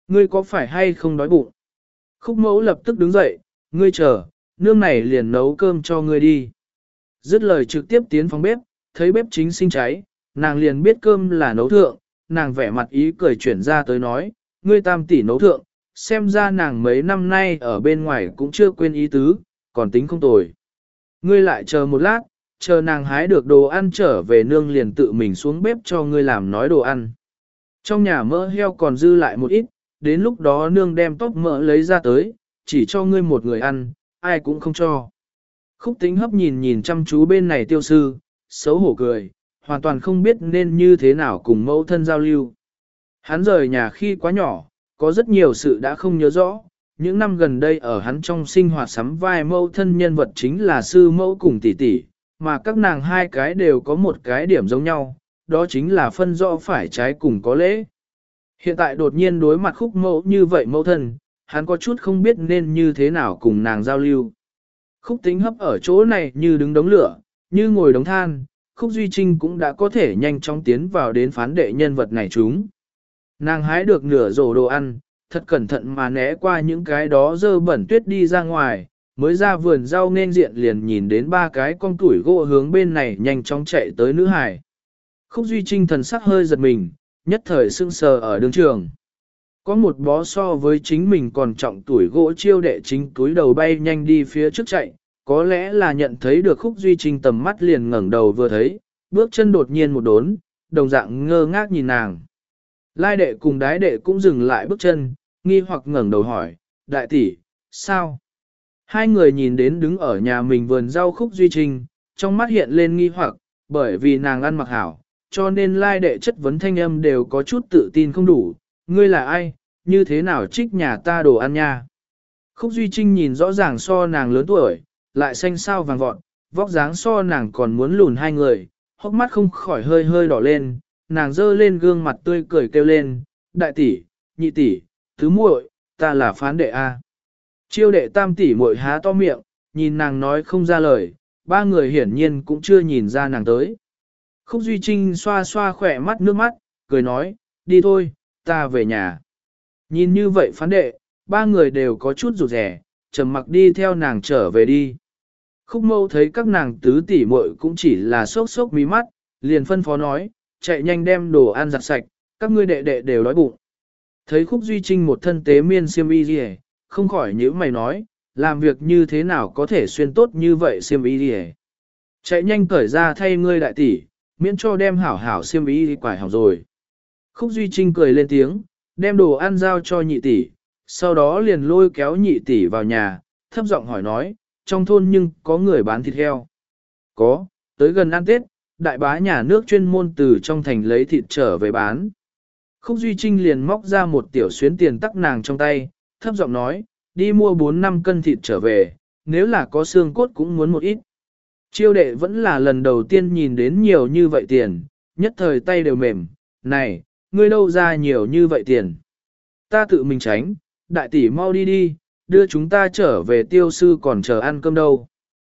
Ngươi có phải hay không đói bụng? Khúc mẫu lập tức đứng dậy, ngươi chờ, nương này liền nấu cơm cho ngươi đi. Dứt lời trực tiếp tiến phòng bếp, thấy bếp chính sinh cháy, nàng liền biết cơm là nấu thượng, nàng vẻ mặt ý cười chuyển ra tới nói, ngươi tam tỷ nấu thượng, xem ra nàng mấy năm nay ở bên ngoài cũng chưa quên ý tứ, còn tính không tồi. Ngươi lại chờ một lát, chờ nàng hái được đồ ăn trở về nương liền tự mình xuống bếp cho ngươi làm nói đồ ăn. Trong nhà mỡ heo còn dư lại một ít, đến lúc đó nương đem tóc mỡ lấy ra tới, chỉ cho ngươi một người ăn, ai cũng không cho. Khúc Tĩnh hấp nhìn chăm chú bên này tiêu sư, xấu hổ cười, hoàn toàn không biết nên như thế nào cùng mẫu thân giao lưu. Hắn rời nhà khi quá nhỏ, có rất nhiều sự đã không nhớ rõ, những năm gần đây ở hắn trong sinh hoạt sắm vai mẫu thân nhân vật chính là sư mẫu cùng tỷ tỷ, mà các nàng hai cái đều có một cái điểm giống nhau, đó chính là phân rõ phải trái cùng có lễ. Hiện tại đột nhiên đối mặt Khúc mẫu như vậy mẫu thân, hắn có chút không biết nên như thế nào cùng nàng giao lưu. Khúc Tĩnh hấp ở chỗ này như đứng đống lửa, như ngồi đống than, Khúc Duy Trinh cũng đã có thể nhanh chóng tiến vào đến phán đệ nhân vật này chúng. Nàng hái được nửa rổ đồ ăn, thật cẩn thận mà né qua những cái đó dơ bẩn tuyết đi ra ngoài, mới ra vườn rau nên diện liền nhìn đến ba cái con tuổi gỗ hướng bên này nhanh chóng chạy tới nữ hải. Khúc Duy Trinh thần sắc hơi giật mình, nhất thời sưng sờ ở đường trường. Có một bó so với chính mình còn trọng tuổi gỗ chiêu đệ chính túi đầu bay nhanh đi phía trước chạy, có lẽ là nhận thấy được Khúc Duy Trinh tầm mắt liền ngẩng đầu vừa thấy, bước chân đột nhiên một đốn, đồng dạng ngơ ngác nhìn nàng. Lai đệ cùng đái đệ cũng dừng lại bước chân, nghi hoặc ngẩng đầu hỏi, đại tỷ, sao? Hai người nhìn đến đứng ở nhà mình vườn rau Khúc Duy Trinh, trong mắt hiện lên nghi hoặc, bởi vì nàng ăn mặc hảo, cho nên lai đệ chất vấn thanh âm đều có chút tự tin không đủ, ngươi là ai, như thế nào trích nhà ta đồ ăn nha? Khúc Duy Trinh nhìn rõ ràng so nàng lớn tuổi, lại xanh sao vàng vọt, vóc dáng so nàng còn muốn lùn hai người, hốc mắt không khỏi hơi hơi đỏ lên, nàng dơ lên gương mặt tươi cười kêu lên, đại tỷ, nhị tỷ, thứ muội, ta là phán đệ A. Chiêu đệ tam tỷ muội há to miệng, nhìn nàng nói không ra lời, ba người hiển nhiên cũng chưa nhìn ra nàng tới. Khúc Duy Trinh xoa xoa khỏe mắt nước mắt, cười nói, đi thôi, ta về nhà. Nhìn như vậy phán đệ, ba người đều có chút rụt rẻ, trầm mặc đi theo nàng trở về đi. Khúc Mâu thấy các nàng tứ tỷ muội cũng chỉ là sốc sốc mí mắt, liền phân phó nói, chạy nhanh đem đồ ăn giặt sạch, các ngươi đệ đệ đều đói bụng. Thấy Khúc Duy Trinh một thân tế miên xiêm y gì, không khỏi nhíu mày nói, làm việc như thế nào có thể xuyên tốt như vậy xiêm y gì. Chạy nhanh cởi ra thay ngươi đại tỷ, miễn cho đem hảo hảo xiêm y đi quải hỏng rồi. Khúc Duy Trinh cười lên tiếng, đem đồ ăn giao cho nhị tỷ, sau đó liền lôi kéo nhị tỷ vào nhà, thấp giọng hỏi nói, trong thôn nhưng có người bán thịt heo. Có, tới gần ăn Tết, đại bá nhà nước chuyên môn từ trong thành lấy thịt trở về bán. Khúc Duy Trinh liền móc ra một tiểu xuyến tiền tắc nàng trong tay, thấp giọng nói, đi mua 4-5 cân thịt trở về, nếu là có xương cốt cũng muốn một ít. Chiêu đệ vẫn là lần đầu tiên nhìn đến nhiều như vậy tiền, nhất thời tay đều mềm, này, ngươi đâu ra nhiều như vậy tiền. Ta tự mình tránh, đại tỷ mau đi đi, đưa chúng ta trở về tiêu sư còn chờ ăn cơm đâu.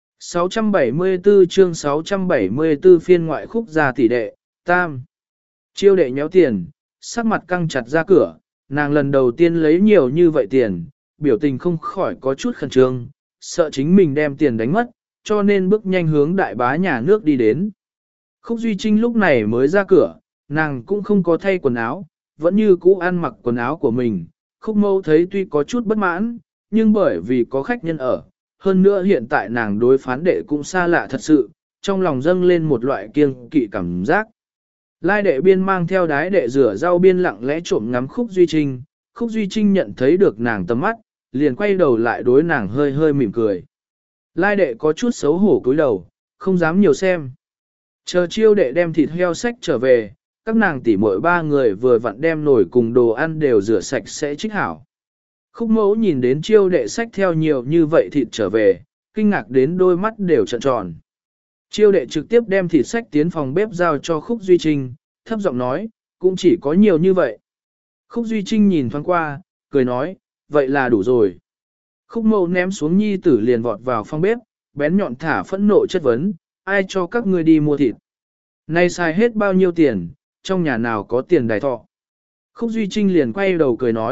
674 chương 674 phiên ngoại khúc gia tỷ đệ, tam. Chiêu đệ nhéo tiền, sắc mặt căng chặt ra cửa, nàng lần đầu tiên lấy nhiều như vậy tiền, biểu tình không khỏi có chút khẩn trương, sợ chính mình đem tiền đánh mất, cho nên bước nhanh hướng đại bá nhà nước đi đến. Khúc Duy Trinh lúc này mới ra cửa, nàng cũng không có thay quần áo, vẫn như cũ ăn mặc quần áo của mình. Khúc Mâu thấy tuy có chút bất mãn, nhưng bởi vì có khách nhân ở, hơn nữa hiện tại nàng đối phán đệ cũng xa lạ thật sự, trong lòng dâng lên một loại kiêng kỵ cảm giác. Lai đệ biên mang theo đái đệ rửa rau biên lặng lẽ trộm ngắm Khúc Duy Trinh, Khúc Duy Trinh nhận thấy được nàng tầm mắt, liền quay đầu lại đối nàng hơi hơi mỉm cười. Lai đệ có chút xấu hổ cúi đầu, không dám nhiều xem. Chờ chiêu đệ đem thịt heo sách trở về, các nàng tỉ muội ba người vừa vặn đem nồi cùng đồ ăn đều rửa sạch sẽ trích hảo. Khúc Mẫu nhìn đến chiêu đệ sách theo nhiều như vậy thịt trở về, kinh ngạc đến đôi mắt đều trợn tròn. Chiêu đệ trực tiếp đem thịt sách tiến phòng bếp giao cho Khúc Duy Trinh, thấp giọng nói, cũng chỉ có nhiều như vậy. Khúc Duy Trinh nhìn thoáng qua, cười nói, vậy là đủ rồi. Khúc Mẫu ném xuống nhi tử liền vọt vào phòng bếp, bén nhọn thả phẫn nộ chất vấn, ai cho các ngươi đi mua thịt. Này xài hết bao nhiêu tiền, trong nhà nào có tiền đài thọ. Khúc Duy Trinh liền quay đầu cười nói,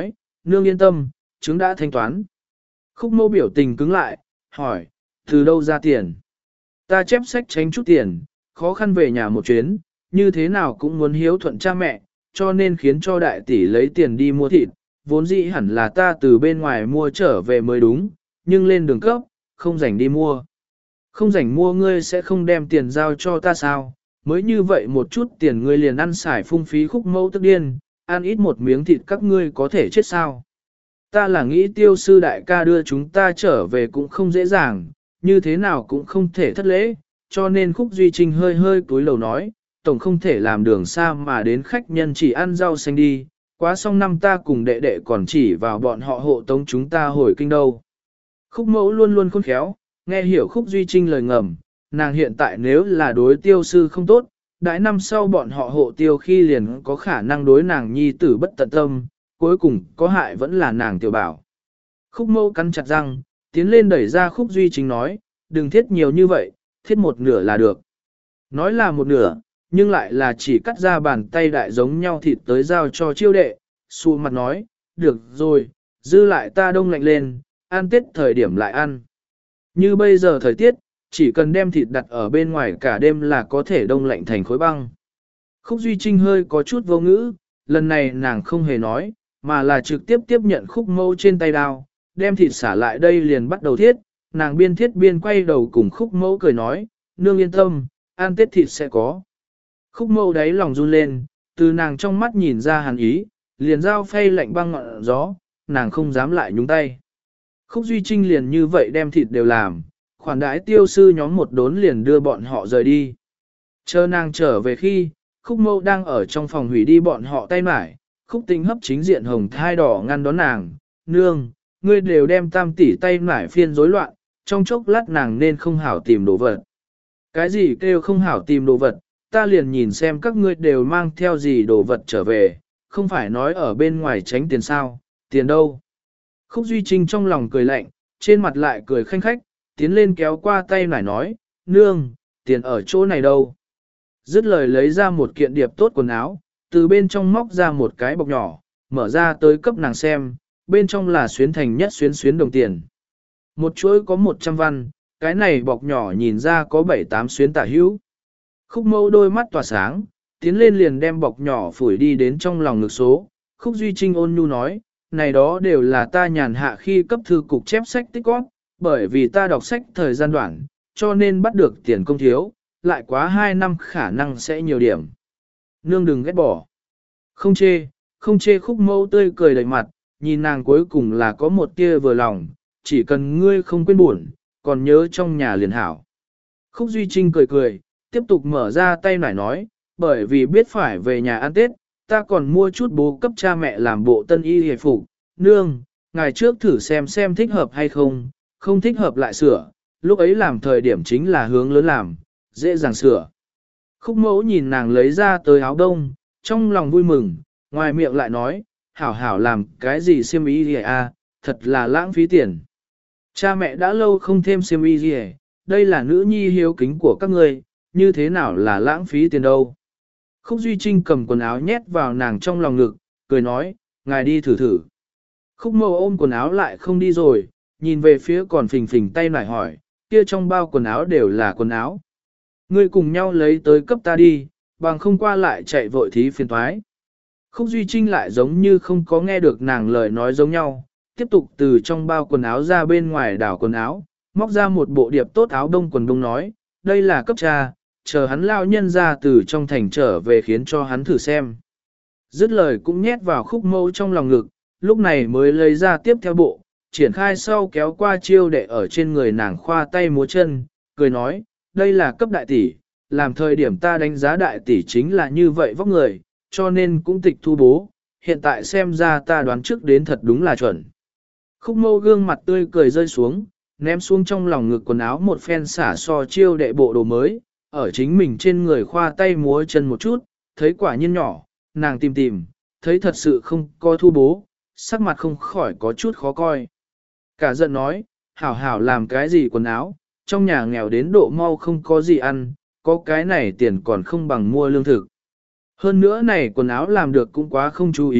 nương yên tâm, chứng đã thanh toán. Khúc mẫu biểu tình cứng lại, hỏi, từ đâu ra tiền? Ta chép sách tránh chút tiền, khó khăn về nhà một chuyến, như thế nào cũng muốn hiếu thuận cha mẹ, cho nên khiến cho đại tỷ lấy tiền đi mua thịt, vốn dĩ hẳn là ta từ bên ngoài mua trở về mới đúng, nhưng lên đường cấp, không rảnh đi mua. Không rảnh mua ngươi sẽ không đem tiền giao cho ta sao, mới như vậy một chút tiền ngươi liền ăn xài phung phí. Khúc mẫu tức điên, ăn ít một miếng thịt các ngươi có thể chết sao. Ta là nghĩ Tiêu sư đại ca đưa chúng ta trở về cũng không dễ dàng, như thế nào cũng không thể thất lễ, cho nên Khúc Duy Trinh hơi hơi cúi đầu nói, tổng không thể làm đường xa mà đến khách nhân chỉ ăn rau xanh đi, quá xong năm ta cùng đệ đệ còn chỉ vào bọn họ hộ tống chúng ta hồi kinh đâu. Khúc mẫu luôn luôn khôn khéo, nghe hiểu Khúc Duy Trinh lời ngầm, nàng hiện tại nếu là đối Tiêu sư không tốt, đãi năm sau bọn họ hộ tiêu khi liền có khả năng đối nàng nhi tử bất tận tâm, cuối cùng có hại vẫn là nàng tiểu bảo. Khúc mẫu cắn chặt răng, tiến lên đẩy ra Khúc Duy Trinh nói, đừng thiết nhiều như vậy, thiết một nửa là được. Nói là một nửa, nhưng lại là chỉ cắt ra bàn tay đại giống nhau thịt tới giao cho chiêu đệ, xù mặt nói, được rồi, dư lại ta đông lạnh lên, ăn tết thời điểm lại ăn. Như bây giờ thời tiết, chỉ cần đem thịt đặt ở bên ngoài cả đêm là có thể đông lạnh thành khối băng. Khúc Duy Trinh hơi có chút vô ngữ, lần này nàng không hề nói, mà là trực tiếp tiếp nhận Khúc mẫu trên tay đao, đem thịt xả lại đây liền bắt đầu thiết, nàng biên thiết biên quay đầu cùng Khúc mẫu cười nói, nương yên tâm, ăn tết thịt sẽ có. Khúc mẫu đáy lòng run lên, từ nàng trong mắt nhìn ra hàn ý, liền dao phay lạnh băng ngọn gió, nàng không dám lại nhúng tay. Khúc Duy Trinh liền như vậy đem thịt đều làm, khoản đãi Tiêu sư nhóm một đốn liền đưa bọn họ rời đi. Chờ nàng trở về khi, Khúc mẫu đang ở trong phòng hủy đi bọn họ tay mải, Khúc Tinh hấp chính diện hồng thai đỏ ngăn đón nàng, nương, ngươi đều đem tam tỷ tay mải phiên rối loạn, trong chốc lát nàng nên không hảo tìm đồ vật. Cái gì kêu không hảo tìm đồ vật, ta liền nhìn xem các ngươi đều mang theo gì đồ vật trở về, không phải nói ở bên ngoài tránh tiền sao, tiền đâu. Khúc Duy Trinh trong lòng cười lạnh, trên mặt lại cười khanh khách, tiến lên kéo qua tay nải nói, nương, tiền ở chỗ này đâu. Dứt lời lấy ra một kiện điệp tốt quần áo, từ bên trong móc ra một cái bọc nhỏ, mở ra tới cấp nàng xem, bên trong là xuyến thành nhất xuyến đồng tiền. Một chuỗi có 100 văn, cái này bọc nhỏ nhìn ra có 7-8 xuyến tả hữu. Khúc mẫu đôi mắt tỏa sáng, tiến lên liền đem bọc nhỏ phủi đi đến trong lòng ngực số. Khúc Duy Trinh ôn nhu nói, này đó đều là ta nhàn hạ khi cấp thư cục chép sách tích góp, bởi vì ta đọc sách thời gian đoạn, cho nên bắt được tiền công thiếu, lại quá 2 năm khả năng sẽ nhiều điểm. Nương đừng ghét bỏ. Không chê. Khúc mẫu tươi cười đầy mặt, nhìn nàng cuối cùng là có một tia vừa lòng, chỉ cần ngươi không quên buồn, còn nhớ trong nhà liền hảo. Khúc Duy Trinh cười, tiếp tục mở ra tay nải nói, bởi vì biết phải về nhà ăn Tết, ta còn mua chút bố cấp cha mẹ làm bộ tân y hề phục. Nương, ngày trước thử xem thích hợp hay không, không thích hợp lại sửa, lúc ấy làm thời điểm chính là hướng lớn làm, dễ dàng sửa. Khúc mẫu nhìn nàng lấy ra tới áo đông, trong lòng vui mừng, ngoài miệng lại nói, hảo làm cái gì xiêm y gì à, thật là lãng phí tiền. Cha mẹ đã lâu không thêm xiêm y gì, đây là nữ nhi hiếu kính của các ngươi, như thế nào là lãng phí tiền đâu. Khúc Duy Trinh cầm quần áo nhét vào nàng trong lòng ngực, cười nói, ngài đi thử. Khúc mẫu ôm quần áo lại không đi rồi, nhìn về phía còn phình tay lại hỏi, kia trong bao quần áo đều là quần áo. Ngươi cùng nhau lấy tới cấp ta đi, bằng không qua lại chạy vội thí phiền toái. Khúc Duy Trinh lại giống như không có nghe được nàng lời nói giống nhau, tiếp tục từ trong bao quần áo ra bên ngoài đảo quần áo, móc ra một bộ điệp tốt áo đông quần đông nói, đây là cấp cha, chờ hắn lao nhân ra từ trong thành trở về khiến cho hắn thử xem. Dứt lời cũng nhét vào Khúc mẫu trong lòng ngực, lúc này mới lấy ra tiếp theo bộ, triển khai sau kéo qua chiêu đệ ở trên người nàng khoa tay múa chân, cười nói, đây là cấp đại tỷ, làm thời điểm ta đánh giá đại tỷ chính là như vậy vóc người, cho nên cũng tịch thu bố, hiện tại xem ra ta đoán trước đến thật đúng là chuẩn. Khúc mâu gương mặt tươi cười rơi xuống, ném xuống trong lòng ngực quần áo một phen xả so chiêu đệ bộ đồ mới, ở chính mình trên người khoa tay múa chân một chút, thấy quả nhiên nhỏ, nàng tìm, thấy thật sự không có thu bố, sắc mặt không khỏi có chút khó coi. Cả giận nói, hảo làm cái gì quần áo, trong nhà nghèo đến độ mau không có gì ăn, có cái này tiền còn không bằng mua lương thực. Hơn nữa này quần áo làm được cũng quá không chú ý,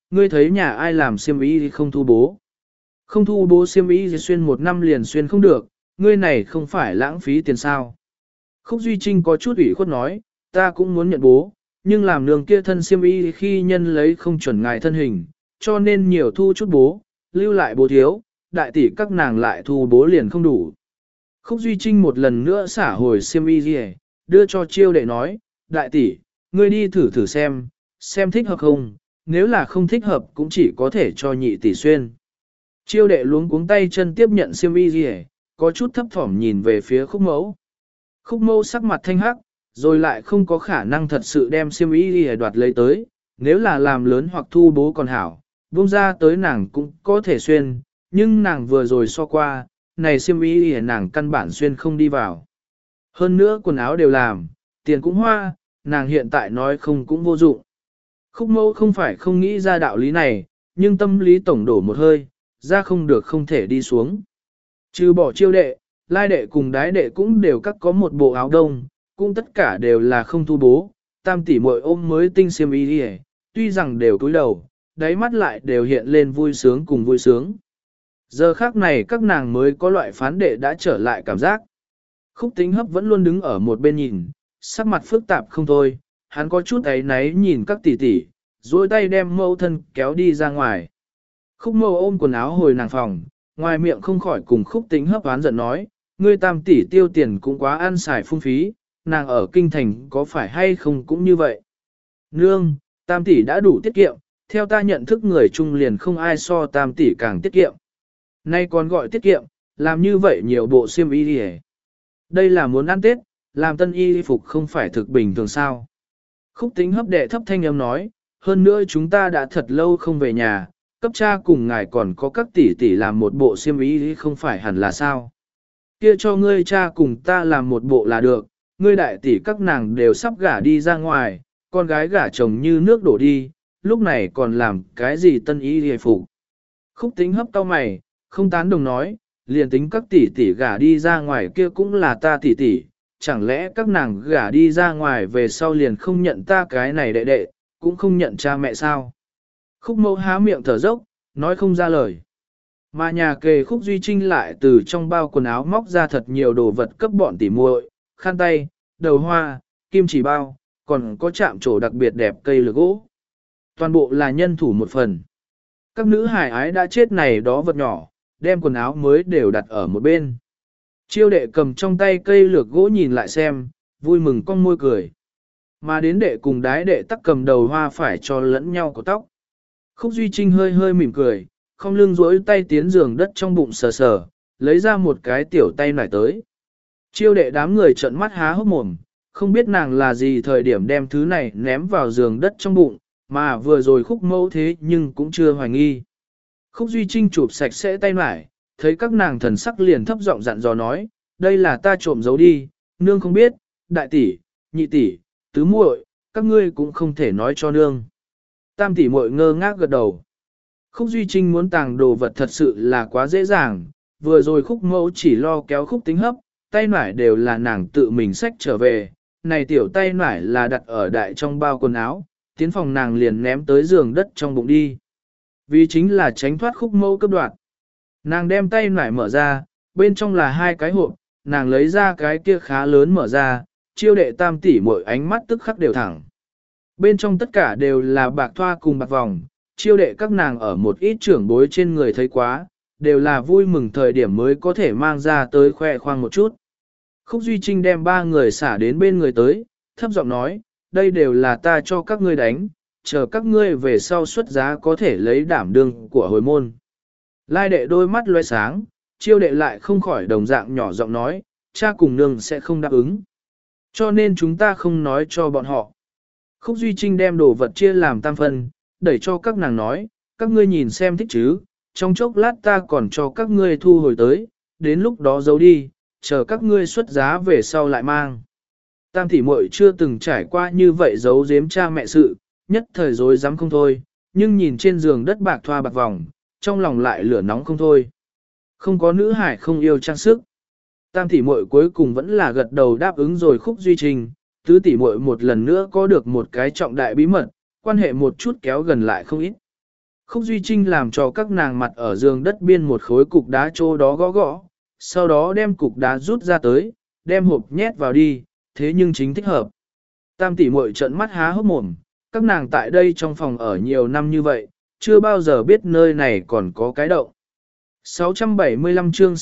ngươi thấy nhà ai làm xiêm y thì không thu bố. Không thu bố xiêm y thì xuyên 1 năm liền xuyên không được, ngươi này không phải lãng phí tiền sao. Khúc Duy Trinh có chút ủy khuất nói, ta cũng muốn nhận bố, nhưng làm nương kia thân xiêm y khi nhân lấy không chuẩn ngài thân hình, cho nên nhiều thu chút bố, lưu lại bố thiếu, đại tỷ các nàng lại thu bố liền không đủ. Khúc Duy Trinh một lần nữa xả hồi xiêm y gì, đưa cho Chiêu Đệ nói, đại tỷ, ngươi đi thử thử xem thích hợp không, nếu là không thích hợp cũng chỉ có thể cho nhị tỷ xuyên. Chiêu Đệ luống cuống tay chân tiếp nhận xiêm y gì, có chút thấp thỏm nhìn về phía Khúc Mẫu. Khúc Mẫu sắc mặt thanh hắc, rồi lại không có khả năng thật sự đem xiêm y gì đoạt lấy tới, nếu là làm lớn hoặc thu bố còn hảo, buông ra tới nàng cũng có thể xuyên, nhưng nàng vừa rồi so qua, này xiêm y thì nàng căn bản xuyên không đi vào. Hơn nữa quần áo đều làm, tiền cũng hoa, nàng hiện tại nói không cũng vô dụng. Khúc Mẫu không phải không nghĩ ra đạo lý này, nhưng tâm lý tổng đổ một hơi, ra không được không thể đi xuống. Trừ bỏ Chiêu Đệ, Lai Đệ cùng Đái Đệ cũng đều các có một bộ áo đông, cũng tất cả đều là không thu bố, tam tỷ muội ôm mới tinh xiêm y đi, tuy rằng đều cúi đầu, đáy mắt lại đều hiện lên vui sướng cùng vui sướng. Giờ khác này các nàng mới có loại phán đệ đã trở lại cảm giác. Khúc Tính Hấp vẫn luôn đứng ở một bên nhìn, sắc mặt phức tạp không thôi, hắn có chút áy náy nhìn các tỷ tỷ, duỗi tay đem Mẫu thân kéo đi ra ngoài. Khúc Mẫu ôm quần áo hồi nàng phòng, ngoài miệng không khỏi cùng Khúc Tính Hấp oán giận nói, ngươi tam tỷ tiêu tiền cũng quá ăn xài phung phí, nàng ở kinh thành có phải hay không cũng như vậy. Nương, tam tỷ đã đủ tiết kiệm, theo ta nhận thức người chung liền không ai so tam tỷ càng tiết kiệm. Nay còn gọi tiết kiệm, làm như vậy nhiều bộ xiêm y đi. Đây là muốn ăn Tết, làm tân y phục không phải thực bình thường sao. Khúc Tính Hấp đệ thấp thanh âm nói, hơn nữa chúng ta đã thật lâu không về nhà, cấp cha cùng ngài còn có các tỷ tỷ làm một bộ xiêm y không phải hẳn là sao. Kia cho ngươi cha cùng ta làm một bộ là được, ngươi đại tỷ các nàng đều sắp gả đi ra ngoài, con gái gả chồng như nước đổ đi, lúc này còn làm cái gì tân y hề phục. Khúc Tính Hấp cau mày, không tán đồng nói, liền tính các tỷ tỷ gả đi ra ngoài kia cũng là ta tỷ tỷ, chẳng lẽ các nàng gả đi ra ngoài về sau liền không nhận ta cái này đệ đệ, cũng không nhận cha mẹ sao. Khúc Mẫu há miệng thở dốc, nói không ra lời. Mà nhà kề Khúc Duy Trinh lại từ trong bao quần áo móc ra thật nhiều đồ vật cấp bọn tỉ muội, khăn tay, đầu hoa, kim chỉ bao, còn có chạm trổ đặc biệt đẹp cây lược gỗ. Toàn bộ là nhân thủ một phần. Các nữ hài ái đã chết này đó vật nhỏ, đem quần áo mới đều đặt ở một bên. Chiêu Đệ cầm trong tay cây lược gỗ nhìn lại xem, vui mừng cong môi cười. Mà đến Đệ cùng Đái Đệ tắc cầm đầu hoa phải cho lẫn nhau có tóc. Khúc Duy Trinh hơi hơi mỉm cười, không lưng duỗi tay tiến giường đất trong bụng sờ sờ, lấy ra một cái tiểu tay nải tới. Chiêu Đệ đám người trợn mắt há hốc mồm, không biết nàng là gì thời điểm đem thứ này ném vào giường đất trong bụng, mà vừa rồi Khúc Mẫu thế nhưng cũng chưa hoài nghi. Khúc Duy Trinh chụp sạch sẽ tay nải, thấy các nàng thần sắc liền thấp giọng dặn dò nói, đây là ta trộm giấu đi, nương không biết, đại tỷ, nhị tỷ, tứ muội, các ngươi cũng không thể nói cho nương. Tam tỷ muội ngơ ngác gật đầu. Khúc Duy Trinh muốn tàng đồ vật thật sự là quá dễ dàng, vừa rồi Khúc Mẫu chỉ lo kéo Khúc Tính Hấp, tay nải đều là nàng tự mình xách trở về, này tiểu tay nải là đặt ở đại trong bao quần áo, tiến phòng nàng liền ném tới giường đất trong bụng đi. Vì chính là tránh thoát Khúc Mẫu cấp đoạt. Nàng đem tay nải mở ra, bên trong là 2 cái hộp, nàng lấy ra cái kia khá lớn mở ra, Chiêu Đệ tam tỷ mỗi ánh mắt tức khắc đều thẳng. Bên trong tất cả đều là bạc thoa cùng bạc vòng, Chiêu Đệ các nàng ở một ít trưởng bối trên người thấy quá, đều là vui mừng thời điểm mới có thể mang ra tới khoe khoang một chút. Khúc Duy Trinh đem 3 người xả đến bên người tới, thấp giọng nói, đây đều là ta cho các ngươi đánh, chờ các ngươi về sau xuất giá có thể lấy đảm đương của hồi môn. Lai Đệ đôi mắt loe sáng, Chiêu Đệ lại không khỏi đồng dạng nhỏ giọng nói, cha cùng nương sẽ không đáp ứng. Cho nên chúng ta không nói cho bọn họ. Khúc Duy Trinh đem đồ vật chia làm tam phân, đẩy cho các nàng nói, các ngươi nhìn xem thích chứ, trong chốc lát ta còn cho các ngươi thu hồi tới, đến lúc đó giấu đi, chờ các ngươi xuất giá về sau lại mang. Tam tỷ muội chưa từng trải qua như vậy giấu giếm cha mẹ sự, nhất thời rối rắm không thôi, nhưng nhìn trên giường đất bạc thoa bạc vòng, trong lòng lại lửa nóng không thôi. Không có nữ hải không yêu trang sức. Tam tỷ muội cuối cùng vẫn là gật đầu đáp ứng rồi. Khúc Duy Trinh, tứ tỷ muội một lần nữa có được một cái trọng đại bí mật, quan hệ một chút kéo gần lại không ít. Khúc Duy Trinh làm cho các nàng mặt ở giường đất biên một khối cục đá trô đó gõ gõ, sau đó đem cục đá rút ra tới, đem hộp nhét vào đi, thế nhưng chính thích hợp. Tam tỷ muội trợn mắt há hốc mồm, các nàng tại đây trong phòng ở nhiều năm như vậy, chưa bao giờ biết nơi này còn có cái động. 675 chương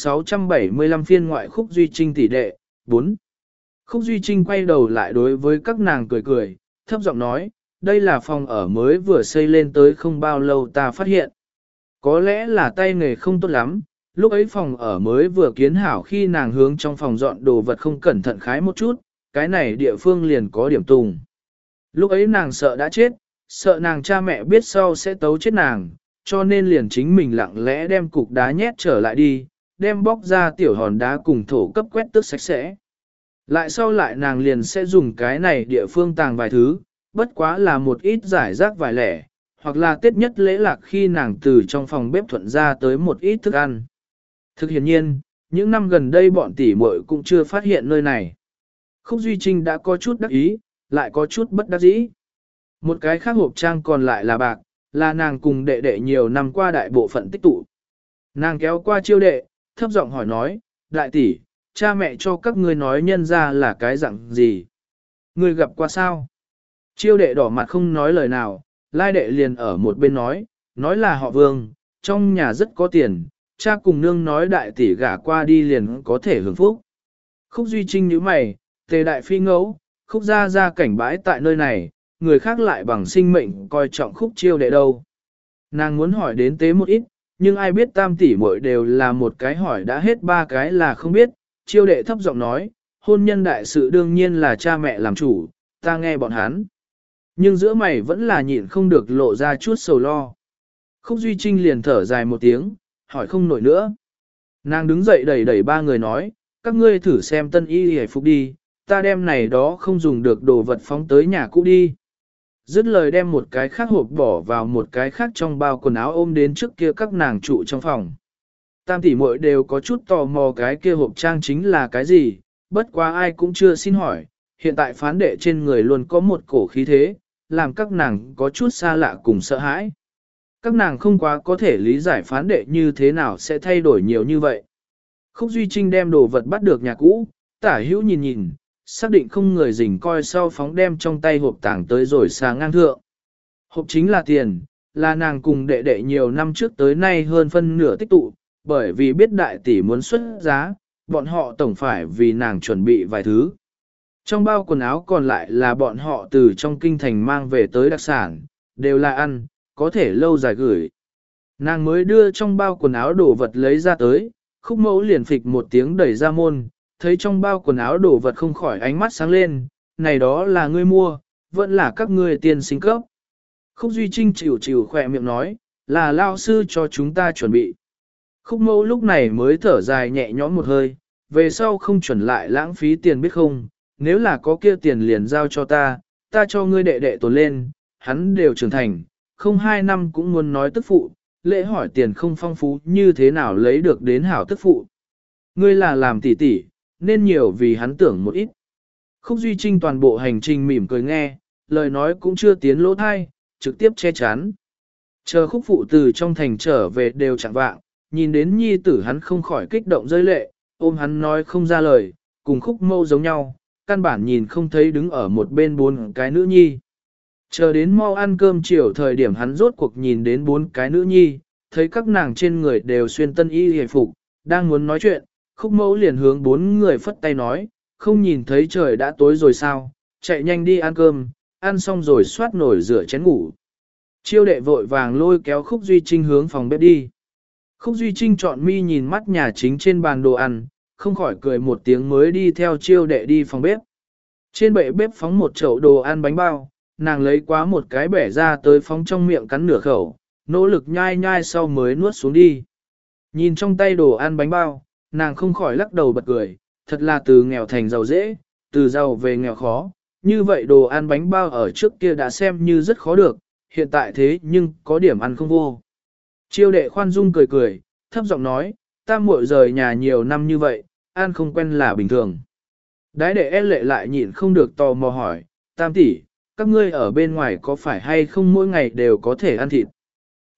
675 phiên ngoại Khúc Duy Trinh tỷ đệ, 4. Khúc Duy Trinh quay đầu lại đối với các nàng cười cười, thấp giọng nói, đây là phòng ở mới vừa xây lên tới không bao lâu ta phát hiện. Có lẽ là tay nghề không tốt lắm, lúc ấy phòng ở mới vừa kiến hảo khi nàng hướng trong phòng dọn đồ vật không cẩn thận khái một chút, cái này địa phương liền có điểm tùng. Lúc ấy nàng sợ đã chết, sợ nàng cha mẹ biết sau sẽ tấu chết nàng, cho nên liền chính mình lặng lẽ đem cục đá nhét trở lại đi, đem bóc ra tiểu hòn đá cùng thổ cấp quét tước sạch sẽ. Lại sau lại nàng liền sẽ dùng cái này địa phương tàng vài thứ, bất quá là một ít giải rác vài lẻ, hoặc là tiết nhất lễ lạc khi nàng từ trong phòng bếp thuận ra tới một ít thức ăn. Thực hiện nhiên, những năm gần đây bọn tỷ muội cũng chưa phát hiện nơi này. Khúc Duy Trinh đã có chút đắc ý, lại có chút bất đắc dĩ. Một cái khác hộp trang còn lại là bạc, là nàng cùng đệ đệ nhiều năm qua đại bộ phận tích tụ. Nàng kéo qua Chiêu đệ, thấp giọng hỏi nói, đại tỷ, cha mẹ cho các ngươi nói nhân ra là cái dạng gì? Ngươi gặp qua sao? Chiêu đệ đỏ mặt không nói lời nào, lai đệ liền ở một bên nói là họ Vương, trong nhà rất có tiền, cha cùng nương nói đại tỷ gả qua đi liền có thể hưởng phúc. Khúc Duy Trinh nhíu mày, tề đại phi ngẫu, Khúc gia cảnh bãi tại nơi này, người khác lại bằng sinh mệnh coi trọng Khúc Chiêu đệ đâu. Nàng muốn hỏi đến tế một ít, nhưng ai biết tam tỷ muội đều là một cái hỏi đã hết ba cái là không biết. Chiêu đệ thấp giọng nói, hôn nhân đại sự đương nhiên là cha mẹ làm chủ, ta nghe bọn hắn. Nhưng giữa mày vẫn là nhịn không được lộ ra chút sầu lo. Khúc Duy Trinh liền thở dài một tiếng, hỏi không nổi nữa. Nàng đứng dậy đẩy ba người nói, các ngươi thử xem tân y hề phục đi, ta đem này đó không dùng được đồ vật phóng tới nhà cũ đi. Dứt lời đem một cái khác hộp bỏ vào một cái khác trong bao quần áo ôm đến trước kia các nàng trụ trong phòng. Tam tỷ muội đều có chút tò mò cái kia hộp trang chính là cái gì, bất quá ai cũng chưa xin hỏi, hiện tại phán đệ trên người luôn có một cổ khí thế, làm các nàng có chút xa lạ cùng sợ hãi. Các nàng không quá có thể lý giải phán đệ như thế nào sẽ thay đổi nhiều như vậy. Khúc Duy Trinh đem đồ vật bắt được nhà cũ, tả hữu nhìn, xác định không người rình coi sau phóng đem trong tay hộp tảng tới rồi xà ngang thượng. Hộp chính là tiền, là nàng cùng đệ đệ nhiều năm trước tới nay hơn phân nửa tích tụ, bởi vì biết đại tỷ muốn xuất giá, bọn họ tổng phải vì nàng chuẩn bị vài thứ. Trong bao quần áo còn lại là bọn họ từ trong kinh thành mang về tới đặc sản, đều là ăn, có thể lâu dài gửi. Nàng mới đưa trong bao quần áo đồ vật lấy ra tới, Khúc Mẫu liền phịch một tiếng đẩy ra môn, thấy trong bao quần áo đồ vật không khỏi ánh mắt sáng lên, này đó là ngươi mua, vẫn là các ngươi tiền sinh cấp. Khúc Duy Trinh chịu khỏe miệng nói, là lao sư cho chúng ta chuẩn bị. Khúc Mẫu lúc này mới thở dài nhẹ nhõm một hơi, về sau không chuẩn lại lãng phí tiền biết không, nếu là có kia tiền liền giao cho ta cho ngươi đệ đệ tồn lên, hắn đều trưởng thành, không 2 năm cũng muốn nói tức phụ, lễ hỏi tiền không phong phú như thế nào lấy được đến hảo tức phụ. Ngươi là làm tỉ tỉ, nên nhiều vì hắn tưởng một ít. Khúc Duy Trinh toàn bộ hành trình mỉm cười nghe, lời nói cũng chưa tiến lỗ thai, trực tiếp che chắn. Chờ Khúc phụ từ trong thành trở về đều chẳng vạng, nhìn đến nhi tử hắn không khỏi kích động rơi lệ, ôm hắn nói không ra lời, cùng Khúc Mâu giống nhau, căn bản nhìn không thấy đứng ở một bên 4 cái nữ nhi. Chờ đến mau ăn cơm chiều thời điểm hắn rốt cuộc nhìn đến 4 cái nữ nhi, thấy các nàng trên người đều xuyên tân y hề phục, đang muốn nói chuyện, Khúc Mẫu liền hướng 4 người phất tay nói, không nhìn thấy trời đã tối rồi sao, chạy nhanh đi ăn cơm, ăn xong rồi xoát nổi rửa chén ngủ. Chiêu đệ vội vàng lôi kéo Khúc Duy Trinh hướng phòng bếp đi. Khúc Duy Trinh chọn mi nhìn mắt nhà chính trên bàn đồ ăn, không khỏi cười một tiếng mới đi theo chiêu đệ đi phòng bếp. Trên bệ bếp phóng một chậu đồ ăn bánh bao, nàng lấy quá một cái bẻ ra tới phóng trong miệng cắn nửa khẩu, nỗ lực nhai nhai sau mới nuốt xuống đi. Nhìn trong tay đồ ăn bánh bao, nàng không khỏi lắc đầu bật cười, thật là từ nghèo thành giàu dễ, từ giàu về nghèo khó, như vậy đồ ăn bánh bao ở trước kia đã xem như rất khó được, hiện tại thế nhưng có điểm ăn không vô. Chiêu đệ khoan dung cười cười, thấp giọng nói, ta muội rời nhà nhiều năm như vậy, ăn không quen là bình thường. Đái đệ lệ lại nhịn không được tò mò hỏi, tam tỷ, các ngươi ở bên ngoài có phải hay không mỗi ngày đều có thể ăn thịt?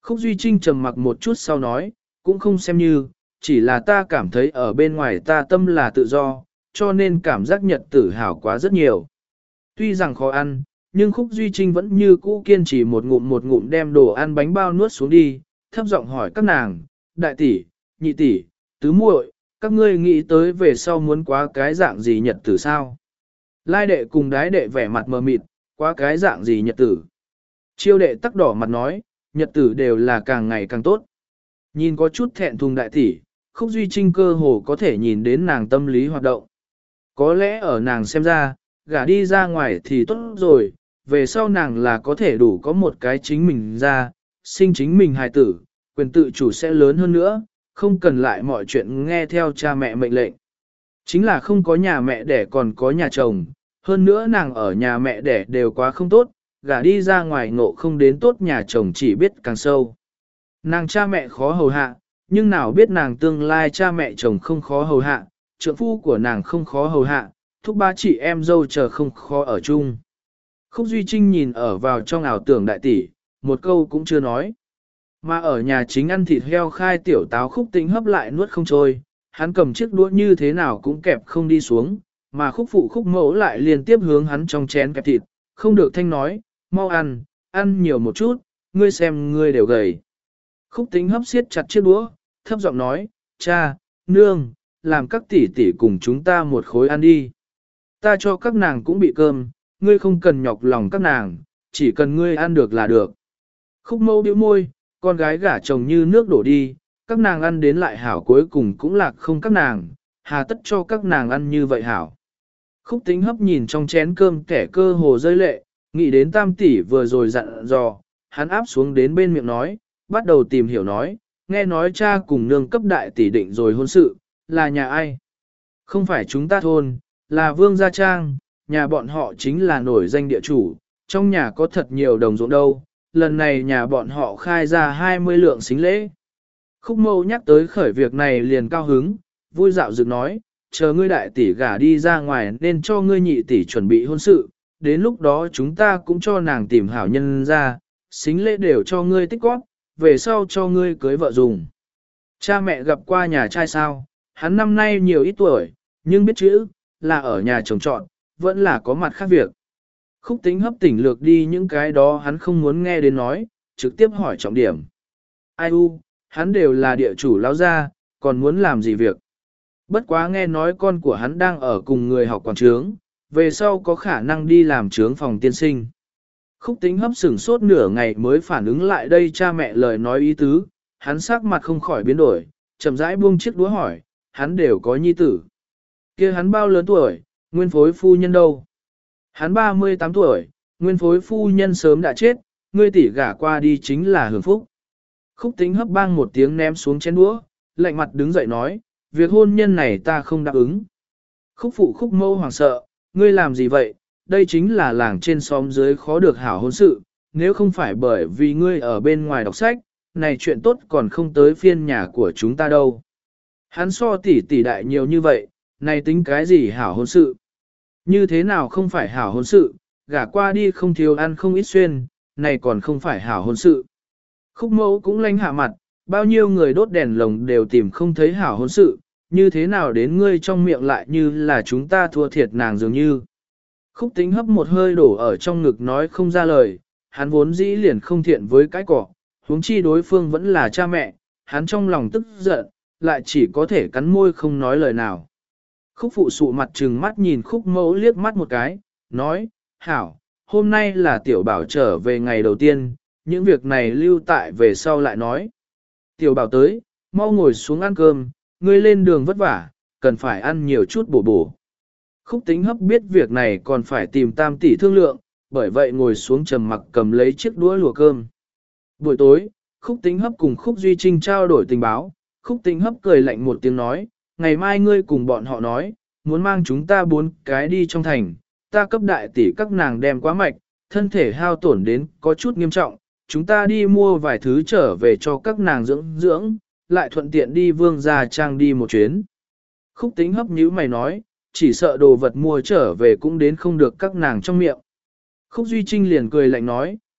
Khúc Duy Trinh trầm mặc một chút sau nói, cũng không xem như, chỉ là ta cảm thấy ở bên ngoài ta tâm là tự do, cho nên cảm giác nhật tử hảo quá rất nhiều. Tuy rằng khó ăn, nhưng Khúc Duy Trinh vẫn như cũ kiên trì một ngụm đem đồ ăn bánh bao nuốt xuống đi, thấp giọng hỏi các nàng, đại tỷ, nhị tỷ, tứ muội, các ngươi nghĩ tới về sau muốn quá cái dạng gì nhật tử sao? Lai đệ cùng đái đệ vẻ mặt mờ mịt, quá cái dạng gì nhật tử? Chiêu đệ tắc đỏ mặt nói, nhật tử đều là càng ngày càng tốt. Nhìn có chút thẹn thùng đại tỷ, Khúc Duy Trinh cơ hồ có thể nhìn đến nàng tâm lý hoạt động. Có lẽ ở nàng xem ra, gả đi ra ngoài thì tốt rồi, về sau nàng là có thể đủ có một cái chính mình ra, sinh chính mình hài tử, quyền tự chủ sẽ lớn hơn nữa, không cần lại mọi chuyện nghe theo cha mẹ mệnh lệnh. Chính là không có nhà mẹ đẻ còn có nhà chồng, hơn nữa nàng ở nhà mẹ đẻ đều quá không tốt, gả đi ra ngoài ngộ không đến tốt nhà chồng chỉ biết càng sâu. Nàng cha mẹ khó hầu hạ, nhưng nào biết nàng tương lai cha mẹ chồng không khó hầu hạ, trượng phu của nàng không khó hầu hạ, thúc ba chị em dâu chờ không khó ở chung. Khúc Duy Trinh nhìn ở vào trong ảo tưởng đại tỷ, một câu cũng chưa nói. Mà ở nhà chính ăn thịt heo khai tiểu táo Khúc Tĩnh hấp lại nuốt không trôi, hắn cầm chiếc đũa như thế nào cũng kẹp không đi xuống, mà Khúc phụ Khúc mẫu lại liên tiếp hướng hắn trong chén kẹp thịt, không được thanh nói, mau ăn, ăn nhiều một chút, ngươi xem ngươi đều gầy. Khúc Tĩnh hấp siết chặt chiếc đũa, thấp giọng nói, cha, nương, làm các tỷ tỷ cùng chúng ta một khối ăn đi. Ta cho các nàng cũng bị cơm, ngươi không cần nhọc lòng các nàng, chỉ cần ngươi ăn được là được. Khúc mẫu bĩu môi, con gái gả chồng như nước đổ đi, các nàng ăn đến lại hảo cuối cùng cũng lạc không các nàng, hà tất cho các nàng ăn như vậy hảo. Khúc Tĩnh hấp nhìn trong chén cơm kẻ cơ hồ rơi lệ, nghĩ đến tam tỷ vừa rồi dặn dò, hắn áp xuống đến bên miệng nói, bắt đầu tìm hiểu nói, nghe nói cha cùng nương cấp đại tỷ định rồi hôn sự, là nhà ai? Không phải chúng ta thôn, là Vương Gia Trang, nhà bọn họ chính là nổi danh địa chủ, trong nhà có thật nhiều đồng ruộng đâu, lần này nhà bọn họ khai ra 20 lượng xính lễ. Khúc Mâu nhắc tới khởi việc này liền cao hứng, vui dạo dựng nói, chờ ngươi đại tỷ gả đi ra ngoài nên cho ngươi nhị tỷ chuẩn bị hôn sự, đến lúc đó chúng ta cũng cho nàng tìm hảo nhân ra, xính lễ đều cho ngươi tích góp, về sau cho ngươi cưới vợ dùng. Cha mẹ gặp qua nhà trai sao, hắn năm nay nhiều ít tuổi, nhưng biết chữ, là ở nhà chồng trọn, vẫn là có mặt khác việc. Khúc Tĩnh hấp tỉnh lược đi những cái đó hắn không muốn nghe đến nói, trực tiếp hỏi trọng điểm. Ai u, hắn đều là địa chủ lão gia, còn muốn làm gì việc. Bất quá nghe nói con của hắn đang ở cùng người học quản trướng, về sau có khả năng đi làm trướng phòng tiên sinh. Khúc Tĩnh hấp sửng sốt nửa ngày mới phản ứng lại đây cha mẹ lời nói ý tứ, hắn sắc mặt không khỏi biến đổi, chậm rãi buông chiếc đũa hỏi, hắn đều có nhi tử. Kia hắn bao lớn tuổi, nguyên phối phu nhân đâu? Hắn 38 tuổi, nguyên phối phu nhân sớm đã chết, ngươi tỷ gả qua đi chính là hưởng phúc. Khúc Tĩnh hấp bang một tiếng ném xuống chén đũa, lạnh mặt đứng dậy nói, việc hôn nhân này ta không đáp ứng. Khúc phụ Khúc mâu hoảng sợ, ngươi làm gì vậy? Đây chính là làng trên xóm dưới khó được hảo hôn sự, nếu không phải bởi vì ngươi ở bên ngoài đọc sách, này chuyện tốt còn không tới phiên nhà của chúng ta đâu. Hắn so tỷ đại nhiều như vậy, này tính cái gì hảo hôn sự? Như thế nào không phải hảo hôn sự, gả qua đi không thiếu ăn không ít xuyên, này còn không phải hảo hôn sự. Khúc mẫu cũng lanh hạ mặt, bao nhiêu người đốt đèn lồng đều tìm không thấy hảo hôn sự, như thế nào đến ngươi trong miệng lại như là chúng ta thua thiệt nàng dường như. Khúc Tĩnh hấp một hơi đổ ở trong ngực nói không ra lời, hắn vốn dĩ liền không thiện với cái cỏ, huống chi đối phương vẫn là cha mẹ, hắn trong lòng tức giận, lại chỉ có thể cắn môi không nói lời nào. Khúc phụ sụ mặt trừng mắt nhìn Khúc mẫu liếc mắt một cái, nói, hảo, hôm nay là tiểu bảo trở về ngày đầu tiên, những việc này lưu tại về sau lại nói. Tiểu bảo tới, mau ngồi xuống ăn cơm, ngươi lên đường vất vả, cần phải ăn nhiều chút bổ bổ. Khúc Tĩnh hấp biết việc này còn phải tìm tam tỷ thương lượng, bởi vậy ngồi xuống trầm mặc cầm lấy chiếc đũa lùa cơm. Buổi tối, Khúc Tĩnh hấp cùng Khúc Duy Trinh trao đổi tình báo, Khúc Tĩnh hấp cười lạnh một tiếng nói, ngày mai ngươi cùng bọn họ nói, muốn mang chúng ta 4 cái đi trong thành, ta cấp đại tỷ các nàng đem quá mạch, thân thể hao tổn đến có chút nghiêm trọng, chúng ta đi mua vài thứ trở về cho các nàng dưỡng, lại thuận tiện đi Vương Gia Trang đi một chuyến. Khúc Tĩnh hấp nhíu mày nói, chỉ sợ đồ vật mua trở về cũng đến không được các nàng trong miệng. Khúc Duy Trinh liền cười lạnh nói,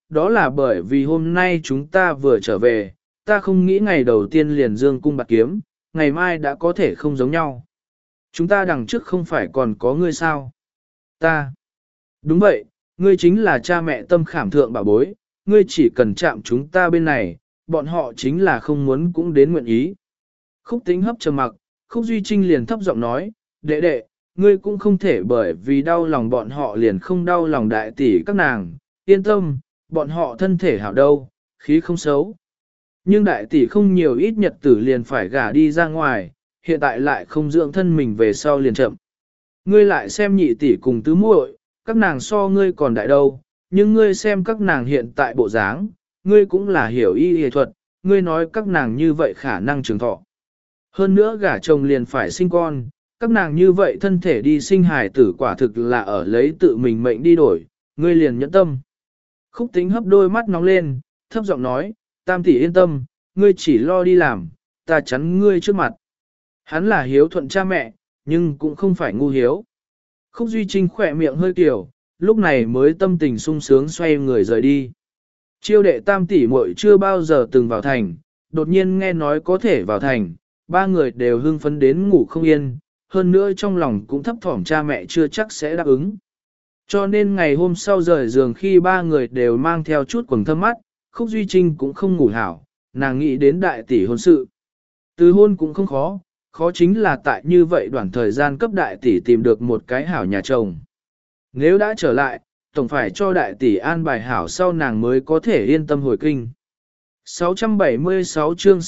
đó là bởi vì hôm nay chúng ta vừa trở về, ta không nghĩ ngày đầu tiên liền dương cung bạc kiếm, ngày mai đã có thể không giống nhau. Chúng ta đằng trước không phải còn có ngươi sao? Ta. Đúng vậy, ngươi chính là cha mẹ tâm khảm thượng bảo bối, ngươi chỉ cần chạm chúng ta bên này, bọn họ chính là không muốn cũng đến nguyện ý. Khúc Tĩnh Hấp trầm mặc, Khúc Duy Trinh liền thấp giọng nói, đệ đệ, ngươi cũng không thể bởi vì đau lòng bọn họ liền không đau lòng đại tỷ các nàng, yên tâm, bọn họ thân thể hảo đâu, khí không xấu. Nhưng đại tỷ không nhiều ít nhật tử liền phải gả đi ra ngoài, hiện tại lại không dưỡng thân mình về sau liền chậm. Ngươi lại xem nhị tỷ cùng tứ muội, các nàng so ngươi còn đại đâu, nhưng ngươi xem các nàng hiện tại bộ dáng, ngươi cũng là hiểu y y thuật, ngươi nói các nàng như vậy khả năng trường thọ. Hơn nữa gả chồng liền phải sinh con, các nàng như vậy thân thể đi sinh hài tử quả thực là ở lấy tự mình mệnh đi đổi, ngươi liền nhẫn tâm. Khúc Tĩnh Hấp đôi mắt nóng lên, thấp giọng nói, Tam tỷ yên tâm, ngươi chỉ lo đi làm, ta chắn ngươi trước mặt. Hắn là hiếu thuận cha mẹ, nhưng cũng không phải ngu hiếu. Khúc Duy Trinh khỏe miệng hơi kiểu, lúc này mới tâm tình sung sướng xoay người rời đi. Chiêu đệ Tam tỷ muội chưa bao giờ từng vào thành, đột nhiên nghe nói có thể vào thành, ba người đều hưng phấn đến ngủ không yên, hơn nữa trong lòng cũng thấp thỏm cha mẹ chưa chắc sẽ đáp ứng. Cho nên ngày hôm sau rời giường khi ba người đều mang theo chút quầng thâm mắt, Khúc Duy Trinh cũng không ngủ hảo, nàng nghĩ đến đại tỷ hôn sự. Từ hôn cũng không khó, khó chính là tại như vậy đoạn thời gian cấp đại tỷ tìm được một cái hảo nhà chồng. Nếu đã trở lại, tổng phải cho đại tỷ an bài hảo sau nàng mới có thể yên tâm hồi kinh. 676 chương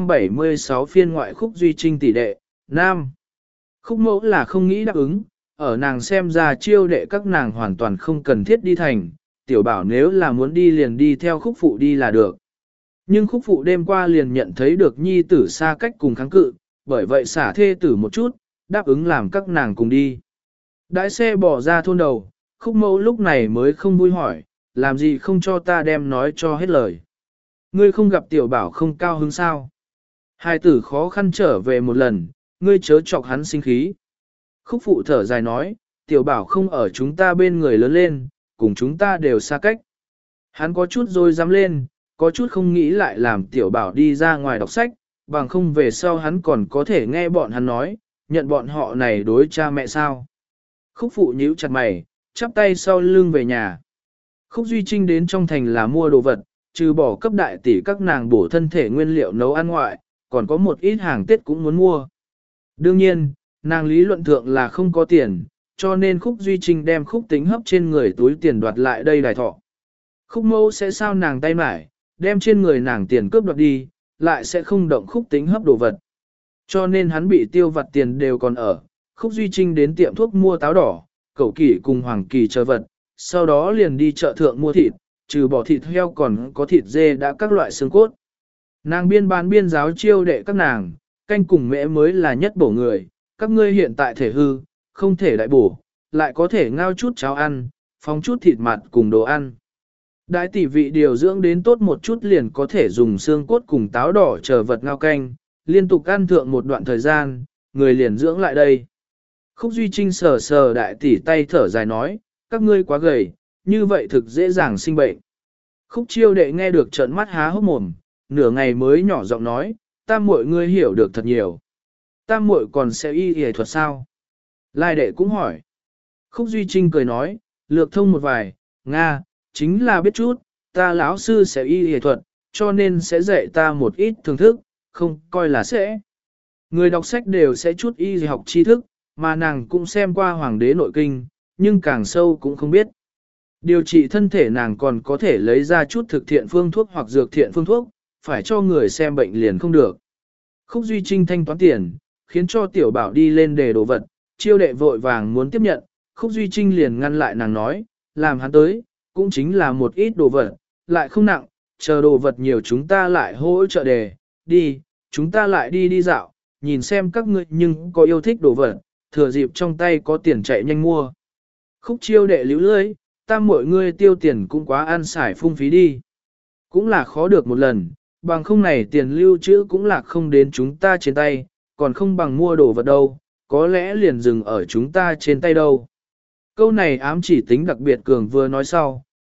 676 phiên ngoại Khúc Duy Trinh tỷ đệ, Nam. Khúc Mẫu là không nghĩ đáp ứng, ở nàng xem ra chiêu đệ các nàng hoàn toàn không cần thiết đi thành, tiểu bảo nếu là muốn đi liền đi theo Khúc Phụ đi là được. Nhưng Khúc Phụ đêm qua liền nhận thấy được nhi tử xa cách cùng kháng cự, bởi vậy xả thê tử một chút, đáp ứng làm các nàng cùng đi. Đãi xe bỏ ra thôn đầu, Khúc Mẫu lúc này mới không vui hỏi, làm gì không cho ta đem nói cho hết lời. Ngươi không gặp tiểu bảo không cao hứng sao? Hai tử khó khăn trở về một lần, ngươi chớ chọc hắn sinh khí. Khúc Phụ thở dài nói, tiểu bảo không ở chúng ta bên người lớn lên, cùng chúng ta đều xa cách. Hắn có chút rồi dám lên, có chút không nghĩ lại làm tiểu bảo đi ra ngoài đọc sách, bằng không về sau hắn còn có thể nghe bọn hắn nói, nhận bọn họ này đối cha mẹ sao. Khúc Phụ nhíu chặt mày, chắp tay sau lưng về nhà. Khúc Duy Trinh đến trong thành là mua đồ vật, trừ bỏ cấp đại tỷ các nàng bổ thân thể nguyên liệu nấu ăn ngoại, còn có một ít hàng Tết cũng muốn mua. Đương nhiên, nàng lý luận thượng là không có tiền, cho nên Khúc Duy Trinh đem Khúc Tĩnh Hấp trên người túi tiền đoạt lại đây đài thọ. Khúc Mẫu sẽ sao nàng tay mải, đem trên người nàng tiền cướp đoạt đi, lại sẽ không động Khúc Tĩnh Hấp đồ vật. Cho nên hắn bị tiêu vặt tiền đều còn ở. Khúc Duy Trinh đến tiệm thuốc mua táo đỏ, cẩu kỷ cùng hoàng kỳ chờ vật, sau đó liền đi chợ thượng mua thịt, trừ bỏ thịt heo còn có thịt dê đã các loại xương cốt. Nàng biên bán biên giáo chiêu đệ các nàng, canh cùng mễ mới là nhất bổ người, các ngươi hiện tại thể hư, không thể đại bổ, lại có thể ngao chút cháo ăn, phóng chút thịt mặt cùng đồ ăn. Đại tỷ vị điều dưỡng đến tốt một chút liền có thể dùng xương cốt cùng táo đỏ chờ vật ngao canh, liên tục ăn thượng một đoạn thời gian, người liền dưỡng lại đây. Khúc Duy Trinh sờ sờ đại tỷ tay thở dài nói, các ngươi quá gầy, như vậy thực dễ dàng sinh bệnh. Khúc Chiêu đệ nghe được trợn mắt há hốc mồm, nửa ngày mới nhỏ giọng nói, tam muội ngươi hiểu được thật nhiều. Tam muội còn sẽ y y thuật sao? Lai đệ cũng hỏi. Khúc Duy Trinh cười nói, lược thông một vài, Nga, chính là biết chút, ta lão sư sẽ y y thuật, cho nên sẽ dạy ta một ít thưởng thức, không coi là sẽ. Người đọc sách đều sẽ chút y học tri thức, mà nàng cũng xem qua Hoàng đế nội kinh, nhưng càng sâu cũng không biết. Điều trị thân thể nàng còn có thể lấy ra chút thực thiện phương thuốc hoặc dược thiện phương thuốc, phải cho người xem bệnh liền không được. Khúc Duy Trinh thanh toán tiền, khiến cho tiểu bảo đi lên đề đồ vật, chiêu đệ vội vàng muốn tiếp nhận, Khúc Duy Trinh liền ngăn lại nàng nói, làm hắn tới, cũng chính là một ít đồ vật, lại không nặng, chờ đồ vật nhiều chúng ta lại hỗ trợ đề, đi, chúng ta lại đi dạo, nhìn xem các ngươi nhưng có yêu thích đồ vật, thừa dịp trong tay có tiền chạy nhanh mua. Khúc Chiêu đệ líu lưỡi, tam mọi ngươi tiêu tiền cũng quá ăn xài phung phí đi. Cũng là khó được một lần, bằng không này tiền lưu trữ cũng là không đến chúng ta trên tay, còn không bằng mua đồ vật đâu, có lẽ liền dừng ở chúng ta trên tay đâu. Câu này ám chỉ tính đặc biệt cường vừa nói sau,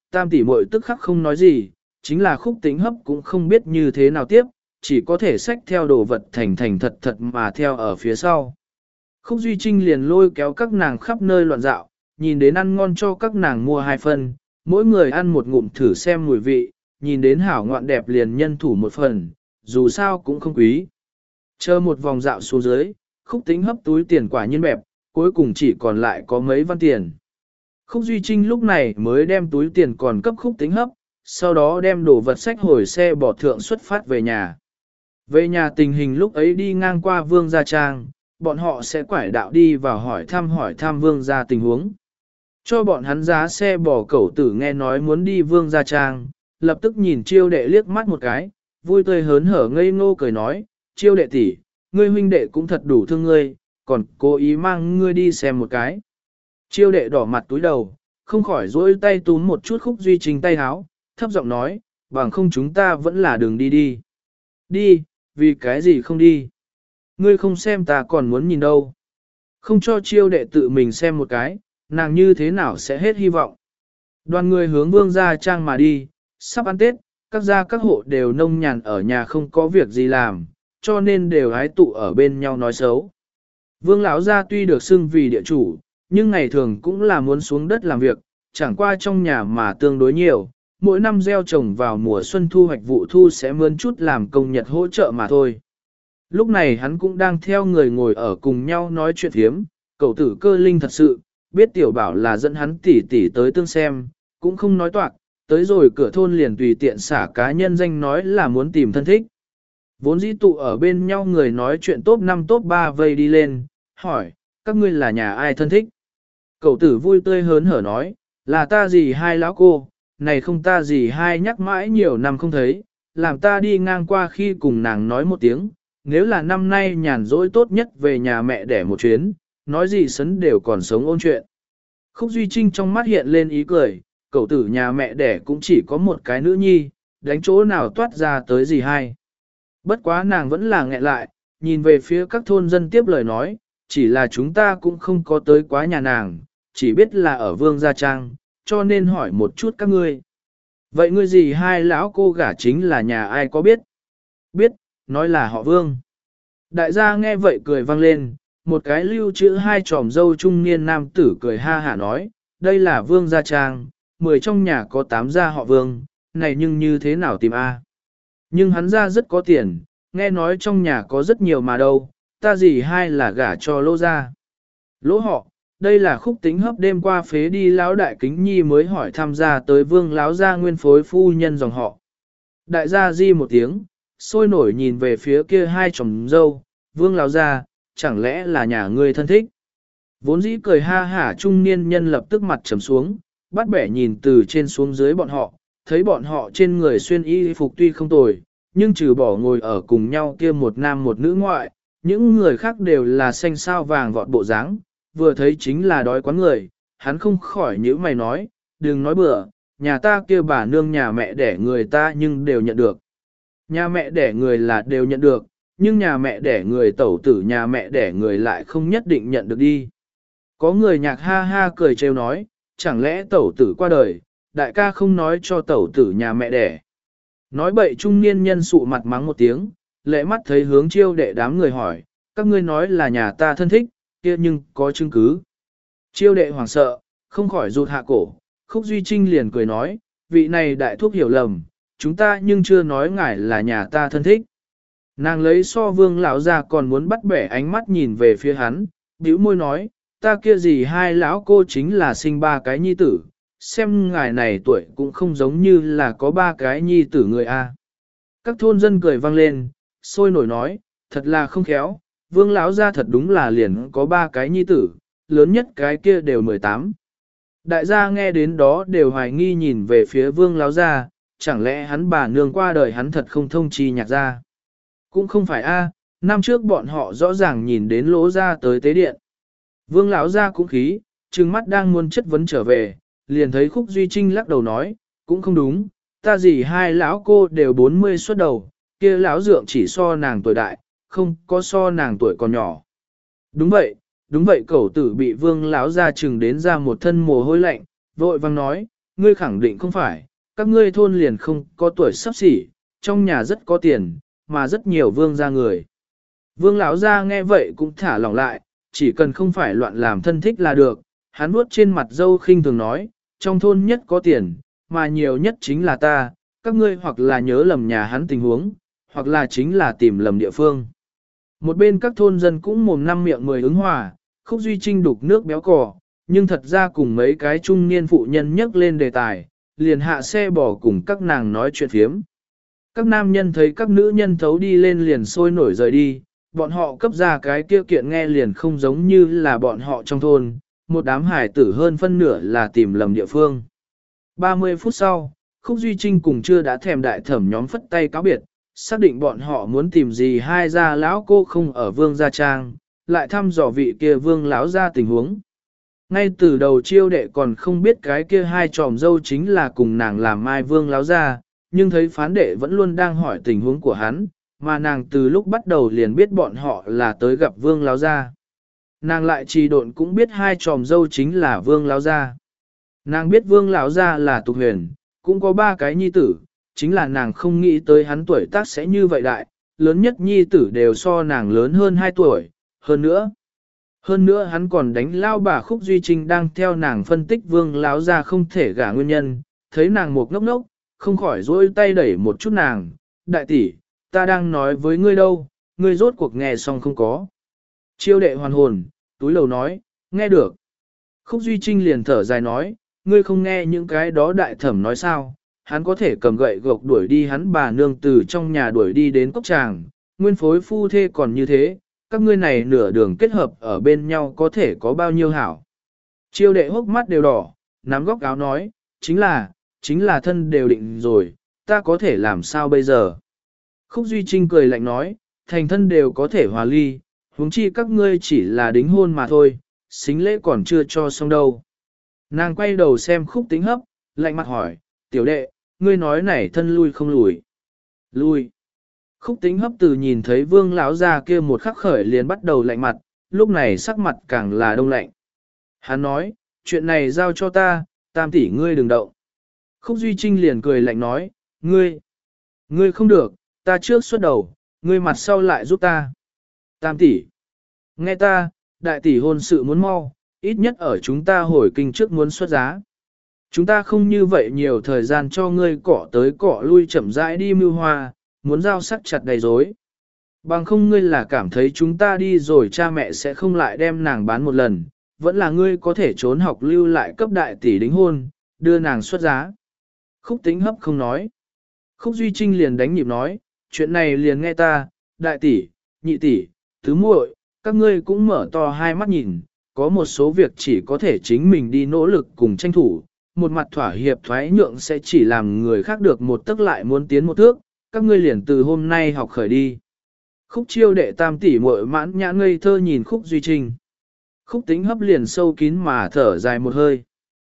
tam tỷ muội tức khắc không nói gì, chính là Khúc Tĩnh Hấp cũng không biết như thế nào tiếp, chỉ có thể xách theo đồ vật thành thành thật thật mà theo ở phía sau. Khúc Duy Trinh liền lôi kéo các nàng khắp nơi loạn dạo, nhìn đến ăn ngon cho các nàng mua 2 phần, mỗi người ăn một ngụm thử xem mùi vị, nhìn đến hảo ngoạn đẹp liền nhân thủ một phần, dù sao cũng không quý. Chờ một vòng dạo xuống dưới, Khúc Tĩnh Hấp túi tiền quả nhiên bẹp, cuối cùng chỉ còn lại có mấy văn tiền. Khúc Duy Trinh lúc này mới đem túi tiền còn cấp Khúc Tĩnh Hấp, sau đó đem đồ vật sách hồi xe bỏ thượng xuất phát về nhà. Về nhà tình hình lúc ấy đi ngang qua Vương Gia Trang, bọn họ sẽ quải đạo đi vào hỏi thăm Vương Gia tình huống. Cho bọn hắn giá xe bỏ cẩu tử nghe nói muốn đi Vương Gia Trang, lập tức nhìn Chiêu đệ liếc mắt một cái, vui tươi hớn hở ngây ngô cười nói, Chiêu đệ tỷ, ngươi huynh đệ cũng thật đủ thương ngươi, còn cố ý mang ngươi đi xem một cái. Chiêu đệ đỏ mặt túi đầu, không khỏi dỗi tay túm một chút Khúc Duy Trinh tay háo, thấp giọng nói, bằng không chúng ta vẫn là đường đi đi. Đi, vì cái gì không đi? Ngươi không xem ta còn muốn nhìn đâu. Không cho Chiêu đệ tự mình xem một cái, nàng như thế nào sẽ hết hy vọng. Đoàn người hướng Vương Gia Trang mà đi, sắp ăn Tết, các gia các hộ đều nông nhàn ở nhà không có việc gì làm, cho nên đều hái tụ ở bên nhau nói xấu. Vương lão gia tuy được xưng vì địa chủ, nhưng ngày thường cũng là muốn xuống đất làm việc, chẳng qua trong nhà mà tương đối nhiều, mỗi năm gieo trồng vào mùa xuân thu hoạch vụ thu sẽ mướn chút làm công nhật hỗ trợ mà thôi. Lúc này hắn cũng đang theo người ngồi ở cùng nhau nói chuyện thiếm, cậu tử Cơ linh thật sự, biết tiểu bảo là dẫn hắn tỉ tỉ tới tương xem, cũng không nói toạc, tới rồi cửa thôn liền tùy tiện xả cá nhân danh nói là muốn tìm thân thích. Vốn dĩ tụ ở bên nhau người nói chuyện top 5 top 3 vây đi lên, hỏi, các ngươi là nhà ai thân thích? Cậu tử vui tươi hớn hở nói, là ta gì hai lão cô, này không ta gì hai nhắc mãi nhiều năm không thấy, làm ta đi ngang qua khi cùng nàng nói một tiếng, nếu là năm nay nhàn rỗi tốt nhất về nhà mẹ đẻ một chuyến, nói gì sấn đều còn sống ôn chuyện. Khúc Duy Trinh trong mắt hiện lên ý cười, cậu tử nhà mẹ đẻ cũng chỉ có một cái nữ nhi, đánh chỗ nào toát ra tới gì hay. Bất quá nàng vẫn là nghẹn lại, nhìn về phía các thôn dân tiếp lời nói, chỉ là chúng ta cũng không có tới quá nhà nàng, chỉ biết là ở Vương Gia Trang, cho nên hỏi một chút các ngươi. Vậy ngươi gì hai lão cô gả chính là nhà ai có biết? Biết, nói là họ Vương. Đại gia nghe vậy cười vang lên, một cái lưu trữ hai tròm dâu trung niên nam tử cười ha hả nói, đây là Vương Gia Trang, 10 trong nhà có 8 gia họ Vương, này nhưng như thế nào tìm a? Nhưng hắn ra rất có tiền, nghe nói trong nhà có rất nhiều mà đâu, ta gì hai là gả cho Lỗ gia. Lỗ họ, đây là Khúc Tĩnh Hấp đêm qua phế đi lão đại kính nhi mới hỏi tham gia tới Vương lão gia nguyên phối phu nhân dòng họ. Đại gia di một tiếng, sôi nổi nhìn về phía kia hai chồng dâu, Vương lão gia, chẳng lẽ là nhà ngươi thân thích? Vốn dĩ cười ha hả trung niên nhân lập tức mặt trầm xuống, bắt bẻ nhìn từ trên xuống dưới bọn họ, thấy bọn họ trên người xuyên y phục tuy không tồi, nhưng trừ bỏ ngồi ở cùng nhau kia một nam một nữ ngoại, những người khác đều là xanh sao vàng vọt bộ dáng, vừa thấy chính là đói quán người, hắn không khỏi nhíu mày nói, đừng nói bừa, nhà ta kia bà nương nhà mẹ đẻ người ta nhưng đều nhận được. Nhà mẹ đẻ người là đều nhận được, nhưng nhà mẹ đẻ người tẩu tử nhà mẹ đẻ người lại không nhất định nhận được đi. Có người nhạc ha ha cười trêu nói, chẳng lẽ tẩu tử qua đời, đại ca không nói cho tẩu tử nhà mẹ đẻ. Nói bậy trung niên nhân sụ mặt mắng một tiếng, lệ mắt thấy hướng Chiêu đệ đám người hỏi, các ngươi nói là nhà ta thân thích, kia nhưng có chứng cứ. Chiêu đệ hoảng sợ, không khỏi rụt hạ cổ, Khúc Duy Trinh liền cười nói, vị này đại thúc hiểu lầm, chúng ta nhưng chưa nói ngài là nhà ta thân thích. Nàng lấy so Vương lão ra còn muốn bắt bẻ ánh mắt nhìn về phía hắn, bĩu môi nói, ta kia gì hai lão cô chính là sinh 3 cái nhi tử, xem ngài này tuổi cũng không giống như là có 3 cái nhi tử người a. Các thôn dân cười vang lên, sôi nổi nói, thật là không khéo, Vương lão gia thật đúng là liền có 3 cái nhi tử, lớn nhất cái kia đều 18. Đại gia nghe đến đó đều hoài nghi nhìn về phía Vương lão gia, chẳng lẽ hắn bà nương qua đời hắn thật không thông chi nhạc ra. Cũng không phải a, năm trước bọn họ rõ ràng nhìn đến Lỗ gia tới tế điện. Vương lão gia cũng khí, trừng mắt đang muốn chất vấn trở về, liền thấy Khúc Duy Trinh lắc đầu nói, cũng không đúng, ta gì hai lão cô đều 40 xuất đầu, kia lão dượng chỉ so nàng tuổi đại, không có so nàng tuổi còn nhỏ. Đúng vậy, cẩu tử bị Vương lão gia trừng đến ra một thân mồ hôi lạnh, vội vang nói, ngươi khẳng định không phải, các ngươi thôn liền không có tuổi sắp xỉ, trong nhà rất có tiền, mà rất nhiều vương gia người. Vương lão gia nghe vậy cũng thả lỏng lại, chỉ cần không phải loạn làm thân thích là được, hắn vuốt trên mặt dâu khinh thường nói, trong thôn nhất có tiền, mà nhiều nhất chính là ta, các ngươi hoặc là nhớ lầm nhà hắn tình huống, hoặc là chính là tìm lầm địa phương. Một bên các thôn dân cũng mồm năm miệng mười ứng hòa, Khúc Duy Trinh đục nước béo cò, nhưng thật ra cùng mấy cái trung niên phụ nhân nhắc lên đề tài, liền hạ xe bỏ cùng các nàng nói chuyện phiếm. Các nam nhân thấy các nữ nhân thấu đi lên liền sôi nổi rời đi, bọn họ cấp ra cái kia kiện nghe liền không giống như là bọn họ trong thôn, một đám hải tử hơn phân nửa là tìm lầm địa phương. 30 phút sau, Khúc Duy Trinh cùng chưa đã thèm đại thẩm nhóm phất tay cáo biệt, xác định bọn họ muốn tìm gì hai gia lão cô không ở vương gia trang, lại thăm dò vị kia vương lão gia tình huống. Ngay từ đầu chiêu đệ còn không biết cái kia hai tròm dâu chính là cùng nàng làm mai vương lão gia, nhưng thấy phán đệ vẫn luôn đang hỏi tình huống của hắn, mà nàng từ lúc bắt đầu liền biết bọn họ là tới gặp vương lão gia. Nàng lại trì độn cũng biết hai tròm dâu chính là vương lão gia. Nàng biết vương lão gia là Tục Huyền, cũng có ba cái nhi tử, chính là nàng không nghĩ tới hắn tuổi tác sẽ như vậy đại, lớn nhất nhi tử đều so nàng lớn hơn 2 tuổi, hơn nữa hắn còn đánh lao bà Khúc Duy Trinh đang theo nàng phân tích vương lão gia không thể gả nguyên nhân, thấy nàng một ngốc ngốc, không khỏi dỗi tay đẩy một chút nàng, đại tỷ, ta đang nói với ngươi đâu, ngươi rốt cuộc nghe xong không có. Chiêu đệ hoàn hồn, túi lầu nói, nghe được. Khúc Duy Trinh liền thở dài nói, ngươi không nghe những cái đó đại thẩm nói sao, hắn có thể cầm gậy gộc đuổi đi hắn bà nương từ trong nhà đuổi đi đến cốc tràng, nguyên phối phu thê còn như thế, các ngươi này nửa đường kết hợp ở bên nhau có thể có bao nhiêu hảo. Chiêu đệ hốc mắt đều đỏ, nắm góc áo nói, chính là thân đều định rồi, ta có thể làm sao bây giờ. Khúc Duy Trinh cười lạnh nói, thành thân đều có thể hòa ly, huống chi các ngươi chỉ là đính hôn mà thôi, xính lễ còn chưa cho xong đâu. Nàng quay đầu xem Khúc Tính Hấp, lạnh mặt hỏi, tiểu đệ, ngươi nói này thân lui không lùi. Lui. Khúc Tính Hấp từ nhìn thấy vương lão gia kia một khắc khởi liền bắt đầu lạnh mặt, lúc này sắc mặt càng là đông lạnh. Hắn nói, chuyện này giao cho ta, tam tỷ ngươi đừng động. Khúc Duy Trinh liền cười lạnh nói, ngươi không được, ta trước xuất đầu, ngươi mặt sau lại giúp ta. Tam tỷ, nghe ta, đại tỷ hôn sự muốn mau, ít nhất ở chúng ta hồi kinh trước muốn xuất giá. Chúng ta không như vậy nhiều thời gian cho ngươi cỏ tới cỏ lui chậm rãi đi mưu hoa, muốn giao sắc chặt đầy rối. Bằng không ngươi là cảm thấy chúng ta đi rồi cha mẹ sẽ không lại đem nàng bán một lần, vẫn là ngươi có thể trốn học lưu lại cấp đại tỷ đính hôn, đưa nàng xuất giá. Khúc Tính Hấp không nói. Khúc Duy Trinh liền đánh nhịp nói, chuyện này liền nghe ta, đại tỷ, nhị tỷ, tứ muội, các ngươi cũng mở to hai mắt nhìn, có một số việc chỉ có thể chính mình đi nỗ lực cùng tranh thủ, một mặt thỏa hiệp thoái nhượng sẽ chỉ làm người khác được một tức lại muốn tiến một thước, các ngươi liền từ hôm nay học khởi đi. Khúc Chiêu đệ tam tỷ muội mãn nhãn ngây thơ nhìn Khúc Duy Trinh. Khúc Tính Hấp liền sâu kín mà thở dài một hơi.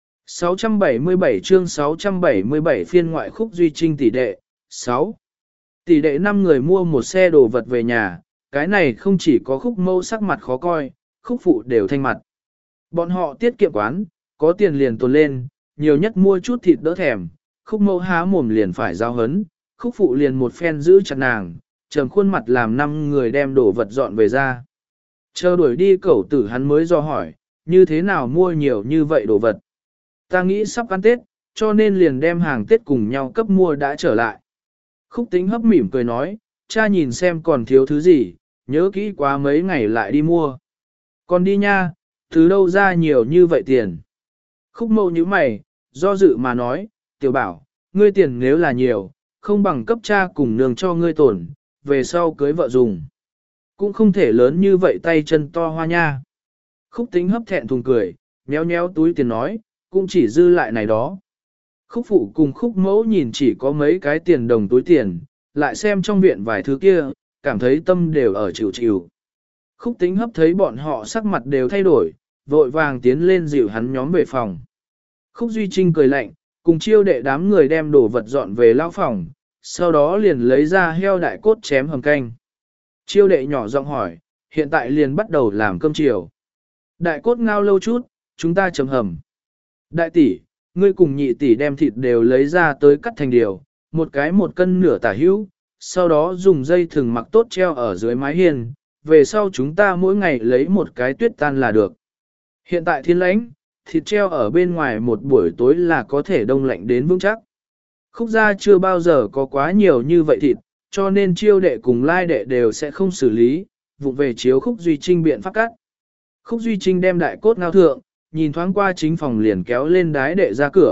677 chương 677 phiên ngoại Khúc Duy Trinh tỷ đệ, 6. Tỷ đệ 5 người mua một xe đồ vật về nhà, cái này không chỉ có Khúc Mâu sắc mặt khó coi, Khúc Phụ đều thanh mặt. Bọn họ tiết kiệm quán, có tiền liền tồn lên, nhiều nhất mua chút thịt đỡ thèm, Khúc Mâu há mồm liền phải giao hấn, Khúc Phụ liền một phen giữ chặt nàng, trầm khuôn mặt làm 5 người đem đồ vật dọn về ra. Chờ đuổi đi cẩu tử hắn mới do hỏi, như thế nào mua nhiều như vậy đồ vật. Ta nghĩ sắp ăn Tết, cho nên liền đem hàng Tết cùng nhau cấp mua đã trở lại. Khúc Tính Hấp mỉm cười nói, cha nhìn xem còn thiếu thứ gì, nhớ kỹ quá mấy ngày lại đi mua. Còn đi nha, từ đâu ra nhiều như vậy tiền. Khúc Mâu như mày, do dự mà nói, tiểu bảo, ngươi tiền nếu là nhiều, không bằng cấp cha cùng nương cho ngươi tổn, về sau cưới vợ dùng. Cũng không thể lớn như vậy tay chân to hoa nha. Khúc Tính Hấp thẹn thùng cười, nhéo nhéo túi tiền nói, cũng chỉ dư lại này đó. Khúc Phụ cùng Khúc Mẫu nhìn chỉ có mấy cái tiền đồng túi tiền, lại xem trong viện vài thứ kia, cảm thấy tâm đều ở chịu chịu. Khúc Tính Hấp thấy bọn họ sắc mặt đều thay đổi, vội vàng tiến lên dịu hắn nhóm về phòng. Khúc Duy Trinh cười lạnh, cùng Chiêu đệ đám người đem đồ vật dọn về lão phòng, sau đó liền lấy ra heo đại cốt chém hầm canh. Chiêu đệ nhỏ giọng hỏi, hiện tại liền bắt đầu làm cơm chiều. Đại cốt ngao lâu chút, chúng ta chấm hầm. Đại tỷ, ngươi cùng nhị tỷ đem thịt đều lấy ra tới cắt thành điều, một cái 1 cân nửa tả hữu, sau đó dùng dây thừng mặc tốt treo ở dưới mái hiên, về sau chúng ta mỗi ngày lấy một cái tuyết tan là được. Hiện tại thiên lãnh, thịt treo ở bên ngoài một buổi tối là có thể đông lạnh đến vững chắc. Khúc gia chưa bao giờ có quá nhiều như vậy thịt, cho nên chiêu đệ cùng lai đệ đều sẽ không xử lý, vụng về chiếu Khúc Duy Trinh biện pháp cắt. Khúc Duy Trinh đem đại cốt ngao thượng, nhìn thoáng qua chính phòng liền kéo lên đái đệ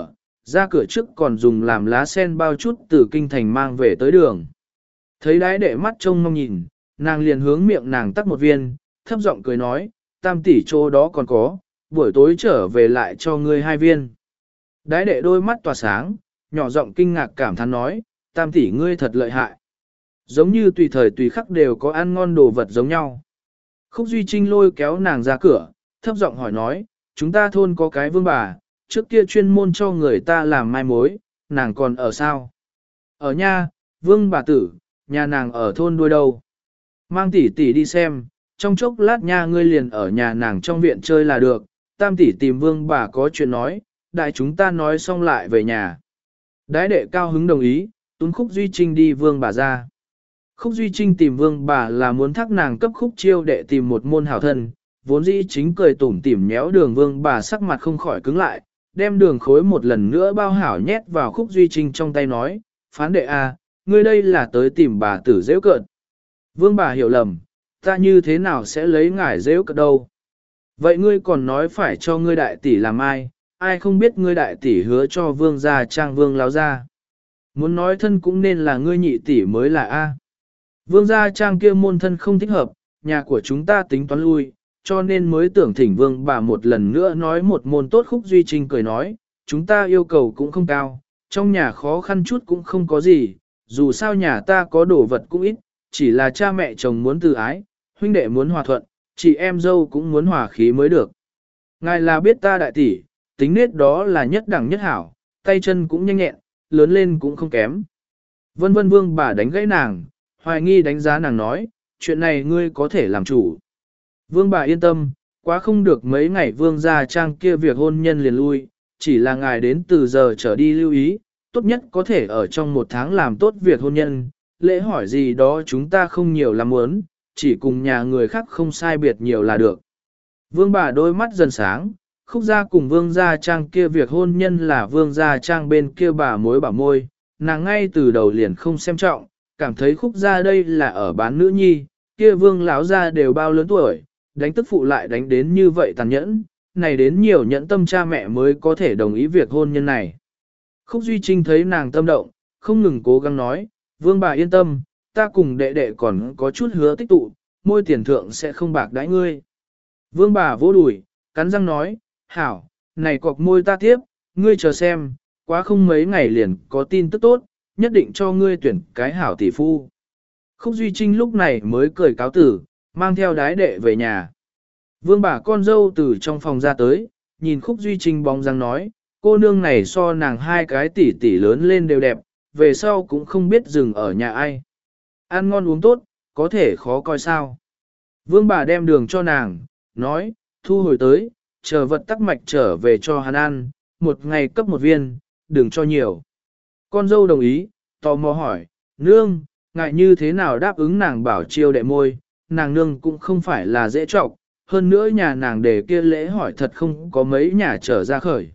ra cửa trước còn dùng làm lá sen bao chút từ kinh thành mang về tới đường. Thấy đái đệ mắt trông mong nhìn, nàng liền hướng miệng nàng tắt một viên, thấp giọng cười nói, tam tỷ chỗ đó còn có, buổi tối trở về lại cho ngươi 2 viên. Đái đệ đôi mắt tỏa sáng, nhỏ giọng kinh ngạc cảm thán nói, tam tỷ ngươi thật lợi hại. Giống như tùy thời tùy khắc đều có ăn ngon đồ vật giống nhau. Khúc Duy Trinh lôi kéo nàng ra cửa, thấp giọng hỏi nói, chúng ta thôn có cái vương bà, trước kia chuyên môn cho người ta làm mai mối, nàng còn ở sao? Ở nha, vương bà tử, nhà nàng ở thôn đuôi đâu? Mang tỷ tỷ đi xem, trong chốc lát nha ngươi liền ở nhà nàng trong viện chơi là được, tam tỷ tìm vương bà có chuyện nói, đại chúng ta nói xong lại về nhà. Đái đệ cao hứng đồng ý, túm Khúc Duy Trinh đi vương bà ra. Khúc Duy Trinh tìm vương bà là muốn thác nàng cấp Khúc Chiêu đệ tìm một môn hảo thân, vốn dĩ chính cười tủm tỉm nhéo đường vương bà sắc mặt không khỏi cứng lại, đem đường khối một lần nữa bao hảo nhét vào Khúc Duy Trinh trong tay nói, phán đệ a, ngươi đây là tới tìm bà tử dễ cợt. Vương bà hiểu lầm, ta như thế nào sẽ lấy ngải dễ cợt đâu. Vậy ngươi còn nói phải cho ngươi đại tỷ làm ai không biết ngươi đại tỷ hứa cho vương gia trang vương láo ra. Muốn nói thân cũng nên là ngươi nhị tỷ mới là A. Vương gia trang kia môn thân không thích hợp, nhà của chúng ta tính toán lui, cho nên mới tưởng thỉnh vương bà một lần nữa nói một môn tốt. Khúc Duy Trinh cười nói, chúng ta yêu cầu cũng không cao, trong nhà khó khăn chút cũng không có gì, dù sao nhà ta có đồ vật cũng ít, chỉ là cha mẹ chồng muốn từ ái, huynh đệ muốn hòa thuận, chị em dâu cũng muốn hòa khí mới được. Ngài là biết ta đại tỷ, tính nết đó là nhất đẳng nhất hảo, tay chân cũng nhanh nhẹn, lớn lên cũng không kém. Vân vân vương bà đánh gãy nàng, hoài nghi đánh giá nàng nói, chuyện này ngươi có thể làm chủ. Vương bà yên tâm, quá không được mấy ngày vương gia trang kia việc hôn nhân liền lui, chỉ là ngài đến từ giờ trở đi lưu ý, tốt nhất có thể ở trong 1 tháng làm tốt việc hôn nhân, lễ hỏi gì đó chúng ta không nhiều làm muốn, chỉ cùng nhà người khác không sai biệt nhiều là được. Vương bà đôi mắt dần sáng, Khúc gia cùng vương gia trang kia việc hôn nhân là vương gia trang bên kia bà mối bảo môi, nàng ngay từ đầu liền không xem trọng, cảm thấy Khúc gia đây là ở bán nữ nhi, kia vương lão gia đều bao lớn tuổi, đánh tức phụ lại đánh đến như vậy tàn nhẫn, này đến nhiều nhẫn tâm cha mẹ mới có thể đồng ý việc hôn nhân này. Khúc Duy Trinh thấy nàng tâm động, không ngừng cố gắng nói, vương bà yên tâm, ta cùng đệ đệ còn có chút hứa tích tụ, môi tiền thượng sẽ không bạc đãi ngươi. Vương bà vỗ đùi, cắn răng nói, hảo, này cọc môi ta tiếp, ngươi chờ xem, quá không mấy ngày liền có tin tức tốt, nhất định cho ngươi tuyển cái hảo tỷ phu. Khúc Duy Trinh lúc này mới cười cáo tử, mang theo đái đệ về nhà. Vương bà con dâu từ trong phòng ra tới, nhìn Khúc Duy Trinh bóng dáng nói, cô nương này so nàng 2 cái tỷ tỷ lớn lên đều đẹp, về sau cũng không biết dừng ở nhà ai. Ăn ngon uống tốt, có thể khó coi sao. Vương bà đem đường cho nàng, nói, thu hồi tới, chờ vật tắc mạch trở về cho hắn ăn, 1 ngày cấp 1 viên, đừng cho nhiều. Con dâu đồng ý, tò mò hỏi, nương, ngại như thế nào đáp ứng nàng bảo chiêu đệ môi, nàng nương cũng không phải là dễ trọng, hơn nữa nhà nàng để kia lễ hỏi thật không có mấy nhà trở ra khởi.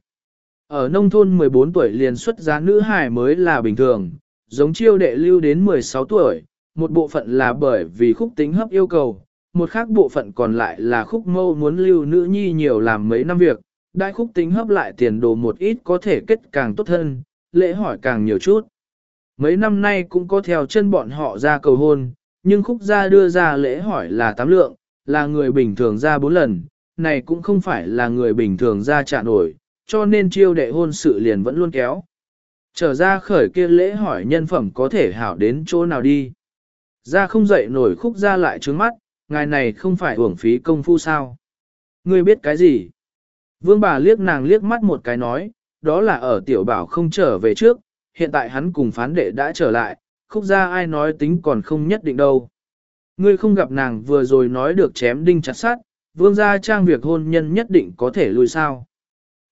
Ở nông thôn 14 tuổi liền xuất giá nữ hài mới là bình thường, giống chiêu đệ lưu đến 16 tuổi, một bộ phận là bởi vì Khúc Tính Hấp yêu cầu, một khác bộ phận còn lại là Khúc Mâu muốn lưu nữ nhi nhiều làm mấy năm việc, đại Khúc Tính Hấp lại tiền đồ một ít có thể kết càng tốt hơn, lễ hỏi càng nhiều chút. Mấy năm nay cũng có theo chân bọn họ ra cầu hôn, nhưng Khúc gia đưa ra lễ hỏi là 8 lượng, là người bình thường ra 4 lần, này cũng không phải là người bình thường ra trả nổi, cho nên chiêu đệ hôn sự liền vẫn luôn kéo. Trở ra khởi kia lễ hỏi nhân phẩm có thể hảo đến chỗ nào đi. Ra không dậy nổi Khúc gia lại trướng mắt, ngài này không phải uổng phí công phu sao. Ngươi biết cái gì? Vương bà liếc nàng liếc mắt một cái nói, đó là ở tiểu bảo không trở về trước, hiện tại hắn cùng phán đệ đã trở lại, Khúc gia ai nói tính còn không nhất định đâu. Ngươi không gặp nàng vừa rồi nói được chém đinh chặt sắt, vương gia trang việc hôn nhân nhất định có thể lùi sao.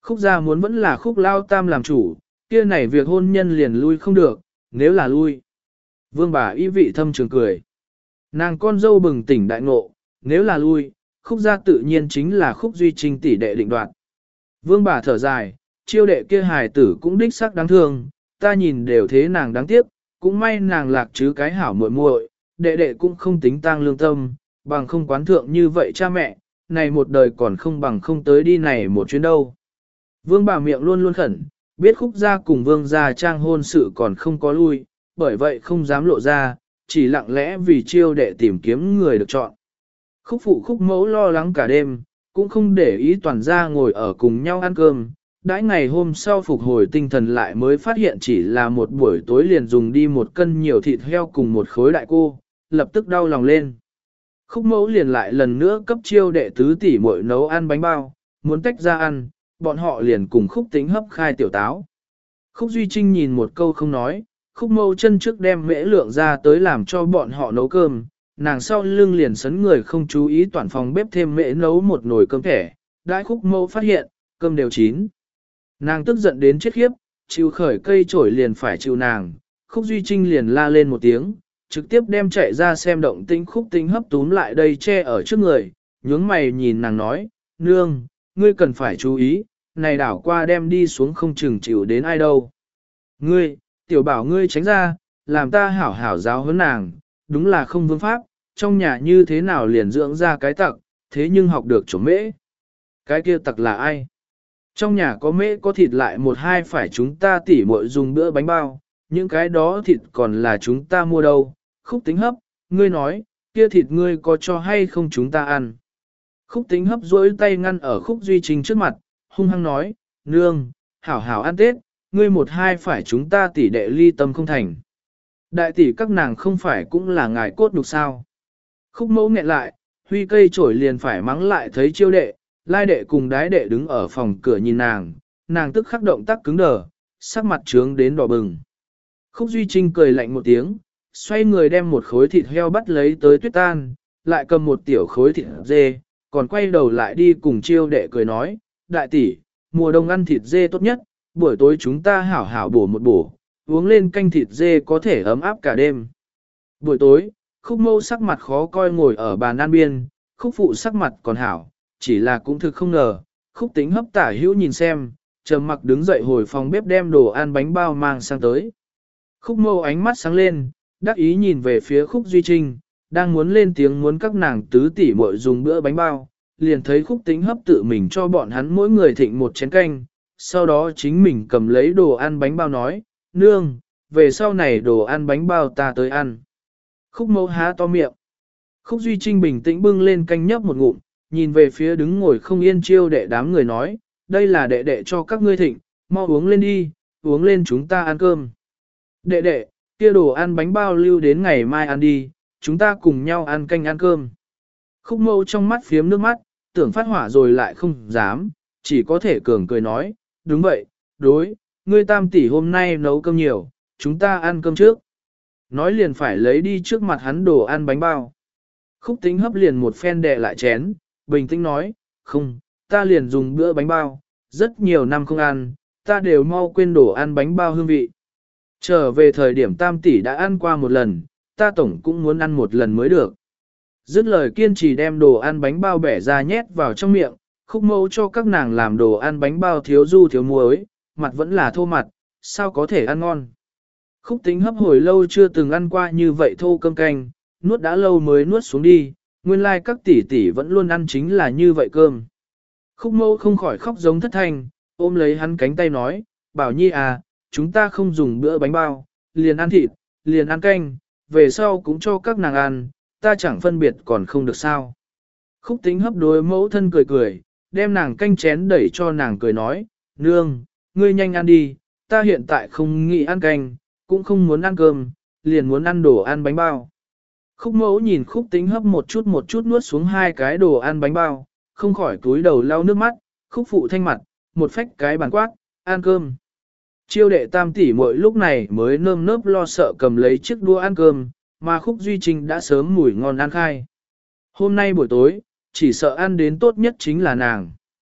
Khúc gia muốn vẫn là khúc lao tam làm chủ, kia này việc hôn nhân liền lui không được, nếu là lui. Vương bà ý vị thâm trường cười. Nàng con dâu bừng tỉnh đại ngộ, nếu là lui, khúc gia tự nhiên chính là khúc duy trinh tỷ đệ định đoạt. Vương bà thở dài, chiêu đệ kia hài tử cũng đích xác đáng thương, ta nhìn đều thế nàng đáng tiếc, cũng may nàng lạc chứ cái hảo muội muội, đệ đệ cũng không tính tang lương tâm, bằng không quán thượng như vậy cha mẹ, này một đời còn không bằng không tới đi này một chuyến đâu. Vương bà miệng luôn luôn khẩn, biết khúc gia cùng vương gia trang hôn sự còn không có lui, bởi vậy không dám lộ ra, chỉ lặng lẽ vì chiêu đệ tìm kiếm người được chọn. Khúc phụ khúc mẫu lo lắng cả đêm, cũng không để ý toàn gia ngồi ở cùng nhau ăn cơm. Đãi ngày hôm sau phục hồi tinh thần lại mới phát hiện chỉ là một buổi tối liền dùng đi 1 cân nhiều thịt heo cùng một khối đại cô, lập tức đau lòng lên. Khúc mẫu liền lại lần nữa cấp chiêu đệ tứ tỷ muội nấu ăn bánh bao, muốn tách ra ăn, bọn họ liền cùng khúc tính hấp khai tiểu táo. Khúc Duy Trinh nhìn một câu không nói, khúc mẫu chân trước đem mễ lượng ra tới làm cho bọn họ nấu cơm, nàng sau lưng liền sấn người không chú ý toàn phòng bếp thêm mễ nấu một nồi cơm thẻ, đãi khúc mẫu phát hiện, cơm đều chín. Nàng tức giận đến chết khiếp, chịu khởi cây chổi liền phải chịu nàng, khúc Duy Trinh liền la lên một tiếng, trực tiếp đem chạy ra xem động tĩnh khúc tính hấp túm lại đây che ở trước người, nhướng mày nhìn nàng nói, nương, ngươi cần phải chú ý, này đảo qua đem đi xuống không chừng chịu đến ai đâu. Ngươi, tiểu bảo ngươi tránh ra, làm ta hảo hảo giáo huấn nàng, đúng là không vương pháp, trong nhà như thế nào liền dưỡng ra cái tặc, thế nhưng học được chỗ mễ. Cái kia tặc là ai? Trong nhà có mễ có thịt lại một hai phải chúng ta tỉ muội dùng bữa bánh bao, những cái đó thịt còn là chúng ta mua đâu. Khúc tính hấp, ngươi nói, kia thịt ngươi có cho hay không chúng ta ăn. Khúc tính hấp duỗi tay ngăn ở khúc Duy Trinh trước mặt, hung hăng nói, nương, hảo hảo ăn Tết, ngươi một hai phải chúng ta tỉ đệ ly tâm không thành. Đại tỷ các nàng không phải cũng là ngài cốt nhục sao. Khúc mẫu nghẹn lại, huy cây chổi liền phải mắng lại thấy chiêu đệ, lai đệ cùng đái đệ đứng ở phòng cửa nhìn nàng tức khắc động tác cứng đờ, sắc mặt trướng đến đỏ bừng. Khúc Duy Trinh cười lạnh một tiếng, xoay người đem một khối thịt heo bắt lấy tới tuyết tan, lại cầm một tiểu khối thịt dê, còn quay đầu lại đi cùng chiêu đệ cười nói, đại tỷ, mùa đông ăn thịt dê tốt nhất, buổi tối chúng ta hảo hảo bổ một bổ, uống lên canh thịt dê có thể ấm áp cả đêm. Buổi tối, khúc mâu sắc mặt khó coi ngồi ở bàn ăn biên, khúc phụ sắc mặt còn hảo, chỉ là cũng thực không ngờ, khúc tính hấp tả hữu nhìn xem, trầm mặc đứng dậy hồi phòng bếp đem đồ ăn bánh bao mang sang tới. Khúc mâu ánh mắt sáng lên, đắc ý nhìn về phía khúc Duy Trinh, đang muốn lên tiếng muốn các nàng tứ tỷ muội dùng bữa bánh bao, liền thấy khúc tính hấp tự mình cho bọn hắn mỗi người thịnh một chén canh, sau đó chính mình cầm lấy đồ ăn bánh bao nói, nương, về sau này đồ ăn bánh bao ta tới ăn. Khúc mẫu há to miệng. Khúc Duy Trinh bình tĩnh bưng lên canh nhấp một ngụm, nhìn về phía đứng ngồi không yên chiêu đệ đám người nói, đây là đệ đệ cho các ngươi thịnh, mau uống lên đi, uống lên chúng ta ăn cơm. Đệ đệ, kia đồ ăn bánh bao lưu đến ngày mai ăn đi, chúng ta cùng nhau ăn canh ăn cơm. Khúc mẫu trong mắt phiếm nước mắt, tưởng phát hỏa rồi lại không dám, chỉ có thể cường cười nói, đúng vậy, đối, ngươi tam tỷ hôm nay nấu cơm nhiều, chúng ta ăn cơm trước. Nói liền phải lấy đi trước mặt hắn đồ ăn bánh bao. Khúc tính hấp liền một phen đè lại chén, bình tĩnh nói, không, ta liền dùng bữa bánh bao, rất nhiều năm không ăn, ta đều mau quên đồ ăn bánh bao hương vị. Trở về thời điểm tam tỷ đã ăn qua một lần, ta tổng cũng muốn ăn một lần mới được. Dứt lời kiên trì đem đồ ăn bánh bao bẻ ra nhét vào trong miệng, khúc mẫu cho các nàng làm đồ ăn bánh bao thiếu du thiếu muối, mặt vẫn là thô mặt, sao có thể ăn ngon. Khúc tính hấp hồi lâu chưa từng ăn qua như vậy thô cơm canh, nuốt đã lâu mới nuốt xuống đi, nguyên lai các tỷ tỷ vẫn luôn ăn chính là như vậy cơm. Khúc mẫu không khỏi khóc giống thất thanh, ôm lấy hắn cánh tay nói, bảo nhi à, chúng ta không dùng bữa bánh bao, liền ăn thịt, liền ăn canh, về sau cũng cho các nàng ăn, ta chẳng phân biệt còn không được sao. Khúc tính hấp đối mẫu thân cười cười, đem nàng canh chén đẩy cho nàng cười nói, nương, ngươi nhanh ăn đi, ta hiện tại không nghĩ ăn canh, cũng không muốn ăn cơm, liền muốn ăn đồ ăn bánh bao. Khúc mẫu nhìn khúc tính hấp một chút nuốt xuống hai cái đồ ăn bánh bao, không khỏi túi đầu lau nước mắt, khúc phụ thanh mặt, một phách cái bàn quát, ăn cơm. Chiêu đệ tam tỷ muội lúc này mới nơm nớp lo sợ cầm lấy chiếc đũa ăn cơm, mà khúc Duy Trinh đã sớm mùi ngon ăn khai. Hôm nay buổi tối, chỉ sợ ăn đến tốt nhất chính là nàng.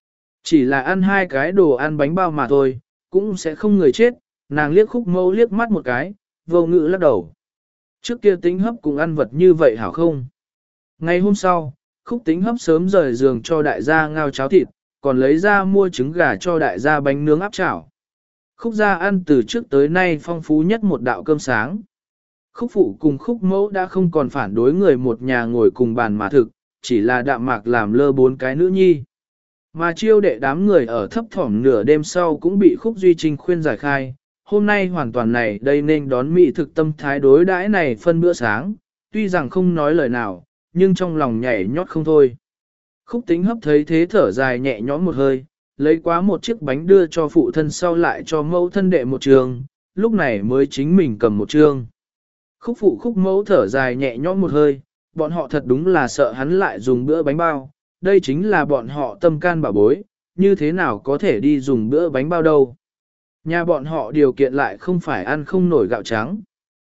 Chỉ là ăn hai cái đồ ăn bánh bao mà thôi, cũng sẽ không người chết, nàng liếc Khúc Mẫu liếc mắt một cái, vô ngữ lắc đầu. Trước kia Tính Hấp cũng ăn vật như vậy hảo không? Ngày hôm sau, Khúc Tính Hấp sớm rời giường cho đại gia ngao cháo thịt, còn lấy ra mua trứng gà cho đại gia bánh nướng áp chảo. Khúc gia ăn từ trước tới nay phong phú nhất một đạo cơm sáng. Khúc phụ cùng Khúc Mẫu đã không còn phản đối người một nhà ngồi cùng bàn mà thực, chỉ là đạm mạc làm lơ bốn cái nữ nhi. Mà chiêu đệ đám người ở thấp thỏm nửa đêm sau cũng bị Khúc Duy Trinh khuyên giải khai, hôm nay hoàn toàn này đây nên đón mỹ thực tâm thái đối đãi này phân bữa sáng, tuy rằng không nói lời nào, nhưng trong lòng nhảy nhót không thôi. Khúc Tính Hấp thấy thế thở dài nhẹ nhõm một hơi, lấy quá một chiếc bánh đưa cho phụ thân sau lại cho mẫu thân đệ một trường, lúc này mới chính mình cầm một trường. Khúc phụ Khúc Mẫu thở dài nhẹ nhõm một hơi, bọn họ thật đúng là sợ hắn lại dùng bữa bánh bao, đây chính là bọn họ tâm can bảo bối, như thế nào có thể đi dùng bữa bánh bao đâu. Nhà bọn họ điều kiện lại không phải ăn không nổi gạo trắng.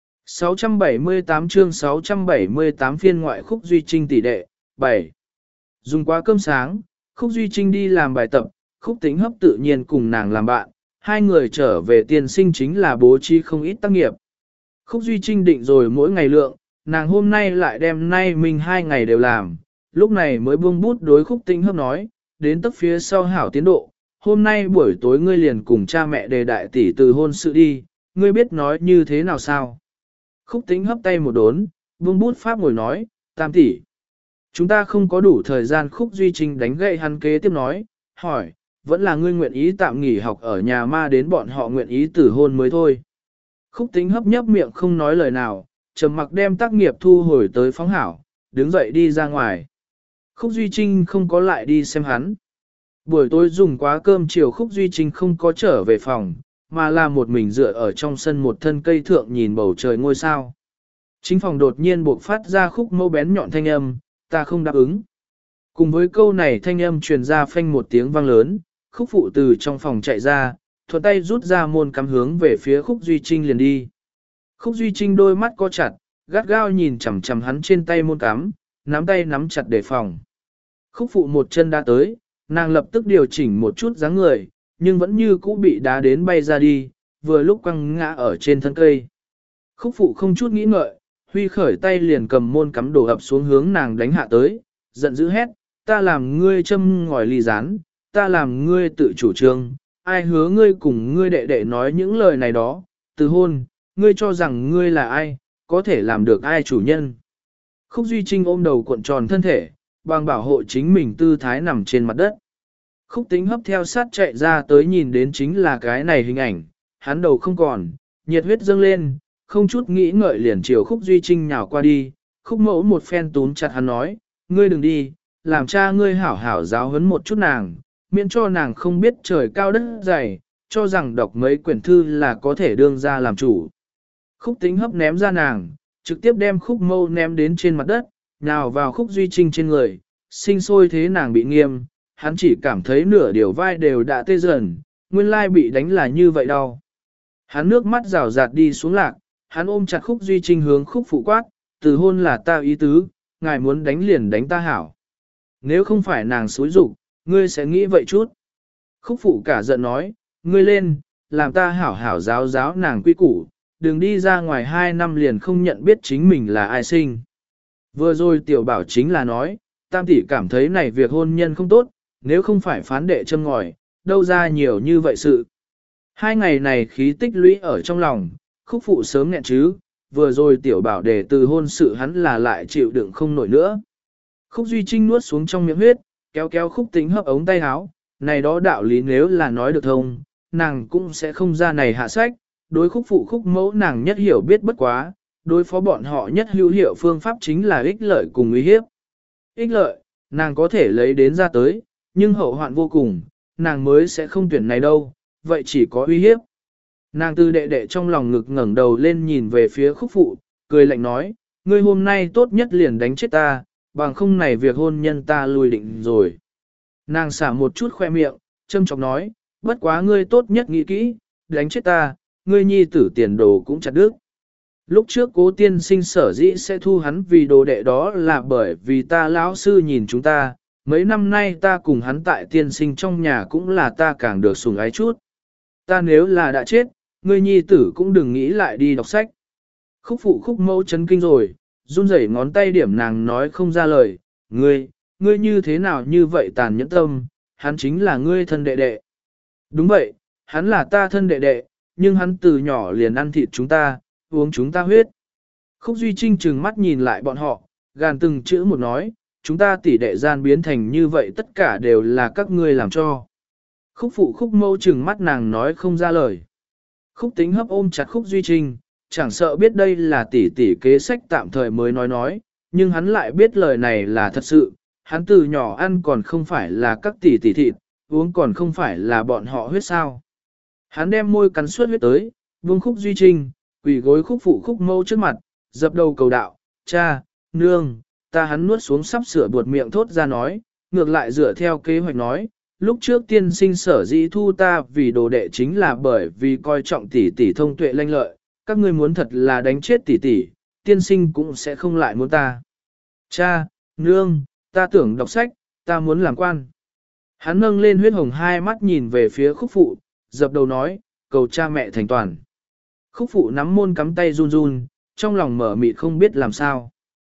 678 chương 678 phiên ngoại Khúc Duy Trinh tỷ đệ, 7. Dùng qua cơm sáng, Khúc Duy Trinh đi làm bài tập, Khúc Tính Hấp tự nhiên cùng nàng làm bạn, hai người trở về tiên sinh chính là bố trí không ít tác nghiệp. Khúc Duy Trinh định rồi mỗi ngày lượng, nàng hôm nay lại đem nay mình 2 ngày đều làm, lúc này mới buông bút đối Khúc Tính Hấp nói, đến tấp phía sau hảo tiến độ, hôm nay buổi tối ngươi liền cùng cha mẹ đề đại tỷ từ hôn sự đi, ngươi biết nói như thế nào sao? Khúc Tính Hấp tay một đốn, buông bút pháp ngồi nói, tam tỷ. Chúng ta không có đủ thời gian. Khúc Duy Trinh đánh gậy hắn kế tiếp nói, hỏi, vẫn là ngươi nguyện ý tạm nghỉ học ở nhà ma đến bọn họ nguyện ý tử hôn mới thôi. Khúc Tính Hấp nhấp miệng không nói lời nào, trầm mặc đem tác nghiệp thu hồi tới phóng hảo, đứng dậy đi ra ngoài. Khúc Duy Trinh không có lại đi xem hắn. Buổi tối dùng quá cơm chiều Khúc Duy Trinh không có trở về phòng, mà là một mình dựa ở trong sân một thân cây thượng nhìn bầu trời ngôi sao. Chính phòng đột nhiên buộc phát ra Khúc Mẫu bén nhọn thanh âm, ta không đáp ứng. Cùng với câu này thanh âm truyền ra phanh một tiếng vang lớn, Khúc phụ từ trong phòng chạy ra, thuận tay rút ra môn cắm hướng về phía Khúc Duy Trinh liền đi. Khúc Duy Trinh đôi mắt co chặt, gắt gao nhìn chằm chằm hắn trên tay môn cắm, nắm tay nắm chặt đề phòng. Khúc phụ một chân đã tới, nàng lập tức điều chỉnh một chút dáng người, nhưng vẫn như cũ bị đá đến bay ra đi, vừa lúc quăng ngã ở trên thân cây. Khúc phụ không chút nghĩ ngợi, huy khởi tay liền cầm môn cắm đổ ập xuống hướng nàng đánh hạ tới, giận dữ hét, ta làm ngươi châm ngòi ly rán, ta làm ngươi tự chủ trương, ai hứa ngươi cùng ngươi đệ đệ nói những lời này đó, từ hôn, ngươi cho rằng ngươi là ai, có thể làm được ai chủ nhân. Khúc Duy Trinh ôm đầu cuộn tròn thân thể, bằng bảo hộ chính mình tư thái nằm trên mặt đất. Khúc Tính Hấp theo sát chạy ra tới nhìn đến chính là cái này hình ảnh, hắn đầu không còn, nhiệt huyết dâng lên, không chút nghĩ ngợi liền chiều Khúc Duy Trinh nhào qua đi, Khúc Mẫu một phen túm chặt hắn nói, ngươi đừng đi, làm cha ngươi hảo hảo giáo huấn một chút nàng, miễn cho nàng không biết trời cao đất dày, cho rằng đọc mấy quyển thư là có thể đương ra làm chủ. Khúc Tính Hấp ném ra nàng, trực tiếp đem Khúc Mẫu ném đến trên mặt đất, nhào vào Khúc Duy Trinh trên người, sinh sôi thế nàng bị nghiêm, hắn chỉ cảm thấy nửa điều vai đều đã tê dần, nguyên lai bị đánh là như vậy đau. Hắn nước mắt rào rạt đi xuống lạc, hắn ôm chặt Khúc Duy Trinh hướng Khúc phụ quát, từ hôn là ta ý tứ, ngài muốn đánh liền đánh ta hảo. Nếu không phải nàng xúi rục, ngươi sẽ nghĩ vậy chút. Khúc phụ cả giận nói, ngươi lên, làm ta hảo hảo giáo giáo nàng quy củ, đừng đi ra ngoài 2 năm liền không nhận biết chính mình là ai sinh. Vừa rồi tiểu bảo chính là nói, tam tỷ cảm thấy này việc hôn nhân không tốt, nếu không phải phán đệ châm ngòi, đâu ra nhiều như vậy sự. 2 ngày này khí tích lũy ở trong lòng, Khúc phụ sớm nghẹn chứ, vừa rồi tiểu bảo để từ hôn sự hắn là lại chịu đựng không nổi nữa. Khúc Duy Trinh nuốt xuống trong miệng huyết, kéo kéo Khúc Tính Hấp ống tay áo, này đó đạo lý nếu là nói được thông, nàng cũng sẽ không ra này hạ sách, đối Khúc phụ Khúc mẫu nàng nhất hiểu biết bất quá, đối phó bọn họ nhất hữu hiệu phương pháp chính là ích lợi cùng uy hiếp. Ích lợi, nàng có thể lấy đến ra tới, nhưng hậu hoạn vô cùng, nàng mới sẽ không tuyển này đâu, vậy chỉ có uy hiếp. Nàng từ đệ đệ trong lòng ngực ngẩng đầu lên nhìn về phía Khúc phụ, cười lạnh nói, ngươi hôm nay tốt nhất liền đánh chết ta, bằng không này việc hôn nhân ta lùi định rồi. Nàng xả một chút khoe miệng, châm chọc nói, bất quá ngươi tốt nhất nghĩ kỹ, đánh chết ta, ngươi nhi tử tiền đồ cũng chặt đứt. Lúc trước Cố tiên sinh sở dĩ sẽ thu hắn vì đồ đệ đó là bởi vì ta lão sư nhìn chúng ta, Mấy năm nay ta cùng hắn tại tiên sinh trong nhà cũng là ta càng được sủng ái chút. Ta nếu là đã chết, ngươi nhi tử cũng đừng nghĩ lại đi đọc sách. Khúc phụ khúc mẫu chấn kinh rồi, run rẩy ngón tay điểm nàng nói không ra lời, ngươi như thế nào như vậy tàn nhẫn tâm, hắn chính là ngươi thân đệ đệ. Đúng vậy, hắn là ta thân đệ đệ, nhưng hắn từ nhỏ liền ăn thịt chúng ta, uống chúng ta huyết. Khúc Duy Trinh trừng mắt nhìn lại bọn họ, gàn từng chữ một nói, chúng ta tỷ đệ gian biến thành như vậy tất cả đều là các ngươi làm cho. Khúc phụ khúc mâu trừng mắt nàng nói không ra lời. Khúc Tính Hấp ôm chặt Khúc Duy Trinh, chẳng sợ biết đây là tỷ tỷ kế sách tạm thời mới nói, nhưng hắn lại biết lời này là thật sự, hắn từ nhỏ ăn còn không phải là các tỷ tỷ thịt, uống còn không phải là bọn họ huyết sao. Hắn đem môi cắn suốt huyết tới, buông Khúc Duy Trinh, quỳ gối khúc phụ khúc mâu trước mặt, dập đầu cầu đạo, cha, nương, ta. Hắn nuốt xuống sắp sửa buột miệng thốt ra nói, ngược lại dựa theo kế hoạch nói, lúc trước tiên sinh sở dĩ thu ta vì đồ đệ chính là bởi vì coi trọng tỷ tỷ thông tuệ lanh lợi, các ngươi muốn thật là đánh chết tỷ tỷ, tiên sinh cũng sẽ không lại muốn ta. Cha, nương, ta tưởng đọc sách, ta muốn làm quan. Hắn nâng lên huyết hồng hai mắt nhìn về phía khúc phụ, dập đầu nói, cầu cha mẹ thành toàn. Khúc phụ nắm môn cắm tay run run, trong lòng mở mịt không biết làm sao.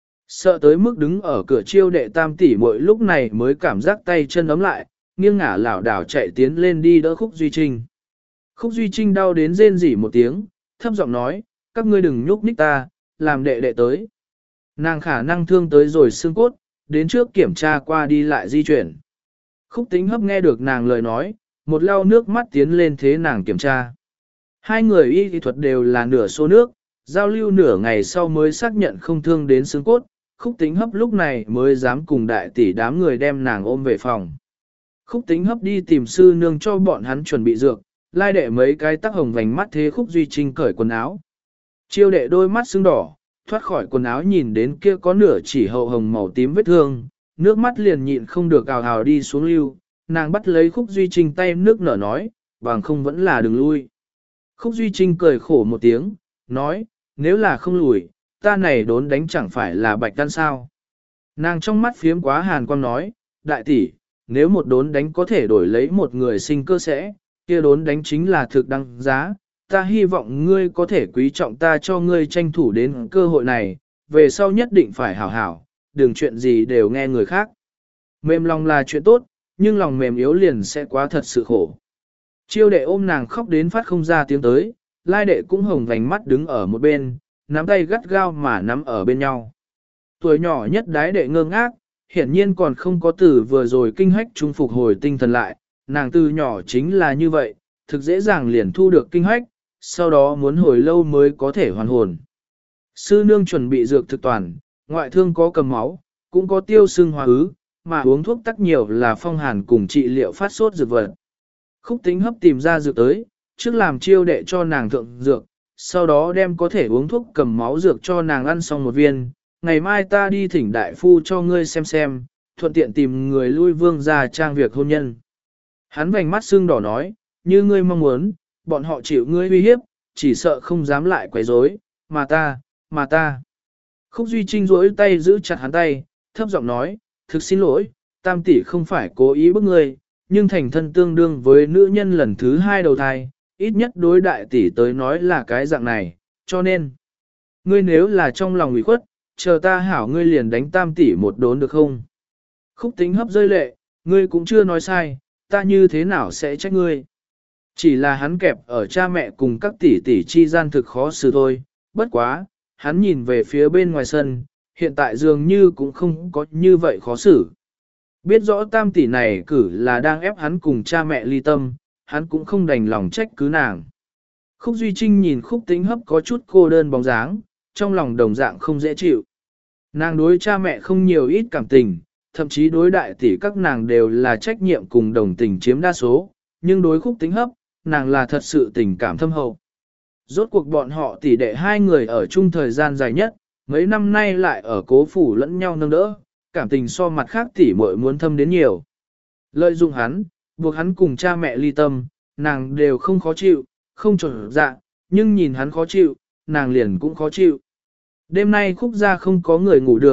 Sợ tới mức đứng ở cửa chiêu đệ tam tỷ mỗi lúc này mới cảm giác tay chân ấm lại, nghiêng ngả lảo đảo chạy tiến lên đi đỡ Khúc Duy Trinh. Khúc Duy Trinh đau đến rên rỉ một tiếng, thấp giọng nói, các ngươi đừng nhúc nhích ta, làm đệ đệ tới. Nàng khả năng thương tới rồi xương cốt, đến trước kiểm tra qua đi lại di chuyển. Khúc Tính Hấp nghe được nàng lời nói, một lau nước mắt tiến lên thế nàng kiểm tra. Hai người y kỹ thuật đều là nửa số nước, giao lưu nửa ngày sau mới xác nhận không thương đến xương cốt, Khúc Tính Hấp lúc này mới dám cùng đại tỷ đám người đem nàng ôm về phòng. Khúc Tính Hấp đi tìm sư nương cho bọn hắn chuẩn bị dược, lai đệ mấy cái tắc hồng vành mắt thế Khúc Duy Trinh cởi quần áo. Chiêu đệ đôi mắt sưng đỏ, thoát khỏi quần áo nhìn đến kia có nửa chỉ hậu hồng màu tím vết thương, nước mắt liền nhịn không được ào ào đi xuống lưu, nàng bắt lấy Khúc Duy Trinh tay nước nở nói, bằng không vẫn là đừng lui. Khúc Duy Trinh cười khổ một tiếng, nói, nếu là không lùi, ta này đốn đánh chẳng phải là bạch tan sao. Nàng trong mắt phiếm quá hàn quang nói, đại tỷ, nếu một đốn đánh có thể đổi lấy một người sinh cơ sẽ, kia đốn đánh chính là thực đăng giá, ta hy vọng ngươi có thể quý trọng ta cho ngươi tranh thủ đến cơ hội này, về sau nhất định phải hảo hảo, đừng chuyện gì đều nghe người khác. Mềm lòng là chuyện tốt, nhưng lòng mềm yếu liền sẽ quá thật sự khổ. Chiêu đệ ôm nàng khóc đến phát không ra tiếng tới, lai đệ cũng hồng vành mắt đứng ở một bên, nắm tay gắt gao mà nắm ở bên nhau. Tuổi nhỏ nhất đái đệ ngơ ngác, hiển nhiên còn không có từ vừa rồi kinh hách trung phục hồi tinh thần lại, nàng từ nhỏ chính là như vậy, thực dễ dàng liền thu được kinh hách, sau đó muốn hồi lâu mới có thể hoàn hồn. Sư nương chuẩn bị dược thực toàn, ngoại thương có cầm máu, cũng có tiêu sưng hóa ứ, mà uống thuốc tắc nhiều là phong hàn cùng trị liệu phát sốt dược vật. Khúc Tính Hấp tìm ra dược tới, trước làm chiêu đệ cho nàng thượng dược, sau đó đem có thể uống thuốc cầm máu dược cho nàng ăn xong một viên, ngày mai ta đi thỉnh đại phu cho ngươi xem, thuận tiện tìm người lui vương ra trang việc hôn nhân. Hắn vành mắt sưng đỏ nói, như ngươi mong muốn, bọn họ chịu ngươi uy hiếp, chỉ sợ không dám lại quấy rối, mà ta. Khúc Duy Trinh duỗi tay giữ chặt hắn tay, thấp giọng nói, thực xin lỗi, tam tỷ không phải cố ý bức ngươi, nhưng thành thân tương đương với nữ nhân lần thứ hai đầu thai, ít nhất đối đại tỷ tới nói là cái dạng này, cho nên, ngươi nếu là trong lòng ủy khuất, chờ ta hảo ngươi liền đánh tam tỷ một đốn được không? Khúc Tính Hấp rơi lệ, ngươi cũng chưa nói sai, ta như thế nào sẽ trách ngươi? Chỉ là hắn kẹp ở cha mẹ cùng các tỷ tỷ chi gian thực khó xử thôi, bất quá, hắn nhìn về phía bên ngoài sân, hiện tại dường như cũng không có như vậy khó xử. Biết rõ tam tỷ này cử là đang ép hắn cùng cha mẹ ly tâm, hắn cũng không đành lòng trách cứ nàng. Khúc Duy Trinh nhìn Khúc Tính Hấp có chút cô đơn bóng dáng, trong lòng đồng dạng không dễ chịu. Nàng đối cha mẹ không nhiều ít cảm tình, thậm chí đối đại tỷ các nàng đều là trách nhiệm cùng đồng tình chiếm đa số, nhưng đối Khúc Tính Hấp, nàng là thật sự tình cảm thâm hậu. Rốt cuộc bọn họ tỷ đệ hai người ở chung thời gian dài nhất, mấy năm nay lại ở cố phủ lẫn nhau nâng đỡ, cảm tình so mặt khác tỷ muội muốn thâm đến nhiều. Lợi dụng hắn, buộc hắn cùng cha mẹ ly tâm, nàng đều không khó chịu, không trở dạ, nhưng nhìn hắn khó chịu, nàng liền cũng khó chịu. Đêm nay Khúc gia không có người ngủ được,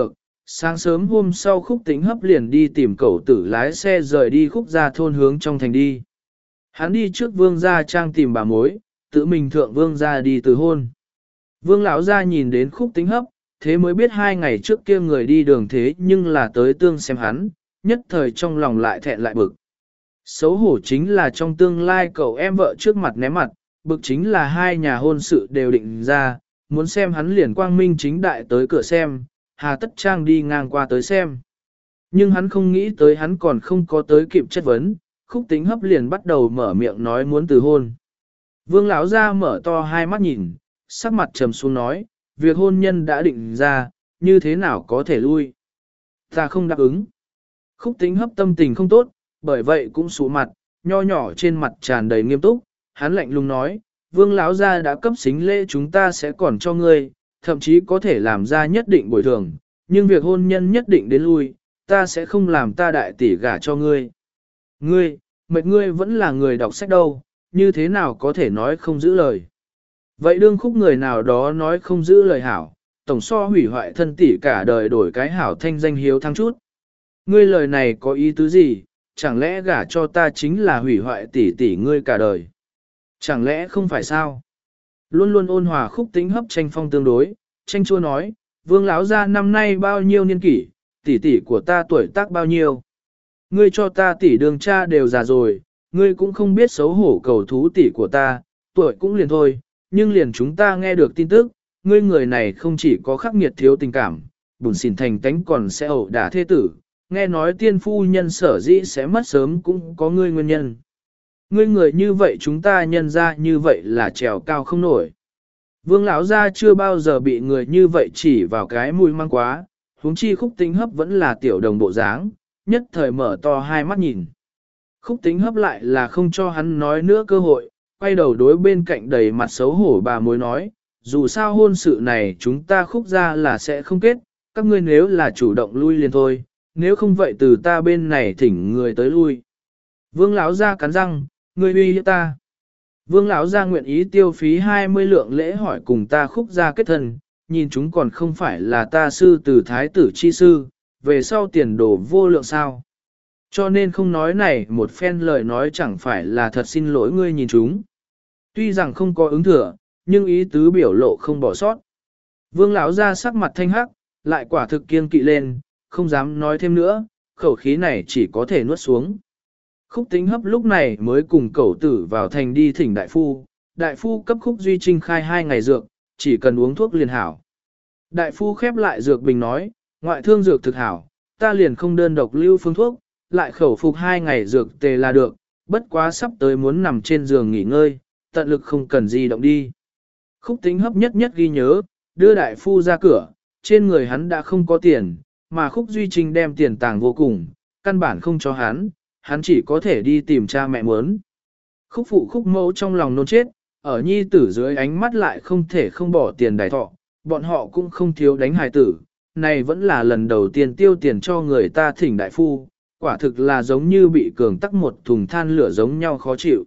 Sáng sớm hôm sau Khúc Tĩnh Hấp liền đi tìm cậu tử lái xe rời đi Khúc gia thôn hướng trong thành đi. Hắn đi trước Vương gia trang tìm bà mối, tự mình thượng Vương gia đi từ hôn. Vương lão gia nhìn đến Khúc Tĩnh Hấp, thế mới biết 2 ngày trước kia người đi đường thế nhưng là tới tương xem hắn, nhất thời trong lòng lại thẹn lại bực. Xấu hổ chính là trong tương lai cậu em vợ trước mặt ném mặt, bực chính là hai nhà hôn sự đều định ra, muốn xem hắn liền quang minh chính đại tới cửa xem, hà tất trang đi ngang qua tới xem. Nhưng hắn không nghĩ tới hắn còn không có tới kịp chất vấn, Khúc Tĩnh Hấp liền bắt đầu mở miệng nói muốn từ hôn. Vương lão gia mở to hai mắt nhìn, sắc mặt trầm xuống nói, việc hôn nhân đã định ra, như thế nào có thể lui. Ta không đáp ứng. Khúc Tĩnh Hấp tâm tình không tốt, bởi vậy cũng sụ mặt, nho nhỏ trên mặt tràn đầy nghiêm túc, hắn lạnh lùng nói, Vương lão gia đã cấp xính lễ chúng ta sẽ còn cho ngươi, thậm chí có thể làm ra nhất định bồi thường, nhưng việc hôn nhân nhất định đến lui, ta sẽ không làm ta đại tỷ gả cho ngươi. Ngươi, mệt ngươi vẫn là người đọc sách đâu, như thế nào có thể nói không giữ lời. Vậy đương Khúc người nào đó nói không giữ lời hảo, tổng so hủy hoại thân tỷ cả đời đổi cái hảo thanh danh hiếu thắng chút. Ngươi lời này có ý tứ gì, chẳng lẽ gả cho ta chính là hủy hoại tỷ tỷ ngươi cả đời? Chẳng lẽ không phải sao? Luôn luôn ôn hòa Khúc Tĩnh Hấp tranh phong tương đối, tranh chua nói, Vương lão gia năm nay bao nhiêu niên kỷ, tỷ tỷ của ta tuổi tác bao nhiêu? Ngươi cho ta tỷ đường cha đều già rồi, ngươi cũng không biết xấu hổ cầu thú tỷ của ta, tuổi cũng liền thôi, nhưng liền chúng ta nghe được tin tức, ngươi người này không chỉ có khắc nghiệt thiếu tình cảm, bùn xỉn thành tánh còn sẽ ẩu đả thế tử, nghe nói tiên phu nhân sở dĩ sẽ mất sớm cũng có ngươi nguyên nhân. Ngươi người như vậy chúng ta nhân ra như vậy là trèo cao không nổi. Vương lão gia chưa bao giờ bị người như vậy chỉ vào cái mũi mang quá, huống chi Khúc Tĩnh Hấp vẫn là tiểu đồng bộ dáng, nhất thời mở to hai mắt nhìn. Khúc Tĩnh Hấp lại là không cho hắn nói nữa cơ hội, quay đầu đối bên cạnh đầy mặt xấu hổ bà mối nói, dù sao hôn sự này chúng ta Khúc gia là sẽ không kết, các ngươi nếu là chủ động lui liền thôi, nếu không vậy từ ta bên này thỉnh người tới lui. Vương lão gia cắn răng, ngươi uy hiếp ta. Vương lão gia nguyện ý tiêu phí 20 lượng lễ hỏi cùng ta Khúc gia kết thân, nhìn chúng còn không phải là ta sư từ thái tử chi sư, về sau tiền đồ vô lượng sao. Cho nên không nói này một phen lời nói chẳng phải là thật xin lỗi ngươi nhìn chúng. Tuy rằng không có ứng thừa, nhưng ý tứ biểu lộ không bỏ sót. Vương lão gia sắc mặt thanh hắc, lại quả thực kiêng kỵ lên, không dám nói thêm nữa, khẩu khí này chỉ có thể nuốt xuống. Khúc Tĩnh Hấp lúc này mới cùng cẩu tử vào thành đi thỉnh đại phu cấp Khúc Duy Trinh khai 2 ngày dược, chỉ cần uống thuốc liền hảo. Đại phu khép lại dược bình nói, ngoại thương dược thực hảo, ta liền không đơn độc lưu phương thuốc, lại khẩu phục 2 ngày dược tề là được, bất quá sắp tới muốn nằm trên giường nghỉ ngơi, tận lực không cần di động đi. Khúc Tĩnh Hấp nhất nhất ghi nhớ, đưa đại phu ra cửa, trên người hắn đã không có tiền, mà Khúc Duy Trinh đem tiền tàng vô cùng, căn bản không cho hắn chỉ có thể đi tìm cha mẹ muốn. Khúc phụ Khúc mẫu trong lòng nôn chết, ở nhi tử dưới ánh mắt lại không thể không bỏ tiền đài thọ, bọn họ cũng không thiếu đánh hài tử, này vẫn là lần đầu tiên tiêu tiền cho người ta thỉnh đại phu, quả thực là giống như bị cường tắc một thùng than lửa giống nhau khó chịu.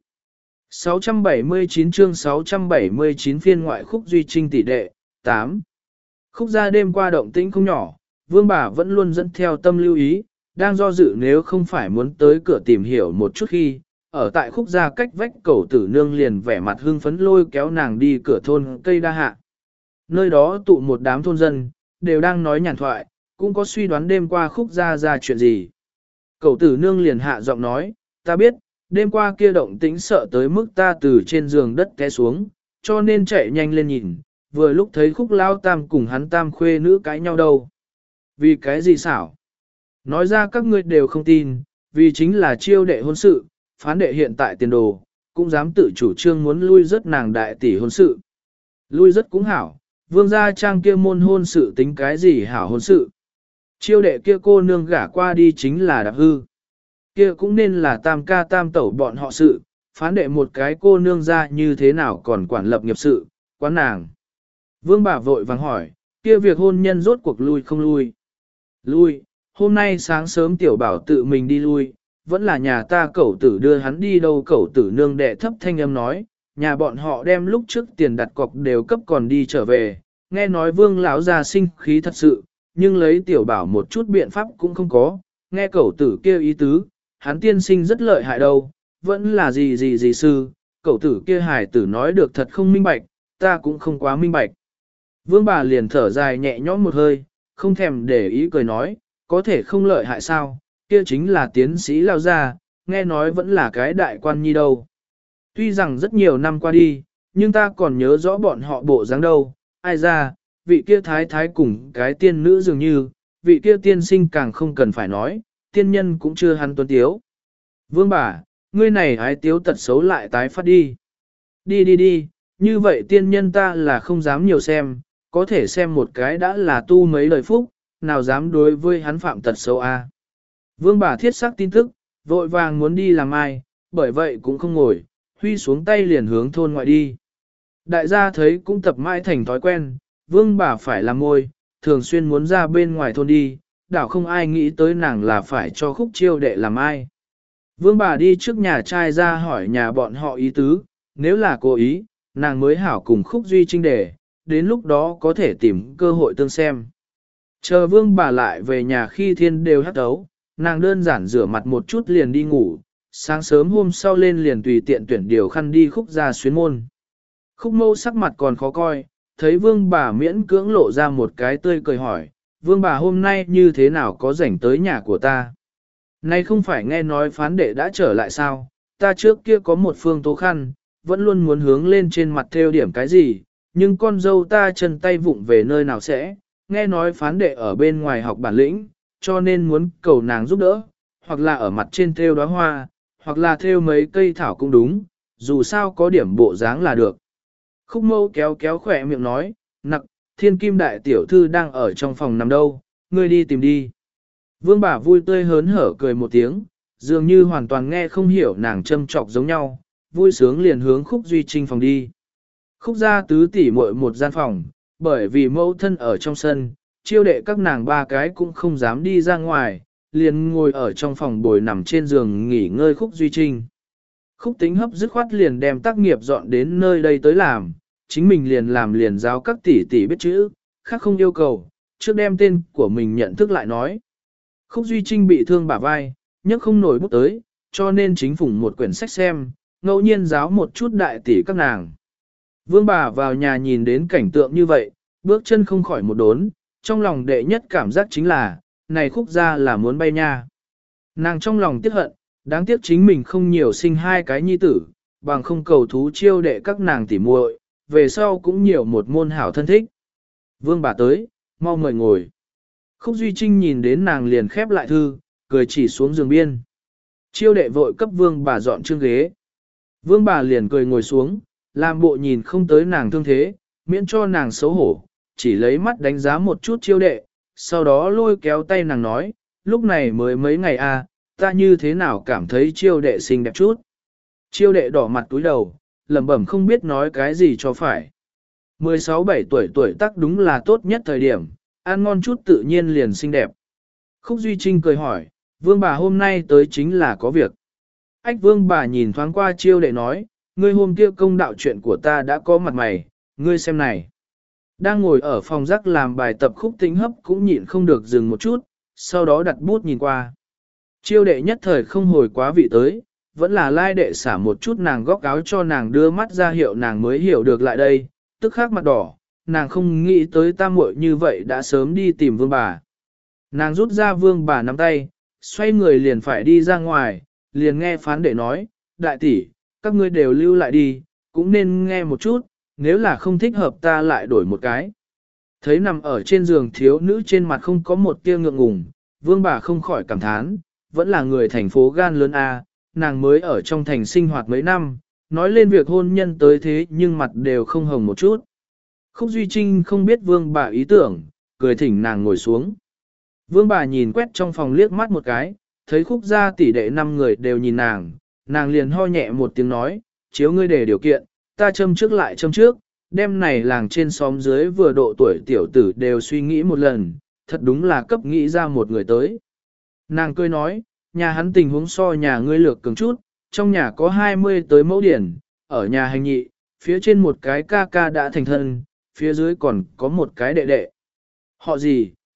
679 chương 679 phiên ngoại Khúc Duy Trinh tỷ đệ, 8. Khúc gia đêm qua động tĩnh không nhỏ, vương bà vẫn luôn dẫn theo tâm lưu ý, đang do dự nếu không phải muốn tới cửa tìm hiểu một chút khi, ở tại Khúc gia cách vách cẩu tử nương liền vẻ mặt hưng phấn lôi kéo nàng đi cửa thôn cây đa hạ. Nơi đó tụ một đám thôn dân, đều đang nói nhàn thoại, cũng có suy đoán đêm qua Khúc gia ra chuyện gì. Cẩu tử nương liền hạ giọng nói, ta biết, đêm qua kia động tĩnh sợ tới mức ta từ trên giường đất té xuống, cho nên chạy nhanh lên nhìn, vừa lúc thấy Khúc lao tam cùng hắn tam khuê nữ cãi nhau đâu. Vì cái gì xảo? Nói ra các ngươi đều không tin, vì chính là chiêu đệ hôn sự, phán đệ hiện tại tiền đồ, cũng dám tự chủ trương muốn lui rất nàng đại tỷ hôn sự. Lui rất cũng hảo, vương gia trang kia môn hôn sự tính cái gì hảo hôn sự. Chiêu đệ kia cô nương gả qua đi chính là đạp hư. Kia cũng nên là tam ca tam tẩu bọn họ sự, phán đệ một cái cô nương ra như thế nào còn quản lập nghiệp sự, quán nàng. Vương bà vội vàng hỏi, kia việc hôn nhân rốt cuộc lui không lui? Lui, hôm nay sáng sớm tiểu bảo tự mình đi lui, vẫn là nhà ta cẩu tử đưa hắn đi đâu cẩu tử nương đệ thấp thanh âm nói, nhà bọn họ đem lúc trước tiền đặt cọc đều cấp còn đi trở về, nghe nói vương lão già sinh khí thật sự, nhưng lấy tiểu bảo một chút biện pháp cũng không có, nghe cẩu tử kia ý tứ, hắn tiên sinh rất lợi hại đâu, vẫn là gì sư, cẩu tử kia hài tử nói được thật không minh bạch, ta cũng không quá minh bạch. Vương bà liền thở dài nhẹ nhõm một hơi, không thèm để ý cười nói, có thể không lợi hại sao, kia chính là tiến sĩ lao gia, nghe nói vẫn là cái đại quan nhi đâu. Tuy rằng rất nhiều năm qua đi, nhưng ta còn nhớ rõ bọn họ bộ dáng đâu, ai ra, vị kia thái thái cùng cái tiên nữ dường như, vị kia tiên sinh càng không cần phải nói, tiên nhân cũng chưa hắn tuấn tiếu. Vương bà, ngươi này ái tiếu tật xấu lại tái phát đi. Đi, như vậy tiên nhân ta là không dám nhiều xem, có thể xem một cái đã là tu mấy lời phúc, nào dám đối với hắn phạm tật xấu a. Vương bà thiết xác tin tức, vội vàng muốn đi làm ai, bởi vậy cũng không ngồi, huy xuống tay liền hướng thôn ngoại đi. Đại gia thấy cũng tập mãi thành thói quen, vương bà phải làm môi, thường xuyên muốn ra bên ngoài thôn đi, đảo không ai nghĩ tới nàng là phải cho Khúc Chiêu đệ làm ai. Vương bà đi trước nhà trai ra hỏi nhà bọn họ ý tứ, nếu là cố ý, nàng mới hảo cùng Khúc Duy Trinh để, đến lúc đó có thể tìm cơ hội tương xem. Chờ vương bà lại về nhà khi thiên đều hắt ấu, nàng đơn giản rửa mặt một chút liền đi ngủ, sáng sớm hôm sau lên liền tùy tiện tuyển điều khăn đi Khúc ra xuyến môn. Khúc Mâu sắc mặt còn khó coi, thấy vương bà miễn cưỡng lộ ra một cái tươi cười hỏi, vương bà hôm nay như thế nào có rảnh tới nhà của ta? Nay không phải nghe nói phán đệ đã trở lại sao, ta trước kia có một phương tố khăn, vẫn luôn muốn hướng lên trên mặt theo điểm cái gì, nhưng con dâu ta chân tay vụng về nơi nào sẽ, nghe nói phán đệ ở bên ngoài học bản lĩnh, cho nên muốn cầu nàng giúp đỡ, hoặc là ở mặt trên theo đóa hoa, hoặc là theo mấy cây thảo cũng đúng, dù sao có điểm bộ dáng là được. Khúc Mâu kéo kéo khỏe miệng nói, nặc, thiên kim đại tiểu thư đang ở trong phòng nằm đâu, ngươi đi tìm đi. Vương bà vui tươi hớn hở cười một tiếng, dường như hoàn toàn nghe không hiểu nàng châm trọc giống nhau, vui sướng liền hướng Khúc Duy Trinh phòng đi. Khúc gia tứ tỷ muội một gian phòng, bởi vì mẫu thân ở trong sân, chiêu đệ các nàng ba cái cũng không dám đi ra ngoài, liền ngồi ở trong phòng bồi nằm trên giường nghỉ ngơi Khúc Duy Trinh. Khúc Tính Hấp dứt khoát liền đem tác nghiệp dọn đến nơi đây tới làm, chính mình liền làm liền giáo các tỷ tỷ biết chữ, khác không yêu cầu, trước đem tên của mình nhận thức lại nói. Khúc Duy Trinh bị thương bả vai, nhấc không nổi bút tới, cho nên chính phủng một quyển sách xem, ngẫu nhiên giáo một chút đại tỷ các nàng. Vương bà vào nhà nhìn đến cảnh tượng như vậy, bước chân không khỏi một đốn, trong lòng đệ nhất cảm giác chính là, này Khúc gia là muốn bay nha. Nàng trong lòng tiếc hận, đáng tiếc chính mình không nhiều sinh hai cái nhi tử, bằng không cầu thú chiêu đệ các nàng tỉ muội, về sau cũng nhiều một môn hảo thân thích. Vương bà tới, mau mời ngồi. Khúc Duy Trinh nhìn đến nàng liền khép lại thư, cười chỉ xuống giường biên. Chiêu đệ vội cấp vương bà dọn chương ghế. Vương bà liền cười ngồi xuống, làm bộ nhìn không tới nàng thương thế, miễn cho nàng xấu hổ, chỉ lấy mắt đánh giá một chút chiêu đệ, sau đó lôi kéo tay nàng nói, lúc này mới mấy ngày à, ta như thế nào cảm thấy chiêu đệ xinh đẹp chút. Chiêu đệ đỏ mặt túi đầu, lẩm bẩm không biết nói cái gì cho phải. 16-17 tuổi tác đúng là tốt nhất thời điểm, ăn ngon chút tự nhiên liền xinh đẹp. Khúc Duy Trinh cười hỏi, vương bà hôm nay tới chính là có việc. Ách vương bà nhìn thoáng qua chiêu đệ nói, ngươi hôm kia công đạo chuyện của ta đã có mặt mày, ngươi xem này. Đang ngồi ở phòng rắc làm bài tập Khúc Tính Hấp cũng nhịn không được dừng một chút, sau đó đặt bút nhìn qua. Chiêu đệ nhất thời không hồi quá vị tới, vẫn là lai đệ xả một chút nàng góc áo cho nàng đưa mắt ra hiệu nàng mới hiểu được lại đây, tức khắc mặt đỏ, nàng không nghĩ tới tam muội như vậy đã sớm đi tìm vương bà. Nàng rút ra vương bà nắm tay, xoay người liền phải đi ra ngoài, liền nghe phán đệ nói, đại tỷ, các ngươi đều lưu lại đi, cũng nên nghe một chút, nếu là không thích hợp ta lại đổi một cái. Thấy nằm ở trên giường thiếu nữ trên mặt không có một tia ngượng ngùng, vương bà không khỏi cảm thán, vẫn là người thành phố gan lớn a, nàng mới ở trong thành sinh hoạt mấy năm, nói lên việc hôn nhân tới thế nhưng mặt đều không hồng một chút. Khúc Duy Trinh không biết vương bà ý tưởng, cười thỉnh nàng ngồi xuống. Vương bà nhìn quét trong phòng liếc mắt một cái, thấy Khúc gia tỷ đệ 5 người đều nhìn nàng, nàng liền ho nhẹ một tiếng nói, chiếu ngươi để điều kiện, ta châm trước lại châm trước, đêm này làng trên xóm dưới vừa độ tuổi tiểu tử đều suy nghĩ một lần, thật đúng là cấp nghĩ ra một người tới. Nàng cười nói, nhà hắn tình huống so nhà ngươi lược cường chút, trong nhà có 20 tới mẫu điển, ở nhà hành nhị, phía trên một cái ca ca đã thành thân, phía dưới còn có một cái đệ đệ. Họ gì,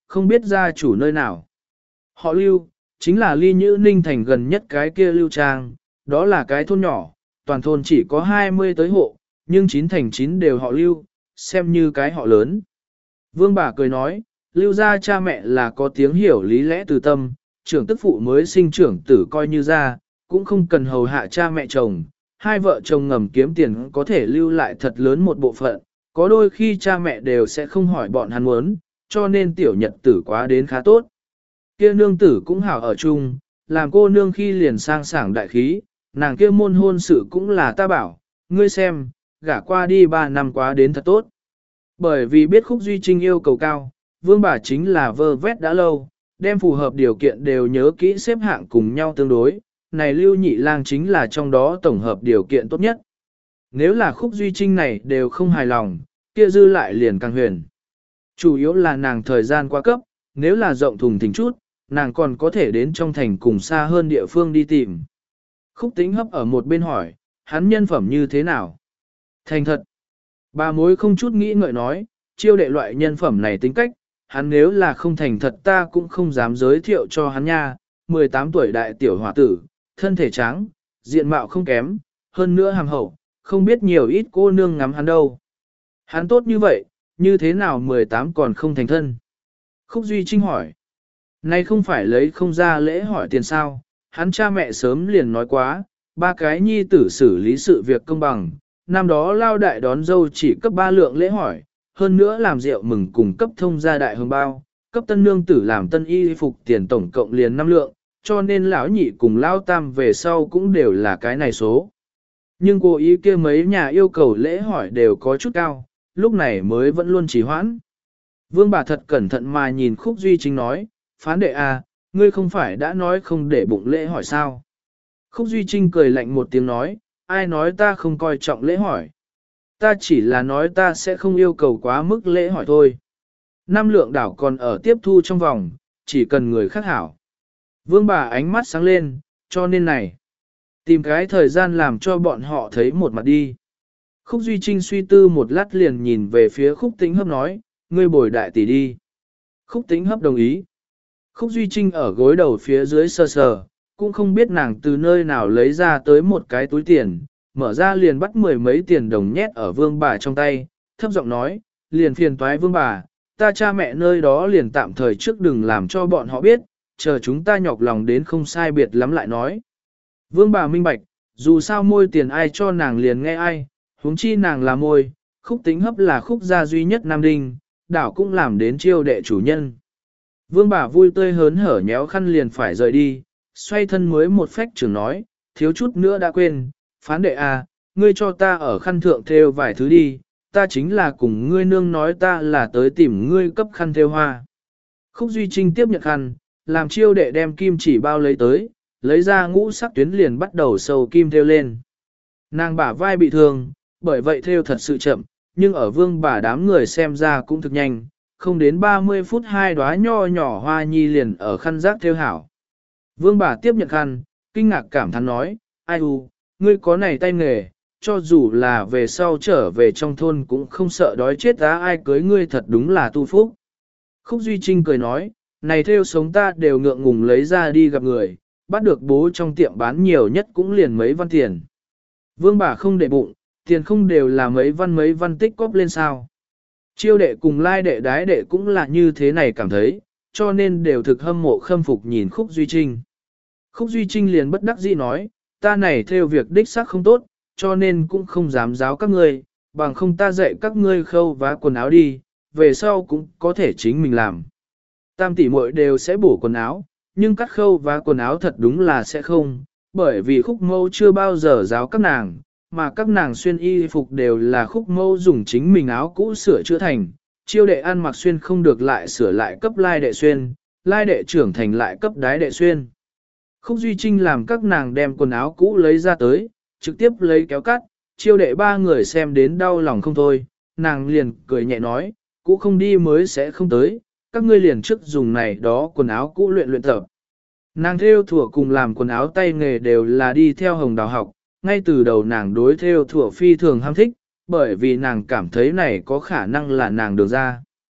không biết gia chủ nơi nào. Họ Lưu, chính là Ly Nhữ Ninh thành gần nhất cái kia Lưu Trang, đó là cái thôn nhỏ, toàn thôn chỉ có 20 tới hộ, nhưng 9 thành 9 đều họ Lưu, xem như cái họ lớn. Vương bà cười nói, Lưu gia cha mẹ là có tiếng hiểu lý lẽ từ tâm, trưởng tức phụ mới sinh trưởng tử coi như ra, cũng không cần hầu hạ cha mẹ chồng, hai vợ chồng ngầm kiếm tiền có thể lưu lại thật lớn một bộ phận, có đôi khi cha mẹ đều sẽ không hỏi bọn hắn muốn, cho nên tiểu nhật tử quá đến khá tốt. Kia nương tử cũng hảo ở chung, làm cô nương khi liền sang sảng đại khí, nàng kia môn hôn sự cũng là ta bảo, ngươi xem, gả qua đi 3 năm quá đến thật tốt. Bởi vì biết Khúc Duy Trinh yêu cầu cao, vương bà chính là vơ vét đã lâu, đem phù hợp điều kiện đều nhớ kỹ xếp hạng cùng nhau tương đối, này Lưu Nhị Lang chính là trong đó tổng hợp điều kiện tốt nhất. Nếu là Khúc Duy Trinh này đều không hài lòng, kia dư lại liền càng huyền. Chủ yếu là nàng thời gian quá cấp, nếu là rộng thùng thình chút, nàng còn có thể đến trong thành cùng xa hơn địa phương đi tìm. Khúc Tĩnh Hấp ở một bên hỏi, hắn nhân phẩm như thế nào? Thành thật. Bà mối không chút nghĩ ngợi nói, chiêu đệ loại nhân phẩm này tính cách, hắn nếu là không thành thật ta cũng không dám giới thiệu cho hắn nha. 18 tuổi đại tiểu hòa tử, thân thể trắng, diện mạo không kém, hơn nữa hàm hậu, không biết nhiều ít cô nương ngắm hắn đâu. Hắn tốt như vậy, như thế nào 18 còn không thành thân? Khúc Duy Trinh hỏi. Này không phải lấy không ra lễ hỏi tiền sao, hắn cha mẹ sớm liền nói quá, 3 cái nhi tử xử lý sự việc công bằng, năm đó lao đại đón dâu chỉ cấp 3 lượng lễ hỏi, hơn nữa làm rượu mừng cùng cấp thông gia đại hương bao, cấp tân nương tử làm tân y phục tiền tổng cộng liền 5 lượng, cho nên lão nhị cùng lao tam về sau cũng đều là cái này số. Nhưng cô ý kia mấy nhà yêu cầu lễ hỏi đều có chút cao, lúc này mới vẫn luôn trì hoãn. Vương bà thật cẩn thận mà nhìn Khúc Duy Trinh nói, phán đệ à, ngươi không phải đã nói không để bụng lễ hỏi sao? Khúc Duy Trinh cười lạnh một tiếng nói, ai nói ta không coi trọng lễ hỏi? Ta chỉ là nói ta sẽ không yêu cầu quá mức lễ hỏi thôi. 5 lượng đảo còn ở tiếp thu trong vòng, chỉ cần người khác hảo. Vương bà ánh mắt sáng lên, cho nên này. Tìm cái thời gian làm cho bọn họ thấy một mặt đi. Khúc Duy Trinh suy tư một lát liền nhìn về phía Khúc Tĩnh Hấp nói, ngươi bồi đại tỷ đi. Khúc Tĩnh Hấp đồng ý. Khúc Duy Trinh ở gối đầu phía dưới sờ sờ, cũng không biết nàng từ nơi nào lấy ra tới một cái túi tiền, mở ra liền bắt 10 mấy tiền đồng nhét ở vương bà trong tay, thấp giọng nói, liền phiền toái vương bà, ta cha mẹ nơi đó liền tạm thời trước đừng làm cho bọn họ biết, chờ chúng ta nhọc lòng đến không sai biệt lắm lại nói. Vương bà minh bạch, dù sao môi tiền ai cho nàng liền nghe ai, huống chi nàng là môi, Khúc Tĩnh Hấp là Khúc gia duy nhất nam đinh, đảo cũng làm đến chiêu đệ chủ nhân. Vương bà vui tươi hớn hở nhéo khăn liền phải rời đi, xoay thân mới một phách trưởng nói, thiếu chút nữa đã quên, phán đệ à, ngươi cho ta ở khăn thượng thêu vài thứ đi, ta chính là cùng ngươi nương nói ta là tới tìm ngươi cấp khăn thêu hoa. Khúc Duy Trinh tiếp nhận khăn, làm chiêu đệ đem kim chỉ bao lấy tới, lấy ra ngũ sắc tuyến liền bắt đầu sâu kim thêu lên. Nàng bả vai bị thương, bởi vậy thêu thật sự chậm, nhưng ở vương bà đám người xem ra cũng thực nhanh, không đến 30 phút hai đóa nho nhỏ hoa nhi liền ở khăn rác thêu hảo. Vương bà tiếp nhận khăn, kinh ngạc cảm thán nói, ai u, ngươi có này tay nghề, cho dù là về sau trở về trong thôn cũng không sợ đói chết á, ai cưới ngươi thật đúng là tu phúc. Khúc Duy Trinh cười nói, này thêu sống ta đều ngượng ngùng lấy ra đi gặp người, bắt được bố trong tiệm bán nhiều nhất cũng liền mấy văn tiền. Vương bà không để bụng, tiền không đều là mấy văn tích cóp lên sao. Chiêu đệ cùng lai đệ đái đệ cũng là như thế này cảm thấy, cho nên đều thực hâm mộ khâm phục nhìn Khúc Duy Trinh. Khúc Duy Trinh liền bất đắc dĩ nói, ta này theo việc đích xác không tốt, cho nên cũng không dám giáo các ngươi, bằng không ta dạy các ngươi khâu vá quần áo đi, về sau cũng có thể chính mình làm. Tam tỷ muội đều sẽ bổ quần áo, nhưng cắt khâu vá quần áo thật đúng là sẽ không, bởi vì Khúc Mâu chưa bao giờ giáo các nàng, mà các nàng xuyên y phục đều là Khúc Mâu dùng chính mình áo cũ sửa chữa thành, chiêu đệ ăn mặc xuyên không được lại sửa lại cấp lai đệ xuyên, lai đệ trưởng thành lại cấp đái đệ xuyên. Khúc Duy Trinh làm các nàng đem quần áo cũ lấy ra tới, trực tiếp lấy kéo cắt, chiêu đệ 3 người xem đến đau lòng không thôi, nàng liền cười nhẹ nói, cũ không đi mới sẽ không tới, các ngươi liền trước dùng này đó quần áo cũ luyện luyện tập. Nàng theo thủa cùng làm quần áo tay nghề đều là đi theo Hồng Đào học, ngay từ đầu nàng đối theo thủa phi thường ham thích, bởi vì nàng cảm thấy này có khả năng là nàng được ra.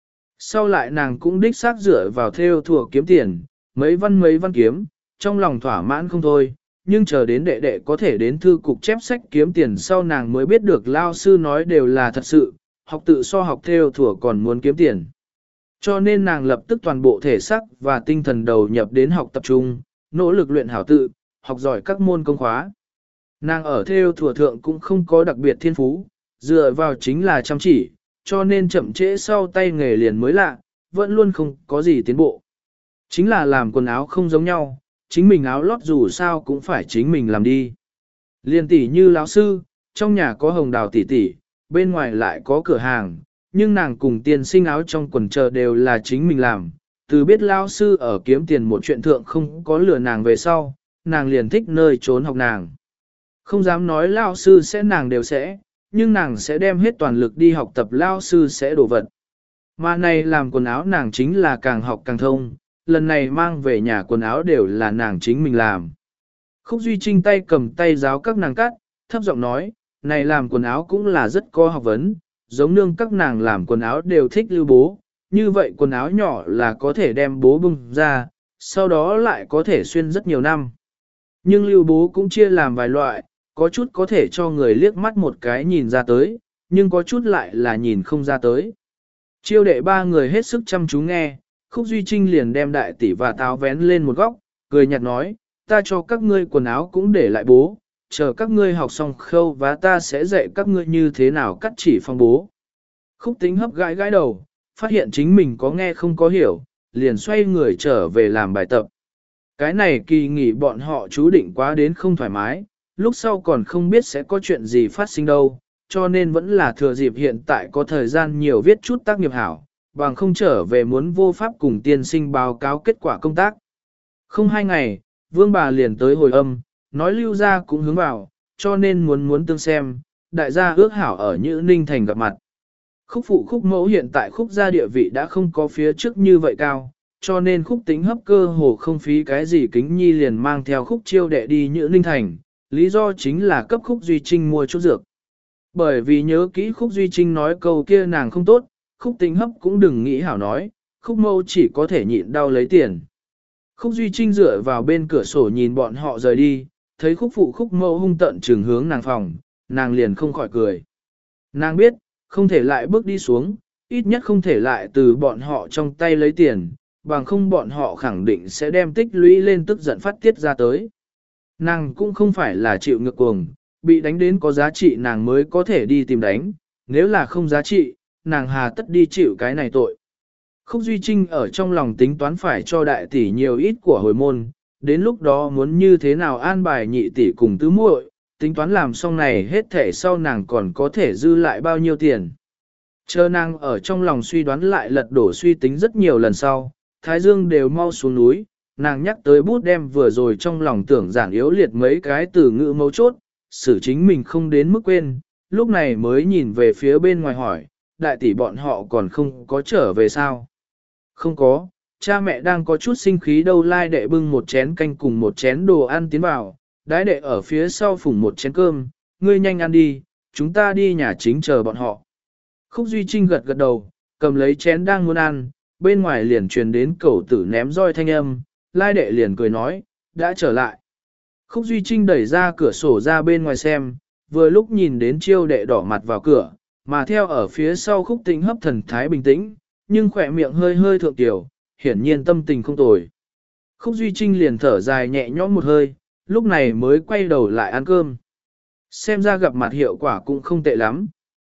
Sau lại nàng cũng đích xác dựa vào theo thùa kiếm tiền, mấy văn kiếm, trong lòng thỏa mãn không thôi, nhưng chờ đến đệ đệ có thể đến thư cục chép sách kiếm tiền sau nàng mới biết được lao sư nói đều là thật sự, học tự so học theo thùa còn muốn kiếm tiền. Cho nên nàng lập tức toàn bộ thể xác và tinh thần đầu nhập đến học tập trung, nỗ lực luyện hảo tự, học giỏi các môn công khóa. Nàng ở theo thùa thượng cũng không có đặc biệt thiên phú, dựa vào chính là chăm chỉ, cho nên chậm trễ sau tay nghề liền mới lạ, vẫn luôn không có gì tiến bộ. Chính là làm quần áo không giống nhau, chính mình áo lót dù sao cũng phải chính mình làm đi. Liên tỷ như lão sư, trong nhà có hồng đào tỷ tỷ, bên ngoài lại có cửa hàng, nhưng nàng cùng tiền sinh áo trong quần chờ đều là chính mình làm. Từ biết lão sư ở kiếm tiền một chuyện thượng không có lừa nàng về sau, nàng liền thích nơi trốn học nàng. Không dám nói lão sư sẽ nàng đều sẽ, nhưng nàng sẽ đem hết toàn lực đi học tập lão sư sẽ đổ vật. Mà này làm quần áo nàng chính là càng học càng thông, lần này mang về nhà quần áo đều là nàng chính mình làm. Khúc Duy Trinh tay cầm tay giáo các nàng cắt, thấp giọng nói, này làm quần áo cũng là rất có học vấn, giống nương các nàng làm quần áo đều thích lưu bố, như vậy quần áo nhỏ là có thể đem bố bung ra, sau đó lại có thể xuyên rất nhiều năm. Nhưng lưu bố cũng chia làm vài loại, có chút có thể cho người liếc mắt một cái nhìn ra tới, nhưng có chút lại là nhìn không ra tới. Chiêu đệ ba người hết sức chăm chú nghe, Khúc Duy Trinh liền đem đại tỷ và táo vén lên một góc, cười nhạt nói, ta cho các ngươi quần áo cũng để lại bố, chờ các ngươi học xong khâu và ta sẽ dạy các ngươi như thế nào cắt chỉ phong bố. Khúc Tính hấp gãi gãi đầu, phát hiện chính mình có nghe không có hiểu, liền xoay người trở về làm bài tập. Cái này kỳ nghỉ bọn họ chú định quá đến không thoải mái, lúc sau còn không biết sẽ có chuyện gì phát sinh đâu, cho nên vẫn là thừa dịp hiện tại có thời gian nhiều viết chút tác nghiệp hảo, bằng không trở về muốn vô pháp cùng tiên sinh báo cáo kết quả công tác. Không 2 ngày, vương bà liền tới hồi âm, nói lưu gia cũng hướng vào, cho nên muốn tương xem, đại gia ước hảo ở Nhữ Ninh Thành gặp mặt. Khúc phụ khúc mẫu hiện tại khúc gia địa vị đã không có phía trước như vậy cao, cho nên khúc Tính hấp cơ hồ không phí cái gì kính nhi liền mang theo khúc chiêu đệ đi Nhữ Ninh Thành, lý do chính là cấp khúc Duy Trinh mua chút dược. Bởi vì nhớ kỹ khúc Duy Trinh nói câu kia nàng không tốt, khúc Tính hấp cũng đừng nghĩ hảo nói, khúc mẫu chỉ có thể nhịn đau lấy tiền. Khúc Duy Trinh dựa vào bên cửa sổ nhìn bọn họ rời đi, thấy khúc phụ khúc mẫu hung tận trừng hướng nàng phòng, nàng liền không khỏi cười. Nàng biết, không thể lại bước đi xuống, ít nhất không thể lại từ bọn họ trong tay lấy tiền, bằng không bọn họ khẳng định sẽ đem tích lũy lên tức giận phát tiết ra tới. Nàng cũng không phải là chịu ngược cuồng, bị đánh đến có giá trị nàng mới có thể đi tìm đánh, nếu là không giá trị, nàng hà tất đi chịu cái này tội. Khúc Duy Trinh ở trong lòng tính toán phải cho đại tỷ nhiều ít của hồi môn, đến lúc đó muốn như thế nào an bài nhị tỷ cùng tứ muội, tính toán làm xong này hết thể sau nàng còn có thể dư lại bao nhiêu tiền. Chờ nàng ở trong lòng suy đoán lại lật đổ suy tính rất nhiều lần sau, Thái Dương đều mau xuống núi, nàng nhắc tới bút đem vừa rồi trong lòng tưởng giản yếu liệt mấy cái từ ngữ mấu chốt, xử chính mình không đến mức quên, lúc này mới nhìn về phía bên ngoài hỏi, đại tỷ bọn họ còn không có trở về sao? Không có, cha mẹ đang có chút sinh khí đâu. Lai đệ bưng một chén canh cùng một chén đồ ăn tiến vào, đái đệ ở phía sau phủng một chén cơm, ngươi nhanh ăn đi, chúng ta đi nhà chính chờ bọn họ. Khúc Duy Trinh gật gật đầu, cầm lấy chén đang muốn ăn, bên ngoài liền truyền đến cẩu tử ném roi thanh âm, Lai đệ liền cười nói, đã trở lại. Khúc Duy Trinh đẩy ra cửa sổ ra bên ngoài xem, vừa lúc nhìn đến chiêu đệ đỏ mặt vào cửa, mà theo ở phía sau Khúc Tĩnh hấp thần thái bình tĩnh, nhưng khỏe miệng hơi hơi thượng tiểu, hiển nhiên tâm tình không tồi. Khúc Duy Trinh liền thở dài nhẹ nhõm một hơi, lúc này mới quay đầu lại ăn cơm. Xem ra gặp mặt hiệu quả cũng không tệ lắm.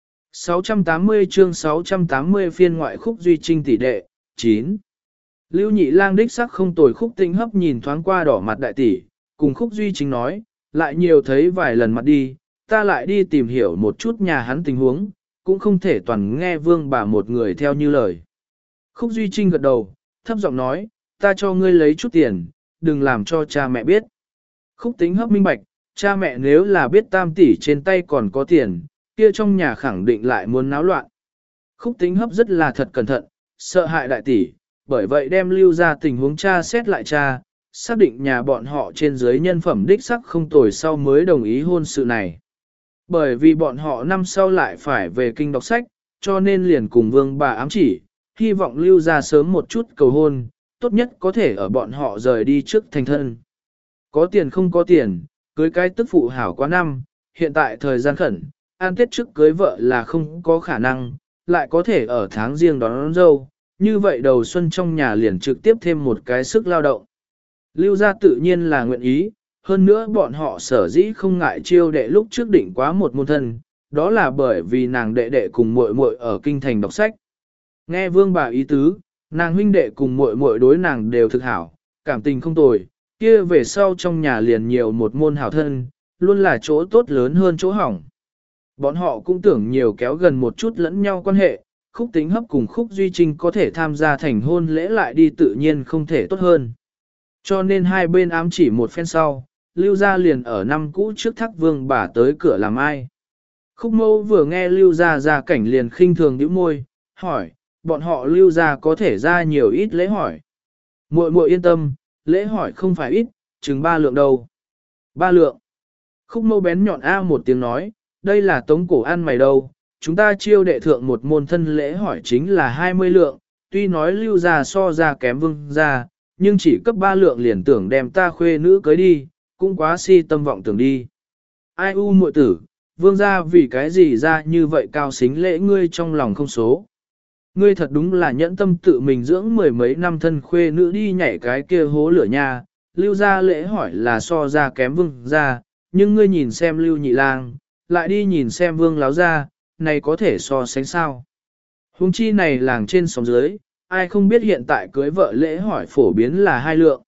680 chương 680 phiên ngoại Khúc Duy Trinh tỷ đệ, 9. Lưu Nhị Lang đích sắc không tồi. Khúc Tĩnh hấp nhìn thoáng qua đỏ mặt đại tỷ, cùng Khúc Duy Trinh nói, lại nhiều thấy vài lần mặt đi, ta lại đi tìm hiểu một chút nhà hắn tình huống, cũng không thể toàn nghe vương bà một người theo như lời. Khúc Duy Trinh gật đầu, thấp giọng nói, ta cho ngươi lấy chút tiền, đừng làm cho cha mẹ biết. Khúc Tĩnh hấp minh bạch, cha mẹ nếu là biết tam tỷ trên tay còn có tiền, kia trong nhà khẳng định lại muốn náo loạn. Khúc Tĩnh hấp rất là thật cẩn thận, sợ hại đại tỷ, bởi vậy đem lưu ra tình huống cha xét lại cha, xác định nhà bọn họ trên dưới nhân phẩm đích sắc không tồi sau mới đồng ý hôn sự này. Bởi vì bọn họ năm sau lại phải về kinh đọc sách, cho nên liền cùng vương bà ám chỉ, hy vọng lưu ra sớm một chút cầu hôn, tốt nhất có thể ở bọn họ rời đi trước thành thân. Có tiền không có tiền, cưới cái tức phụ hảo quá năm, hiện tại thời gian khẩn, ăn tết trước cưới vợ là không có khả năng, lại có thể ở tháng riêng đón dâu, như vậy đầu xuân trong nhà liền trực tiếp thêm một cái sức lao động. Lưu gia tự nhiên là nguyện ý, hơn nữa bọn họ sở dĩ không ngại chiêu đệ lúc trước định quá một môn thân, đó là bởi vì nàng đệ đệ cùng muội muội ở kinh thành đọc sách. Nghe vương bà ý tứ, nàng huynh đệ cùng muội muội đối nàng đều thực hảo, cảm tình không tồi, kia về sau trong nhà liền nhiều một môn hảo thân, luôn là chỗ tốt lớn hơn chỗ hỏng. Bọn họ cũng tưởng nhiều kéo gần một chút lẫn nhau quan hệ, Khúc Tính Hấp cùng Khúc Duy Trinh có thể tham gia thành hôn lễ lại đi tự nhiên không thể tốt hơn. Cho nên hai bên ám chỉ một phen sau, Lưu Gia liền ở năm cũ trước thác vương bà tới cửa làm ai. Khúc Mẫu vừa nghe Lưu Gia ra cảnh liền khinh thường nhíu môi, hỏi, bọn họ Lưu Gia có thể ra nhiều ít lễ hỏi. Muội muội yên tâm, lễ hỏi không phải ít, chừng 3 lượng đâu. 3 lượng. Khúc Mẫu bén nhọn A một tiếng nói, đây là tống cổ ăn mày đâu, chúng ta chiêu đệ thượng một môn thân lễ hỏi chính là 20 lượng, tuy nói Lưu Gia so ra kém Vương Gia, nhưng chỉ cấp 3 lượng liền tưởng đem ta khuê nữ cưới đi, cũng quá si tâm vọng tưởng đi. Ai u muội tử, Vương Gia vì cái gì ra như vậy cao xính lễ ngươi trong lòng không số. Ngươi thật đúng là nhẫn tâm tự mình dưỡng mười mấy năm thân khuê nữ đi nhảy cái kia hố lửa nha, Lưu Gia lễ hỏi là so ra kém Vương Gia, nhưng ngươi nhìn xem Lưu Nhị Lang, lại đi nhìn xem Vương Láo Gia, này có thể so sánh sao. Hùng chi này làng trên sóng dưới, ai không biết hiện tại cưới vợ lễ hỏi phổ biến là 2 lượng.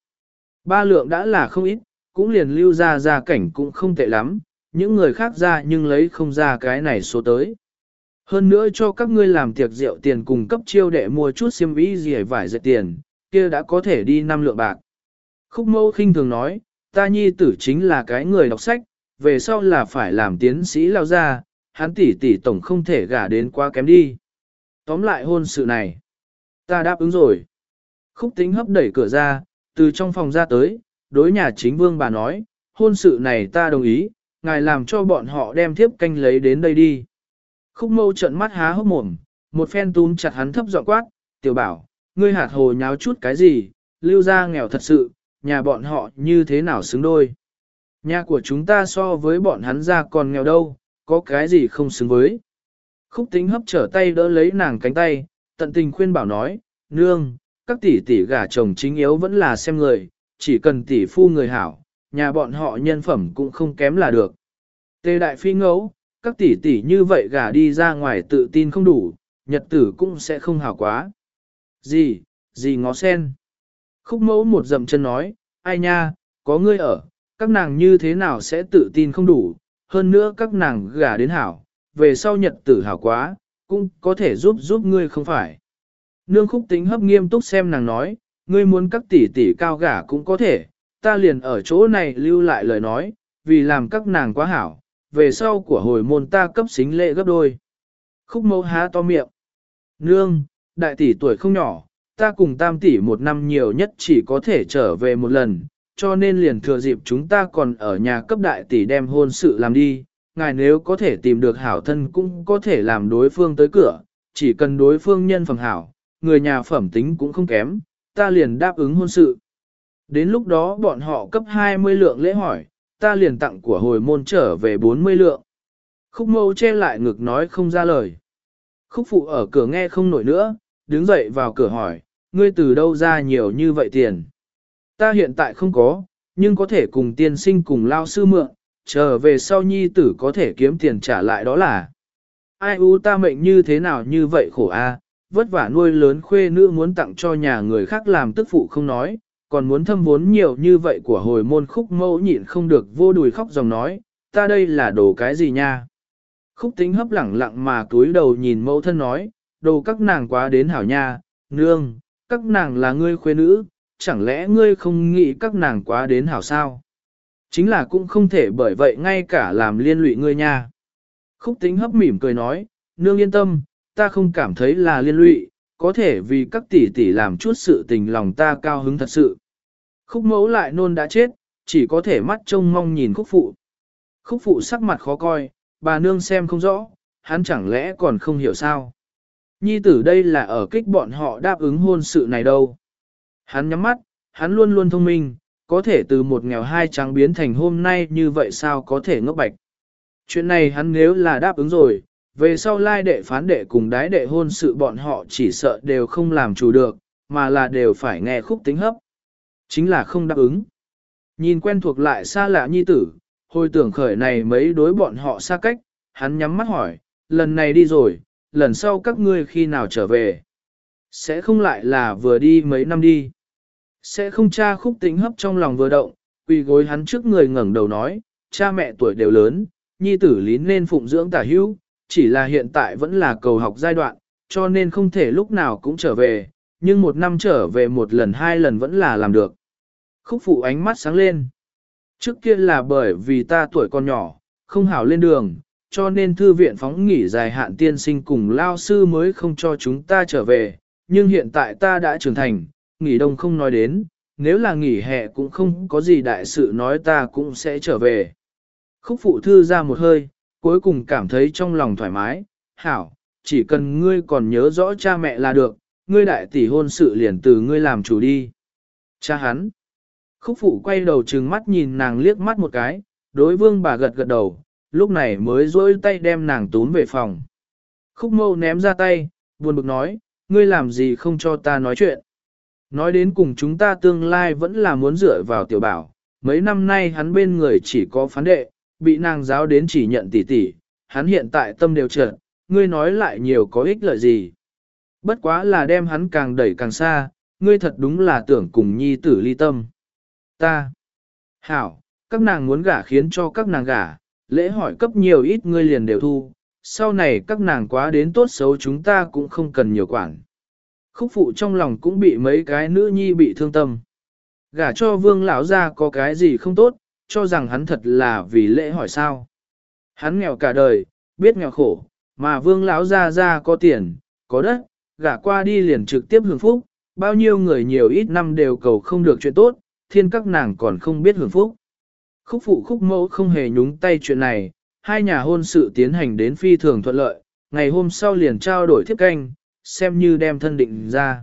3 lượng đã là không ít, cũng liền Lưu gia cảnh cũng không tệ lắm, những người khác ra nhưng lấy không ra cái này số tới. Hơn nữa cho các ngươi làm tiệc rượu tiền cùng cấp chiêu đệ mua chút xiêm y gì vải dệt tiền, kia đã có thể đi 5 lượng bạc. Khúc Mẫu khinh thường nói, ta nhi tử chính là cái người đọc sách, về sau là phải làm tiến sĩ lao ra, hắn tỷ tổng không thể gả đến quá kém đi. Tóm lại hôn sự này, ta đáp ứng rồi. Khúc Tính Hấp đẩy cửa ra, từ trong phòng ra tới, đối nhà chính vương bà nói, hôn sự này ta đồng ý, ngài làm cho bọn họ đem thiếp canh lấy đến đây đi. Khúc Mâu trợn mắt há hốc mồm, một phen túm chặt hắn thấp giọng quát, tiểu bảo, ngươi hạt hồ nháo chút cái gì, Lưu gia nghèo thật sự, nhà bọn họ như thế nào xứng đôi. Nhà của chúng ta so với bọn hắn ra còn nghèo đâu, có cái gì không xứng với. Khúc Tính Hấp trở tay đỡ lấy nàng cánh tay, tận tình khuyên bảo nói, nương, các tỷ tỷ gả chồng chính yếu vẫn là xem người, chỉ cần tỷ phu người hảo, nhà bọn họ nhân phẩm cũng không kém là được. Tề đại phi ngẫu, các tỷ tỷ như vậy gả đi ra ngoài tự tin không đủ, nhật tử cũng sẽ không hảo quá. Gì ngó sen. Khúc Mẫu một dậm chân nói, ai nha, có ngươi ở, các nàng như thế nào sẽ tự tin không đủ, hơn nữa các nàng gả đến hảo, về sau nhật tử hảo quá, cũng có thể giúp ngươi không phải. Nương Khúc Tính Hấp nghiêm túc xem nàng nói, ngươi muốn các tỷ tỷ cao gả cũng có thể, ta liền ở chỗ này lưu lại lời nói, vì làm các nàng quá hảo, về sau của hồi môn ta cấp xính lễ gấp đôi. Khúc Mẫu há to miệng. Nương, đại tỷ tuổi không nhỏ, ta cùng tam tỷ một năm nhiều nhất chỉ có thể trở về một lần, cho nên liền thừa dịp chúng ta còn ở nhà cấp đại tỷ đem hôn sự làm đi. Ngài nếu có thể tìm được hảo thân cũng có thể làm đối phương tới cửa, chỉ cần đối phương nhân phẩm hảo, người nhà phẩm tính cũng không kém, ta liền đáp ứng hôn sự. Đến lúc đó bọn họ cấp 20 lượng lễ hỏi, ta liền tặng của hồi môn trở về 40 lượng. Khúc Mâu che lại ngực nói không ra lời. Khúc Phụ ở cửa nghe không nổi nữa, đứng dậy vào cửa hỏi, ngươi từ đâu ra nhiều như vậy tiền? Ta hiện tại không có, nhưng có thể cùng tiên sinh cùng lao sư mượn, trở về sau nhi tử có thể kiếm tiền trả lại đó là. Ai u ta mệnh như thế nào như vậy khổ a, vất vả nuôi lớn khuê nữ muốn tặng cho nhà người khác làm tức phụ không nói, còn muốn thâm vốn nhiều như vậy của hồi môn. Khúc Mẫu nhịn không được vô đùi khóc dòng nói, ta đây là đồ cái gì nha? Khúc Tính Hấp lẳng lặng mà túi đầu nhìn mẫu thân nói, đồ các nàng quá đến hảo nha, nương, các nàng là ngươi khuê nữ, chẳng lẽ ngươi không nghĩ các nàng quá đến hảo sao? Chính là cũng không thể bởi vậy ngay cả làm liên lụy ngươi nha. Khúc Tính Hấp mỉm cười nói, nương yên tâm, ta không cảm thấy là liên lụy, có thể vì các tỷ tỷ làm chút sự tình lòng ta cao hứng thật sự. Khúc Mẫu lại nôn đã chết, chỉ có thể mắt trông mong nhìn Khúc Phụ. Khúc Phụ sắc mặt khó coi, bà nương xem không rõ, hắn chẳng lẽ còn không hiểu sao. Nhi tử đây là ở kích bọn họ đáp ứng hôn sự này đâu. Hắn nhắm mắt, hắn luôn luôn thông minh, có thể từ một nghèo hai trắng biến thành hôm nay như vậy sao có thể ngốc bạch. Chuyện này hắn nếu là đáp ứng rồi, về sau lai đệ phán đệ cùng đái đệ hôn sự bọn họ chỉ sợ đều không làm chủ được, mà là đều phải nghe khúc tính hấp. Chính là không đáp ứng. Nhìn quen thuộc lại xa lạ nhi tử, hồi tưởng khởi này mấy đối bọn họ xa cách, hắn nhắm mắt hỏi, lần này đi rồi, lần sau các ngươi khi nào trở về? Sẽ không lại là vừa đi mấy năm đi. Sẽ không. Cha khúc tính hấp trong lòng vừa động, quỳ gối hắn trước người ngẩng đầu nói, cha mẹ tuổi đều lớn, nhi tử lý nên phụng dưỡng tả hữu, chỉ là hiện tại vẫn là cầu học giai đoạn, cho nên không thể lúc nào cũng trở về, nhưng một năm trở về một lần hai lần vẫn là làm được. Khúc phụ ánh mắt sáng lên. Trước kia là bởi vì ta tuổi còn nhỏ, không hảo lên đường, cho nên thư viện phóng nghỉ dài hạn tiên sinh cùng lao sư mới không cho chúng ta trở về, nhưng hiện tại ta đã trưởng thành, nghỉ đông không nói đến, nếu là nghỉ hè cũng không có gì đại sự nói ta cũng sẽ trở về. Khúc phụ thư ra một hơi, cuối cùng cảm thấy trong lòng thoải mái, hảo, chỉ cần ngươi còn nhớ rõ cha mẹ là được, ngươi đại tỷ hôn sự liền từ ngươi làm chủ đi. Cha hắn. Khúc phụ quay đầu trừng mắt nhìn nàng liếc mắt một cái, đối vương bà gật gật đầu, lúc này mới dỗi tay đem nàng túm về phòng. Khúc mâu ném ra tay, buồn bực nói, ngươi làm gì không cho ta nói chuyện. Nói đến cùng chúng ta tương lai vẫn là muốn dựa vào tiểu bảo, mấy năm nay hắn bên người chỉ có phán đệ, bị nàng giáo đến chỉ nhận tỷ tỷ, hắn hiện tại tâm đều trợn, ngươi nói lại nhiều có ích lợi gì. Bất quá là đem hắn càng đẩy càng xa, ngươi thật đúng là tưởng cùng nhi tử ly tâm. Ta. Hảo, các nàng muốn gả khiến cho các nàng gả, lễ hỏi cấp nhiều ít ngươi liền đều thu, sau này các nàng quá đến tốt xấu chúng ta cũng không cần nhiều quản. Khúc phụ trong lòng cũng bị mấy cái nữ nhi bị thương tâm. Gả cho vương lão ra có cái gì không tốt, cho rằng hắn thật là vì lễ hỏi sao. Hắn nghèo cả đời, biết nghèo khổ, mà vương lão ra có tiền, có đất, gả qua đi liền trực tiếp hưởng phúc, bao nhiêu người nhiều ít năm đều cầu không được chuyện tốt, thiên các nàng còn không biết hưởng phúc. Khúc phụ khúc mẫu không hề nhúng tay chuyện này, hai nhà hôn sự tiến hành đến phi thường thuận lợi, ngày hôm sau liền trao đổi thiếp canh, xem như đem thân định ra.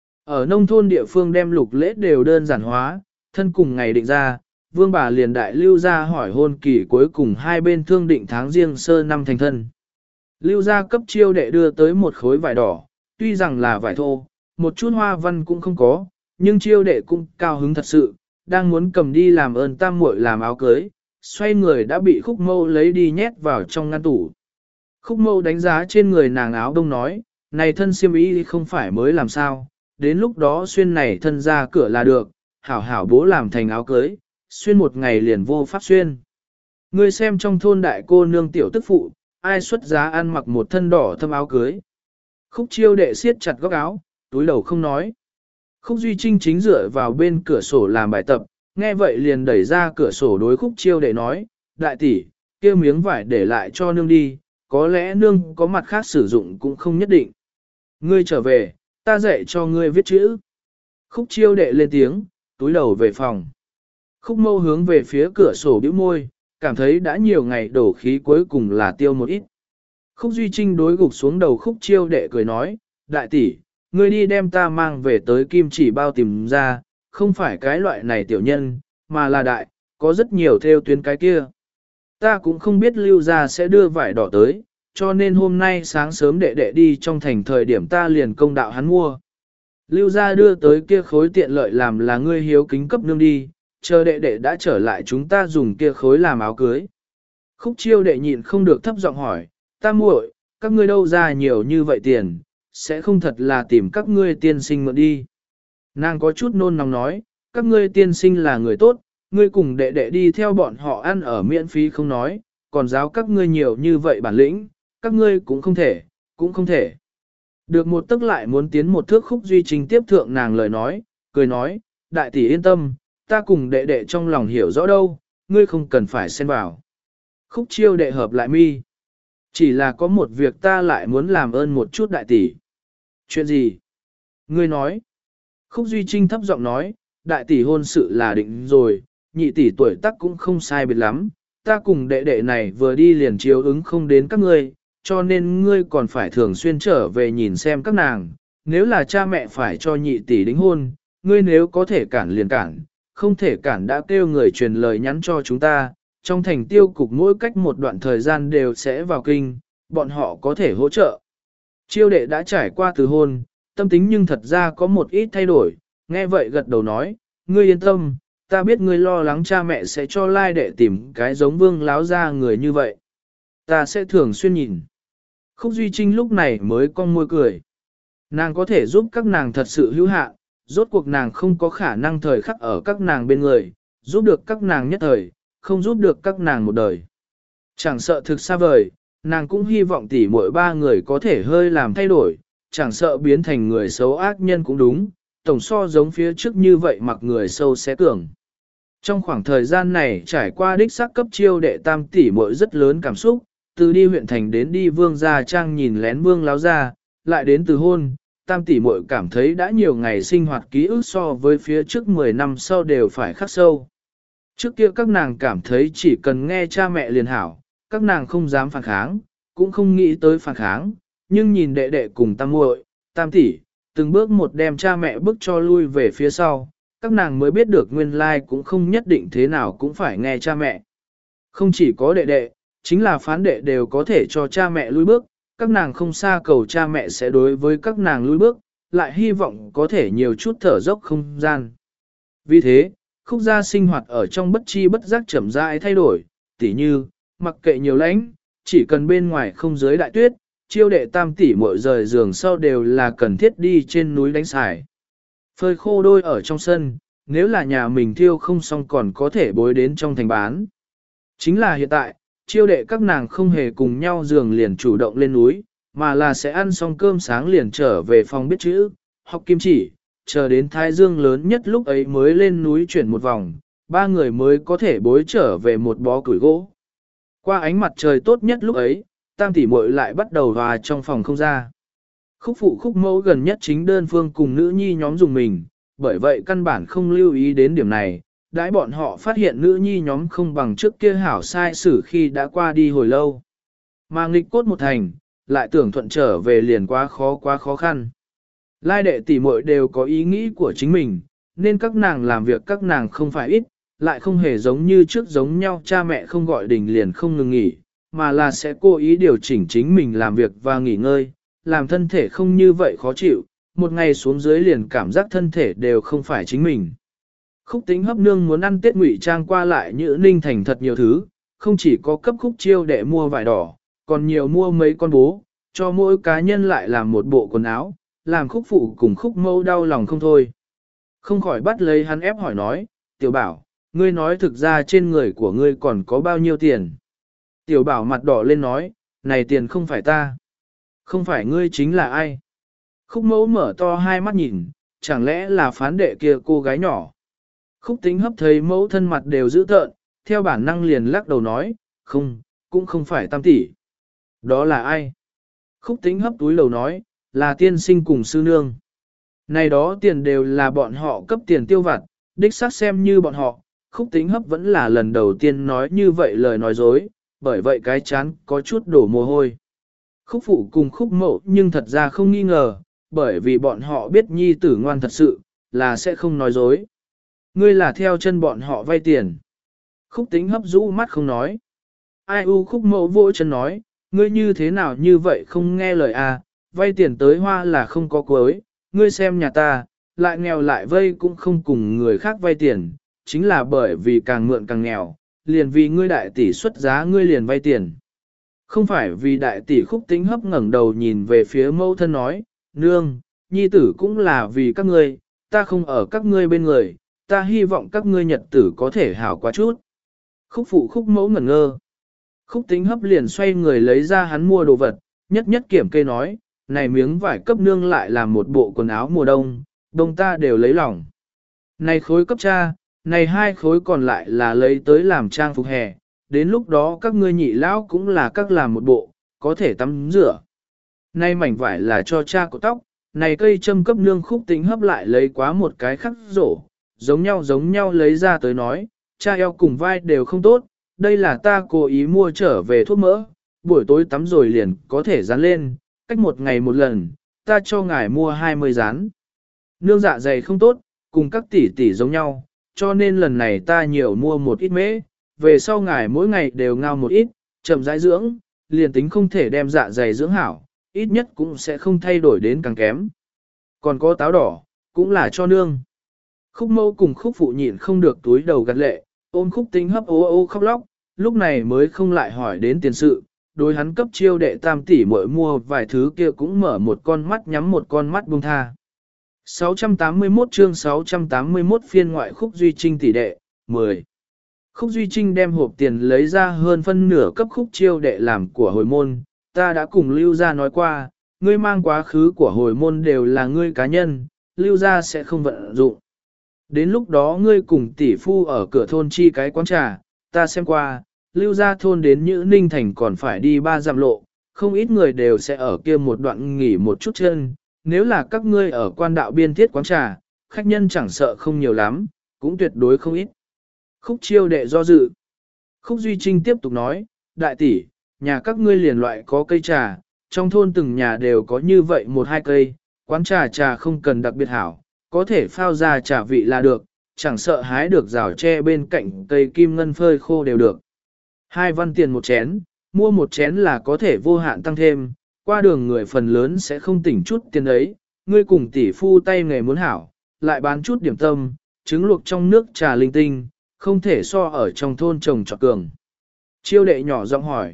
Ở nông thôn địa phương đem lục lễ đều đơn giản hóa, thân cùng ngày định ra, vương bà liền đại lưu ra hỏi hôn kỳ cuối cùng hai bên thương định tháng riêng sơ năm thành thân. Lưu gia cấp chiêu đệ đưa tới một khối vải đỏ, tuy rằng là vải thô, một chút hoa văn cũng không có, nhưng chiêu đệ cũng cao hứng thật sự, đang muốn cầm đi làm ơn tam muội làm áo cưới, xoay người đã bị khúc mâu lấy đi nhét vào trong ngăn tủ. Khúc mâu đánh giá trên người nàng áo đông nói, này thân xiêm y không phải mới làm sao, đến lúc đó xuyên này thân ra cửa là được, hảo hảo bố làm thành áo cưới, xuyên một ngày liền vô pháp xuyên. Ngươi xem trong thôn đại cô nương tiểu tức phụ, ai xuất giá ăn mặc một thân đỏ thâm áo cưới. Khúc chiêu đệ siết chặt góc áo, túi đầu không nói. Khúc Duy Trinh chính dựa vào bên cửa sổ làm bài tập, nghe vậy liền đẩy ra cửa sổ đối khúc chiêu đệ nói, đại tỷ, kia miếng vải để lại cho nương đi, có lẽ nương có mặt khác sử dụng cũng không nhất định. Ngươi trở về, ta dạy cho ngươi viết chữ. Khúc chiêu đệ lên tiếng, túi đầu về phòng. Khúc mâu hướng về phía cửa sổ bĩu môi, cảm thấy đã nhiều ngày đổ khí cuối cùng là tiêu một ít. Khúc Duy Trinh đối gục xuống đầu khúc chiêu đệ cười nói, đại tỷ, ngươi đi đem ta mang về tới kim chỉ bao tìm ra, không phải cái loại này tiểu nhân, mà là đại, có rất nhiều theo tuyến cái kia. Ta cũng không biết lưu ra sẽ đưa vải đỏ tới, cho nên hôm nay sáng sớm đệ đệ đi trong thành thời điểm ta liền công đạo hắn mua. Lưu ra đưa tới kia khối tiện lợi làm là ngươi hiếu kính cấp nương đi, chờ đệ đệ đã trở lại chúng ta dùng kia khối làm áo cưới. Khúc chiêu đệ nhịn không được thấp giọng hỏi, ta muội, các ngươi đâu ra nhiều như vậy tiền, sẽ không thật là tìm các ngươi tiên sinh mượn đi. Nàng có chút nôn nóng nói, các ngươi tiên sinh là người tốt, ngươi cùng đệ đệ đi theo bọn họ ăn ở miễn phí không nói, còn giáo các ngươi nhiều như vậy bản lĩnh, các ngươi cũng không thể, cũng không thể. Được một tức lại muốn tiến một thước Khúc Duy Trinh tiếp thượng nàng lời nói, cười nói, đại tỷ yên tâm, ta cùng đệ đệ trong lòng hiểu rõ đâu, ngươi không cần phải xen vào. Khúc chiêu đệ hợp lại mi. Chỉ là có một việc ta lại muốn làm ơn một chút đại tỷ. Chuyện gì? Ngươi nói. Khúc Duy Trinh thấp giọng nói, đại tỷ hôn sự là định rồi, nhị tỷ tuổi tác cũng không sai biệt lắm, ta cùng đệ đệ này vừa đi liền chiếu ứng không đến các ngươi, cho nên ngươi còn phải thường xuyên trở về nhìn xem các nàng, nếu là cha mẹ phải cho nhị tỷ đính hôn, ngươi nếu có thể cản liền cản, không thể cản đã kêu người truyền lời nhắn cho chúng ta, trong thành tiêu cục mỗi cách một đoạn thời gian đều sẽ vào kinh, bọn họ có thể hỗ trợ. Chiêu đệ đã trải qua từ hôn, tâm tính nhưng thật ra có một ít thay đổi, nghe vậy gật đầu nói, ngươi yên tâm, ta biết ngươi lo lắng cha mẹ sẽ cho lai đệ tìm cái giống Vương láo ra người như vậy. Ta sẽ thường xuyên nhìn. Khúc Duy Trinh lúc này mới cong môi cười. Nàng có thể giúp các nàng thật sự hữu hạn, rốt cuộc nàng không có khả năng thời khắc ở các nàng bên người, giúp được các nàng nhất thời, không giúp được các nàng một đời. Chẳng sợ thực xa vời, nàng cũng hy vọng tỷ muội ba người có thể hơi làm thay đổi, chẳng sợ biến thành người xấu ác nhân cũng đúng, tổng so giống phía trước như vậy mặc người sâu xé cường. Trong khoảng thời gian này trải qua đích xác cấp chiêu đệ tam tỷ muội rất lớn cảm xúc, từ đi huyện thành đến đi Vương gia trang nhìn lén Vương láo ra, lại đến từ hôn, tam tỷ muội cảm thấy đã nhiều ngày sinh hoạt ký ức so với phía trước 10 năm sau đều phải khắc sâu. Trước kia các nàng cảm thấy chỉ cần nghe cha mẹ liền hảo, các nàng không dám phản kháng, cũng không nghĩ tới phản kháng, nhưng nhìn đệ đệ cùng tam muội, tam tỷ, từng bước một đem cha mẹ bước cho lui về phía sau, các nàng mới biết được nguyên lai cũng không nhất định thế nào cũng phải nghe cha mẹ. Không chỉ có đệ đệ, chính là phán đệ đều có thể cho cha mẹ lui bước, các nàng không xa cầu cha mẹ sẽ đối với các nàng lui bước, lại hy vọng có thể nhiều chút thở dốc không gian. Vì thế, Khúc gia sinh hoạt ở trong bất chi bất giác chậm rãi thay đổi, tỉ như, mặc kệ nhiều lãnh, chỉ cần bên ngoài không dưới đại tuyết, chiêu đệ tam tỷ muội rời giường sau đều là cần thiết đi trên núi đánh xài. Phơi khô đôi ở trong sân, nếu là nhà mình thiêu không xong còn có thể bối đến trong thành bán. Chính là hiện tại, chiêu đệ các nàng không hề cùng nhau giường liền chủ động lên núi, mà là sẽ ăn xong cơm sáng liền trở về phòng biết chữ, học kim chỉ, chờ đến thái dương lớn nhất lúc ấy mới lên núi chuyển một vòng, ba người mới có thể bối trở về một bó củi gỗ. Qua ánh mặt trời tốt nhất lúc ấy, tam tỷ muội lại bắt đầu hòa trong phòng không ra. Khúc phụ khúc mẫu gần nhất chính đơn phương cùng nữ nhi nhóm dùng mình, bởi vậy căn bản không lưu ý đến điểm này, đãi bọn họ phát hiện nữ nhi nhóm không bằng trước kia hảo sai xử khi đã qua đi hồi lâu. Mà nghịch cốt một thành, lại tưởng thuận trở về liền quá khó khăn. Lai đệ tỷ muội đều có ý nghĩ của chính mình, nên các nàng làm việc các nàng không phải ít, lại không hề giống như trước giống nhau cha mẹ không gọi đình liền không ngừng nghỉ, mà là sẽ cố ý điều chỉnh chính mình làm việc và nghỉ ngơi, làm thân thể không như vậy khó chịu, một ngày xuống dưới liền cảm giác thân thể đều không phải chính mình. Khúc Tính hấp nương muốn ăn Tết ngụy trang qua lại như Ninh Thành thật nhiều thứ, không chỉ có cấp Khúc Chiêu để mua vải đỏ, còn nhiều mua mấy con bố, cho mỗi cá nhân lại làm một bộ quần áo, làm Khúc Phụ cùng Khúc Mâu đau lòng không thôi. Không khỏi bắt lấy hắn ép hỏi nói, Tiểu Bảo, ngươi nói thực ra trên người của ngươi còn có bao nhiêu tiền? Tiểu Bảo mặt đỏ lên nói, này tiền không phải ta. Không phải ngươi chính là ai? Khúc Mẫu mở to hai mắt nhìn, chẳng lẽ là phán đệ kia cô gái nhỏ? Khúc Tính hấp thấy mẫu thân mặt đều dữ tợn, theo bản năng liền lắc đầu nói, không, cũng không phải tam tỷ. Đó là ai? Khúc Tính hấp túi lầu nói, là tiên sinh cùng sư nương. Này đó tiền đều là bọn họ cấp tiền tiêu vặt, đích xác xem như bọn họ, Khúc Tính hấp vẫn là lần đầu tiên nói như vậy lời nói dối, bởi vậy cái chán có chút đổ mồ hôi. Khúc Phụ cùng Khúc Mẫu nhưng thật ra không nghi ngờ, bởi vì bọn họ biết nhi tử ngoan thật sự, là sẽ không nói dối. Ngươi là theo chân bọn họ vay tiền. Khúc Tính hấp rũ mắt không nói. Ai u Khúc Mẫu vỗ chân nói, ngươi như thế nào như vậy không nghe lời à, vay tiền tới hoa là không có cuối, ngươi xem nhà ta, lại nghèo lại vay cũng không cùng người khác vay tiền, chính là bởi vì càng mượn càng nghèo, liền vì ngươi đại tỷ xuất giá ngươi liền vay tiền. Không phải vì đại tỷ Khúc Tính hấp ngẩng đầu nhìn về phía mẫu thân nói, nương, nhi tử cũng là vì các ngươi, ta không ở các ngươi bên người, ta hy vọng các ngươi nhật tử có thể hảo quá chút. Khúc Phụ Khúc Mẫu ngẩn ngơ. Khúc Tính hấp liền xoay người lấy ra hắn mua đồ vật, nhất nhất kiểm kê nói, này miếng vải cấp nương lại làm một bộ quần áo mùa đông, đông ta đều lấy lòng. Này khối cấp cha, này hai khối còn lại là lấy tới làm trang phục hè, đến lúc đó các ngươi nhị lão cũng là các làm một bộ, có thể tắm rửa. Này mảnh vải là cho cha cột tóc, này cây châm cấp nương Khúc Tính hấp lại lấy quá một cái khắc rổ, giống nhau lấy ra tới nói, cha eo cùng vai đều không tốt, đây là ta cố ý mua trở về thuốc mỡ, buổi tối tắm rồi liền có thể dán lên, cách một ngày một lần, ta cho ngài mua 20 dán. Nương dạ dày không tốt, cùng các tỷ tỷ giống nhau, cho nên lần này ta nhiều mua một ít mễ, về sau ngài mỗi ngày đều ngao một ít, chậm rãi dưỡng, liền tính không thể đem dạ dày dưỡng hảo, ít nhất cũng sẽ không thay đổi đến càng kém. Còn có táo đỏ, cũng là cho nương. Khúc mâu cùng khúc phụ nhịn không được túi đầu gật lệ, ôm khúc tính hấp ô ô khóc lóc, lúc này mới không lại hỏi đến tiền sự, đối hắn cấp chiêu đệ tam tỷ muội mua vài thứ kia cũng mở một con mắt nhắm một con mắt buông tha. 681 chương 681 phiên ngoại khúc Duy Trinh tỷ đệ, 10. Khúc Duy Trinh đem hộp tiền lấy ra hơn phân nửa cấp khúc chiêu đệ làm của hồi môn, ta đã cùng Lưu Gia nói qua, ngươi mang quá khứ của hồi môn đều là ngươi cá nhân, Lưu Gia sẽ không vận dụng. Đến lúc đó ngươi cùng tỷ phu ở cửa thôn chi cái quán trà, ta xem qua, Lưu Gia thôn đến Nhữ Ninh Thành còn phải đi 3 dặm lộ, không ít người đều sẽ ở kia một đoạn nghỉ một chút chân, nếu là các ngươi ở quan đạo biên thiết quán trà, khách nhân chẳng sợ không nhiều lắm, cũng tuyệt đối không ít. Khúc chiêu đệ do dự. Khúc Duy Trinh tiếp tục nói, đại tỷ, nhà các ngươi liền loại có cây trà, trong thôn từng nhà đều có như vậy một hai cây, quán trà không cần đặc biệt hảo, có thể phao ra trà vị là được, chẳng sợ hái được rào tre bên cạnh cây kim ngân phơi khô đều được. 2 văn tiền một chén, mua một chén là có thể vô hạn tăng thêm, qua đường người phần lớn sẽ không tỉnh chút tiền ấy, ngươi cùng tỷ phu tay nghề muốn hảo, lại bán chút điểm tâm, trứng luộc trong nước trà linh tinh, không thể so ở trong thôn trồng trọt cường. Chiêu đệ nhỏ giọng hỏi,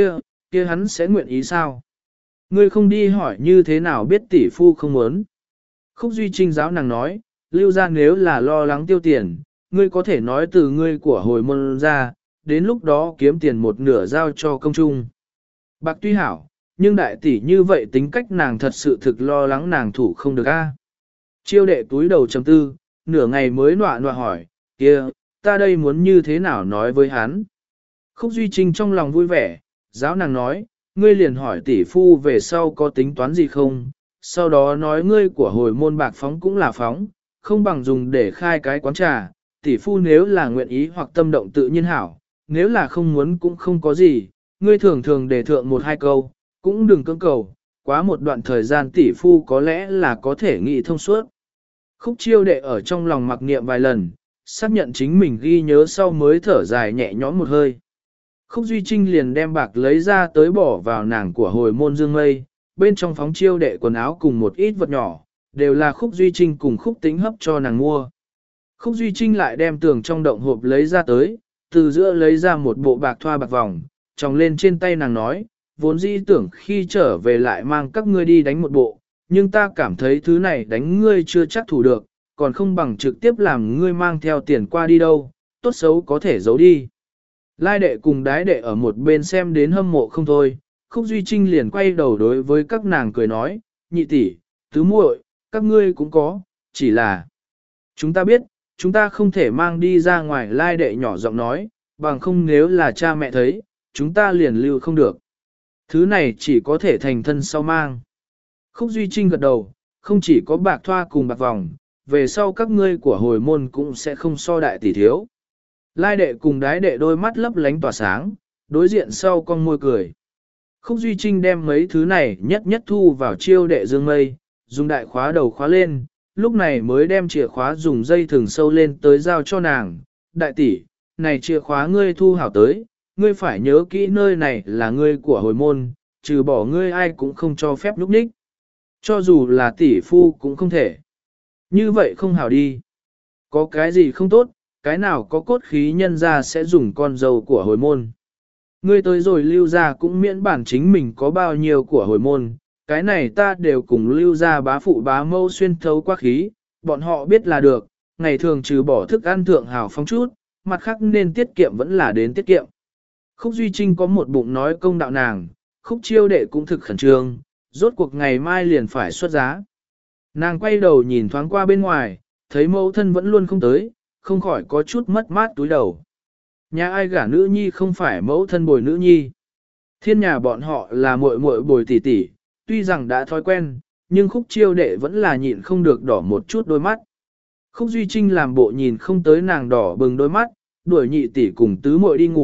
kia hắn sẽ nguyện ý sao? Ngươi không đi hỏi như thế nào biết tỷ phu không muốn? Khúc Duy Trinh giáo nàng nói, Lưu Gia nếu là lo lắng tiêu tiền, ngươi có thể nói từ ngươi của hồi môn ra, đến lúc đó kiếm tiền một nửa giao cho công trung. Bạc tuy hảo, nhưng đại tỷ như vậy tính cách nàng thật sự thực lo lắng nàng thủ không được a. Chiêu đệ túi đầu trầm tư, nửa ngày mới nọa hỏi, kia, ta đây muốn như thế nào nói với hắn? Khúc Duy Trinh trong lòng vui vẻ, giáo nàng nói, ngươi liền hỏi tỷ phu về sau có tính toán gì không, sau đó nói ngươi của hồi môn bạc phóng cũng là phóng, không bằng dùng để khai cái quán trà, tỷ phu nếu là nguyện ý hoặc tâm động tự nhiên hảo, nếu là không muốn cũng không có gì, ngươi thường thường đề thượng một hai câu, cũng đừng cưỡng cầu, quá một đoạn thời gian tỷ phu có lẽ là có thể nghĩ thông suốt. Khúc chiêu đệ ở trong lòng mặc niệm vài lần, xác nhận chính mình ghi nhớ sau mới thở dài nhẹ nhõm một hơi. Khúc Duy Trinh liền đem bạc lấy ra tới bỏ vào nàng của hồi môn dương mây, bên trong phóng chiêu đệ quần áo cùng một ít vật nhỏ, đều là Khúc Duy Trinh cùng Khúc Tính hấp cho nàng mua. Khúc Duy Trinh lại đem tường trong động hộp lấy ra tới, từ giữa lấy ra một bộ bạc thoa bạc vòng, tròng lên trên tay nàng nói, vốn dĩ tưởng khi trở về lại mang các ngươi đi đánh một bộ, nhưng ta cảm thấy thứ này đánh ngươi chưa chắc thủ được, còn không bằng trực tiếp làm ngươi mang theo tiền qua đi đâu, tốt xấu có thể giấu đi. Lai đệ cùng đái đệ ở một bên xem đến hâm mộ không thôi, Khúc Duy Trinh liền quay đầu đối với các nàng cười nói, nhị tỷ, tứ muội, các ngươi cũng có, chỉ là chúng ta biết, chúng ta không thể mang đi ra ngoài. Lai đệ nhỏ giọng nói, bằng không nếu là cha mẹ thấy, chúng ta liền lưu không được. Thứ này chỉ có thể thành thân sau mang. Khúc Duy Trinh gật đầu, không chỉ có bạc thoa cùng bạc vòng, về sau các ngươi của hồi môn cũng sẽ không so đại tỷ thiếu. Lai đệ cùng đái đệ đôi mắt lấp lánh tỏa sáng, đối diện sau con môi cười. Khúc Duy Trinh đem mấy thứ này nhất nhất thu vào chiêu đệ dương mây, dùng đại khóa đầu khóa lên, lúc này mới đem chìa khóa dùng dây thừng sâu lên tới giao cho nàng. Đại tỷ, này chìa khóa ngươi thu hảo tới, ngươi phải nhớ kỹ nơi này là ngươi của hồi môn, trừ bỏ ngươi ai cũng không cho phép lúc ních. Cho dù là tỷ phu cũng không thể. Như vậy không hảo đi. Có cái gì không tốt, cái nào có cốt khí nhân ra sẽ dùng con dâu của hồi môn. Ngươi tới rồi Lưu Gia cũng miễn bản chính mình có bao nhiêu của hồi môn, cái này ta đều cùng Lưu Gia bá phụ bá mâu xuyên thấu qua khí, bọn họ biết là được, ngày thường trừ bỏ thức ăn thượng hào phóng chút, mặt khác nên tiết kiệm vẫn là đến tiết kiệm. Khúc Duy Trinh có một bụng nói công đạo nàng, Khúc chiêu đệ cũng thực khẩn trương, rốt cuộc ngày mai liền phải xuất giá. Nàng quay đầu nhìn thoáng qua bên ngoài, thấy mẫu thân vẫn luôn không tới, không khỏi có chút mất mát túi đầu. Nhà ai gả nữ nhi không phải mẫu thân bồi nữ nhi. Thiên nhà bọn họ là muội muội bồi tỷ tỷ, tuy rằng đã thói quen, nhưng Khúc chiêu đệ vẫn là nhịn không được đỏ một chút đôi mắt. Khúc Duy Trinh làm bộ nhìn không tới nàng đỏ bừng đôi mắt, đuổi nhị tỷ cùng tứ muội đi ngủ,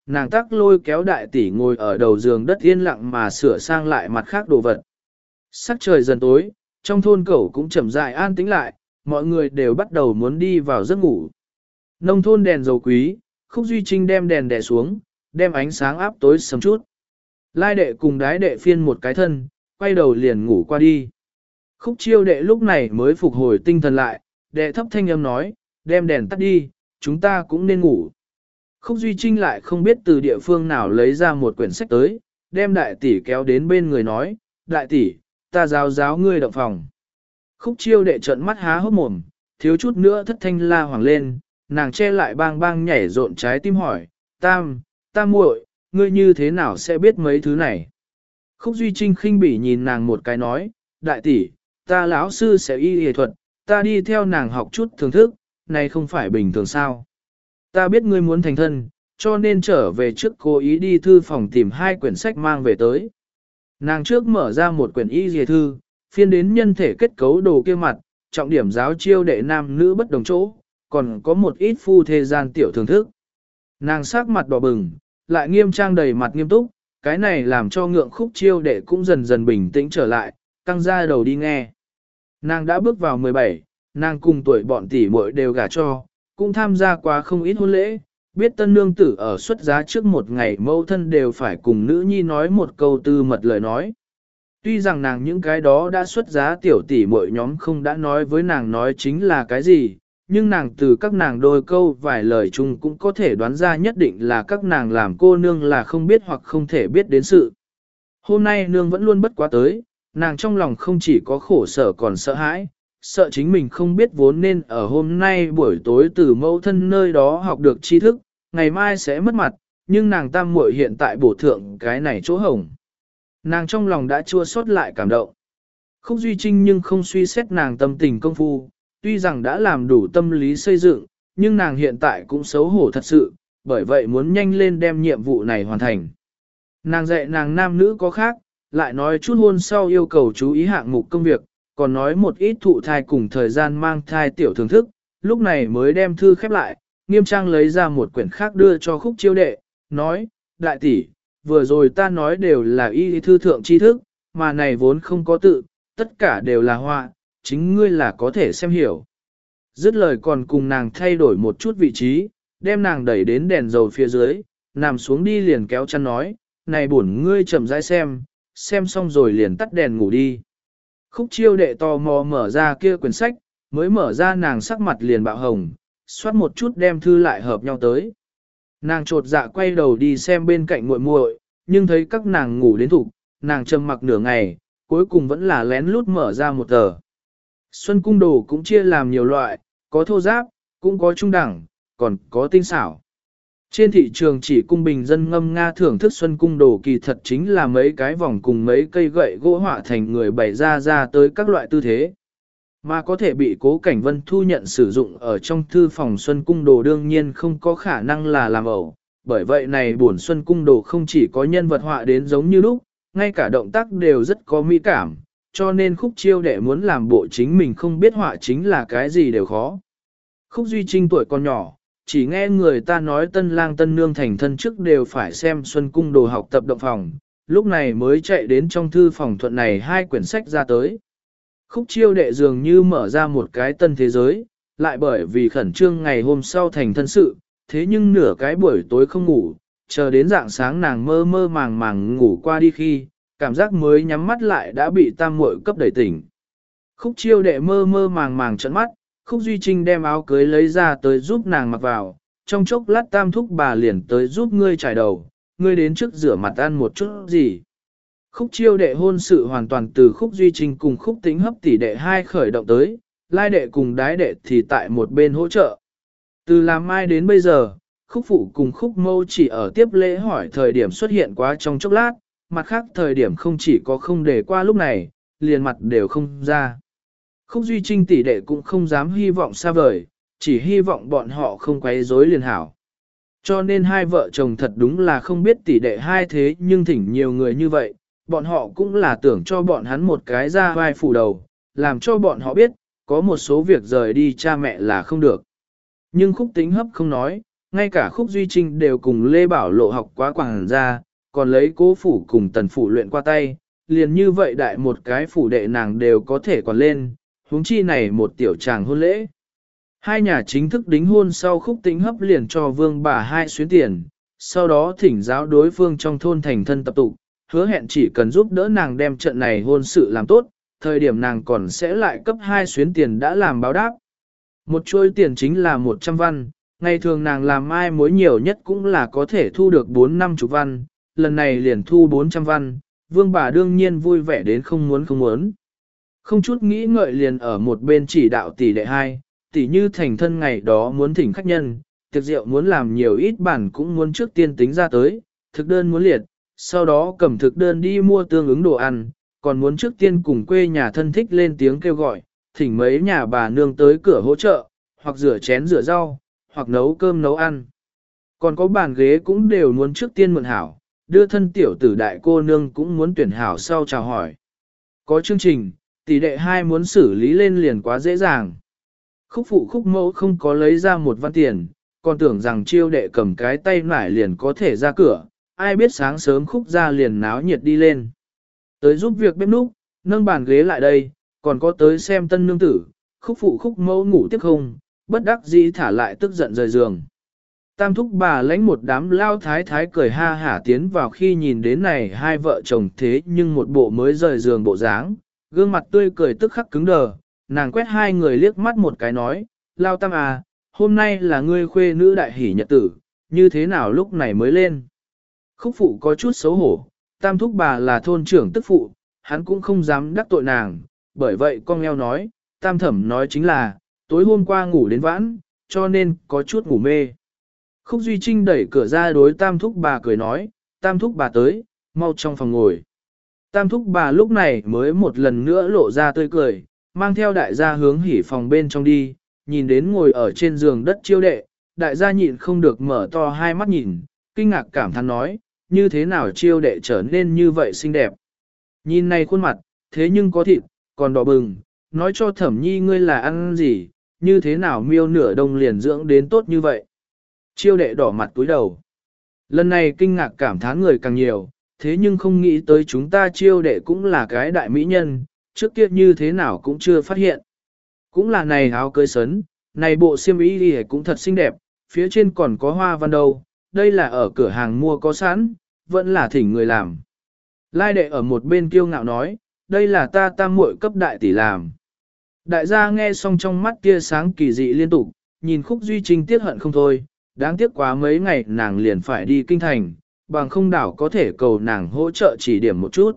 nàng tắc lôi kéo đại tỷ ngồi ở đầu giường đất yên lặng mà sửa sang lại mặt khác đồ vật. Sắc trời dần tối, trong thôn cẩu cũng chậm rãi an tĩnh lại, mọi người đều bắt đầu muốn đi vào giấc ngủ. Nông thôn đèn dầu quý, Khúc Duy Trinh đem đèn đè xuống, đem ánh sáng áp tối sầm chút. Lai đệ cùng đái đệ phiên một cái thân, quay đầu liền ngủ qua đi. Khúc Chiêu đệ lúc này mới phục hồi tinh thần lại, đệ thấp thanh âm nói, đem đèn tắt đi, chúng ta cũng nên ngủ. Khúc Duy Trinh lại không biết từ địa phương nào lấy ra một quyển sách tới, đem đại tỷ kéo đến bên người nói, đại tỷ, ta giáo ngươi động phòng. Khúc Chiêu đệ trợn mắt há hốc mồm, thiếu chút nữa thất thanh la hoàng lên, nàng che lại bang bang nhảy rộn trái tim hỏi, tam muội, ngươi như thế nào sẽ biết mấy thứ này? Khúc Duy Trinh khinh bỉ nhìn nàng một cái nói, đại tỷ, ta lão sư sẽ y y thuật, ta đi theo nàng học chút thưởng thức, này không phải bình thường sao? Ta biết ngươi muốn thành thân, cho nên trở về trước cố ý đi thư phòng tìm 2 quyển sách mang về tới. Nàng trước mở ra một quyển y y thư, phiên đến nhân thể kết cấu đồ kia mặt, trọng điểm giáo chiêu đệ nam nữ bất đồng chỗ, còn có một ít phu thế gian tiểu thưởng thức. Nàng sắc mặt đỏ bừng, lại nghiêm trang đầy mặt nghiêm túc, cái này làm cho ngượng Khúc Chiêu đệ cũng dần dần bình tĩnh trở lại, căng ra đầu đi nghe. Nàng đã bước vào 17, nàng cùng tuổi bọn tỷ muội đều gả cho, cũng tham gia quá không ít hôn lễ, biết tân nương tử ở xuất giá trước một ngày mẫu thân đều phải cùng nữ nhi nói một câu tư mật lời nói. Tuy rằng nàng những cái đó đã xuất giá tiểu tỷ muội nhóm không đã nói với nàng nói chính là cái gì, nhưng nàng từ các nàng đôi câu vài lời chung cũng có thể đoán ra nhất định là các nàng làm cô nương là không biết hoặc không thể biết đến sự. Hôm nay nương vẫn luôn bất quá tới, nàng trong lòng không chỉ có khổ sở còn sợ hãi, sợ chính mình không biết vốn nên ở hôm nay buổi tối từ mẫu thân nơi đó học được tri thức, ngày mai sẽ mất mặt, nhưng nàng tam muội hiện tại bổ thượng cái này chỗ hổng. Nàng trong lòng đã chua xót lại cảm động. Khúc Duy Trinh nhưng không suy xét nàng tâm tình công phu, tuy rằng đã làm đủ tâm lý xây dựng, nhưng nàng hiện tại cũng xấu hổ thật sự, bởi vậy muốn nhanh lên đem nhiệm vụ này hoàn thành. Nàng dạy nàng nam nữ có khác, lại nói chút hôn sau yêu cầu chú ý hạng mục công việc, còn nói một ít thụ thai cùng thời gian mang thai tiểu thưởng thức, lúc này mới đem thư khép lại, nghiêm trang lấy ra một quyển khác đưa cho Khúc Chiêu đệ, nói, đại tỷ, vừa rồi ta nói đều là y thư thượng tri thức, mà này vốn không có tự, tất cả đều là họa, chính ngươi là có thể xem hiểu. Dứt lời còn cùng nàng thay đổi một chút vị trí, đem nàng đẩy đến đèn dầu phía dưới, nằm xuống đi liền kéo chăn nói, này bổn ngươi chậm rãi xem xong rồi liền tắt đèn ngủ đi. Khúc Chiêu đệ tò mò mở ra kia quyển sách, mới mở ra nàng sắc mặt liền bạo hồng, xoát một chút đem thư lại hợp nhau tới. Nàng trột dạ quay đầu đi xem bên cạnh muội muội, nhưng thấy các nàng ngủ đến thục, nàng trầm mặc nửa ngày, cuối cùng vẫn là lén lút mở ra một tờ. Xuân cung đồ cũng chia làm nhiều loại, có thô giáp, cũng có trung đẳng, còn có tinh xảo. Trên thị trường chỉ cung bình dân ngâm nga thưởng thức xuân cung đồ kỳ thật chính là mấy cái vòng cùng mấy cây gậy gỗ họa thành người bày ra tới các loại tư thế. Mà có thể bị Cố Cảnh Vân thu nhận sử dụng ở trong thư phòng xuân cung đồ đương nhiên không có khả năng là làm ẩu. Bởi vậy này buồn xuân cung đồ không chỉ có nhân vật họa đến giống như lúc, ngay cả động tác đều rất có mỹ cảm, cho nên Khúc Chiêu đệ muốn làm bộ chính mình không biết họa chính là cái gì đều khó. Khúc Duy Trinh tuổi còn nhỏ, chỉ nghe người ta nói tân lang tân nương thành thân trước đều phải xem xuân cung đồ học tập động phòng, lúc này mới chạy đến trong thư phòng thuận này 2 quyển sách ra tới. Khúc Chiêu đệ dường như mở ra một cái tân thế giới, lại bởi vì khẩn trương ngày hôm sau thành thân sự, thế nhưng nửa cái buổi tối không ngủ, chờ đến dạng sáng nàng mơ mơ màng màng ngủ qua đi khi, cảm giác mới nhắm mắt lại đã bị tam muội cấp đẩy tỉnh. Khúc Chiêu đệ mơ mơ màng màng trợn mắt, Khúc Duy Trinh đem áo cưới lấy ra tới giúp nàng mặc vào, trong chốc lát tam thúc bà liền tới giúp ngươi trải đầu, ngươi đến trước rửa mặt ăn một chút gì. Khúc Chiêu đệ hôn sự hoàn toàn từ Khúc Duy Trinh cùng Khúc Tĩnh Hấp tỷ đệ 2 khởi động tới, Lai đệ cùng Đái đệ thì tại một bên hỗ trợ. Từ làm mai đến bây giờ, Khúc Phụ cùng Khúc Mâu chỉ ở tiếp lễ hỏi thời điểm xuất hiện quá trong chốc lát, mặt khác thời điểm không chỉ có không để qua lúc này, liền mặt đều không ra. Khúc Duy Trinh tỷ đệ cũng không dám hy vọng xa vời, chỉ hy vọng bọn họ không quấy rối liền hảo. Cho nên 2 vợ chồng thật đúng là không biết tỷ đệ 2 thế nhưng thỉnh nhiều người như vậy, bọn họ cũng là tưởng cho bọn hắn một cái ra vai phủ đầu, làm cho bọn họ biết, có một số việc rời đi cha mẹ là không được. Nhưng Khúc Tĩnh Hấp không nói, ngay cả Khúc Duy Trinh đều cùng Lê Bảo Lộ học quá quảng ra, còn lấy Cố phủ cùng Tần phủ luyện qua tay, liền như vậy đại một cái phủ đệ nàng đều có thể còn lên, huống chi này một tiểu tràng hôn lễ. Hai nhà chính thức đính hôn sau Khúc Tĩnh Hấp liền cho Vương bà 2 xuyến tiền, sau đó thỉnh giáo đối phương trong thôn thành thân tập tụ, hứa hẹn chỉ cần giúp đỡ nàng đem trận này hôn sự làm tốt, thời điểm nàng còn sẽ lại cấp 2 xuyến tiền đã làm báo đáp. Một chuôi tiền chính là 100 văn, ngày thường nàng làm mai mối nhiều nhất cũng là có thể thu được 4-50 văn, lần này liền thu 400 văn, Vương bà đương nhiên vui vẻ đến không muốn. Không chút nghĩ ngợi liền ở một bên chỉ đạo tỷ đệ 2, tỷ như thành thân ngày đó muốn thỉnh khách nhân, tiệc rượu muốn làm nhiều ít bản cũng muốn trước tiên tính ra tới, thực đơn muốn liệt, sau đó cầm thực đơn đi mua tương ứng đồ ăn, còn muốn trước tiên cùng quê nhà thân thích lên tiếng kêu gọi, thỉnh mấy nhà bà nương tới cửa hỗ trợ, hoặc rửa chén rửa rau, hoặc nấu cơm nấu ăn. Còn có bàn ghế cũng đều muốn trước tiên mượn hảo, đưa thân tiểu tử đại cô nương cũng muốn tuyển hảo sau chào hỏi. Có chương trình, tỷ đệ 2 muốn xử lý lên liền quá dễ dàng. Khúc phụ khúc mẫu không có lấy ra 1 văn tiền, còn tưởng rằng chiêu đệ cầm cái tay nải liền có thể ra cửa, ai biết sáng sớm khúc ra liền náo nhiệt đi lên. Tới giúp việc bếp núc, nâng bàn ghế lại đây, còn có tới xem tân nương tử, khúc phụ khúc mẫu ngủ tiếp không, bất đắc dĩ thả lại tức giận rời giường. Tam thúc bà lãnh một đám lao thái thái cười ha hả tiến vào khi nhìn đến này hai vợ chồng thế nhưng một bộ mới rời giường bộ dáng, gương mặt tươi cười tức khắc cứng đờ, nàng quét hai người liếc mắt một cái nói, lao tam à, hôm nay là ngươi khuê nữ đại hỷ nhật tử, như thế nào lúc này mới lên. Khúc phụ có chút xấu hổ, tam thúc bà là thôn trưởng tức phụ, hắn cũng không dám đắc tội nàng, bởi vậy con eo nói, tam thẩm nói chính là, tối hôm qua ngủ đến vãn, cho nên có chút ngủ mê. Khúc Duy Trinh đẩy cửa ra đối tam thúc bà cười nói, tam thúc bà tới, mau trong phòng ngồi. Tam thúc bà lúc này mới một lần nữa lộ ra tươi cười, mang theo đại gia hướng hỉ phòng bên trong đi, nhìn đến ngồi ở trên giường đất chiêu đệ, đại gia nhịn không được mở to hai mắt nhìn, kinh ngạc cảm thán nói, như thế nào chiêu đệ trở nên như vậy xinh đẹp. Nhìn này khuôn mặt, thế nhưng có thịt, còn đỏ bừng, nói cho thẩm nhi ngươi là ăn gì, như thế nào miêu nửa đông liền dưỡng đến tốt như vậy. Chiêu đệ đỏ mặt túi đầu. Lần này kinh ngạc cảm thán người càng nhiều, thế nhưng không nghĩ tới chúng ta chiêu đệ cũng là cái đại mỹ nhân, trước kia như thế nào cũng chưa phát hiện. Cũng là này áo cưới sấn, này bộ xiêm y đi cũng thật xinh đẹp, phía trên còn có hoa văn đâu, đây là ở cửa hàng mua có sẵn, vẫn là thỉnh người làm. Lai đệ ở một bên kiêu ngạo nói, đây là ta tam muội cấp đại tỷ làm. Đại gia nghe xong trong mắt tia sáng kỳ dị liên tục, nhìn Khúc Duy Trinh tiếc hận không thôi, đáng tiếc quá mấy ngày nàng liền phải đi kinh thành, bằng không đảo có thể cầu nàng hỗ trợ chỉ điểm một chút.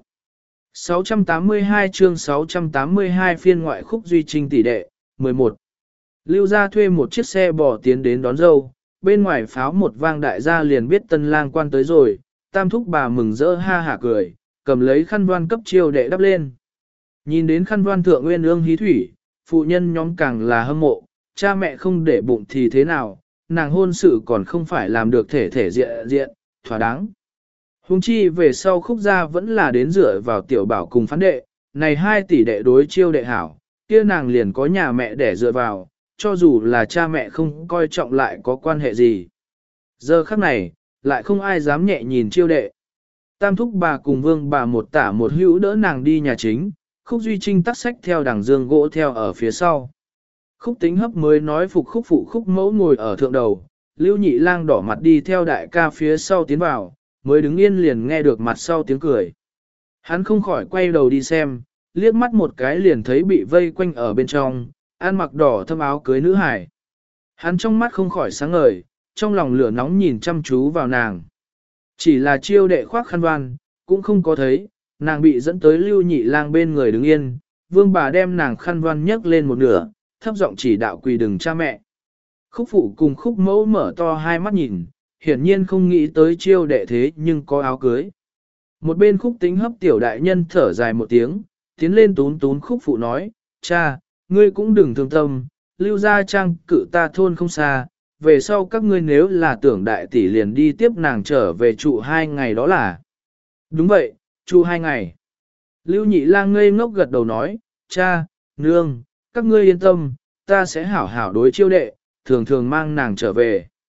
682 chương 682 phiên ngoại Khúc Duy Trinh tỷ đệ, 11. Lưu gia thuê một chiếc xe bò tiến đến đón dâu, bên ngoài pháo một vang đại gia liền biết tân lang quan tới rồi, tam thúc bà mừng rỡ ha hả cười, cầm lấy khăn voan cấp chiêu đệ đắp lên. Nhìn đến khăn voan thượng nguyên ương hí thủy, phụ nhân nhóm càng là hâm mộ, cha mẹ không để bụng thì thế nào, nàng hôn sự còn không phải làm được thể thể diện, thỏa đáng. Hùng chi về sau Khúc gia vẫn là đến dựa vào tiểu bảo cùng phán đệ, này 2 tỷ đệ đối chiêu đệ hảo, kia nàng liền có nhà mẹ để dựa vào, cho dù là cha mẹ không coi trọng lại có quan hệ gì. Giờ khắc này, lại không ai dám nhẹ nhìn chiêu đệ. Tam thúc bà cùng vương bà một tả một hữu đỡ nàng đi nhà chính, Khúc Duy Trinh tắt sách theo đằng dương gỗ theo ở phía sau. Khúc Tính Hấp mới nói phục Khúc phụ Khúc mẫu ngồi ở thượng đầu, Lưu Nhị Lang đỏ mặt đi theo đại ca phía sau tiến vào, mới đứng yên liền nghe được mặt sau tiếng cười. Hắn không khỏi quay đầu đi xem, liếc mắt một cái liền thấy bị vây quanh ở bên trong, ăn mặc đỏ thâm áo cưới nữ hải. Hắn trong mắt không khỏi sáng ngời, trong lòng lửa nóng nhìn chăm chú vào nàng. Chỉ là chiêu đệ khoác khăn voan, cũng không có thấy, nàng bị dẫn tới Lưu Nhị Lang bên người đứng yên, vương bà đem nàng khăn voan nhấc lên một nửa, thấp giọng chỉ đạo quỳ đừng cha mẹ. Khúc phụ cùng Khúc mẫu mở to hai mắt nhìn, hiển nhiên không nghĩ tới chiêu đệ thế nhưng có áo cưới. Một bên Khúc Tính Hấp tiểu đại nhân thở dài một tiếng, tiến lên tún tún Khúc phụ nói, cha, ngươi cũng đừng thương tâm, Lưu gia trang cự ta thôn không xa, về sau các ngươi nếu là tưởng đại tỷ liền đi tiếp nàng trở về trụ 2 ngày đó là. Đúng vậy, trụ 2 ngày. Lưu Nhị Lang ngây ngốc gật đầu nói, cha, nương, các ngươi yên tâm, ta sẽ hảo hảo đối chiêu đệ, thường thường mang nàng trở về.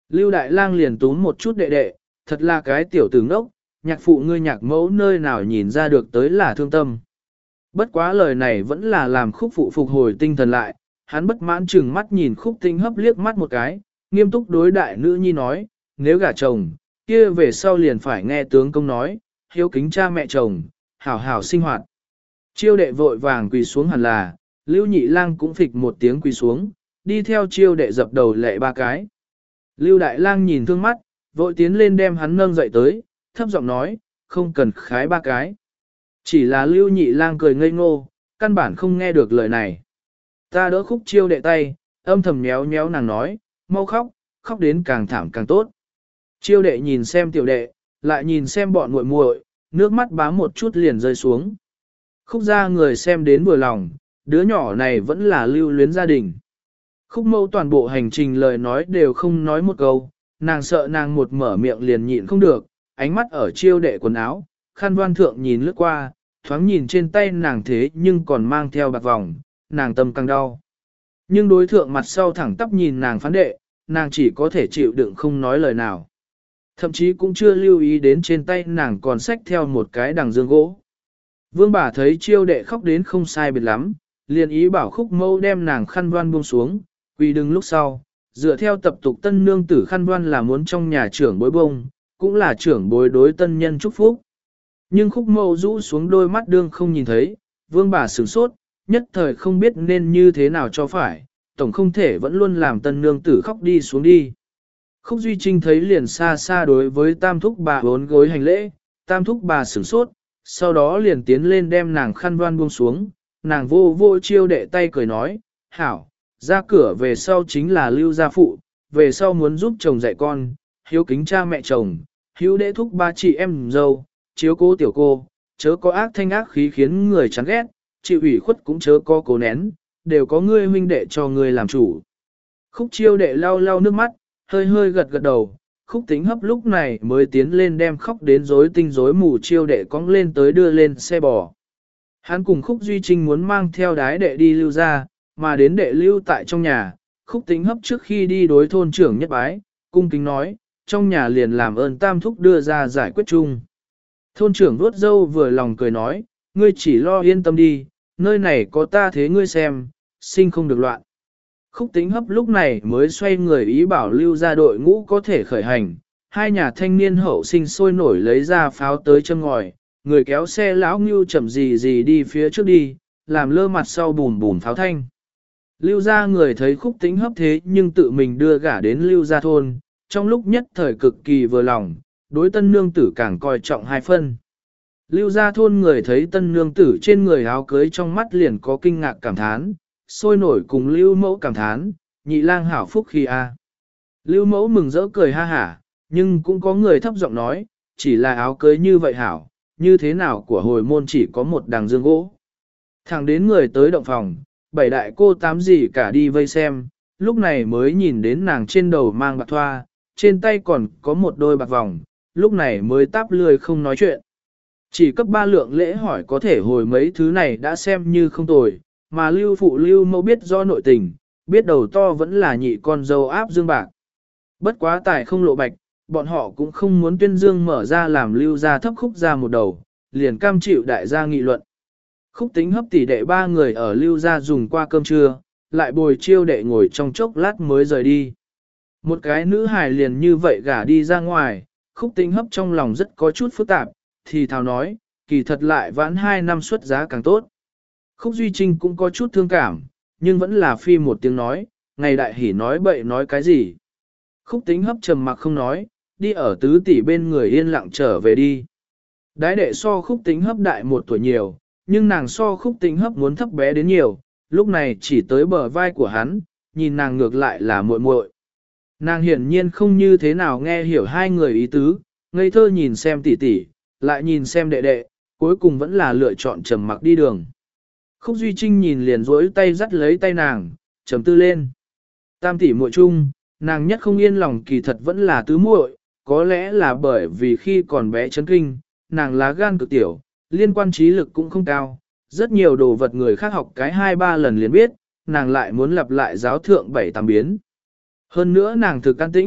Lưu Đại Lang liền túm một chút đệ đệ, thật là cái tiểu tử ngốc, nhạc phụ ngươi nhạc mẫu nơi nào nhìn ra được tới là thương tâm. Bất quá lời này vẫn là làm Khúc phụ phục hồi tinh thần lại, hắn bất mãn chừng mắt nhìn Khúc Tĩnh Hấp liếc mắt một cái, nghiêm túc đối đại nữ nhi nói, nếu gả chồng, kia về sau liền phải nghe tướng công nói, hiếu kính cha mẹ chồng, hảo hảo sinh hoạt. Chiêu đệ vội vàng quỳ xuống hẳn là, Lưu Nhị Lang cũng phịch một tiếng quỳ xuống, đi theo chiêu đệ dập đầu lệ ba cái. Lưu Đại Lang nhìn thương mắt, vội tiến lên đem hắn nâng dậy tới, thấp giọng nói, không cần khái ba cái. Chỉ là Lưu Nhị Lang cười ngây ngô, căn bản không nghe được lời này. Ta đỡ Khúc chiêu đệ tay, âm thầm nhéo nhéo nàng nói, mau khóc, khóc đến càng thảm càng tốt. Chiêu đệ nhìn xem tiểu đệ, lại nhìn xem bọn muội muội, nước mắt bám một chút liền rơi xuống. Khúc ra người xem đến vừa lòng, đứa nhỏ này vẫn là lưu luyến gia đình. Khúc mâu toàn bộ hành trình lời nói đều không nói một câu, nàng sợ nàng một mở miệng liền nhịn không được, ánh mắt ở chiêu đệ quần áo, khăn đoan thượng nhìn lướt qua, thoáng nhìn trên tay nàng thế nhưng còn mang theo bạc vòng, nàng tâm càng đau. Nhưng đối thượng mặt sau thẳng tắp nhìn nàng phán đệ, nàng chỉ có thể chịu đựng không nói lời nào. Thậm chí cũng chưa lưu ý đến trên tay nàng còn xách theo một cái đằng dương gỗ. Vương bà thấy chiêu đệ khóc đến không sai biệt lắm, liền ý bảo Khúc mâu đem nàng khăn đoan buông xuống, vì đừng lúc sau, dựa theo tập tục tân nương tử khăn đoan là muốn trong nhà trưởng bối bông, cũng là trưởng bối đối tân nhân chúc phúc. Nhưng Khúc mâu rũ xuống đôi mắt đương không nhìn thấy, vương bà sửng sốt, nhất thời không biết nên như thế nào cho phải, tổng không thể vẫn luôn làm tân nương tử khóc đi xuống đi. Khúc Duy Trinh thấy liền xa xa đối với tam thúc bà bốn gối hành lễ, tam thúc bà sửng sốt, sau đó liền tiến lên đem nàng khăn đoan buông xuống, nàng vô vô chiêu đệ tay cười nói, hảo, ra cửa về sau chính là lưu gia phụ, về sau muốn giúp chồng dạy con, hiếu kính cha mẹ chồng, hiếu đệ thúc ba chị em dâu, chiếu cố tiểu cô, chớ có ác thanh ác khí khiến người chán ghét, chịu ủy khuất cũng chớ có cố nén, đều có ngươi huynh đệ cho ngươi làm chủ. Khúc chiêu đệ lau lau nước mắt, hơi hơi gật gật đầu, Khúc Tĩnh Hấp lúc này mới tiến lên đem khóc đến rối tinh rối mù chiêu đệ cong lên tới đưa lên xe bò. Hắn cùng Khúc Duy Trinh muốn mang theo đái đệ đi lưu ra, mà đến đệ lưu tại trong nhà, Khúc Tĩnh Hấp trước khi đi đối thôn trưởng nhất bái, cung kính nói, trong nhà liền làm ơn tam thúc đưa ra giải quyết chung. Thôn trưởng vuốt râu vừa lòng cười nói, ngươi chỉ lo yên tâm đi, nơi này có ta thế ngươi xem, sinh không được loạn. Khúc Tĩnh Hấp lúc này mới xoay người ý bảo lưu ra đội ngũ có thể khởi hành, hai nhà thanh niên hậu sinh sôi nổi lấy ra pháo tới chân ngòi, người kéo xe lão ngưu chậm gì gì đi phía trước đi, làm lơ mặt sau bùn bùn pháo thanh. Lưu ra người thấy Khúc Tĩnh Hấp thế nhưng tự mình đưa gả đến lưu ra thôn, trong lúc nhất thời cực kỳ vừa lòng, đối tân nương tử càng coi trọng hai phân. Lưu ra thôn người thấy tân nương tử trên người áo cưới trong mắt liền có kinh ngạc cảm thán, sôi nổi cùng Lưu mẫu cảm thán, nhị lang hảo phúc khi a. Lưu mẫu mừng rỡ cười ha hả, nhưng cũng có người thấp giọng nói, chỉ là áo cưới như vậy hảo, như thế nào của hồi môn chỉ có một đằng dương gỗ. Thẳng đến người tới động phòng, bảy đại cô tám gì cả đi vây xem, lúc này mới nhìn đến nàng trên đầu mang bạc thoa, trên tay còn có một đôi bạc vòng, lúc này mới táp lười không nói chuyện. Chỉ cấp 3 lượng lễ hỏi có thể hồi mấy thứ này đã xem như không tồi, mà lưu phụ lưu mẫu biết do nội tình, biết đầu to vẫn là nhị con dâu áp dương bạc. Bất quá tài không lộ bạch, bọn họ cũng không muốn tuyên dương mở ra làm lưu ra thấp Khúc ra một đầu, liền cam chịu đại gia nghị luận. Khúc Tĩnh Hấp tỷ đệ 3 người ở lưu ra dùng qua cơm trưa, lại bồi chiêu đệ ngồi trong chốc lát mới rời đi. Một cái nữ hài liền như vậy gả đi ra ngoài, Khúc Tĩnh Hấp trong lòng rất có chút phức tạp, thì thào nói, kỳ thật lại vãn 2 năm xuất giá càng tốt. Khúc Duy Trinh cũng có chút thương cảm, nhưng vẫn là phi một tiếng nói, ngày đại hỉ nói bậy nói cái gì. Khúc Tĩnh Hấp trầm mặc không nói, đi ở tứ tỷ bên người yên lặng trở về đi. Đái đệ so Khúc Tĩnh Hấp đại 1 tuổi nhiều, nhưng nàng so Khúc Tĩnh Hấp muốn thấp bé đến nhiều, lúc này chỉ tới bờ vai của hắn, nhìn nàng ngược lại là muội muội. Nàng hiển nhiên không như thế nào nghe hiểu hai người ý tứ, ngây thơ nhìn xem tỷ tỷ, lại nhìn xem đệ đệ, cuối cùng vẫn là lựa chọn trầm mặc đi đường. Khúc Duy Trinh nhìn liền rỗi tay dắt lấy tay nàng, trầm tư lên. Tam tỷ muội chung, nàng nhất không yên lòng kỳ thật vẫn là tứ muội, có lẽ là bởi vì khi còn bé chấn kinh, nàng lá gan cực tiểu, liên quan trí lực cũng không cao, rất nhiều đồ vật người khác học cái 2-3 lần liền biết, nàng lại muốn lặp lại giáo thượng 7-8 biến. Hơn nữa nàng thực can tĩnh,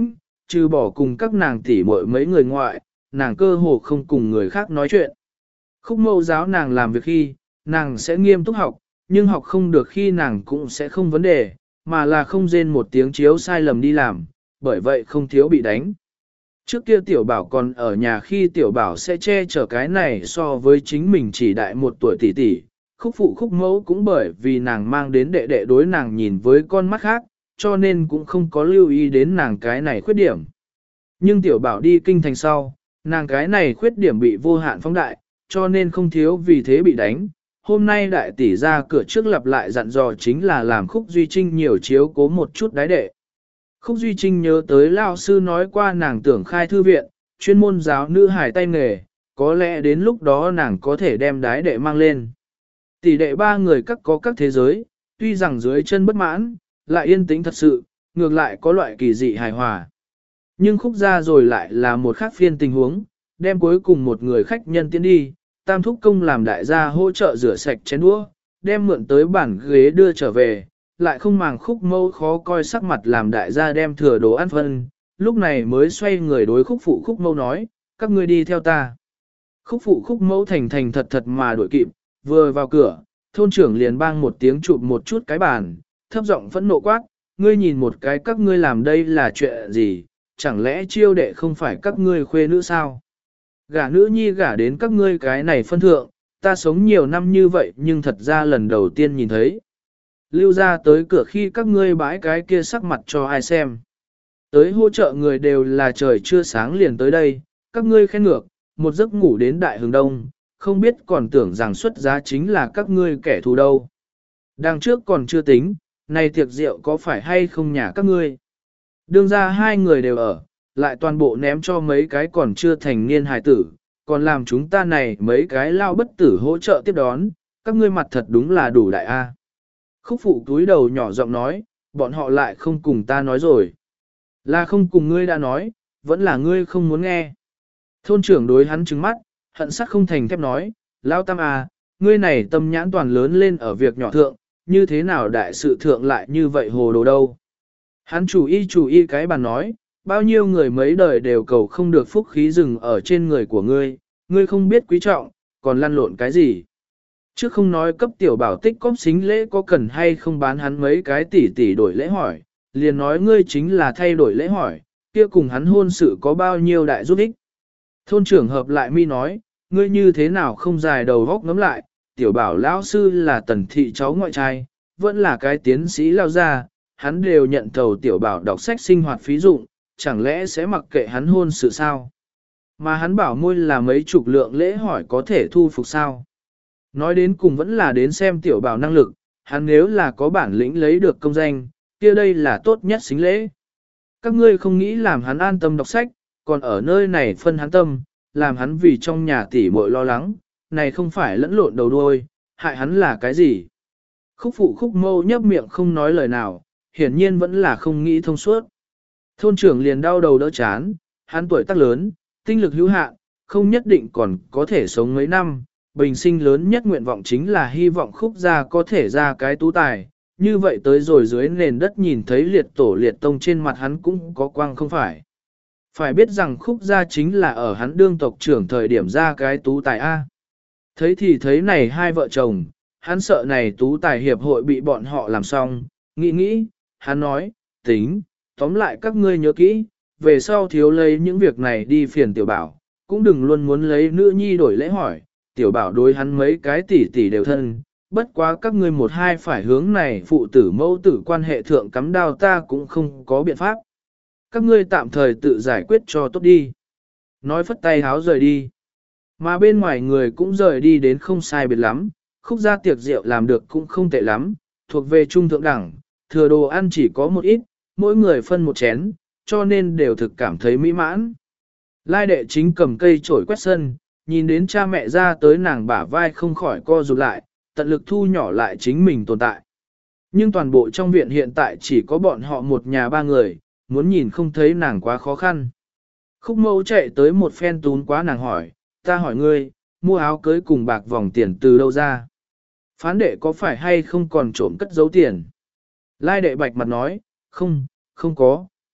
trừ bỏ cùng các nàng tỷ muội mấy người ngoại, nàng cơ hồ không cùng người khác nói chuyện. Khúc mẫu giáo nàng làm việc khi, nàng sẽ nghiêm túc học, nhưng học không được khi nàng cũng sẽ không vấn đề, mà là không rên một tiếng chiếu sai lầm đi làm, bởi vậy không thiếu bị đánh. Trước kia tiểu bảo còn ở nhà khi tiểu bảo sẽ che chở cái này so với chính mình chỉ đại một tuổi tỷ tỷ, khúc phụ khúc mẫu cũng bởi vì nàng mang đến đệ đệ đối nàng nhìn với con mắt khác, cho nên cũng không có lưu ý đến nàng cái này khuyết điểm. Nhưng tiểu bảo đi kinh thành sau, nàng cái này khuyết điểm bị vô hạn phóng đại, cho nên không thiếu vì thế bị đánh. Hôm nay đại tỷ ra cửa trước lặp lại dặn dò chính là làm Khúc Duy Trinh nhiều chiếu cố một chút đái đệ. Khúc Duy Trinh nhớ tới lao sư nói qua nàng tưởng khai thư viện, chuyên môn giáo nữ hài tay nghề, có lẽ đến lúc đó nàng có thể đem đái đệ mang lên. Tỷ đệ ba người các có các thế giới, tuy rằng dưới chân bất mãn, lại yên tĩnh thật sự, ngược lại có loại kỳ dị hài hòa. Nhưng Khúc ra rồi lại là một khác phiên tình huống, đem cuối cùng một người khách nhân tiến đi, Tam thúc công làm đại gia hỗ trợ rửa sạch chén đũa, đem mượn tới bản ghế đưa trở về, lại không màng Khúc mâu khó coi sắc mặt làm đại gia đem thừa đồ ăn phân, lúc này mới xoay người đối Khúc phụ Khúc mâu nói, các ngươi đi theo ta. Khúc phụ Khúc mâu thành thành thật thật mà đuổi kịp, vừa vào cửa, thôn trưởng liền bang một tiếng chụp một chút cái bàn, thấp giọng phẫn nộ quát, ngươi nhìn một cái các ngươi làm đây là chuyện gì, chẳng lẽ chiêu đệ không phải các ngươi khuê nữ sao? Gả nữ nhi gả đến các ngươi cái này phân thượng, ta sống nhiều năm như vậy nhưng thật ra lần đầu tiên nhìn thấy. Lưu ra tới cửa khi các ngươi bãi cái kia sắc mặt cho ai xem. Tới hỗ trợ người đều là trời chưa sáng liền tới đây, các ngươi khen ngược, một giấc ngủ đến đại hướng đông, không biết còn tưởng rằng xuất giá chính là các ngươi kẻ thù đâu. Đằng trước còn chưa tính, này tiệc rượu có phải hay không nhà các ngươi. Đương ra hai người đều ở, lại toàn bộ ném cho mấy cái còn chưa thành niên hài tử, còn làm chúng ta này mấy cái lao bất tử hỗ trợ tiếp đón, các ngươi mặt thật đúng là đủ đại a. Khúc phụ túi đầu nhỏ giọng nói, bọn họ lại không cùng ta nói rồi. Là không cùng ngươi đã nói, vẫn là ngươi không muốn nghe. Thôn trưởng đối hắn trừng mắt, hận sắc không thành thép nói, lao tam à, ngươi này tâm nhãn toàn lớn lên ở việc nhỏ thượng, như thế nào đại sự thượng lại như vậy hồ đồ đâu. Hắn chủ y cái bàn nói, bao nhiêu người mấy đời đều cầu không được phúc khí rừng ở trên người của ngươi, ngươi không biết quý trọng, còn lăn lộn cái gì. Chứ không nói cấp tiểu bảo tích cóp xính lễ có cần hay không bán hắn mấy cái tỷ đổi lễ hỏi, liền nói ngươi chính là thay đổi lễ hỏi, kia cùng hắn hôn sự có bao nhiêu đại giúp ích. Thôn trưởng hợp lại mi nói, ngươi như thế nào không dài đầu góc ngắm lại, tiểu bảo lão sư là tần thị cháu ngoại trai, vẫn là cái tiến sĩ lao ra, hắn đều nhận thầu tiểu bảo đọc sách sinh hoạt phí dụng, chẳng lẽ sẽ mặc kệ hắn hôn sự sao? Mà hắn bảo môi là mấy chục lượng lễ hỏi có thể thu phục sao? Nói đến cùng vẫn là đến xem tiểu bảo năng lực, hắn nếu là có bản lĩnh lấy được công danh, kia đây là tốt nhất xính lễ. Các ngươi không nghĩ làm hắn an tâm đọc sách, còn ở nơi này phân hắn tâm, làm hắn vì trong nhà tỷ muội lo lắng, này không phải lẫn lộn đầu đuôi, hại hắn là cái gì? Khúc phụ Khúc mâu nhấp miệng không nói lời nào, hiển nhiên vẫn là không nghĩ thông suốt. Thôn trưởng liền đau đầu đỡ chán, hắn tuổi tác lớn, tinh lực hữu hạn, không nhất định còn có thể sống mấy năm, bình sinh lớn nhất nguyện vọng chính là hy vọng Khúc gia có thể ra cái tú tài, như vậy tới rồi dưới nền đất nhìn thấy liệt tổ liệt tông trên mặt hắn cũng có quang không phải. Phải biết rằng Khúc gia chính là ở hắn đương tộc trưởng thời điểm ra cái tú tài A. Thấy thì thấy này hai vợ chồng, hắn sợ này tú tài hiệp hội bị bọn họ làm xong, nghĩ, hắn nói, tính, tóm lại các ngươi nhớ kỹ, về sau thiếu lấy những việc này đi phiền tiểu bảo, cũng đừng luôn muốn lấy nữ nhi đổi lễ hỏi, tiểu bảo đối hắn mấy cái tỷ đều thân, bất quá các ngươi một hai phải hướng này phụ tử mẫu tử quan hệ thượng cắm đao ta cũng không có biện pháp. Các ngươi tạm thời tự giải quyết cho tốt đi. Nói phất tay háo rời đi. Mà bên ngoài người cũng rời đi đến không sai biệt lắm, Khúc gia tiệc rượu làm được cũng không tệ lắm, thuộc về trung thượng đẳng, thừa đồ ăn chỉ có một ít, mỗi người phân một chén, cho nên đều thực cảm thấy mỹ mãn. Lai đệ chính cầm cây chổi quét sân, nhìn đến cha mẹ ra tới nàng bả vai không khỏi co rụt lại, tận lực thu nhỏ lại chính mình tồn tại. Nhưng toàn bộ trong viện hiện tại chỉ có bọn họ một nhà ba người, muốn nhìn không thấy nàng quá khó khăn. Khúc mẫu chạy tới một phen tún quá nàng hỏi, ta hỏi ngươi, mua áo cưới cùng bạc vòng tiền từ đâu ra? Phán đệ có phải hay không còn trộm cất giấu tiền? Lai đệ bạch mặt nói, không có,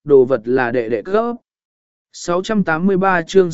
đồ vật là đệ đệ cấp. 683 chương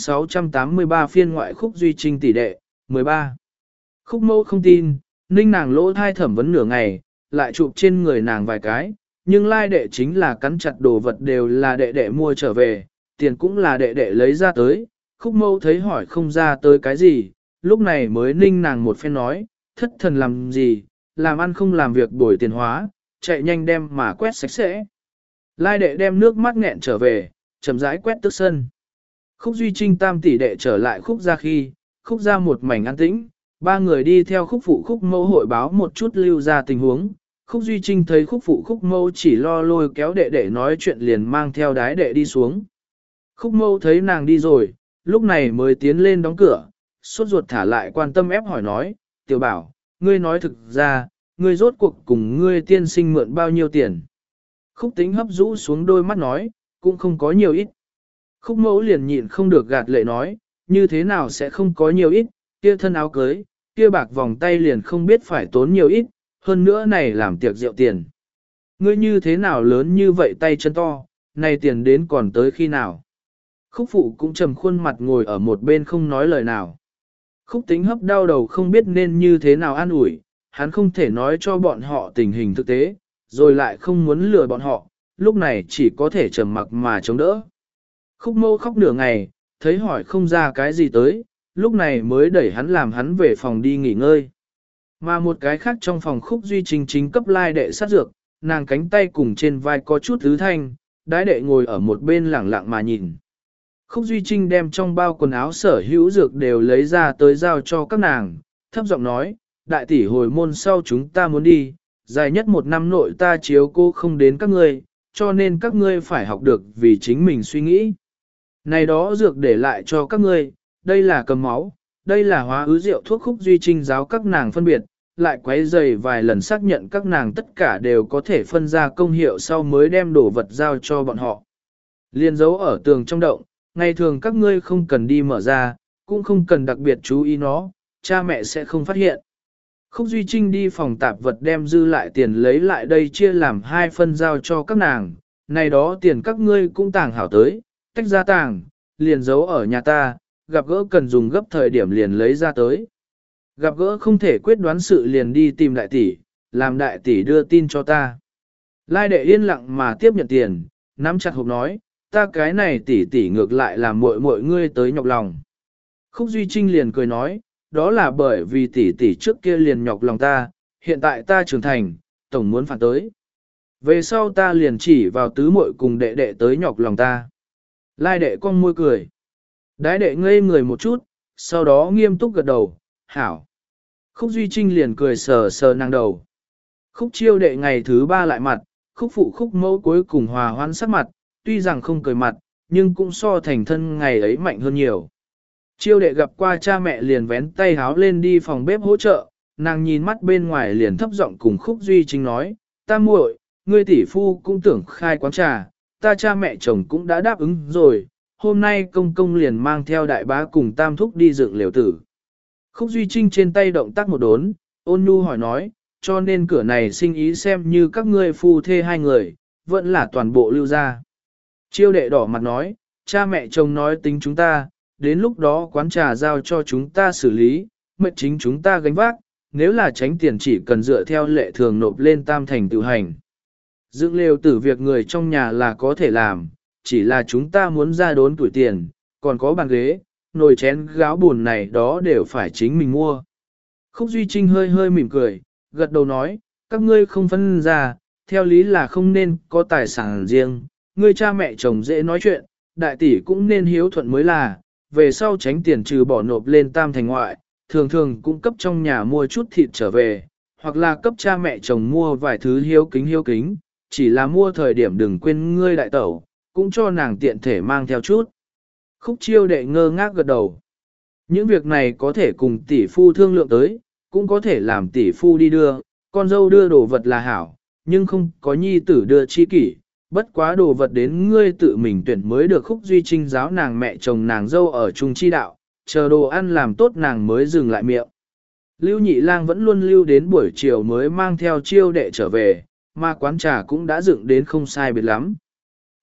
683 phiên ngoại Khúc Duy Trinh tỷ đệ, 13. Khúc Mẫu không tin, ninh nàng lỗ thai thẩm vấn nửa ngày, lại chụp trên người nàng vài cái, nhưng lai đệ chính là cắn chặt đồ vật đều là đệ đệ mua trở về, tiền cũng là đệ đệ lấy ra tới. Khúc Mẫu thấy hỏi không ra tới cái gì, lúc này mới ninh nàng một phen nói, thất thần làm gì, làm ăn không làm việc bồi tiền hóa, chạy nhanh đem mà quét sạch sẽ. Lai đệ đem nước mắt nghẹn trở về, chậm rãi quét tức sân. Khúc Duy Trinh tam tỷ đệ trở lại Khúc gia khi, Khúc gia một mảnh an tĩnh, ba người đi theo Khúc phụ Khúc Mẫu hội báo một chút lưu ra tình huống. Khúc Duy Trinh thấy Khúc phụ Khúc Mẫu chỉ lo lôi kéo đệ đệ nói chuyện liền mang theo đái đệ đi xuống. Khúc Mẫu thấy nàng đi rồi, lúc này mới tiến lên đóng cửa, sốt ruột thả lại quan tâm ép hỏi nói, tiểu bảo, ngươi nói thực ra, ngươi rốt cuộc cùng ngươi tiên sinh mượn bao nhiêu tiền. Khúc Tính hấp rũ xuống đôi mắt nói, cũng không có nhiều ít. Khúc Mẫu liền nhịn không được gạt lệ nói, như thế nào sẽ không có nhiều ít, kia thân áo cưới, kia bạc vòng tay liền không biết phải tốn nhiều ít, hơn nữa này làm tiệc rượu tiền. Ngươi như thế nào lớn như vậy tay chân to, này tiền đến còn tới khi nào. Khúc phụ cũng trầm khuôn mặt ngồi ở một bên không nói lời nào. Khúc Tính hấp đau đầu không biết nên như thế nào an ủi, hắn không thể nói cho bọn họ tình hình thực tế, rồi lại không muốn lừa bọn họ, lúc này chỉ có thể trầm mặc mà chống đỡ. Khúc Mẫu khóc nửa ngày, thấy hỏi không ra cái gì tới, lúc này mới đẩy hắn làm hắn về phòng đi nghỉ ngơi. Mà một cái khác trong phòng Khúc Duy Trinh chính cấp lai đệ sát dược, nàng cánh tay cùng trên vai có chút thứ thanh, đái đệ ngồi ở một bên lẳng lặng mà nhìn. Khúc Duy Trinh đem trong bao quần áo sở hữu dược đều lấy ra tới giao cho các nàng, thấp giọng nói, đại tỷ hồi môn sau chúng ta muốn đi, dài nhất một năm nội ta chiếu cô không đến các ngươi, cho nên các ngươi phải học được vì chính mình suy nghĩ. Này đó dược để lại cho các ngươi, đây là cầm máu, đây là hóa ứ rượu thuốc. Khúc Duy Trinh giáo các nàng phân biệt, lại quấy rầy vài lần xác nhận các nàng tất cả đều có thể phân ra công hiệu sau mới đem đồ vật giao cho bọn họ. Liên dấu ở tường trong động, ngày thường các ngươi không cần đi mở ra, cũng không cần đặc biệt chú ý nó, cha mẹ sẽ không phát hiện. Khúc Duy Trinh đi phòng tạp vật đem dư lại tiền lấy lại đây chia làm 2 phân giao cho các nàng, này đó tiền các ngươi cũng tàng hảo tới, tách ra tàng, liền giấu ở nhà ta, gặp gỡ cần dùng gấp thời điểm liền lấy ra tới. Gặp gỡ không thể quyết đoán sự liền đi tìm đại tỷ, làm đại tỷ đưa tin cho ta. Lai đệ yên lặng mà tiếp nhận tiền, nắm chặt hộp nói, ta cái này tỷ tỷ ngược lại làm muội ngươi tới nhọc lòng. Khúc Duy Trinh liền cười nói, đó là bởi vì tỷ tỷ trước kia liền nhọc lòng ta, hiện tại ta trưởng thành, tổng muốn phản tới. Về sau ta liền chỉ vào tứ muội cùng đệ đệ tới nhọc lòng ta. Lai đệ con môi cười. Đái đệ ngây người một chút, sau đó nghiêm túc gật đầu, hảo. Khúc Duy Trinh liền cười sờ sờ nàng đầu. Khúc Chiêu đệ ngày thứ 3 lại mặt, Khúc phụ Khúc Mẫu cuối cùng hòa hoãn sắc mặt, tuy rằng không cười mặt, nhưng cũng so thành thân ngày ấy mạnh hơn nhiều. Chiêu đệ gặp qua cha mẹ liền vén tay háo lên đi phòng bếp hỗ trợ, nàng nhìn mắt bên ngoài liền thấp giọng cùng Khúc Duy Trinh nói, ta muội, ngươi tỷ phu cũng tưởng khai quán trà, ta cha mẹ chồng cũng đã đáp ứng rồi, hôm nay công công liền mang theo đại bá cùng tam thúc đi dựng liều tử. Khúc Duy Trinh trên tay động tác một đốn, ôn nhu hỏi nói, cho nên cửa này sinh ý xem như các ngươi phu thê 2 người, vẫn là toàn bộ lưu ra. Chiêu đệ đỏ mặt nói, cha mẹ chồng nói tính chúng ta, đến lúc đó quán trà giao cho chúng ta xử lý, mệnh chính chúng ta gánh vác, nếu là tránh tiền chỉ cần dựa theo lệ thường nộp lên tam thành tự hành. Dựng lều tử việc người trong nhà là có thể làm, chỉ là chúng ta muốn ra đốn tuổi tiền, còn có bàn ghế, nồi chén gáo buồn này đó đều phải chính mình mua. Khúc Duy Trinh hơi hơi mỉm cười, gật đầu nói, các ngươi không phân ra, theo lý là không nên có tài sản riêng, ngươi cha mẹ chồng dễ nói chuyện, đại tỷ cũng nên hiếu thuận mới là, về sau tránh tiền trừ bỏ nộp lên tam thành ngoại, thường thường cũng cấp trong nhà mua chút thịt trở về, hoặc là cấp cha mẹ chồng mua vài thứ hiếu kính, chỉ là mua thời điểm đừng quên ngươi đại tẩu, cũng cho nàng tiện thể mang theo chút. Khúc Chiêu đệ ngơ ngác gật đầu. Những việc này có thể cùng tỷ phu thương lượng tới, cũng có thể làm tỷ phu đi đưa, con dâu đưa đồ vật là hảo, nhưng không có nhi tử đưa chi kỷ, bất quá đồ vật đến ngươi tự mình tuyển mới được. Khúc Duy Trinh giáo nàng mẹ chồng nàng dâu ở chung chi đạo, chờ đồ ăn làm tốt nàng mới dừng lại miệng. Lưu Nhị Lang vẫn luôn lưu đến buổi chiều mới mang theo Chiêu đệ trở về, mà quán trà cũng đã dựng đến không sai biệt lắm.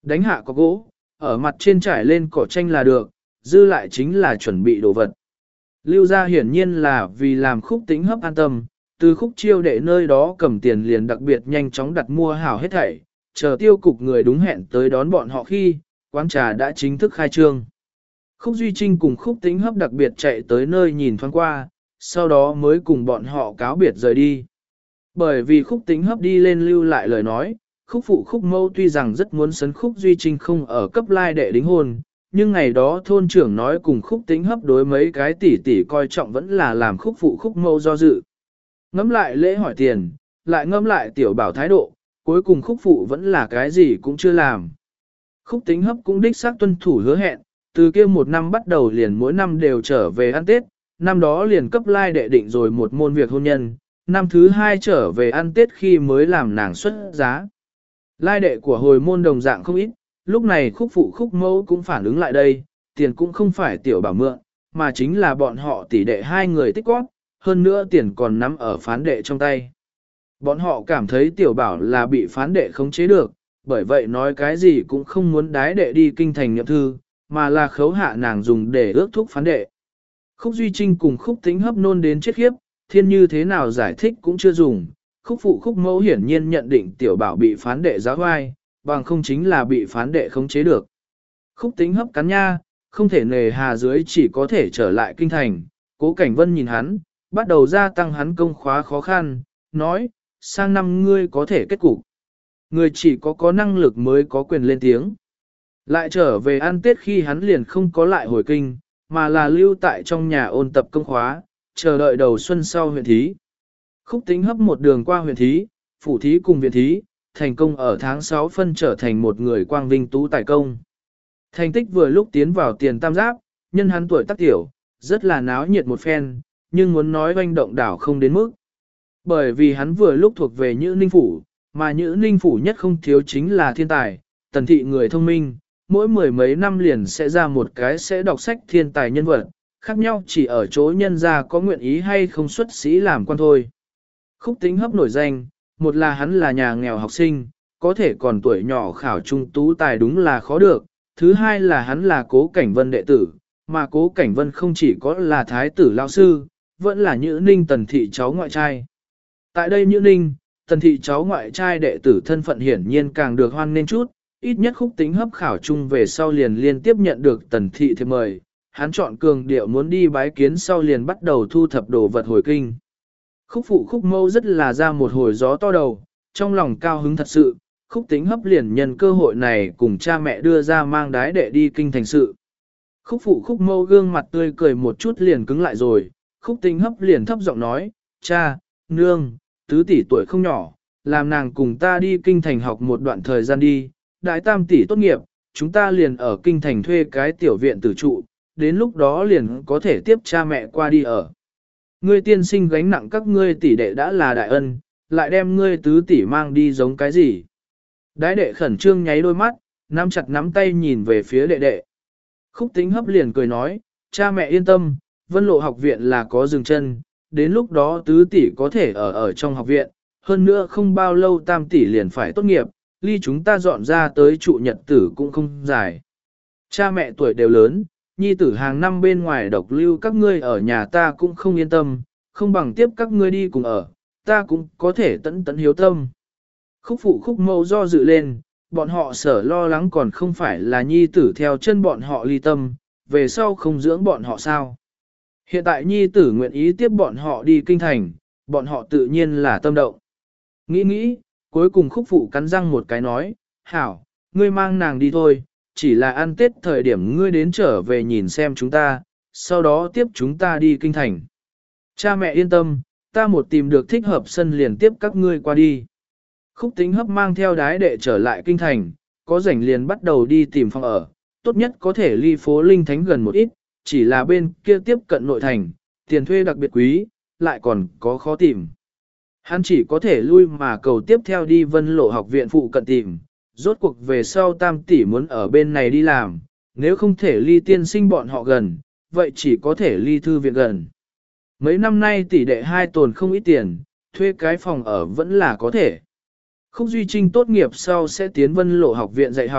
Đánh hạ có gỗ, ở mặt trên trải lên cỏ tranh là được, dư lại chính là chuẩn bị đồ vật. Lưu gia hiển nhiên là vì làm Khúc Tĩnh Hấp an tâm, từ Khúc Chiêu đệ nơi đó cầm tiền liền đặc biệt nhanh chóng đặt mua hảo hết thảy, chờ tiêu cục người đúng hẹn tới đón bọn họ khi, quán trà đã chính thức khai trương. Khúc Duy Trinh cùng Khúc Tĩnh Hấp đặc biệt chạy tới nơi nhìn thoáng qua, sau đó mới cùng bọn họ cáo biệt rời đi. Bởi vì Khúc Tĩnh Hấp đi lên lưu lại lời nói, Khúc phụ Khúc mẫu tuy rằng rất muốn sấn Khúc Duy Trinh không ở cấp lai đệ đính hôn, nhưng ngày đó thôn trưởng nói cùng Khúc Tĩnh Hấp đối mấy cái tỷ tỷ coi trọng vẫn là làm Khúc phụ Khúc mẫu do dự. Ngẫm lại lễ hỏi tiền, lại ngẫm lại tiểu bảo thái độ, cuối cùng Khúc phụ vẫn là cái gì cũng chưa làm. Khúc Tĩnh Hấp cũng đích xác tuân thủ hứa hẹn, từ kia một năm bắt đầu liền mỗi năm đều trở về ăn Tết, năm đó liền cấp lai đệ định rồi một môn việc hôn nhân, năm thứ hai trở về ăn Tết khi mới làm nàng xuất giá. Lai đệ của hồi môn đồng dạng không ít, lúc này Khúc phụ Khúc mẫu cũng phản ứng lại đây, tiền cũng không phải tiểu bảo mượn, mà chính là bọn họ tỷ đệ hai người tích góp, hơn nữa tiền còn nắm ở phán đệ trong tay. Bọn họ cảm thấy tiểu bảo là bị phán đệ khống chế được, bởi vậy nói cái gì cũng không muốn đái đệ đi kinh thành nhậm thư, mà là khấu hạ nàng dùng để ước thúc phán đệ. Khúc Duy Trinh cùng Khúc Tĩnh Hấp nôn đến chết khiếp, thiên như thế nào giải thích cũng chưa dùng. Khúc phụ Khúc mẫu hiển nhiên nhận định tiểu bảo bị phán đệ giáo hoai, bằng không chính là bị phán đệ khống chế được. Khúc Tĩnh Hấp cắn nha, không thể nề hà dưới chỉ có thể trở lại kinh thành. Cố Cảnh Vân nhìn hắn, bắt đầu gia tăng hắn công khóa khó khăn, nói, sang năm ngươi có thể kết cục. Người chỉ có năng lực mới có quyền lên tiếng. Lại trở về ăn Tết khi hắn liền không có lại hồi kinh, mà là lưu tại trong nhà ôn tập công khóa, chờ đợi đầu xuân sau huyện thí. Khúc Tĩnh Hấp một đường qua huyện thí, phủ thí cùng viện thí, thành công ở tháng 6 phân trở thành một người quang vinh tú tài công. Thành tích vừa lúc tiến vào tiền tam giáp, nhân hắn tuổi tác tiểu, rất là náo nhiệt một phen, nhưng muốn nói oanh động đảo không đến mức. Bởi vì hắn vừa lúc thuộc về Nhữ Ninh Phủ, mà Nhữ Ninh Phủ nhất không thiếu chính là thiên tài, tần thị người thông minh, mỗi mười mấy năm liền sẽ ra một cái sẽ đọc sách thiên tài nhân vật, khác nhau chỉ ở chỗ nhân gia có nguyện ý hay không xuất sĩ làm quan thôi. Khúc Tĩnh Hấp nổi danh, một là hắn là nhà nghèo học sinh, có thể còn tuổi nhỏ khảo trung tú tài đúng là khó được, thứ hai là hắn là Cố Cảnh Vân đệ tử, mà Cố Cảnh Vân không chỉ có là thái tử lao sư, vẫn là Nhữ Ninh tần thị cháu ngoại trai. Tại đây Nhữ Ninh, tần thị cháu ngoại trai đệ tử thân phận hiển nhiên càng được hoan nên chút, ít nhất Khúc Tĩnh Hấp khảo chung về sau liền liên tiếp nhận được tần thị thiệp mời, hắn chọn cường điệu muốn đi bái kiến sau liền bắt đầu thu thập đồ vật hồi kinh. Khúc phụ Khúc mẫu rất là ra một hồi gió to đầu, trong lòng cao hứng thật sự, Khúc Tĩnh Hấp liền nhân cơ hội này cùng cha mẹ đưa ra mang đái đệ đi kinh thành sự. Khúc phụ Khúc mẫu gương mặt tươi cười một chút liền cứng lại rồi, Khúc Tĩnh Hấp liền thấp giọng nói, cha, nương, tứ tỷ tuổi không nhỏ, làm nàng cùng ta đi kinh thành học một đoạn thời gian đi, đại tam tỷ tốt nghiệp, chúng ta liền ở kinh thành thuê cái tiểu viện tử trụ, đến lúc đó liền có thể tiếp cha mẹ qua đi ở. Ngươi tiên sinh gánh nặng các ngươi tỷ đệ đã là đại ân, lại đem ngươi tứ tỷ mang đi giống cái gì. Đái đệ khẩn trương nháy đôi mắt, nắm chặt nắm tay nhìn về phía đệ đệ. Khúc Tĩnh Hấp liền cười nói, cha mẹ yên tâm, Vân Lộ học viện là có dừng chân, đến lúc đó tứ tỷ có thể ở trong học viện, hơn nữa không bao lâu tam tỷ liền phải tốt nghiệp, ly chúng ta dọn ra tới trụ nhật tử cũng không dài. Cha mẹ tuổi đều lớn, nhi tử hàng năm bên ngoài độc lưu các ngươi ở nhà ta cũng không yên tâm, không bằng tiếp các ngươi đi cùng ở, ta cũng có thể tận tận hiếu tâm. Khúc phụ Khúc mẫu do dự lên, bọn họ sở lo lắng còn không phải là nhi tử theo chân bọn họ ly tâm, về sau không dưỡng bọn họ sao. Hiện tại nhi tử nguyện ý tiếp bọn họ đi kinh thành, bọn họ tự nhiên là tâm động. Nghĩ, cuối cùng Khúc phụ cắn răng một cái nói, hảo, ngươi mang nàng đi thôi, chỉ là ăn Tết thời điểm ngươi đến trở về nhìn xem chúng ta, sau đó tiếp chúng ta đi kinh thành. Cha mẹ yên tâm, ta một tìm được thích hợp sân liền tiếp các ngươi qua đi. Khúc Tĩnh Hấp mang theo đái đệ trở lại kinh thành, có rảnh liền bắt đầu đi tìm phòng ở, tốt nhất có thể ly phố Linh Thánh gần một ít, chỉ là bên kia tiếp cận nội thành, tiền thuê đặc biệt quý, lại còn có khó tìm. Hắn chỉ có thể lui mà cầu tiếp theo đi Vân Lộ học viện phụ cận tìm, rốt cuộc về sau tam tỷ muốn ở bên này đi làm, nếu không thể ly tiên sinh bọn họ gần, vậy chỉ có thể ly thư viện gần. Mấy năm nay tỷ đệ hai tồn không ít tiền, thuê cái phòng ở vẫn là có thể. Khúc Duy Trinh tốt nghiệp sau sẽ tiến Vân Lộ học viện dạy học,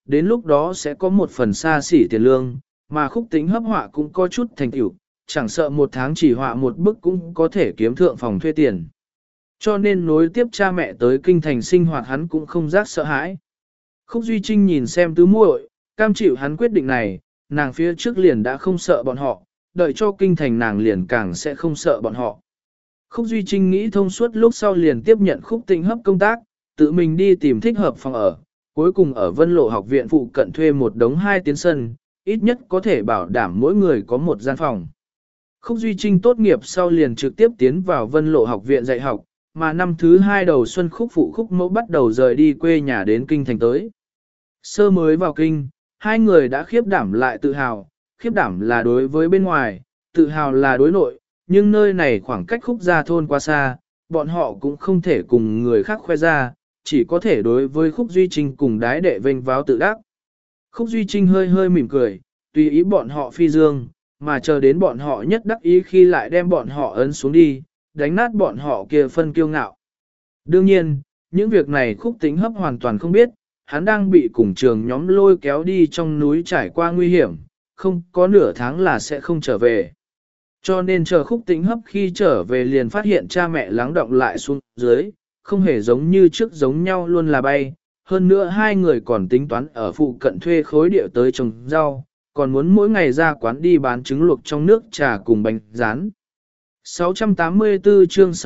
đến lúc đó sẽ có một phần xa xỉ tiền lương, mà Khúc Tĩnh Hấp họa cũng có chút thành tựu, chẳng sợ một tháng chỉ họa một bức cũng có thể kiếm thượng phòng thuê tiền. Cho nên nối tiếp cha mẹ tới kinh thành sinh hoạt hắn cũng không giác sợ hãi. Khúc Duy Trinh nhìn xem tứ muội, cam chịu hắn quyết định này, nàng phía trước liền đã không sợ bọn họ, đợi cho kinh thành nàng liền càng sẽ không sợ bọn họ. Khúc Duy Trinh nghĩ thông suốt lúc sau liền tiếp nhận Khúc Tĩnh Hấp công tác, tự mình đi tìm thích hợp phòng ở, cuối cùng ở Vân Lộ học viện phụ cận thuê một đống 2 tiến sân, ít nhất có thể bảo đảm mỗi người có một gian phòng. Khúc Duy Trinh tốt nghiệp sau liền trực tiếp tiến vào Vân Lộ học viện dạy học, mà năm thứ 2 đầu xuân Khúc phụ Khúc mẫu bắt đầu rời đi quê nhà đến kinh thành tới. Sơ mới vào kinh, hai người đã khiếp đảm lại tự hào, khiếp đảm là đối với bên ngoài, tự hào là đối nội, nhưng nơi này khoảng cách Khúc gia thôn quá xa, bọn họ cũng không thể cùng người khác khoe ra, chỉ có thể đối với Khúc Duy Trinh cùng đái đệ vênh váo tự đắc. Khúc Duy Trinh hơi hơi mỉm cười, tùy ý bọn họ phi dương, mà chờ đến bọn họ nhất đắc ý khi lại đem bọn họ ấn xuống đi, đánh nát bọn họ kia phân kiêu ngạo. Đương nhiên, những việc này Khúc Tĩnh Hấp hoàn toàn không biết, hắn đang bị cùng trường nhóm lôi kéo đi trong núi trải qua nguy hiểm, không có nửa tháng là sẽ không trở về. Cho nên chờ Khúc Tĩnh Hấp khi trở về liền phát hiện cha mẹ lắng động lại xuống dưới, không hề giống như trước giống nhau luôn là bay. Hơn nữa hai người còn tính toán ở phụ cận thuê khối địa tới trồng rau, còn muốn mỗi ngày ra quán đi bán trứng luộc trong nước trà cùng bánh rán. 684 chương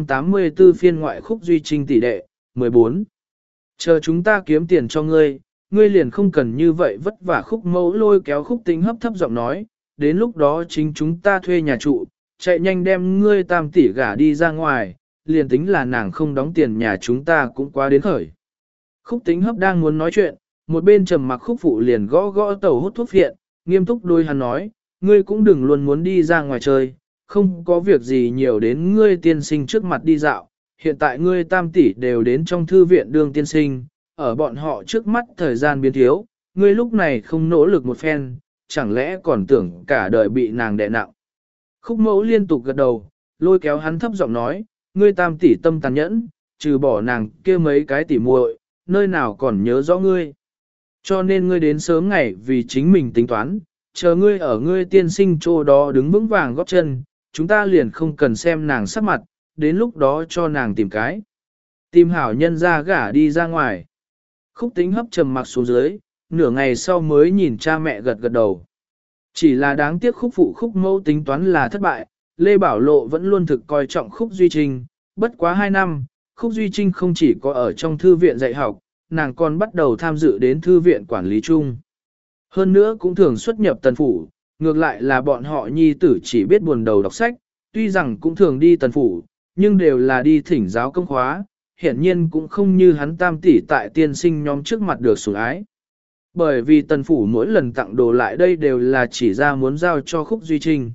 684 phiên ngoại Khúc Duy Trinh tỷ đệ, 14. Chờ chúng ta kiếm tiền cho ngươi, ngươi liền không cần như vậy vất vả. Khúc mẫu lôi kéo Khúc Tĩnh Hấp thấp giọng nói, đến lúc đó chính chúng ta thuê nhà trụ, chạy nhanh đem ngươi tam tỷ gả đi ra ngoài, liền tính là nàng không đóng tiền nhà chúng ta cũng quá đến khởi. Khúc Tĩnh Hấp đang muốn nói chuyện, một bên trầm mặc Khúc phụ liền gõ gõ tàu hút thuốc phiện, nghiêm túc đôi hắn nói, ngươi cũng đừng luôn muốn đi ra ngoài chơi, không có việc gì nhiều đến ngươi tiên sinh trước mặt đi dạo, hiện tại ngươi tam tỷ đều đến trong thư viện đương tiên sinh, ở bọn họ trước mắt thời gian biến thiếu, ngươi lúc này không nỗ lực một phen, chẳng lẽ còn tưởng cả đời bị nàng đè nặng. Khúc mẫu liên tục gật đầu, lôi kéo hắn thấp giọng nói, ngươi tam tỷ tâm tàn nhẫn, trừ bỏ nàng kia mấy cái tỷ muội, nơi nào còn nhớ rõ ngươi. Cho nên ngươi đến sớm ngày vì chính mình tính toán, chờ ngươi ở ngươi tiên sinh chỗ đó đứng vững vàng góp chân, chúng ta liền không cần xem nàng sắc mặt, đến lúc đó cho nàng tìm cái. Tìm hảo nhân ra gả đi ra ngoài. Khúc Tĩnh Hấp trầm mặc xuống dưới, nửa ngày sau mới nhìn cha mẹ gật gật đầu. Chỉ là đáng tiếc Khúc phụ Khúc mẫu tính toán là thất bại, Lê Bảo Lộ vẫn luôn thực coi trọng Khúc Duy Trinh, bất quá 2 năm, Khúc Duy Trinh không chỉ có ở trong thư viện dạy học, nàng còn bắt đầu tham dự đến thư viện quản lý chung. Hơn nữa cũng thường xuất nhập tần phủ, ngược lại là bọn họ nhi tử chỉ biết buồn đầu đọc sách, tuy rằng cũng thường đi tần phủ, nhưng đều là đi thỉnh giáo công khóa, hiển nhiên cũng không như hắn tam tỷ tại tiên sinh nhóm trước mặt được sủng ái. Bởi vì tần phủ mỗi lần tặng đồ lại đây đều là chỉ ra muốn giao cho Khúc Duy Trinh.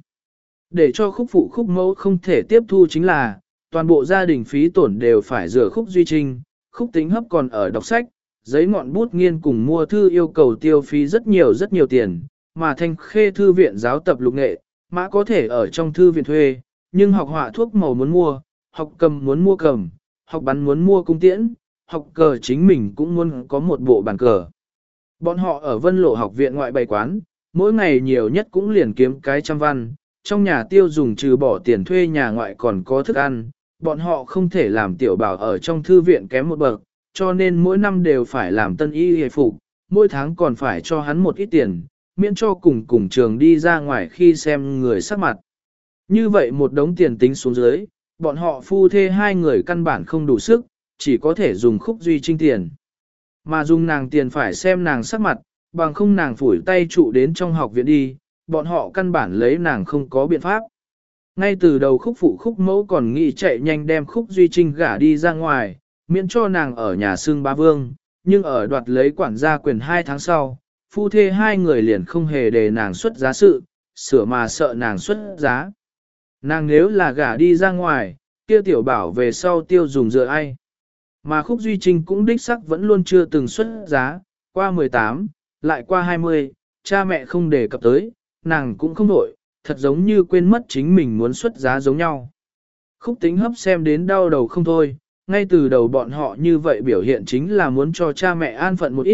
Để cho Khúc phụ Khúc mẫu không thể tiếp thu chính là, toàn bộ gia đình phí tổn đều phải rửa Khúc Duy Trinh, Khúc Tĩnh Hấp còn ở đọc sách, giấy ngọn bút nghiên cùng mua thư yêu cầu tiêu phí rất nhiều tiền, mà Thanh Khê thư viện giáo tập lục nghệ, mã có thể ở trong thư viện thuê, nhưng học họa thuốc màu muốn mua, học cầm muốn mua cầm, học bắn muốn mua cung tiễn, học cờ chính mình cũng muốn có một bộ bàn cờ. Bọn họ ở Vân Lộ học viện ngoại bày quán, mỗi ngày nhiều nhất cũng liền kiếm cái trăm văn, trong nhà tiêu dùng trừ bỏ tiền thuê nhà ngoại còn có thức ăn, bọn họ không thể làm tiểu bảo ở trong thư viện kém một bậc, cho nên mỗi năm đều phải làm tân y hề phục, mỗi tháng còn phải cho hắn một ít tiền, miễn cho cùng trường đi ra ngoài khi xem người sắc mặt. Như vậy một đống tiền tính xuống dưới, bọn họ phu thê 2 người căn bản không đủ sức, chỉ có thể dùng Khúc Duy Trinh tiền. Mà dùng nàng tiền phải xem nàng sắc mặt, bằng không nàng phủi tay trụ đến trong học viện đi, bọn họ căn bản lấy nàng không có biện pháp. Ngay từ đầu Khúc phụ Khúc mẫu còn nghĩ chạy nhanh đem Khúc Duy Trinh gả đi ra ngoài, miễn cho nàng ở nhà xương bá vương, nhưng ở đoạt lấy quản gia quyền 2 tháng sau, phu thê 2 người liền không hề để nàng xuất giá sự, sửa mà sợ nàng xuất giá. Nàng nếu là gả đi ra ngoài, kia tiểu bảo về sau tiêu dùng dựa ai. Mà Khúc Duy Trinh cũng đích sắc vẫn luôn chưa từng xuất giá, qua 18, lại qua 20, cha mẹ không đề cập tới, nàng cũng không đổi, thật giống như quên mất chính mình muốn xuất giá giống nhau. Khúc Tĩnh Hấp xem đến đau đầu không thôi, ngay từ đầu bọn họ như vậy biểu hiện chính là muốn cho cha mẹ an phận một ít,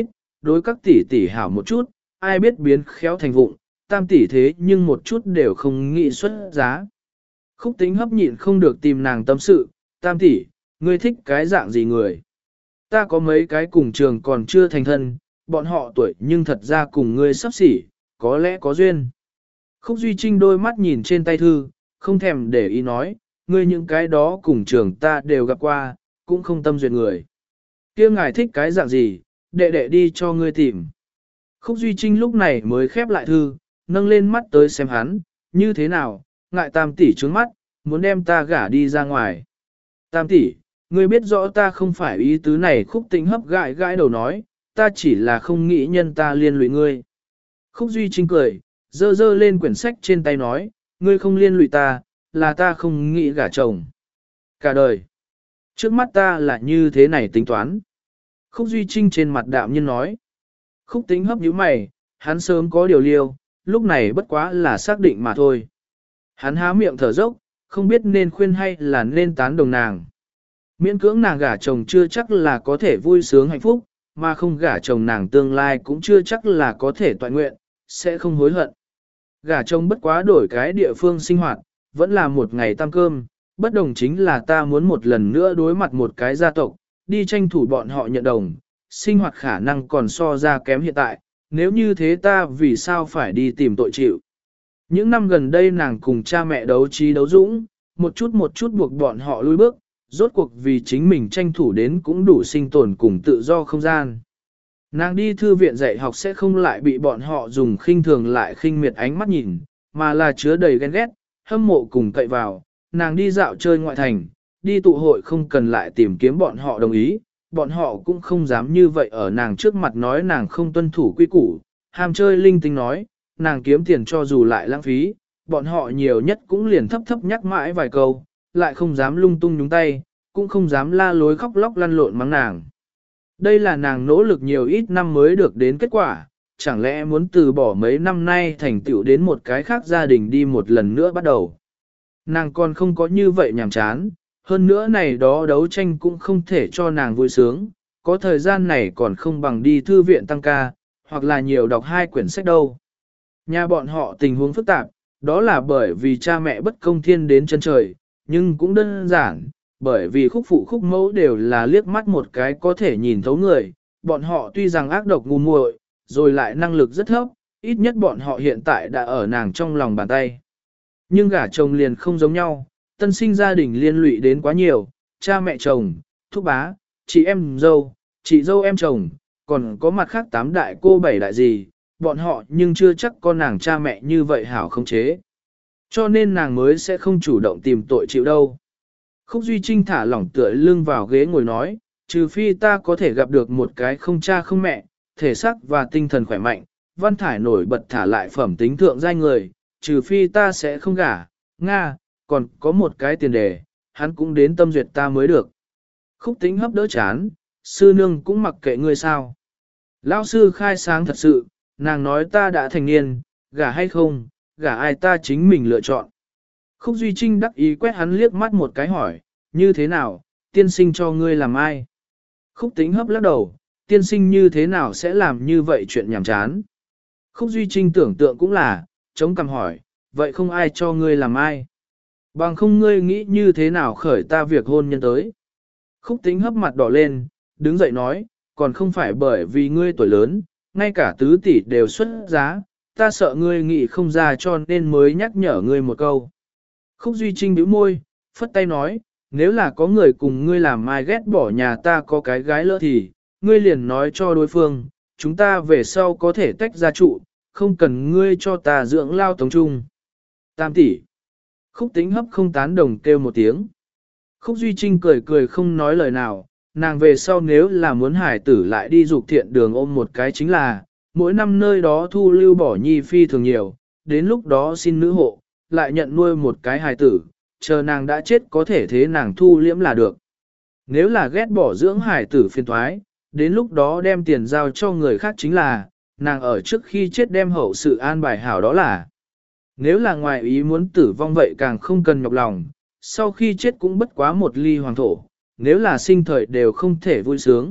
đối các tỷ tỷ hảo một chút, ai biết biến khéo thành vụng, tam tỷ thế nhưng một chút đều không nghĩ xuất giá. Khúc Tĩnh Hấp nhịn không được tìm nàng tâm sự, tam tỷ, ngươi thích cái dạng gì người? Ta có mấy cái cùng trường còn chưa thành thân, bọn họ tuổi nhưng thật ra cùng ngươi sắp xỉ, có lẽ có duyên. Khúc Duy Trinh đôi mắt nhìn trên tay thư, không thèm để ý nói, ngươi những cái đó cùng trường ta đều gặp qua, cũng không tâm duyệt người. Kia ngài thích cái dạng gì, đệ đệ đi cho ngươi tìm. Khúc Duy Trinh lúc này mới khép lại thư, nâng lên mắt tới xem hắn, như thế nào, ngại tam tỷ trướng mắt, muốn đem ta gả đi ra ngoài. Tam tỷ, ngươi biết rõ ta không phải ý tứ này. Khúc Tĩnh Hấp gãi gãi đầu nói, ta chỉ là không nghĩ nhân ta liên lụy ngươi. Khúc Duy Trinh cười, dơ dơ lên quyển sách trên tay nói, ngươi không liên lụy ta, là ta không nghĩ gả chồng. Cả đời, trước mắt ta là như thế này tính toán. Khúc Duy Trinh trên mặt đạm nhiên nói. Khúc Tĩnh Hấp nhíu mày, hắn sớm có điều liêu, lúc này bất quá là xác định mà thôi. Hắn há miệng thở dốc, không biết nên khuyên hay là nên tán đồng nàng. Miễn cưỡng nàng gả chồng chưa chắc là có thể vui sướng hạnh phúc, mà không gả chồng nàng tương lai cũng chưa chắc là có thể toại nguyện, sẽ không hối hận. Gả chồng bất quá đổi cái địa phương sinh hoạt, vẫn là một ngày tam cơm, bất đồng chính là ta muốn một lần nữa đối mặt một cái gia tộc, đi tranh thủ bọn họ nhận đồng, sinh hoạt khả năng còn so ra kém hiện tại, nếu như thế ta vì sao phải đi tìm tội chịu. Những năm gần đây nàng cùng cha mẹ đấu trí đấu dũng, một chút buộc bọn họ lùi bước, rốt cuộc vì chính mình tranh thủ đến cũng đủ sinh tồn cùng tự do không gian. Nàng đi thư viện dạy học sẽ không lại bị bọn họ dùng khinh thường lại khinh miệt ánh mắt nhìn, mà là chứa đầy ghen ghét, hâm mộ cùng cậy vào. Nàng đi dạo chơi ngoại thành, đi tụ hội không cần lại tìm kiếm bọn họ đồng ý, bọn họ cũng không dám như vậy ở nàng trước mặt nói nàng không tuân thủ quy củ, ham chơi linh tinh nói, nàng kiếm tiền cho dù lại lãng phí, bọn họ nhiều nhất cũng liền thấp thấp nhắc mãi vài câu, lại không dám lung tung nhúng tay, cũng không dám la lối khóc lóc lăn lộn mắng nàng. Đây là nàng nỗ lực nhiều ít năm mới được đến kết quả, chẳng lẽ muốn từ bỏ mấy năm nay thành tựu đến một cái khác gia đình đi một lần nữa bắt đầu. Nàng còn không có như vậy nhàm chán, hơn nữa này đó đấu tranh cũng không thể cho nàng vui sướng, có thời gian này còn không bằng đi thư viện tăng ca, hoặc là nhiều đọc 2 quyển sách đâu. Nhà bọn họ tình huống phức tạp, đó là bởi vì cha mẹ bất công thiên đến chân trời, nhưng cũng đơn giản, bởi vì khúc phụ khúc mẫu đều là liếc mắt một cái có thể nhìn thấu người, bọn họ tuy rằng ác độc ngu muội, rồi lại năng lực rất thấp, ít nhất bọn họ hiện tại đã ở nàng trong lòng bàn tay. Nhưng gả chồng liền không giống nhau, tân sinh gia đình liên lụy đến quá nhiều, cha mẹ chồng, thúc bá, chị em dâu, chị dâu em chồng, còn có mặt khác 8 đại cô 7 đại gì, bọn họ nhưng chưa chắc con nàng cha mẹ như vậy hảo không chế. Cho nên nàng mới sẽ không chủ động tìm tội chịu đâu. Khúc Duy Trinh thả lỏng tựa lưng vào ghế ngồi nói, trừ phi ta có thể gặp được một cái không cha không mẹ, thể xác và tinh thần khỏe mạnh, văn thải nổi bật thả lại phẩm tính thượng giai người, trừ phi ta sẽ không gả, Nga, còn có một cái tiền đề, hắn cũng đến tâm duyệt ta mới được. Khúc Tĩnh Hấp đỡ chán, sư nương cũng mặc kệ ngươi sao. Lão sư khai sáng thật sự, nàng nói ta đã thành niên, gả hay không, gả ai ta chính mình lựa chọn. Khúc Duy Trinh đắc ý quét hắn liếc mắt một cái hỏi, như thế nào, tiên sinh cho ngươi làm ai? Khúc Tĩnh Hấp lắc đầu, tiên sinh như thế nào sẽ làm như vậy chuyện nhảm chán? Khúc Duy Trinh tưởng tượng cũng là, chống cằm hỏi, vậy không ai cho ngươi làm ai? Bằng không ngươi nghĩ như thế nào khởi ta việc hôn nhân tới? Khúc Tĩnh Hấp mặt đỏ lên, đứng dậy nói, còn không phải bởi vì ngươi tuổi lớn, ngay cả tứ tỷ đều xuất giá, ta sợ ngươi nghĩ không ra cho nên mới nhắc nhở ngươi một câu. Khúc Duy Trinh bĩu môi, phất tay nói, nếu là có người cùng ngươi làm mai ghét bỏ nhà ta có cái gái lỡ thì, ngươi liền nói cho đối phương, chúng ta về sau có thể tách ra trụ, không cần ngươi cho ta dưỡng lao tống trung. Tam tỷ. Khúc Tĩnh Hấp không tán đồng kêu một tiếng. Khúc Duy Trinh cười cười không nói lời nào, nàng về sau nếu là muốn hải tử lại đi dục thiện đường ôm một cái chính là, mỗi năm nơi đó thu lưu bỏ nhi phi thường nhiều, đến lúc đó xin nữ hộ, lại nhận nuôi một cái hài tử, chờ nàng đã chết có thể thế nàng thu liễm là được. Nếu là ghét bỏ dưỡng hài tử phiền thoái, đến lúc đó đem tiền giao cho người khác chính là, nàng ở trước khi chết đem hậu sự an bài hảo đó là. Nếu là ngoài ý muốn tử vong vậy càng không cần nhọc lòng, sau khi chết cũng bất quá một ly hoàng thổ, nếu là sinh thời đều không thể vui sướng,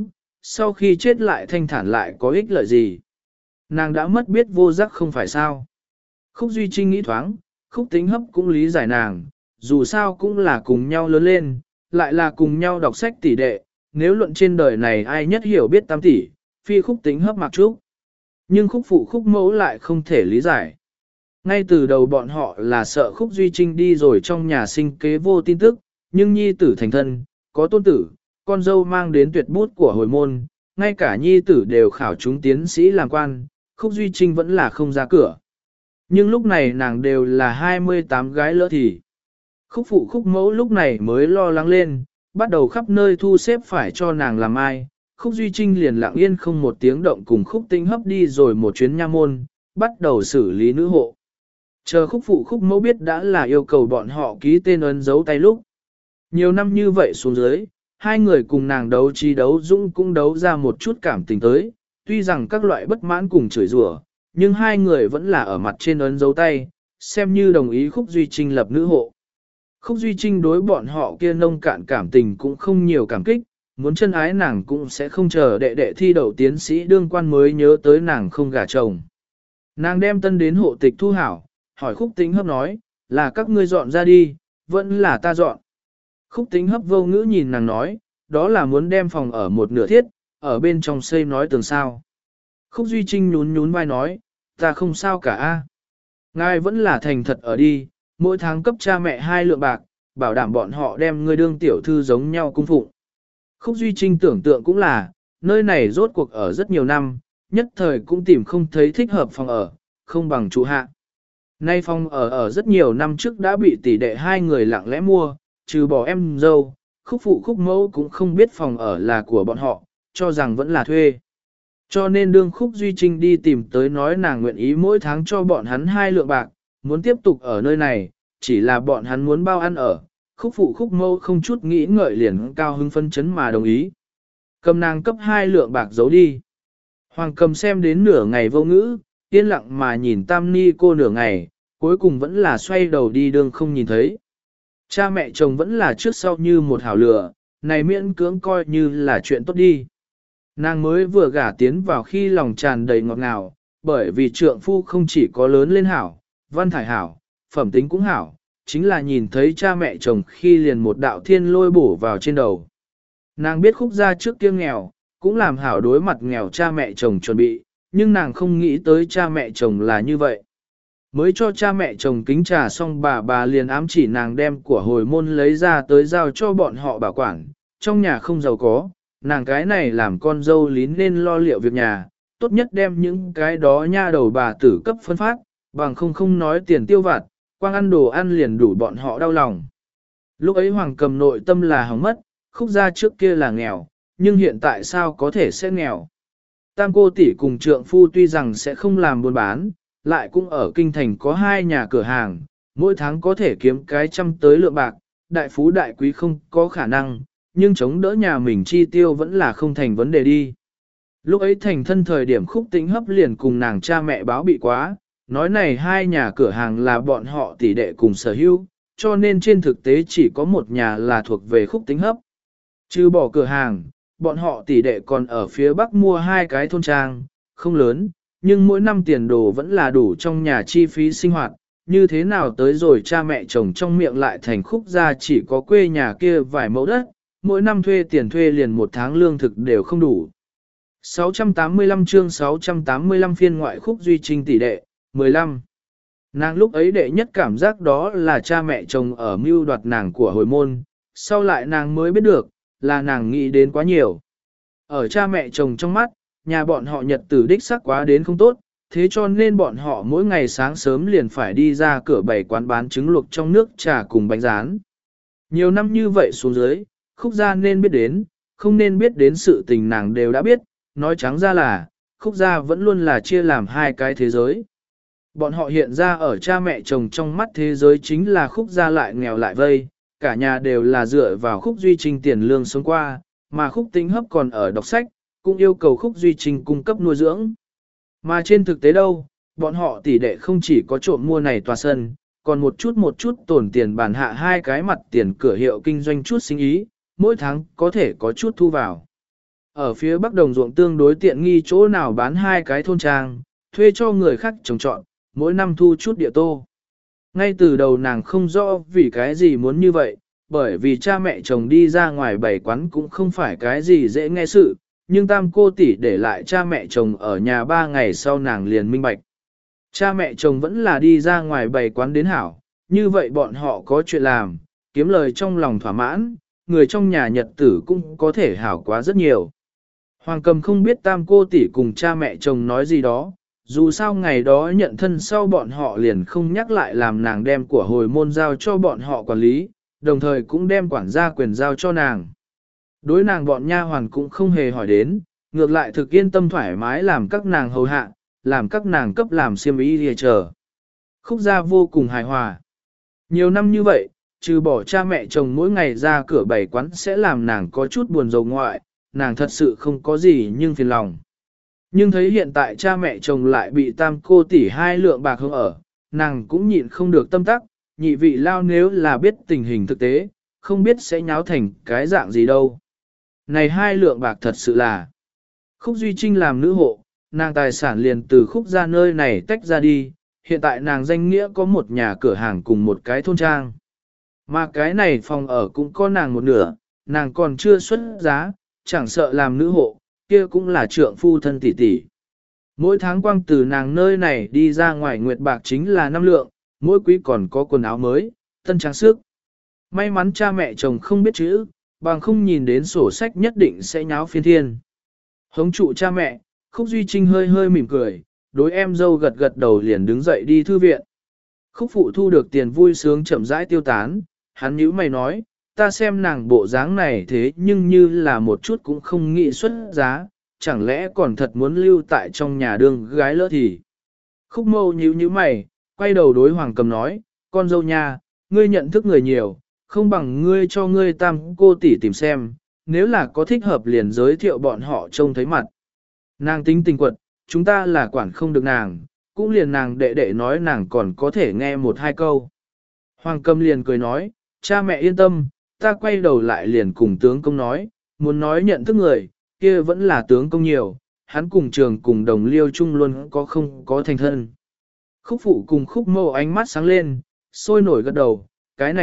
sau khi chết lại thanh thản lại có ích lợi gì. Nàng đã mất biết vô giác không phải sao. Khúc Duy Trinh nghĩ thoáng, Khúc Tĩnh Hấp cũng lý giải nàng, dù sao cũng là cùng nhau lớn lên, lại là cùng nhau đọc sách tỷ đệ, nếu luận trên đời này ai nhất hiểu biết Tam tỷ, phi Khúc Tĩnh Hấp mặc trúc. Nhưng Khúc phụ Khúc mẫu lại không thể lý giải. Ngay từ đầu bọn họ là sợ Khúc Duy Trinh đi rồi trong nhà sinh kế vô tin tức, nhưng nhi tử thành thân, có tôn tử, con dâu mang đến tuyệt bút của hồi môn, ngay cả nhi tử đều khảo chúng tiến sĩ làm quan, Khúc Duy Trinh vẫn là không ra cửa. Nhưng lúc này nàng đều là 28 gái lỡ thì. Khúc phụ Khúc mẫu lúc này mới lo lắng lên, bắt đầu khắp nơi thu xếp phải cho nàng làm ai. Khúc Duy Trinh liền lặng yên không một tiếng động cùng Khúc Tĩnh Hấp đi rồi một chuyến nha môn, bắt đầu xử lý nữ hộ. Chờ Khúc phụ Khúc mẫu biết đã là yêu cầu bọn họ ký tên ấn dấu tay lúc. Nhiều năm như vậy xuống dưới, hai người cùng nàng đấu trí đấu dũng cũng đấu ra một chút cảm tình tới, tuy rằng các loại bất mãn cùng chửi rủa, nhưng hai người vẫn là ở mặt trên ấn dấu tay, xem như đồng ý Khúc Duy Trinh lập nữ hộ. Khúc Duy Trinh đối bọn họ kia nông cạn cảm tình cũng không nhiều cảm kích, muốn chân ái nàng cũng sẽ không chờ đệ đệ thi đậu tiến sĩ đương quan mới nhớ tới nàng không gả chồng. Nàng đem tân đến hộ tịch thu hảo, hỏi Khúc Tĩnh Hấp nói, là các ngươi dọn ra đi, vẫn là ta dọn. Khúc Tĩnh Hấp vô ngữ nhìn nàng nói, đó là muốn đem phòng ở một nửa thiết, ở bên trong xây nói tường sao. Khúc Duy Trinh nhún nhún vai nói, ta không sao cả a. Ngài vẫn là thành thật ở đi, mỗi tháng cấp cha mẹ 2 lượng bạc, bảo đảm bọn họ đem ngươi đương tiểu thư giống nhau cung phụng. Khúc Duy Trinh tưởng tượng cũng là, nơi này rốt cuộc ở rất nhiều năm, nhất thời cũng tìm không thấy thích hợp phòng ở, không bằng trụ hạ. Nay phòng ở rất nhiều năm trước đã bị tỷ đệ hai người lặng lẽ mua, trừ bỏ em dâu, Khúc phụ Khúc mẫu cũng không biết phòng ở là của bọn họ, cho rằng vẫn là thuê. Cho nên đương Khúc Duy Trinh đi tìm tới nói nàng nguyện ý mỗi tháng cho bọn hắn 2 lượng bạc, muốn tiếp tục ở nơi này, chỉ là bọn hắn muốn bao ăn ở. Khúc phụ Khúc mẫu không chút nghĩ ngợi liền cao hứng phân chấn mà đồng ý. Cầm nàng cấp 2 lượng bạc giấu đi. Hoàng Cầm xem đến nửa ngày vô ngữ, yên lặng mà nhìn Tam Ni cô nửa ngày, cuối cùng vẫn là xoay đầu đi đường không nhìn thấy. Cha mẹ chồng vẫn là trước sau như một hảo lửa, này miễn cưỡng coi như là chuyện tốt đi. Nàng mới vừa gả tiến vào khi lòng tràn đầy ngọt ngào, bởi vì trượng phu không chỉ có lớn lên hảo, văn thải hảo, phẩm tính cũng hảo, chính là nhìn thấy cha mẹ chồng khi liền một đạo thiên lôi bổ vào trên đầu. Nàng biết Khúc gia trước kia nghèo, cũng làm hảo đối mặt nghèo cha mẹ chồng chuẩn bị, nhưng nàng không nghĩ tới cha mẹ chồng là như vậy. Mới cho cha mẹ chồng kính trà xong bà liền ám chỉ nàng đem của hồi môn lấy ra tới giao cho bọn họ bảo quản, trong nhà không giàu có, nàng cái này làm con dâu lín nên lo liệu việc nhà, tốt nhất đem những cái đó nha đầu bà tử cấp phân phát, bằng không nói tiền tiêu vặt, quang ăn đồ ăn liền đủ bọn họ đau lòng. Lúc ấy Hoàng Cầm nội tâm là hỏng mất, Khúc gia trước kia là nghèo, nhưng hiện tại sao có thể sẽ nghèo. Tam cô tỷ cùng trượng phu tuy rằng sẽ không làm buôn bán, lại cũng ở kinh thành có 2 nhà cửa hàng, mỗi tháng có thể kiếm cái trăm tới lượng bạc, đại phú đại quý không có khả năng, nhưng chống đỡ nhà mình chi tiêu vẫn là không thành vấn đề đi. Lúc ấy thành thân thời điểm Khúc Tĩnh Hấp liền cùng nàng cha mẹ báo bị quá, nói này 2 nhà cửa hàng là bọn họ tỷ đệ cùng sở hữu, cho nên trên thực tế chỉ có một nhà là thuộc về Khúc Tĩnh Hấp. Trừ bỏ cửa hàng, bọn họ tỷ đệ còn ở phía bắc mua 2 cái thôn trang, không lớn, nhưng mỗi năm tiền đồ vẫn là đủ trong nhà chi phí sinh hoạt, như thế nào tới rồi cha mẹ chồng trong miệng lại thành Khúc gia chỉ có quê nhà kia vài mẫu đất, mỗi năm thuê tiền thuê liền 1 tháng lương thực đều không đủ. 685 chương 685 phiên ngoại Khúc Duy Trinh tỷ đệ, 15. Nàng lúc ấy đệ nhất cảm giác đó là cha mẹ chồng ở mưu đoạt nàng của hồi môn, sau lại nàng mới biết được, là nàng nghĩ đến quá nhiều. Ở cha mẹ chồng trong mắt, nhà bọn họ nhật tử đích sắc quá đến không tốt, thế cho nên bọn họ mỗi ngày sáng sớm liền phải đi ra cửa bày quán bán trứng luộc trong nước trà cùng bánh rán. Nhiều năm như vậy xuống dưới, Khúc gia nên biết đến, không nên biết đến sự tình nàng đều đã biết, nói trắng ra là, Khúc gia vẫn luôn là chia làm 2 cái thế giới. Bọn họ hiện ra ở cha mẹ chồng trong mắt thế giới chính là Khúc gia lại nghèo lại vây, cả nhà đều là dựa vào Khúc Duy Trinh tiền lương sống qua, mà Khúc Tĩnh Hấp còn ở đọc sách, cũng yêu cầu Khúc Duy Trinh cung cấp nuôi dưỡng. Mà trên thực tế đâu, bọn họ tỷ đệ không chỉ có trộm mua này tòa sân, còn một chút tổn tiền bản hạ 2 cái mặt tiền cửa hiệu kinh doanh chút sinh ý, mỗi tháng có thể có chút thu vào. ở phía bắc đồng ruộng tương đối tiện nghi chỗ nào bán 2 cái thôn trang, thuê cho người khác trồng trọt, mỗi năm thu chút địa tô. Ngay từ đầu nàng không rõ vì cái gì muốn như vậy, bởi vì cha mẹ chồng đi ra ngoài bày quán cũng không phải cái gì dễ nghe sự, nhưng tam cô tỷ để lại cha mẹ chồng ở nhà 3 ngày sau nàng liền minh bạch. Cha mẹ chồng vẫn là đi ra ngoài bày quán đến hảo, như vậy bọn họ có chuyện làm, kiếm lời trong lòng thỏa mãn, người trong nhà nhật tử cũng có thể hảo quá rất nhiều. Hoàng Cầm không biết tam cô tỷ cùng cha mẹ chồng nói gì đó, dù sao ngày đó nhận thân sau bọn họ liền không nhắc lại làm nàng đem của hồi môn giao cho bọn họ quản lý, đồng thời cũng đem quản gia quyền giao cho nàng. Đối nàng bọn nha hoàn cũng không hề hỏi đến, ngược lại thực yên tâm thoải mái làm các nàng hầu hạ, làm các nàng cấp làm xiêm y lìa chờ. Khúc gia vô cùng hài hòa. Nhiều năm như vậy, trừ bỏ cha mẹ chồng mỗi ngày ra cửa bày quán sẽ làm nàng có chút buồn rầu ngoại, nàng thật sự không có gì nhưng phiền lòng. Nhưng thấy hiện tại cha mẹ chồng lại bị tam cô tỷ 2 lượng bạc hướng ở, nàng cũng nhịn không được tâm tắc, nhị vị lao nếu là biết tình hình thực tế, không biết sẽ nháo thành cái dạng gì đâu. Này 2 lượng bạc thật sự là, Khúc Duy Trinh làm nữ hộ, nàng tài sản liền từ Khúc ra nơi này tách ra đi, hiện tại nàng danh nghĩa có một nhà cửa hàng cùng một cái thôn trang. Mà cái này phòng ở cũng có nàng một nửa, nàng còn chưa xuất giá, chẳng sợ làm nữ hộ, kia cũng là trượng phu thân tỷ tỷ. Mỗi tháng quang từ nàng nơi này đi ra ngoài nguyệt bạc chính là 5 lượng, mỗi quý còn có quần áo mới, tân trang sức. May mắn cha mẹ chồng không biết chữ, bằng không nhìn đến sổ sách nhất định sẽ nháo phiên thiên. Hống trụ cha mẹ, Khúc Duy Trinh hơi hơi mỉm cười, đối em dâu gật gật đầu liền đứng dậy đi thư viện. Khúc phụ thu được tiền vui sướng chậm rãi tiêu tán, hắn nhíu mày nói, ta xem nàng bộ dáng này thế nhưng như là một chút cũng không nghĩ xuất giá, chẳng lẽ còn thật muốn lưu tại trong nhà đương gái lỡ thì. Khúc mâu nhíu mày, quay đầu đối Hoàng Cầm nói, con dâu nha, ngươi nhận thức người nhiều, không bằng ngươi cho ngươi tam cô tỷ tìm xem, nếu là có thích hợp liền giới thiệu bọn họ trông thấy mặt. Nàng tính tình quật, chúng ta là quản không được nàng, cũng liền nàng đệ đệ nói nàng còn có thể nghe 1-2 câu. Hoàng Cầm liền cười nói, cha mẹ yên tâm, ta quay đầu lại liền cùng tướng công nói, muốn nói nhận thức người, kia vẫn là tướng công nhiều, hắn cùng trường cùng đồng liêu chung luôn không có thành thân. Khúc phụ cùng Khúc mâu ánh mắt sáng lên, sôi nổi gật đầu, cái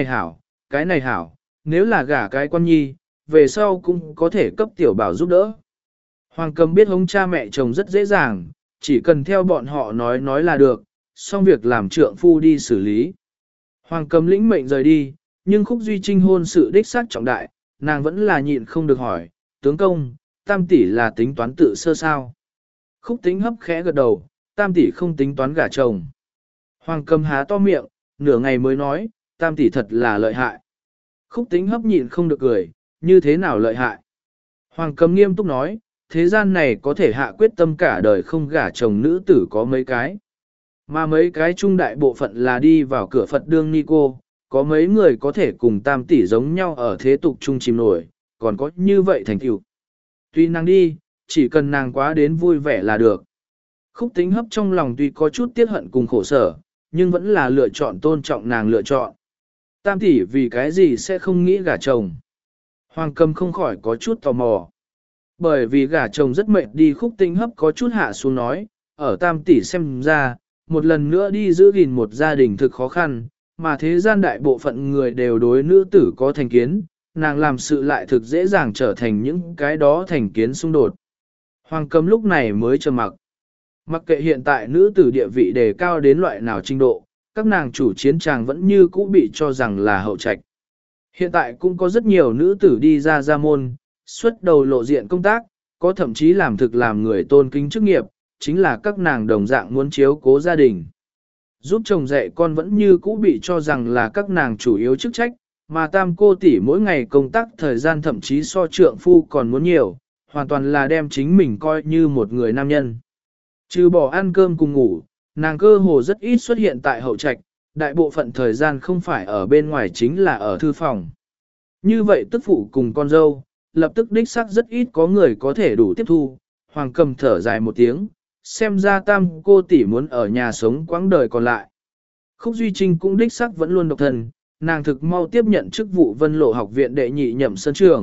này hảo, nếu là gả cái quan nhi, về sau cũng có thể cấp tiểu bảo giúp đỡ. Hoàng Cầm biết hống cha mẹ chồng rất dễ dàng, chỉ cần theo bọn họ nói là được, xong việc làm trượng phu đi xử lý. Hoàng Cầm lĩnh mệnh rời đi, nhưng Khúc Duy Trinh hôn sự đích xác trọng đại, nàng vẫn là nhịn không được hỏi, tướng công, tam tỷ là tính toán tự sơ sao. Khúc Tính hấp khẽ gật đầu, tam tỷ không tính toán gả chồng. Hoàng Cầm há to miệng, nửa ngày mới nói, tam tỷ thật là lợi hại. Khúc Tính hấp nhịn không được cười, như thế nào lợi hại. Hoàng Cầm nghiêm túc nói, thế gian này có thể hạ quyết tâm cả đời không gả chồng nữ tử có mấy cái. Mà mấy cái trung đại bộ phận là đi vào cửa Phật đương ni cô, có mấy người có thể cùng tam tỷ giống nhau ở thế tục chung chìm nổi, còn có như vậy thành tựu. Tuy nàng đi, chỉ cần nàng quá đến vui vẻ là được. Khúc Tính hấp trong lòng tuy có chút tiếc hận cùng khổ sở, nhưng vẫn là lựa chọn tôn trọng nàng lựa chọn. Tam tỷ vì cái gì sẽ không nghĩ gả chồng. Hoàng Cầm không khỏi có chút tò mò. Bởi vì gả chồng rất mệt đi. Khúc Tính hấp có chút hạ xuống nói, ở tam tỷ xem ra, một lần nữa đi giữ gìn một gia đình thực khó khăn, mà thế gian đại bộ phận người đều đối nữ tử có thành kiến, nàng làm sự lại thực dễ dàng trở thành những cái đó thành kiến xung đột. Hoàng Cầm lúc này mới trầm mặc. Mặc kệ hiện tại nữ tử địa vị đề cao đến loại nào trình độ, các nàng chủ chiến tràng vẫn như cũ bị cho rằng là hậu trạch. Hiện tại cũng có rất nhiều nữ tử đi ra môn, xuất đầu lộ diện công tác, có thậm chí làm thực làm người tôn kính chức nghiệp, chính là các nàng đồng dạng muốn chiếu cố gia đình. Giúp chồng dạy con vẫn như cũ bị cho rằng là các nàng chủ yếu chức trách, mà tam cô tỷ mỗi ngày công tác thời gian thậm chí so trượng phu còn muốn nhiều, hoàn toàn là đem chính mình coi như một người nam nhân. Trừ bỏ ăn cơm cùng ngủ, nàng cơ hồ rất ít xuất hiện tại hậu trạch, đại bộ phận thời gian không phải ở bên ngoài chính là ở thư phòng. Như vậy tức phụ cùng con dâu, lập tức đích xác rất ít có người có thể đủ tiếp thu. Hoàng Cầm thở dài một tiếng, xem ra tam cô tỷ muốn ở nhà sống quãng đời còn lại. Khúc Duy Trinh cũng đích xác vẫn luôn độc thân, nàng thực mau tiếp nhận chức vụ Vân Lộ học viện đệ nhị nhậm sân trưởng,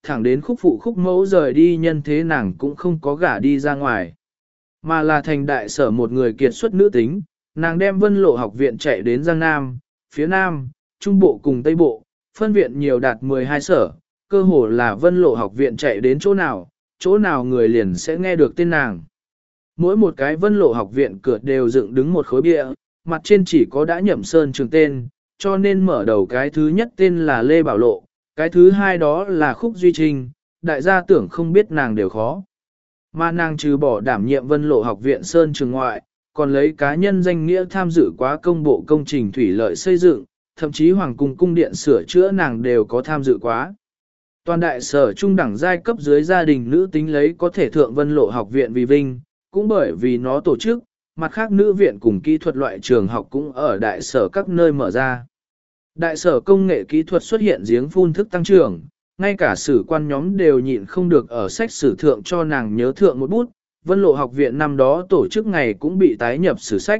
thẳng đến khúc phụ khúc mẫu rời đi nhân thế nàng cũng không có gả đi ra ngoài. Mà là thành đại sở một người kiệt xuất nữ tính, nàng đem Vân Lộ học viện chạy đến Giang Nam, phía Nam, Trung Bộ cùng Tây Bộ, phân viện nhiều đạt 12 sở, cơ hồ là Vân Lộ học viện chạy đến chỗ nào người liền sẽ nghe được tên nàng. Mỗi một cái Vân Lộ học viện cửa đều dựng đứng một khối bia, mặt trên chỉ có đã nhậm sơn trường tên, cho nên mở đầu cái thứ nhất tên là Lê Bảo Lộ, cái thứ hai đó là Khúc Duy Trinh, đại gia tưởng không biết nàng đều khó. Mà nàng trừ bỏ đảm nhiệm Vân Lộ học viện sơn trường ngoại, còn lấy cá nhân danh nghĩa tham dự quá công bộ công trình thủy lợi xây dựng, thậm chí hoàng cung cung điện sửa chữa nàng đều có tham dự quá. Toàn đại sở trung đẳng giai cấp dưới gia đình nữ tính lấy có thể thượng Vân Lộ học viện vì vinh, cũng bởi vì nó tổ chức, mặt khác nữ viện cùng kỹ thuật loại trường học cũng ở đại sở các nơi mở ra. Đại sở công nghệ kỹ thuật xuất hiện giếng phun thức tăng trưởng, ngay cả sử quan nhóm đều nhịn không được ở sách sử thượng cho nàng nhớ thượng một bút, Vân Lộ học viện năm đó tổ chức ngày cũng bị tái nhập sử sách.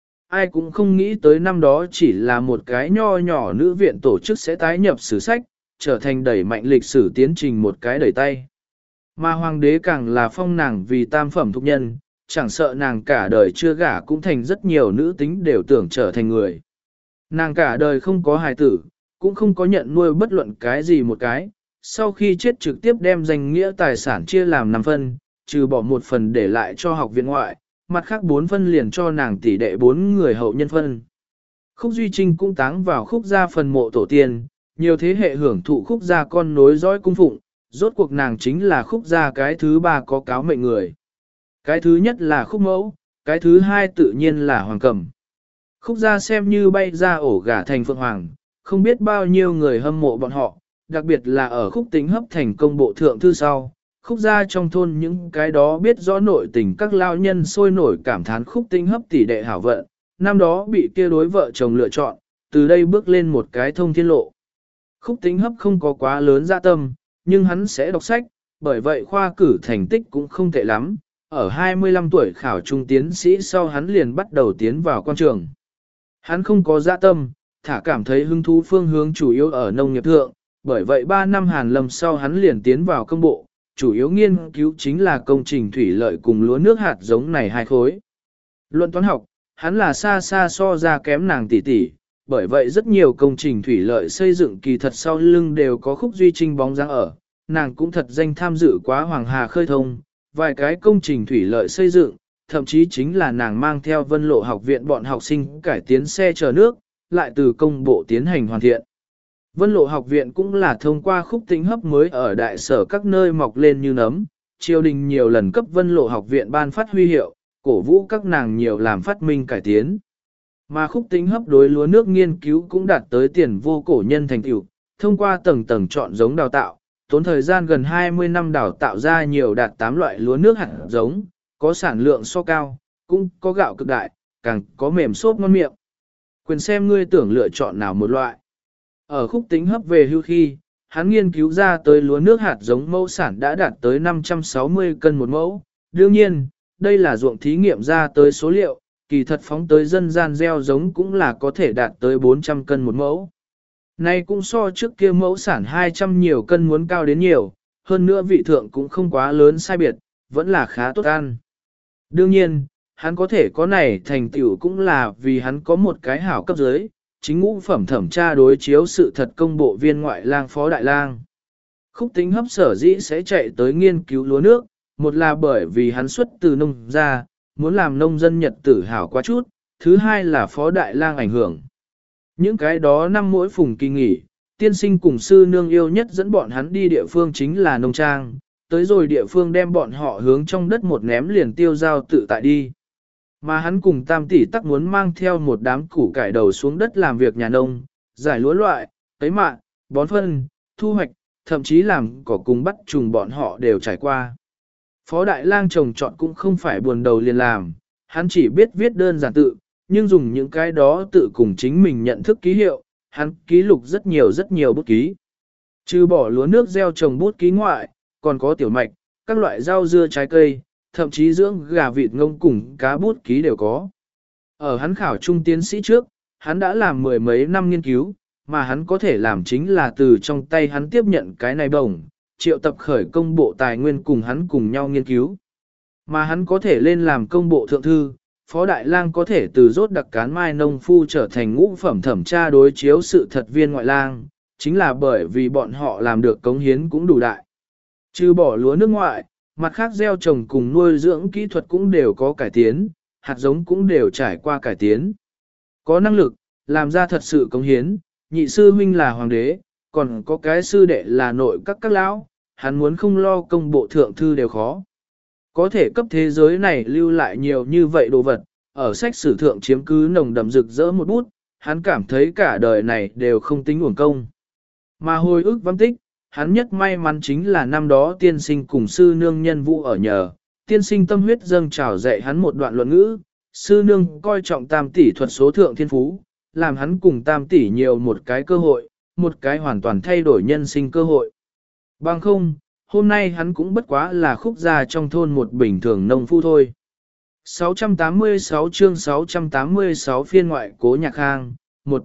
Ai cũng không nghĩ tới năm đó chỉ là một cái nho nhỏ nữ viện tổ chức sẽ tái nhập sử sách, trở thành đẩy mạnh lịch sử tiến trình một cái đẩy tay. Mà hoàng đế càng là phong nàng vì tam phẩm thục nhân, chẳng sợ nàng cả đời chưa gả cũng thành rất nhiều nữ tính đều tưởng trở thành người. Nàng cả đời không có hài tử, cũng không có nhận nuôi bất luận cái gì một cái, sau khi chết trực tiếp đem danh nghĩa tài sản chia làm 5 phân, trừ bỏ một phần để lại cho học viện ngoại, mặt khác 4 phân liền cho nàng tỷ đệ 4 người hậu nhân phân. Khúc Duy Trinh cũng táng vào Khúc gia phần mộ tổ tiên, nhiều thế hệ hưởng thụ Khúc gia con nối dõi cung phụng, rốt cuộc nàng chính là Khúc gia cái thứ ba có cáo mệnh người. Cái thứ nhất là Khúc mẫu, cái thứ hai tự nhiên là Hoàng Cẩm. Khúc gia xem như bay ra ổ gả thành phượng hoàng, không biết bao nhiêu người hâm mộ bọn họ, đặc biệt là ở Khúc Tính hấp thành công bộ thượng thư sau. Khúc gia trong thôn những cái đó biết rõ nội tình các lao nhân sôi nổi cảm thán Khúc Tính hấp tỷ đệ hảo vận, năm đó bị kia đối vợ chồng lựa chọn, từ đây bước lên một cái thông thiên lộ. Khúc Tính hấp không có quá lớn dạ tâm, nhưng hắn sẽ đọc sách, bởi vậy khoa cử thành tích cũng không tệ lắm. Ở 25 tuổi khảo trung tiến sĩ sau hắn liền bắt đầu tiến vào quan trường. Hắn không có dạ tâm, thả cảm thấy hứng thú phương hướng chủ yếu ở nông nghiệp thượng, bởi vậy 3 năm Hàn Lâm sau hắn liền tiến vào công bộ, chủ yếu nghiên cứu chính là công trình thủy lợi cùng lúa nước hạt giống này hai khối. Luận toán học, hắn là xa xa so ra kém nàng tỷ tỷ, bởi vậy rất nhiều công trình thủy lợi xây dựng kỳ thật sau lưng đều có Khúc Duy Trinh bóng dáng ở, nàng cũng thật danh tham dự quá Hoàng Hà khơi thông, vài cái công trình thủy lợi xây dựng, thậm chí chính là nàng mang theo Vân Lộ học viện bọn học sinh cải tiến xe chở nước, lại từ công bộ tiến hành hoàn thiện. Vân Lộ học viện cũng là thông qua Khúc Tính hấp mới ở đại sở các nơi mọc lên như nấm, triều đình nhiều lần cấp Vân Lộ học viện ban phát huy hiệu, cổ vũ các nàng nhiều làm phát minh cải tiến. Mà Khúc Tính hấp đối lúa nước nghiên cứu cũng đạt tới tiền vô cổ nhân thành tựu, thông qua tầng tầng chọn giống đào tạo, tốn thời gian gần 20 năm đào tạo ra nhiều đạt 8 loại lúa nước hạt giống, có sản lượng so cao, cũng có gạo cực đại, càng có mềm xốp ngon miệng. Quyền xem ngươi tưởng lựa chọn nào một loại. Ở Khúc Tính hấp về hưu khi, hắn nghiên cứu ra tới lúa nước hạt giống mẫu sản đã đạt tới 560 cân một mẫu. Đương nhiên, đây là ruộng thí nghiệm ra tới số liệu, kỳ thật phóng tới dân gian gieo giống cũng là có thể đạt tới 400 cân một mẫu. Này cũng so trước kia mẫu sản 200 nhiều cân muốn cao đến nhiều, hơn nữa vị thượng cũng không quá lớn sai biệt, vẫn là khá tốt ăn. Đương nhiên, hắn có thể có này thành tựu cũng là vì hắn có một cái hảo cấp dưới, chính ngũ phẩm thẩm tra đối chiếu sự thật công bộ viên ngoại lang phó đại lang. Khúc Tính hấp sở dĩ sẽ chạy tới nghiên cứu lúa nước, một là bởi vì hắn xuất từ nông ra, muốn làm nông dân nhật tử hảo quá chút, thứ hai là phó đại lang ảnh hưởng. Những cái đó năm mỗi phùng kỳ nghỉ, tiên sinh cùng sư nương yêu nhất dẫn bọn hắn đi địa phương chính là nông trang, tới rồi địa phương đem bọn họ hướng trong đất một ném liền tiêu giao tự tại đi. Mà hắn cùng tam tỷ tắc muốn mang theo một đám củ cải đầu xuống đất làm việc nhà nông, giải lúa loại, cấy mạ, bón phân, thu hoạch, thậm chí làm cỏ cùng bắt trùng bọn họ đều trải qua. Phó Đại Lang trồng trọt cũng không phải buồn đầu liền làm, hắn chỉ biết viết đơn giản tự, nhưng dùng những cái đó tự cùng chính mình nhận thức ký hiệu, hắn ký lục rất nhiều bút ký. Trừ bỏ lúa nước gieo trồng bút ký ngoại, còn có tiểu mạch, các loại rau dưa trái cây, thậm chí dưỡng gà vịt ngông cùng cá bút ký đều có. Ở hắn khảo trung tiến sĩ trước, hắn đã làm 10 mấy năm nghiên cứu, mà hắn có thể làm chính là từ trong tay hắn tiếp nhận cái này bổng, triệu tập khởi công bộ tài nguyên cùng hắn cùng nhau nghiên cứu. Mà hắn có thể lên làm công bộ thượng thư, Phó Đại Lang có thể từ rốt đặc cán mai nông phu trở thành ngũ phẩm thẩm tra đối chiếu sự thật viên ngoại lang, chính là bởi vì bọn họ làm được cống hiến cũng đủ đại. Trừ bỏ lúa nước ngoại, mặt khác gieo trồng cùng nuôi dưỡng kỹ thuật cũng đều có cải tiến, hạt giống cũng đều trải qua cải tiến. Có năng lực, làm ra thật sự cống hiến, nhị sư huynh là hoàng đế, còn có cái sư đệ là nội các lão, hắn muốn không lo công bộ thượng thư đều khó. Có thể cấp thế giới này lưu lại nhiều như vậy đồ vật, ở sách sử thượng chiếm cứ nồng đậm rực rỡ một bút, hắn cảm thấy cả đời này đều không tính uổng công. Mà hồi ức vắng tích, hắn nhất may mắn chính là năm đó tiên sinh cùng sư nương nhân vụ ở nhờ, tiên sinh tâm huyết dâng trào dạy hắn một đoạn luận ngữ, sư nương coi trọng tam tỷ thuật số thượng thiên phú, làm hắn cùng tam tỷ nhiều một cái cơ hội, một cái hoàn toàn thay đổi nhân sinh cơ hội. Bằng không, hôm nay hắn cũng bất quá là khúc gia trong thôn một bình thường nông phu thôi. 686 chương 686 phiên ngoại Cố Nhạc Khang, 1.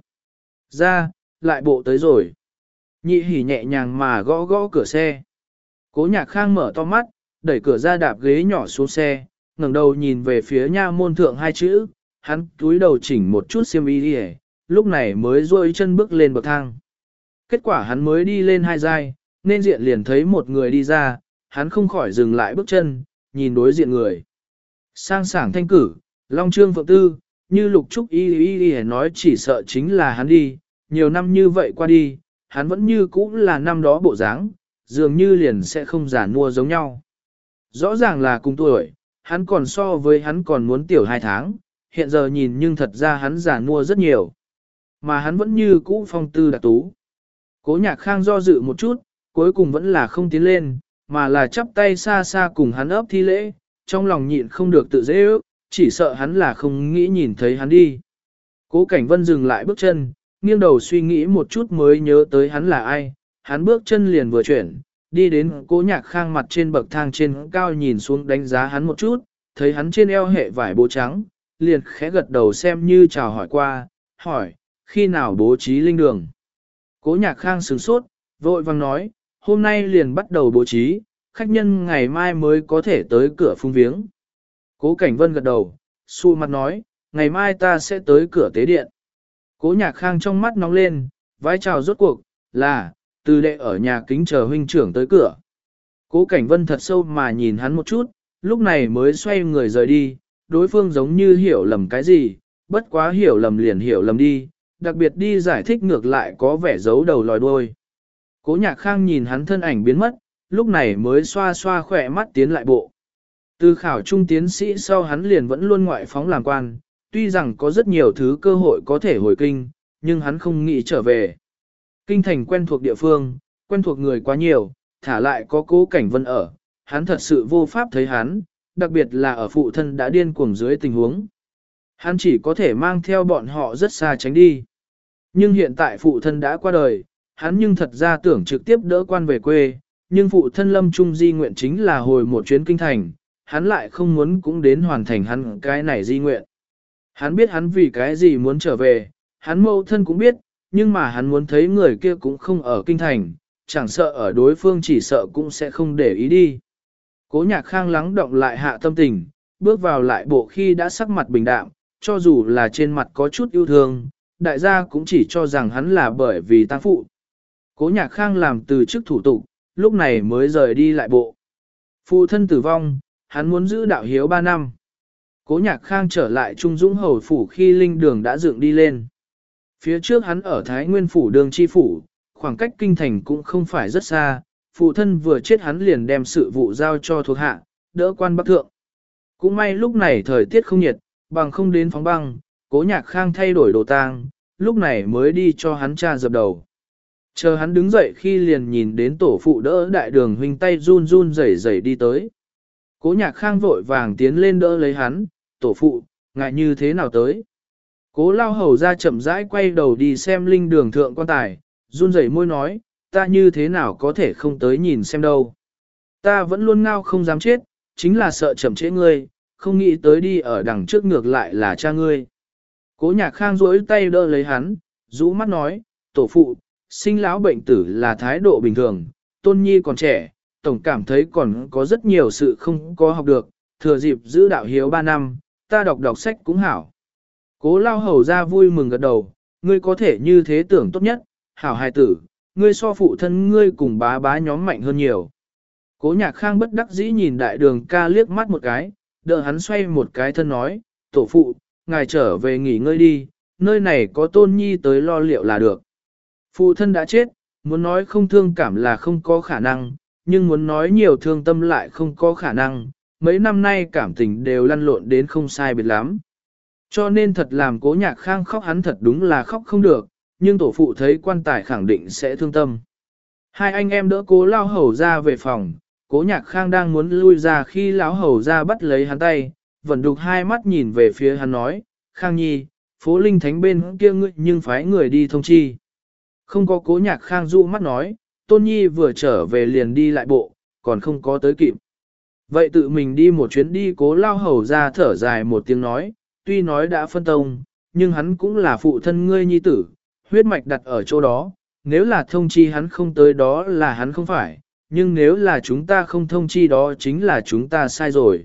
Ra, lại bộ tới rồi. Nhị hỉ nhẹ nhàng mà gõ gõ cửa xe. Cố Nhạc Khang mở to mắt, đẩy cửa ra đạp ghế nhỏ xuống xe, ngẩng đầu nhìn về phía nha môn thượng hai chữ, hắn cúi đầu chỉnh một chút xiêm y đi, lúc này mới duỗi chân bước lên bậc thang. Kết quả hắn mới đi lên hai giai, nên diện liền thấy một người đi ra, hắn không khỏi dừng lại bước chân, nhìn đối diện người. Sang sảng thanh cử, long trương phượng tư, như lục trúc y nói chỉ sợ chính là hắn đi, nhiều năm như vậy qua đi, hắn vẫn như cũ là năm đó bộ dáng, dường như liền sẽ không giả mua giống nhau. Rõ ràng là cùng tuổi, hắn còn so với hắn còn muốn tiểu 2 tháng, hiện giờ nhìn nhưng thật ra hắn giả mua rất nhiều. Mà hắn vẫn như cũ phong tư đặc tú. Cố Nhạc Khang do dự một chút, cuối cùng vẫn là không tiến lên, mà là chắp tay xa xa cùng hắn ấp thi lễ, trong lòng nhịn không được tự dễ ước, chỉ sợ hắn là không nghĩ nhìn thấy hắn đi. Cố Cảnh Vân dừng lại bước chân, nghiêng đầu suy nghĩ một chút mới nhớ tới hắn là ai, hắn bước chân liền vừa chuyển, đi đến Cố Nhạc Khang mặt trên bậc thang trên cao nhìn xuống đánh giá hắn một chút, thấy hắn trên eo hệ vải bố trắng, liền khẽ gật đầu xem như chào hỏi qua, hỏi, khi nào bố trí linh đường. Cố Nhạc Khang sửng sốt, vội vang nói, hôm nay liền bắt đầu bố trí, khách nhân ngày mai mới có thể tới cửa phung viếng. Cố Cảnh Vân gật đầu, xu mặt nói, ngày mai ta sẽ tới cửa tế điện. Cố Nhạc Khang trong mắt nóng lên, vái chào rốt cuộc, là, từ đệ ở nhà kính chờ huynh trưởng tới cửa. Cố Cảnh Vân thật sâu mà nhìn hắn một chút, lúc này mới xoay người rời đi, đối phương giống như hiểu lầm cái gì, bất quá hiểu lầm liền hiểu lầm đi, đặc biệt đi giải thích ngược lại có vẻ giấu đầu lòi đuôi. Cố Nhạc Khang nhìn hắn thân ảnh biến mất, lúc này mới xoa xoa khỏe mắt tiến lại bộ. Từ khảo trung tiến sĩ sau hắn liền vẫn luôn ngoại phóng làm quan, tuy rằng có rất nhiều thứ cơ hội có thể hồi kinh, nhưng hắn không nghĩ trở về. Kinh thành quen thuộc địa phương, quen thuộc người quá nhiều, thả lại có Cố Cảnh Vân ở, hắn thật sự vô pháp thấy hắn, đặc biệt là ở phụ thân đã điên cuồng dưới tình huống. Hắn chỉ có thể mang theo bọn họ rất xa tránh đi. Nhưng hiện tại phụ thân đã qua đời, hắn nhưng thật ra tưởng trực tiếp đỡ quan về quê, nhưng phụ thân Lâm Trung di nguyện chính là hồi một chuyến kinh thành, hắn lại không muốn cũng đến hoàn thành hắn cái này di nguyện. Hắn biết hắn vì cái gì muốn trở về, hắn mâu thân cũng biết, nhưng mà hắn muốn thấy người kia cũng không ở kinh thành, chẳng sợ ở đối phương chỉ sợ cũng sẽ không để ý đi. Cố Nhạc Khang lắng động lại hạ tâm tình, bước vào lại bộ khi đã sắc mặt bình đạm, cho dù là trên mặt có chút yêu thương, đại gia cũng chỉ cho rằng hắn là bởi vì tang phụ. Cố Nhạc Khang làm từ chức thủ tục, lúc này mới rời đi lại bộ. Phụ thân tử vong, hắn muốn giữ đạo hiếu 3 năm. Cố Nhạc Khang trở lại Trung Dũng Hầu Phủ khi linh đường đã dựng đi lên. Phía trước hắn ở Thái Nguyên Phủ đường chi phủ, khoảng cách kinh thành cũng không phải rất xa, phụ thân vừa chết hắn liền đem sự vụ giao cho thuộc hạ, đỡ quan bắc thượng. Cũng may lúc này thời tiết không nhiệt, bằng không đến phóng băng, Cố Nhạc Khang thay đổi đồ tang, lúc này mới đi cho hắn cha dập đầu. Chờ hắn đứng dậy khi liền nhìn đến tổ phụ đỡ đại đường huynh tay run run rẩy rẩy đi tới. Cố Nhạc Khang vội vàng tiến lên đỡ lấy hắn, tổ phụ, ngại như thế nào tới. Cố lao hầu ra chậm rãi quay đầu đi xem linh đường thượng quan tài, run rẩy môi nói, ta như thế nào có thể không tới nhìn xem đâu. Ta vẫn luôn ngao không dám chết, chính là sợ chậm trễ ngươi, không nghĩ tới đi ở đằng trước ngược lại là cha ngươi. Cố Nhạc Khang duỗi tay đỡ lấy hắn, rũ mắt nói, tổ phụ, sinh lão bệnh tử là thái độ bình thường, tôn nhi còn trẻ, tổng cảm thấy còn có rất nhiều sự không có học được, thừa dịp giữ đạo hiếu 3 năm, ta đọc sách cũng hảo. Cố lao hầu ra vui mừng gật đầu, ngươi có thể như thế tưởng tốt nhất, hảo hài tử, ngươi so phụ thân ngươi cùng bá bá nhóm mạnh hơn nhiều. Cố nhạc khang bất đắc dĩ nhìn đại đường ca liếc mắt một cái, đỡ hắn xoay một cái thân nói, tổ phụ, ngài trở về nghỉ ngơi đi, nơi này có tôn nhi tới lo liệu là được. Phụ thân đã chết, muốn nói không thương cảm là không có khả năng, nhưng muốn nói nhiều thương tâm lại không có khả năng, mấy năm nay cảm tình đều lăn lộn đến không sai biệt lắm. Cho nên thật làm cố nhạc khang khóc hắn thật đúng là khóc không được, nhưng tổ phụ thấy quan tài khẳng định sẽ thương tâm. Hai anh em đỡ cố lao hầu ra về phòng, cố nhạc khang đang muốn lui ra khi lão hầu ra bắt lấy hắn tay, vẫn đục hai mắt nhìn về phía hắn nói, Khang Nhi, phố linh thánh bên kia ngươi nhưng phái người đi thông chi. Không có cố nhạc khang dụ mắt nói, Tôn Nhi vừa trở về liền đi lại bộ, còn không có tới kịp. Vậy tự mình đi một chuyến đi cố lao hầu ra thở dài một tiếng nói, tuy nói đã phân tông, nhưng hắn cũng là phụ thân ngươi nhi tử, huyết mạch đặt ở chỗ đó, nếu là thông chi hắn không tới đó là hắn không phải, nhưng nếu là chúng ta không thông chi đó chính là chúng ta sai rồi.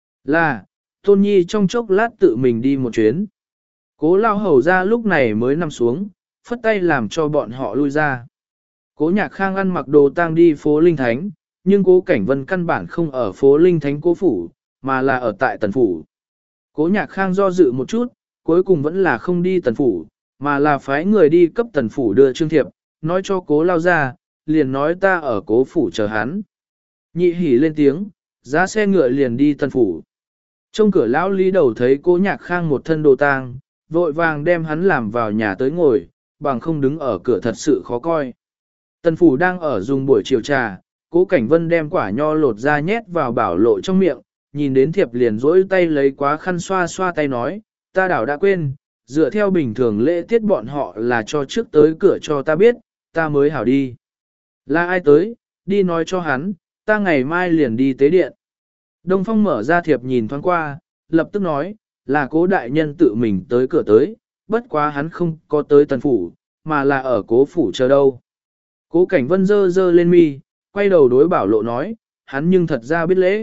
Là, Tôn Nhi trong chốc lát tự mình đi một chuyến. Cố lao hầu ra lúc này mới nằm xuống, phất tay làm cho bọn họ lui ra. Cố nhạc khang ăn mặc đồ tang đi phố Linh Thánh, nhưng cố Cảnh Vân căn bản không ở phố Linh Thánh cố phủ, mà là ở tại tần phủ. Cố nhạc khang do dự một chút, cuối cùng vẫn là không đi tần phủ, mà là phái người đi cấp tần phủ đưa trương thiệp, nói cho cố lao ra, liền nói ta ở cố phủ chờ hắn. Nhị hỉ lên tiếng, giá xe ngựa liền đi tần phủ. Trong cửa lão lý đầu thấy cố nhạc khang một thân đồ tang, vội vàng đem hắn làm vào nhà tới ngồi, bằng không đứng ở cửa thật sự khó coi. Tần phủ đang ở dùng buổi chiều trà, cố Cảnh Vân đem quả nho lột ra nhét vào bảo lộ trong miệng, nhìn đến thiệp liền rỗi tay lấy quá khăn xoa xoa tay nói, ta đảo đã quên, dựa theo bình thường lễ tiết bọn họ là cho trước tới cửa cho ta biết, ta mới hảo đi. Là ai tới, đi nói cho hắn, ta ngày mai liền đi tế điện. Đông Phong mở ra thiệp nhìn thoáng qua, lập tức nói, là cố đại nhân tự mình tới cửa tới, bất quá hắn không có tới tần phủ, mà là ở cố phủ chờ đâu. Cố Cảnh Vân dơ dơ lên mi, quay đầu đối Bảo Lộ nói, hắn nhưng thật ra biết lễ.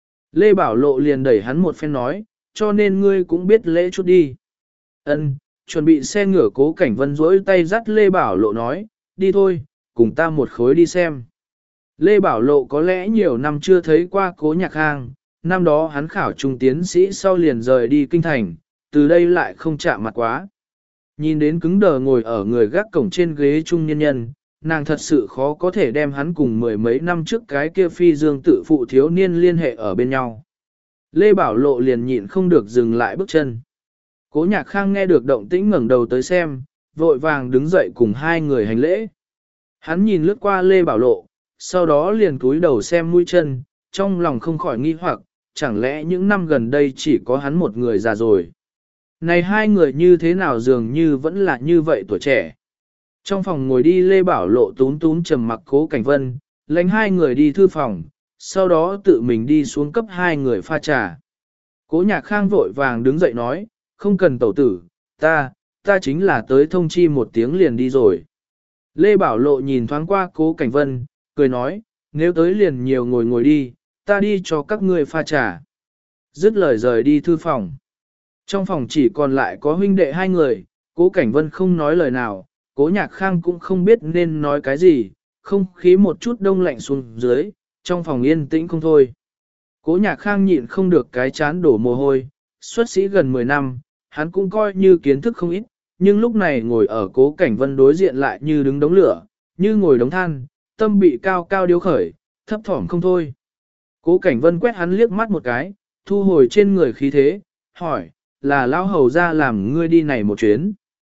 Lê Bảo Lộ liền đẩy hắn một phen nói, cho nên ngươi cũng biết lễ chút đi. Ân, chuẩn bị xe ngựa Cố Cảnh Vân duỗi tay dắt Lê Bảo Lộ nói, đi thôi, cùng ta một khối đi xem. Lê Bảo Lộ có lẽ nhiều năm chưa thấy qua Cố Nhạc Khang, năm đó hắn khảo trung tiến sĩ sau liền rời đi kinh thành, từ đây lại không chạm mặt quá. Nhìn đến cứng đờ ngồi ở người gác cổng trên ghế trung nhân nhân, nàng thật sự khó có thể đem hắn cùng mười mấy năm trước cái kia phi dương tự phụ thiếu niên liên hệ ở bên nhau. Lê Bảo Lộ liền nhịn không được dừng lại bước chân. Cố Nhạc Khang nghe được động tĩnh ngẩng đầu tới xem, vội vàng đứng dậy cùng hai người hành lễ. Hắn nhìn lướt qua Lê Bảo Lộ, sau đó liền cúi đầu xem mũi chân, trong lòng không khỏi nghi hoặc, chẳng lẽ những năm gần đây chỉ có hắn một người già rồi. Này hai người như thế nào dường như vẫn là như vậy tuổi trẻ. Trong phòng ngồi đi Lê Bảo Lộ tún tún trầm mặc Cố Cảnh Vân, lãnh hai người đi thư phòng, sau đó tự mình đi xuống cấp hai người pha trà. Cố Nhạc Khang vội vàng đứng dậy nói, không cần tẩu tử, ta chính là tới thông chi một tiếng liền đi rồi. Lê Bảo Lộ nhìn thoáng qua Cố Cảnh Vân, cười nói, nếu tới liền nhiều ngồi đi, ta đi cho các ngươi pha trà. Dứt lời rời đi thư phòng. Trong phòng chỉ còn lại có huynh đệ hai người, Cố Cảnh Vân không nói lời nào, Cố Nhạc Khang cũng không biết nên nói cái gì, không khí một chút đông lạnh xuống dưới, trong phòng yên tĩnh không thôi. Cố Nhạc Khang nhịn không được cái chán đổ mồ hôi, xuất sĩ gần 10 năm, hắn cũng coi như kiến thức không ít, nhưng lúc này ngồi ở Cố Cảnh Vân đối diện lại như đứng đống lửa, như ngồi đống than, tâm bị cao cao điếu khởi, thấp thỏm không thôi. Cố Cảnh Vân quét hắn liếc mắt một cái, thu hồi trên người khí thế, hỏi, là lão hầu ra làm ngươi đi này một chuyến?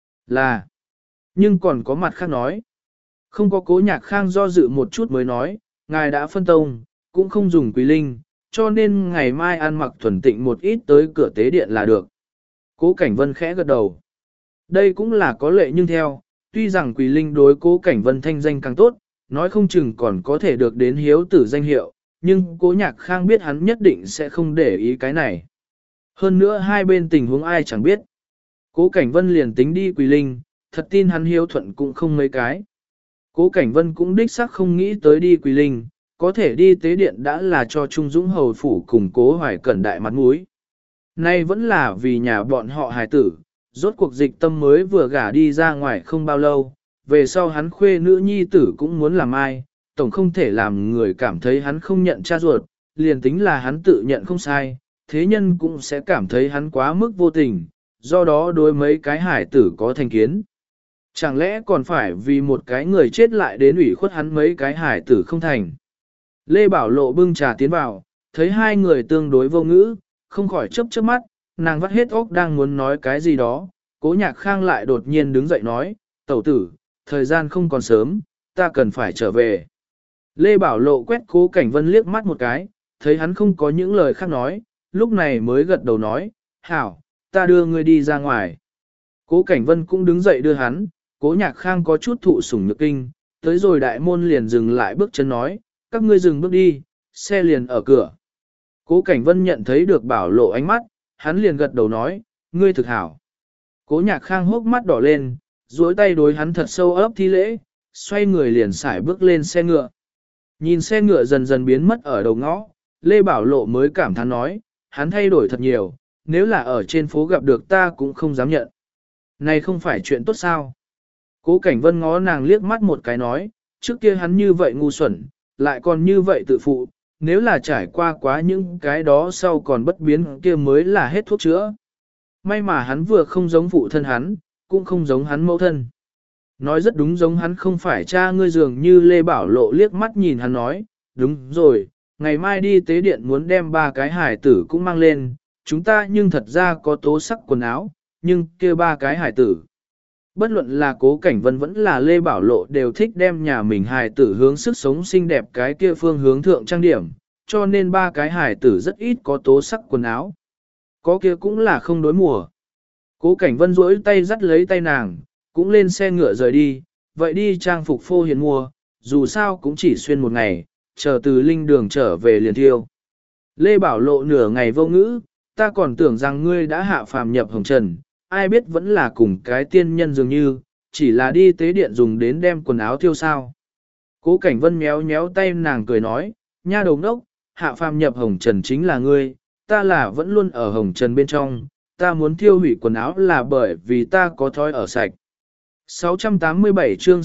Là, nhưng còn có mặt khác nói. Không có Cố Nhạc Khang do dự một chút mới nói, ngài đã phân tông, cũng không dùng quý linh, cho nên ngày mai ăn mặc thuần tịnh một ít tới cửa tế điện là được. Cố Cảnh Vân khẽ gật đầu. Đây cũng là có lệ nhưng theo, tuy rằng Quỳ Linh đối Cố Cảnh Vân thanh danh càng tốt, nói không chừng còn có thể được đến hiếu tử danh hiệu, nhưng Cố Nhạc Khang biết hắn nhất định sẽ không để ý cái này. Hơn nữa hai bên tình huống ai chẳng biết. Cố Cảnh Vân liền tính đi Quỳ Linh, thật tin hắn hiếu thuận cũng không mấy cái. Cố Cảnh Vân cũng đích xác không nghĩ tới đi Quỳ Linh, có thể đi tế điện đã là cho Trung Dũng hầu phủ cùng Cố Hoài Cẩn đại mặt mũi. Nay vẫn là vì nhà bọn họ hài tử, rốt cuộc Dịch Tâm mới vừa gả đi ra ngoài không bao lâu, về sau hắn khuê nữ nhi tử cũng muốn làm ai, tổng không thể làm người cảm thấy hắn không nhận cha ruột, liền tính là hắn tự nhận không sai, thế nhân cũng sẽ cảm thấy hắn quá mức vô tình, do đó đối mấy cái hải tử có thành kiến. Chẳng lẽ còn phải vì một cái người chết lại đến ủy khuất hắn mấy cái hải tử không thành. Lê Bảo Lộ bưng trà tiến vào, thấy hai người tương đối vô ngữ, không khỏi chớp chớp mắt, nàng vắt hết óc đang muốn nói cái gì đó, Cố Nhạc Khang lại đột nhiên đứng dậy nói, tẩu tử, thời gian không còn sớm, ta cần phải trở về. Lê Bảo Lộ quét Cố Cảnh Vân liếc mắt một cái, thấy hắn không có những lời khác nói, lúc này mới gật đầu nói, hảo, ta đưa ngươi đi ra ngoài. Cố Cảnh Vân cũng đứng dậy đưa hắn, Cố Nhạc Khang có chút thụ sủng nhược kinh, tới rồi đại môn liền dừng lại bước chân nói, các ngươi dừng bước đi, xe liền ở cửa. Cố Cảnh Vân nhận thấy được Bảo Lộ ánh mắt, hắn liền gật đầu nói, ngươi thực hảo. Cố Nhạc Khang hốc mắt đỏ lên, duỗi tay đối hắn thật sâu ấp thi lễ, xoay người liền xải bước lên xe ngựa. Nhìn xe ngựa dần dần biến mất ở đầu ngõ, Lê Bảo Lộ mới cảm thán nói, hắn thay đổi thật nhiều, nếu là ở trên phố gặp được ta cũng không dám nhận. Này không phải chuyện tốt sao? Cố Cảnh Vân ngó nàng liếc mắt một cái nói, trước kia hắn như vậy ngu xuẩn, lại còn như vậy tự phụ, nếu là trải qua quá những cái đó sau còn bất biến kia mới là hết thuốc chữa. May mà hắn vừa không giống phụ thân hắn, cũng không giống hắn mẫu thân. Nói rất đúng giống hắn không phải cha ngươi dường như Lê Bảo Lộ liếc mắt nhìn hắn nói, đúng rồi, ngày mai đi tế điện muốn đem ba cái hải tử cũng mang lên, chúng ta nhưng thật ra có tố sắc quần áo, nhưng kia ba cái hải tử. Bất luận là Cố Cảnh Vân vẫn là Lê Bảo Lộ đều thích đem nhà mình hài tử hướng sức sống xinh đẹp cái kia phương hướng thượng trang điểm, cho nên ba cái hài tử rất ít có tố sắc quần áo. Có kia cũng là không đối mùa. Cố Cảnh Vân duỗi tay dắt lấy tay nàng, cũng lên xe ngựa rời đi, vậy đi trang phục phô hiện mua, dù sao cũng chỉ xuyên một ngày, chờ từ linh đường trở về liền thiêu. Lê Bảo Lộ nửa ngày vô ngữ, ta còn tưởng rằng ngươi đã hạ phàm nhập hồng trần, ai biết vẫn là cùng cái tiên nhân dường như, chỉ là đi tế điện dùng đến đem quần áo thiêu sao. Cố Cảnh Vân méo méo tay nàng cười nói, nha đầu ngốc, hạ phàm nhập hồng trần chính là ngươi, ta là vẫn luôn ở hồng trần bên trong, ta muốn thiêu hủy quần áo là bởi vì ta có thói ở sạch. 687 chương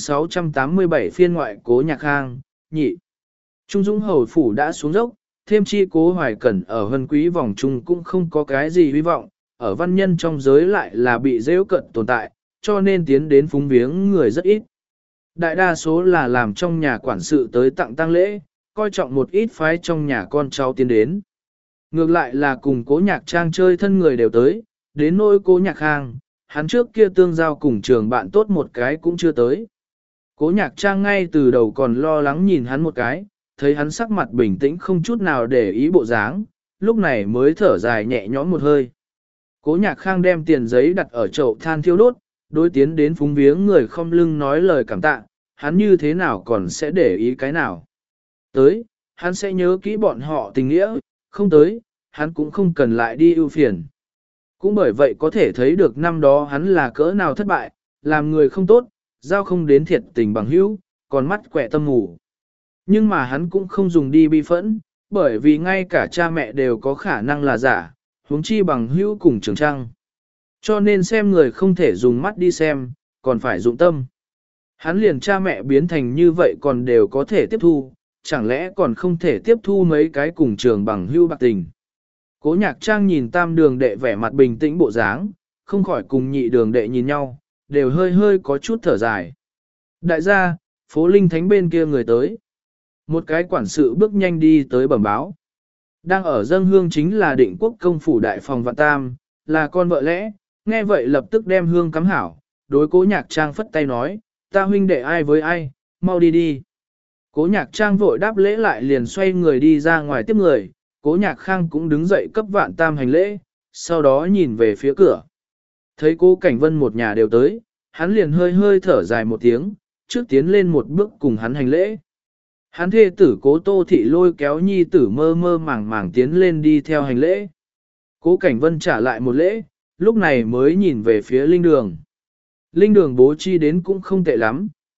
687 phiên ngoại Cố Nhạc Khang, nhị. Trung Dũng hầu phủ đã xuống dốc, thêm chi Cố Hoài Cẩn ở Vân Quý vòng trung cũng không có cái gì hy vọng, ở văn nhân trong giới lại là bị rêu cận tồn tại, cho nên tiến đến phúng viếng người rất ít. Đại đa số là làm trong nhà quản sự tới tặng tang lễ, coi trọng một ít phái trong nhà con cháu tiến đến. Ngược lại là cùng Cố Nhạc Trang chơi thân người đều tới, đến nỗi Cố Nhạc Khang, hắn trước kia tương giao cùng trường bạn tốt một cái cũng chưa tới. Cố Nhạc Trang ngay từ đầu còn lo lắng nhìn hắn một cái, thấy hắn sắc mặt bình tĩnh không chút nào để ý bộ dáng, lúc này mới thở dài nhẹ nhõm một hơi. Cố Nhạc Khang đem tiền giấy đặt ở chậu than thiêu đốt, đối tiến đến phúng viếng người không lưng nói lời cảm tạ, hắn như thế nào còn sẽ để ý cái nào. Tới, hắn sẽ nhớ kỹ bọn họ tình nghĩa, không tới, hắn cũng không cần lại đi ưu phiền. Cũng bởi vậy có thể thấy được năm đó hắn là cỡ nào thất bại, làm người không tốt, giao không đến thiệt tình bằng hữu, còn mắt quẹ tâm ngủ. Nhưng mà hắn cũng không dùng đi bi phẫn, bởi vì ngay cả cha mẹ đều có khả năng là giả, huống chi bằng hữu cùng trường trăng. Cho nên xem người không thể dùng mắt đi xem, còn phải dụng tâm. Hắn liền cha mẹ biến thành như vậy còn đều có thể tiếp thu, chẳng lẽ còn không thể tiếp thu mấy cái cùng trường bằng hữu bạc tình. Cố Nhạc Trang nhìn tam đường đệ vẻ mặt bình tĩnh bộ dáng, không khỏi cùng nhị đường đệ nhìn nhau, đều hơi hơi có chút thở dài. Đại gia, phố Linh Thánh bên kia người tới. Một cái quản sự bước nhanh đi tới bẩm báo. Đang ở dâng hương chính là Định Quốc công phủ đại phòng Vạn Tam, là con vợ lẽ, nghe vậy lập tức đem hương cắm hảo, đối Cố Nhạc Trang phất tay nói, ta huynh đệ ai với ai, mau đi đi. Cố Nhạc Trang vội đáp lễ lại liền xoay người đi ra ngoài tiếp người, Cố Nhạc Khang cũng đứng dậy cấp Vạn Tam hành lễ, sau đó nhìn về phía cửa. Thấy Cố Cảnh Vân một nhà đều tới, hắn liền hơi hơi thở dài một tiếng, trước tiến lên một bước cùng hắn hành lễ. Hắn thê tử Cố Tô Thị lôi kéo nhi tử mơ mơ màng màng tiến lên đi theo hành lễ. Cố Cảnh Vân trả lại một lễ, lúc này mới nhìn về phía linh đường. Linh đường bố trí đến cũng không tệ lắm,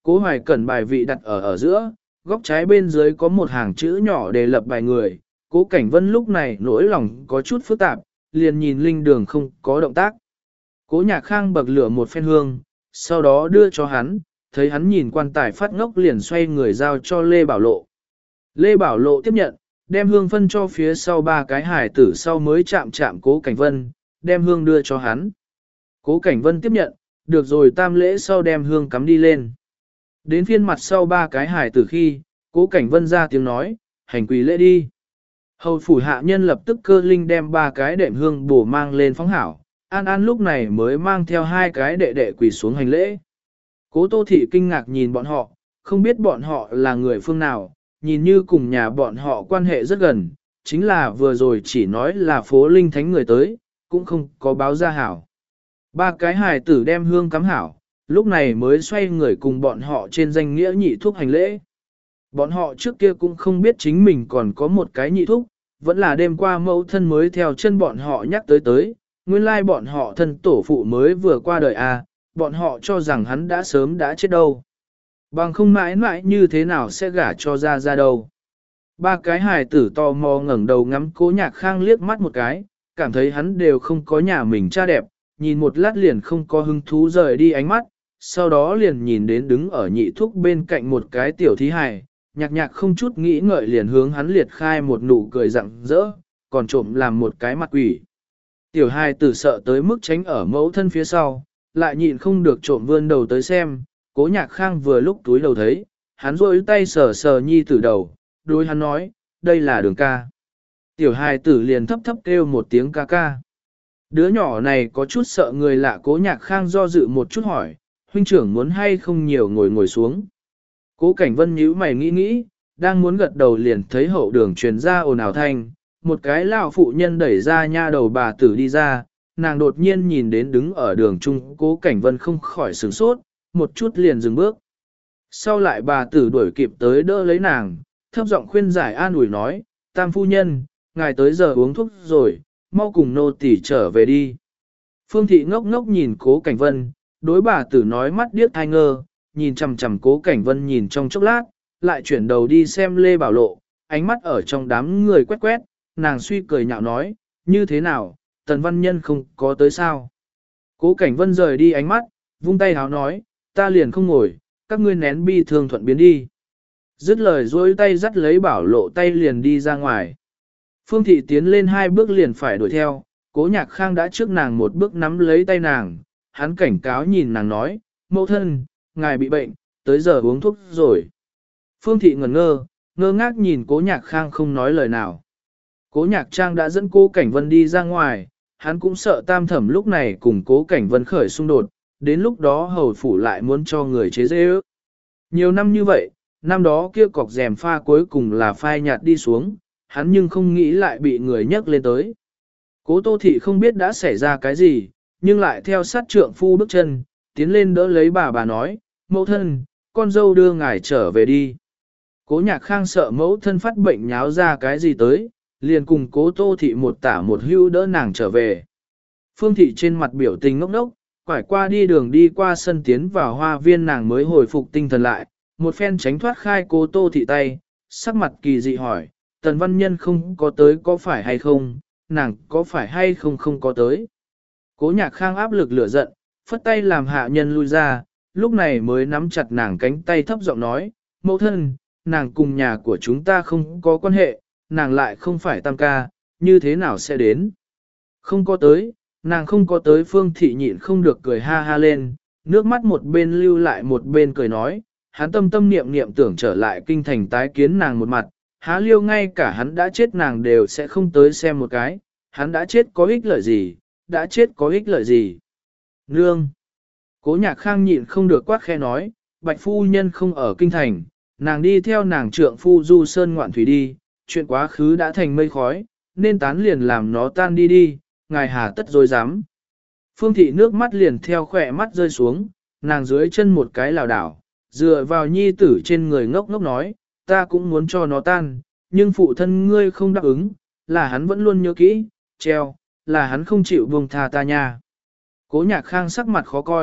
Cố Hoài Cẩn bài vị đặt ở giữa, góc trái bên dưới có một hàng chữ nhỏ để lập bài người. Cố Cảnh Vân lúc này nỗi lòng có chút phức tạp, liền nhìn linh đường không có động tác. Cố Nhạc Khang bậc lửa một phen hương, sau đó đưa cho hắn, thấy hắn nhìn quan tài phát ngốc liền xoay người giao cho Lê Bảo Lộ. Lê Bảo Lộ tiếp nhận, đem hương phân cho phía sau ba cái hải tử sau mới chạm Cố Cảnh Vân, đem hương đưa cho hắn. Cố Cảnh Vân tiếp nhận, được rồi tam lễ sau đem hương cắm đi lên. Đến phiên mặt sau ba cái hải tử khi, Cố Cảnh Vân ra tiếng nói, hành quỳ lễ đi. Hầu phủ hạ nhân lập tức cơ linh đem ba cái đệm hương bổ mang lên phóng hảo, An An lúc này mới mang theo hai cái đệ đệ quỳ xuống hành lễ. Cố Tô Thị kinh ngạc nhìn bọn họ, không biết bọn họ là người phương nào, nhìn như cùng nhà bọn họ quan hệ rất gần, chính là vừa rồi chỉ nói là phố linh thánh người tới, cũng không có báo ra hảo. Ba cái hài tử đem hương cắm hảo, lúc này mới xoay người cùng bọn họ trên danh nghĩa nhị thuốc hành lễ. Bọn họ trước kia cũng không biết chính mình còn có một cái nhị thuốc, vẫn là đêm qua mẫu thân mới theo chân bọn họ nhắc tới, nguyên lai bọn họ thân tổ phụ mới vừa qua đời bọn họ cho rằng hắn đã sớm đã chết đâu. Bằng không mãi mãi như thế nào sẽ gả cho ra đâu. Ba cái hài tử tò mò ngẩng đầu ngắm Cố Nhạc Khang liếc mắt một cái, cảm thấy hắn đều không có nhà mình cha đẹp, nhìn một lát liền không có hứng thú rời đi ánh mắt, sau đó liền nhìn đến đứng ở nhị thúc bên cạnh một cái tiểu thí hài, nhạc không chút nghĩ ngợi liền hướng hắn liệt khai một nụ cười rặng rỡ, còn trộm làm một cái mặt quỷ. Tiểu hài tử sợ tới mức tránh ở mẫu thân phía sau, lại nhịn không được trộm vươn đầu tới xem, Cố Nhạc Khang vừa lúc túi đầu thấy, hắn rôi tay sờ sờ nhi tử đầu, đối hắn nói, đây là Đường ca. Tiểu hài tử liền thấp thấp kêu một tiếng ca ca. Đứa nhỏ này có chút sợ người lạ, Cố Nhạc Khang do dự một chút hỏi, huynh trưởng muốn hay không nhiều ngồi xuống. Cố Cảnh Vân nhíu mày nghĩ, đang muốn gật đầu liền thấy hậu đường truyền ra ồn ào thanh, một cái lão phụ nhân đẩy ra nha đầu bà tử đi ra, nàng đột nhiên nhìn đến đứng ở đường trung Cố Cảnh Vân không khỏi sửng sốt, một chút liền dừng bước. Sau lại bà tử đuổi kịp tới đỡ lấy nàng, thấp giọng khuyên giải an ủi nói, tam phu nhân, ngài tới giờ uống thuốc rồi, mau cùng nô tỳ trở về đi. Phương thị ngốc ngốc nhìn Cố Cảnh Vân, đối bà tử nói mắt điếc thai ngơ, nhìn chằm chằm Cố Cảnh Vân nhìn trong chốc lát, lại chuyển đầu đi xem Lê Bảo Lộ, ánh mắt ở trong đám người quét quét, nàng suy cười nhạo nói, như thế nào, Tần Văn Nhân không có tới sao. Cố Cảnh Vân rời đi ánh mắt, vung tay háo nói, ta liền không ngồi, các ngươi nén bi thương thuận biến đi. Dứt lời dối tay dắt lấy Bảo Lộ tay liền đi ra ngoài. Phương thị tiến lên hai bước liền phải đuổi theo, Cố Nhạc Khang đã trước nàng một bước nắm lấy tay nàng, hắn cảnh cáo nhìn nàng nói, mẫu thân, ngài bị bệnh, tới giờ uống thuốc rồi. Phương thị ngẩn ngơ ngác nhìn Cố Nhạc Khang không nói lời nào. Cố Nhạc Trang đã dẫn Cố Cảnh Vân đi ra ngoài, hắn cũng sợ Tam Thẩm lúc này cùng Cố Cảnh Vân khởi xung đột, đến lúc đó hầu phủ lại muốn cho người chế dễ ước. Nhiều năm như vậy, năm đó kia cọc rèm pha cuối cùng là phai nhạt đi xuống, hắn nhưng không nghĩ lại bị người nhấc lên tới. Cố Tô Thị không biết đã xảy ra cái gì, nhưng lại theo sát trượng phu bước chân, tiến lên đỡ lấy bà nói, mẫu thân, con dâu đưa ngài trở về đi. Cố Nhạc Khang sợ mẫu thân phát bệnh nháo ra cái gì tới, liền cùng Cố Tô Thị một tả một hưu đỡ nàng trở về. Phương Thị trên mặt biểu tình ngốc ngốc, quải qua đi đường đi qua sân tiến vào hoa viên nàng mới hồi phục tinh thần lại, một phen tránh thoát khai Cố Tô Thị tay, sắc mặt kỳ dị hỏi, Tần Văn Nhân không có tới có phải hay không, nàng có phải hay không không có tới. Cố Nhạc Khang áp lực lửa giận, phất tay làm hạ nhân lui ra, lúc này mới nắm chặt nàng cánh tay thấp giọng nói, mẫu thân, nàng cùng nhà của chúng ta không có quan hệ, nàng lại không phải tam ca, như thế nào sẽ đến. Không có tới, nàng không có tới. Phương thị nhịn không được cười ha ha lên, nước mắt một bên lưu lại một bên cười nói, hắn tâm niệm niệm tưởng trở lại kinh thành tái kiến nàng một mặt, há liêu ngay cả hắn đã chết nàng đều sẽ không tới xem một cái, hắn đã chết có ích lợi gì, đã chết có ích lợi gì. Nương! Cố Nhạc Khang nhịn không được quát khe nói, Bạch phu nhân không ở kinh thành, nàng đi theo nàng trượng phu du sơn ngoạn thủy đi, chuyện quá khứ đã thành mây khói, nên tán liền làm nó tan đi đi, ngài hà tất rồi dám. Phương thị nước mắt liền theo khỏe mắt rơi xuống, nàng dưới chân một cái lảo đảo, dựa vào nhi tử trên người ngốc ngốc nói, ta cũng muốn cho nó tan, nhưng phụ thân ngươi không đáp ứng, là hắn vẫn luôn nhớ kỹ, treo, là hắn không chịu buông tha ta nha. Cố Nhạc Khang sắc mặt khó coi,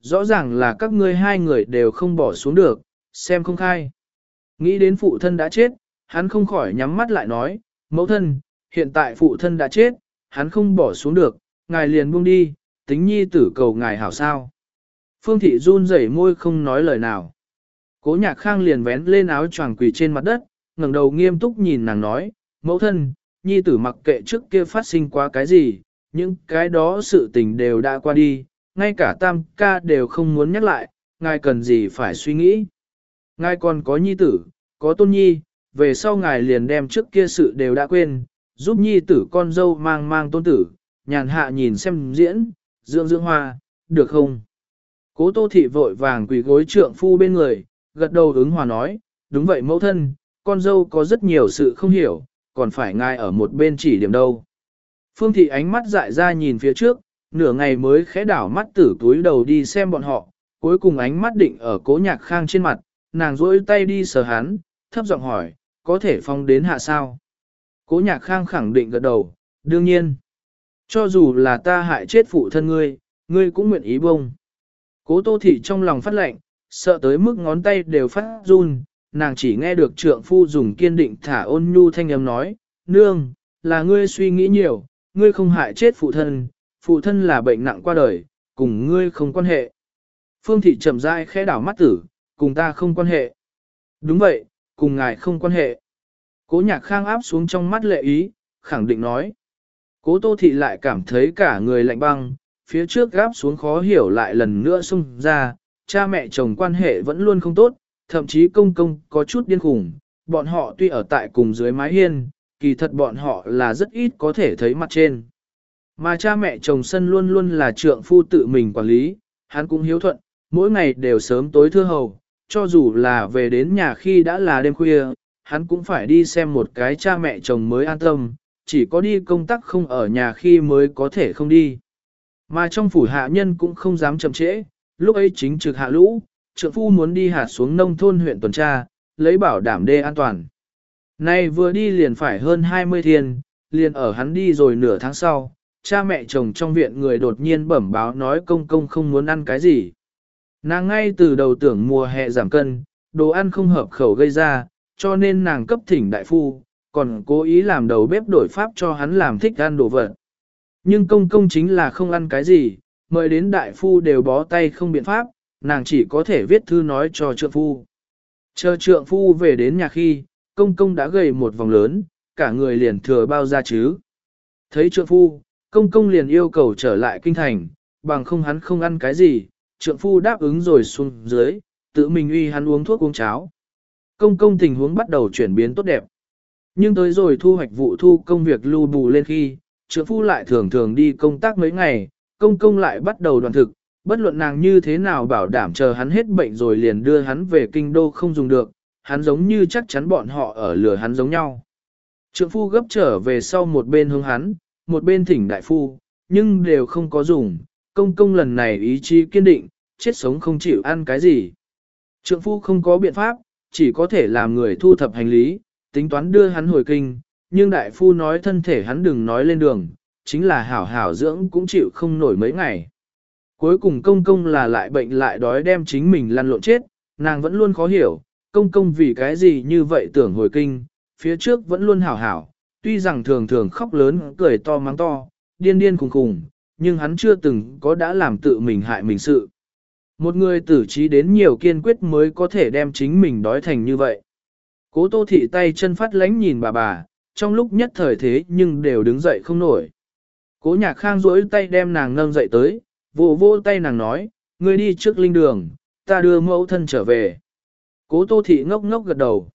rõ ràng là các ngươi hai người đều không bỏ xuống được, xem không khai. Nghĩ đến phụ thân đã chết, hắn không khỏi nhắm mắt lại nói, mẫu thân, hiện tại phụ thân đã chết, hắn không bỏ xuống được, ngài liền buông đi, tính nhi tử cầu ngài hảo sao. Phương thị run rẩy môi không nói lời nào. Cố Nhạc Khang liền vén lên áo choàng quỳ trên mặt đất, ngẩng đầu nghiêm túc nhìn nàng nói, mẫu thân, nhi tử mặc kệ trước kia phát sinh quá cái gì, những cái đó sự tình đều đã qua đi, ngay cả tam ca đều không muốn nhắc lại, ngài cần gì phải suy nghĩ. Ngài còn có nhi tử, có tôn nhi, về sau ngài liền đem trước kia sự đều đã quên, giúp nhi tử con dâu mang mang tôn tử, nhàn hạ nhìn xem diễn, dưỡng dưỡng hoa, được không? Cố Tô Thị vội vàng quỳ gối trượng phu bên người, gật đầu ứng hòa nói, đúng vậy mẫu thân, con dâu có rất nhiều sự không hiểu, còn phải ngài ở một bên chỉ điểm đâu. Phương Thị ánh mắt dại ra nhìn phía trước, nửa ngày mới khẽ đảo mắt tử túi đầu đi xem bọn họ, cuối cùng ánh mắt định ở Cố Nhạc Khang trên mặt, nàng duỗi tay đi sờ hắn, thấp giọng hỏi, có thể phong đến hạ sao? Cố Nhạc Khang khẳng định gật đầu, đương nhiên. Cho dù là ta hại chết phụ thân ngươi cũng nguyện ý bông. Cố Tô Thị trong lòng phát lệnh, sợ tới mức ngón tay đều phát run, nàng chỉ nghe được trượng phu dùng kiên định thả ôn nhu thanh âm nói, nương, là ngươi suy nghĩ nhiều, ngươi không hại chết phụ thân là bệnh nặng qua đời, cùng ngươi không quan hệ. Phương Thị chậm rãi khẽ đảo mắt tử, cùng ta không quan hệ. Đúng vậy, cùng ngài không quan hệ. Cố Nhạc Khang áp xuống trong mắt lệ ý, khẳng định nói. Cố Tô Thị lại cảm thấy cả người lạnh băng, phía trước gáp xuống khó hiểu lại lần nữa xông ra, cha mẹ chồng quan hệ vẫn luôn không tốt, thậm chí công công có chút điên khủng, bọn họ tuy ở tại cùng dưới mái hiên, kỳ thật bọn họ là rất ít có thể thấy mặt trên. Mà cha mẹ chồng sân luôn luôn là trượng phu tự mình quản lý, hắn cũng hiếu thuận, mỗi ngày đều sớm tối thưa hầu, cho dù là về đến nhà khi đã là đêm khuya, hắn cũng phải đi xem một cái cha mẹ chồng mới an tâm, chỉ có đi công tác không ở nhà khi mới có thể không đi. Mà trong phủ hạ nhân cũng không dám chậm trễ, lúc ấy chính trực hạ lũ, trượng phu muốn đi hạt xuống nông thôn huyện tuần tra, lấy bảo đảm đê an toàn. Nay vừa đi liền phải hơn 20 thiên, liền ở hắn đi rồi nửa tháng sau, cha mẹ chồng trong viện người đột nhiên bẩm báo nói công công không muốn ăn cái gì. Nàng ngay từ đầu tưởng mùa hè giảm cân, đồ ăn không hợp khẩu gây ra, cho nên nàng cấp thỉnh đại phu, còn cố ý làm đầu bếp đổi pháp cho hắn làm thích ăn đồ vật. Nhưng công công chính là không ăn cái gì, mời đến đại phu đều bó tay không biện pháp, nàng chỉ có thể viết thư nói cho trượng phu. Chờ trượng phu về đến nhà khi, công công đã gầy một vòng lớn, cả người liền thừa bao ra chứ. Thấy trượng phu, công công liền yêu cầu trở lại kinh thành, bằng không hắn không ăn cái gì, trượng phu đáp ứng rồi xuống dưới, tự mình uy hắn uống thuốc uống cháo. Công công tình huống bắt đầu chuyển biến tốt đẹp. Nhưng tới rồi thu hoạch vụ thu công việc lưu bù lên khi, trượng phu lại thường thường đi công tác mấy ngày, công công lại bắt đầu đoàn thực, bất luận nàng như thế nào bảo đảm chờ hắn hết bệnh rồi liền đưa hắn về kinh đô không dùng được, hắn giống như chắc chắn bọn họ ở lừa hắn giống nhau. Trượng phu gấp trở về sau một bên hướng hắn, một bên thỉnh đại phu, nhưng đều không có dùng, công công lần này ý chí kiên định, chết sống không chịu ăn cái gì. Trượng phu không có biện pháp, chỉ có thể làm người thu thập hành lý, tính toán đưa hắn hồi kinh, nhưng đại phu nói thân thể hắn đừng nói lên đường, chính là hảo hảo dưỡng cũng chịu không nổi mấy ngày. Cuối cùng công công là lại bệnh lại đói đem chính mình lăn lộn chết, nàng vẫn luôn khó hiểu, công công vì cái gì như vậy tưởng hồi kinh, phía trước vẫn luôn hảo hảo, tuy rằng thường thường khóc lớn cười to mắng to, điên điên khùng khùng, nhưng hắn chưa từng có đã làm tự mình hại mình sự. Một người tử trí đến nhiều kiên quyết mới có thể đem chính mình đói thành như vậy. Cố Tô Thị tay chân phát lánh nhìn bà, trong lúc nhất thời thế nhưng đều đứng dậy không nổi. Cố Nhạc Khang duỗi tay đem nàng nâng dậy tới, vỗ vỗ tay nàng nói, ngươi đi trước linh đường, ta đưa mẫu thân trở về. Cố Tô Thị ngốc ngốc gật đầu.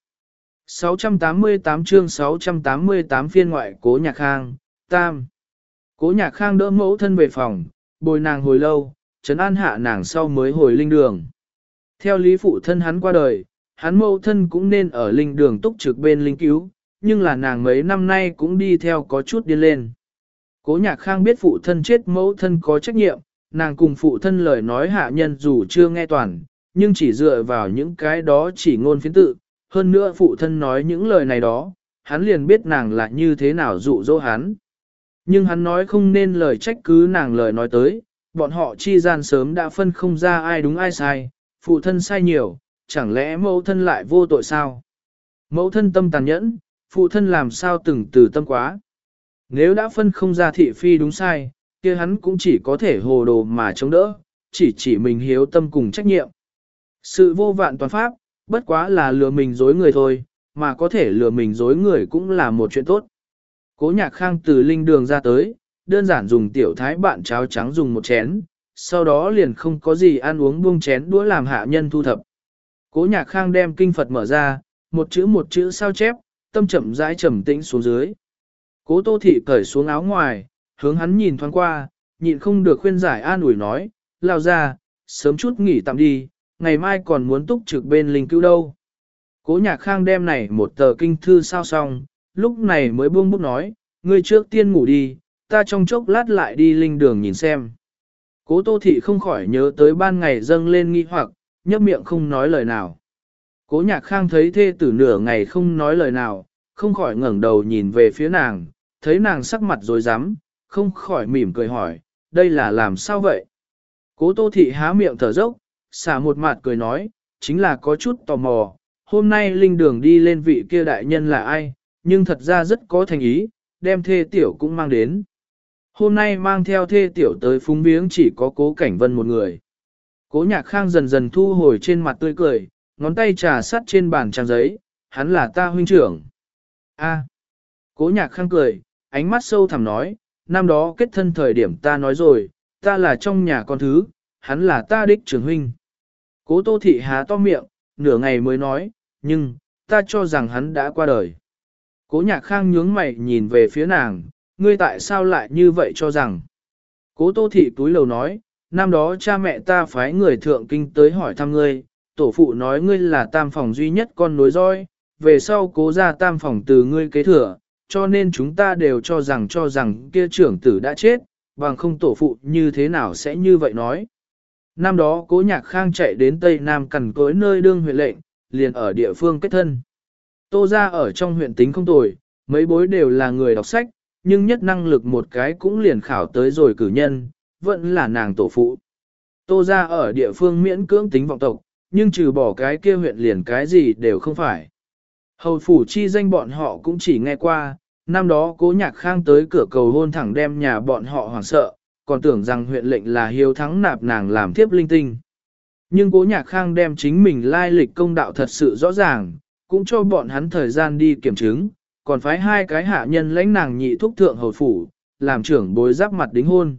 688 chương 688 phiên ngoại Cố Nhạc Khang, tam. Cố Nhạc Khang đỡ mẫu thân về phòng, bồi nàng hồi lâu, trấn an hạ nàng sau mới hồi linh đường. Theo lý phụ thân hắn qua đời, hắn mẫu thân cũng nên ở linh đường túc trực bên linh cứu, nhưng là nàng mấy năm nay cũng đi theo có chút điên lên. Cố Nhạc Khang biết phụ thân chết mẫu thân có trách nhiệm, nàng cùng phụ thân lời nói hạ nhân dù chưa nghe toàn, nhưng chỉ dựa vào những cái đó chỉ ngôn phiến tự, hơn nữa phụ thân nói những lời này đó, hắn liền biết nàng là như thế nào dụ dỗ hắn. Nhưng hắn nói không nên lời trách cứ nàng lời nói tới, bọn họ chi gian sớm đã phân không ra ai đúng ai sai, phụ thân sai nhiều, chẳng lẽ mẫu thân lại vô tội sao? Mẫu thân tâm tàn nhẫn, phụ thân làm sao từng từ tâm quá. Nếu đã phân không ra thị phi đúng sai, kia hắn cũng chỉ có thể hồ đồ mà chống đỡ, chỉ mình hiếu tâm cùng trách nhiệm. Sự vô vạn toàn pháp, bất quá là lừa mình dối người thôi, mà có thể lừa mình dối người cũng là một chuyện tốt. Cố Nhạc Khang từ linh đường ra tới, đơn giản dùng tiểu thái bạn cháo trắng dùng một chén, sau đó liền không có gì ăn uống buông chén đũa làm hạ nhân thu thập. Cố Nhạc Khang đem kinh Phật mở ra, một chữ sao chép, tâm chậm rãi trầm tĩnh xuống dưới. Cố Tô Thị cởi xuống áo ngoài, hướng hắn nhìn thoáng qua, nhịn không được khuyên giải an ủi nói, lao ra, sớm chút nghỉ tạm đi, ngày mai còn muốn túc trực bên linh cứu đâu. Cố Nhạc Khang đem này một tờ kinh thư sao xong, lúc này mới buông bút nói, ngươi trước tiên ngủ đi, ta trong chốc lát lại đi linh đường nhìn xem. Cố Tô Thị không khỏi nhớ tới ban ngày dâng lên nghi hoặc, nhấp miệng không nói lời nào. Cố Nhạc Khang thấy thê tử nửa ngày không nói lời nào, không khỏi ngẩng đầu nhìn về phía nàng, thấy nàng sắc mặt rối rắm, không khỏi mỉm cười hỏi, đây là làm sao vậy? Cố Tô Thị há miệng thở dốc, xả một mặt cười nói, chính là có chút tò mò, hôm nay linh đường đi lên vị kia đại nhân là ai, nhưng thật ra rất có thành ý, đem thê tiểu cũng mang đến. Hôm nay mang theo thê tiểu tới phúng viếng chỉ có Cố Cảnh Vân một người. Cố Nhạc Khang dần dần thu hồi trên mặt tươi cười, ngón tay trà sắt trên bàn trang giấy, hắn là ta huynh trưởng. A. Cố Nhạc Khang cười, ánh mắt sâu thẳm nói, năm đó kết thân thời điểm ta nói rồi, ta là trong nhà con thứ, hắn là ta đích trưởng huynh. Cố Tô Thị há to miệng, nửa ngày mới nói, nhưng, ta cho rằng hắn đã qua đời. Cố Nhạc Khang nhướng mày nhìn về phía nàng, ngươi tại sao lại như vậy cho rằng. Cố Tô Thị túi lầu nói, năm đó cha mẹ ta phái người thượng kinh tới hỏi thăm ngươi, tổ phụ nói ngươi là tam phòng duy nhất con nối roi, về sau cố ra tam phòng từ ngươi kế thừa, cho nên chúng ta đều cho rằng kia trưởng tử đã chết, bằng không tổ phụ như thế nào sẽ như vậy nói. Năm đó Cố Nhạc Khang chạy đến Tây Nam cằn cối nơi đương huyện lệnh, liền ở địa phương kết thân. Tô ra ở trong huyện tính không tồi, mấy bối đều là người đọc sách, nhưng nhất năng lực một cái cũng liền khảo tới rồi cử nhân, vẫn là nàng tổ phụ. Tô ra ở địa phương miễn cưỡng tính vọng tộc, nhưng trừ bỏ cái kia huyện liền cái gì đều không phải. Hầu phủ chi danh bọn họ cũng chỉ nghe qua, năm đó Cố Nhạc Khang tới cửa cầu hôn thẳng đem nhà bọn họ hoảng sợ, còn tưởng rằng huyện lệnh là hiếu thắng nạp nàng làm tiếp linh tinh. Nhưng Cố Nhạc Khang đem chính mình lai lịch công đạo thật sự rõ ràng, cũng cho bọn hắn thời gian đi kiểm chứng, còn phái hai cái hạ nhân lãnh nàng nhị thúc thượng hầu phủ, làm trưởng bối giáp mặt đính hôn.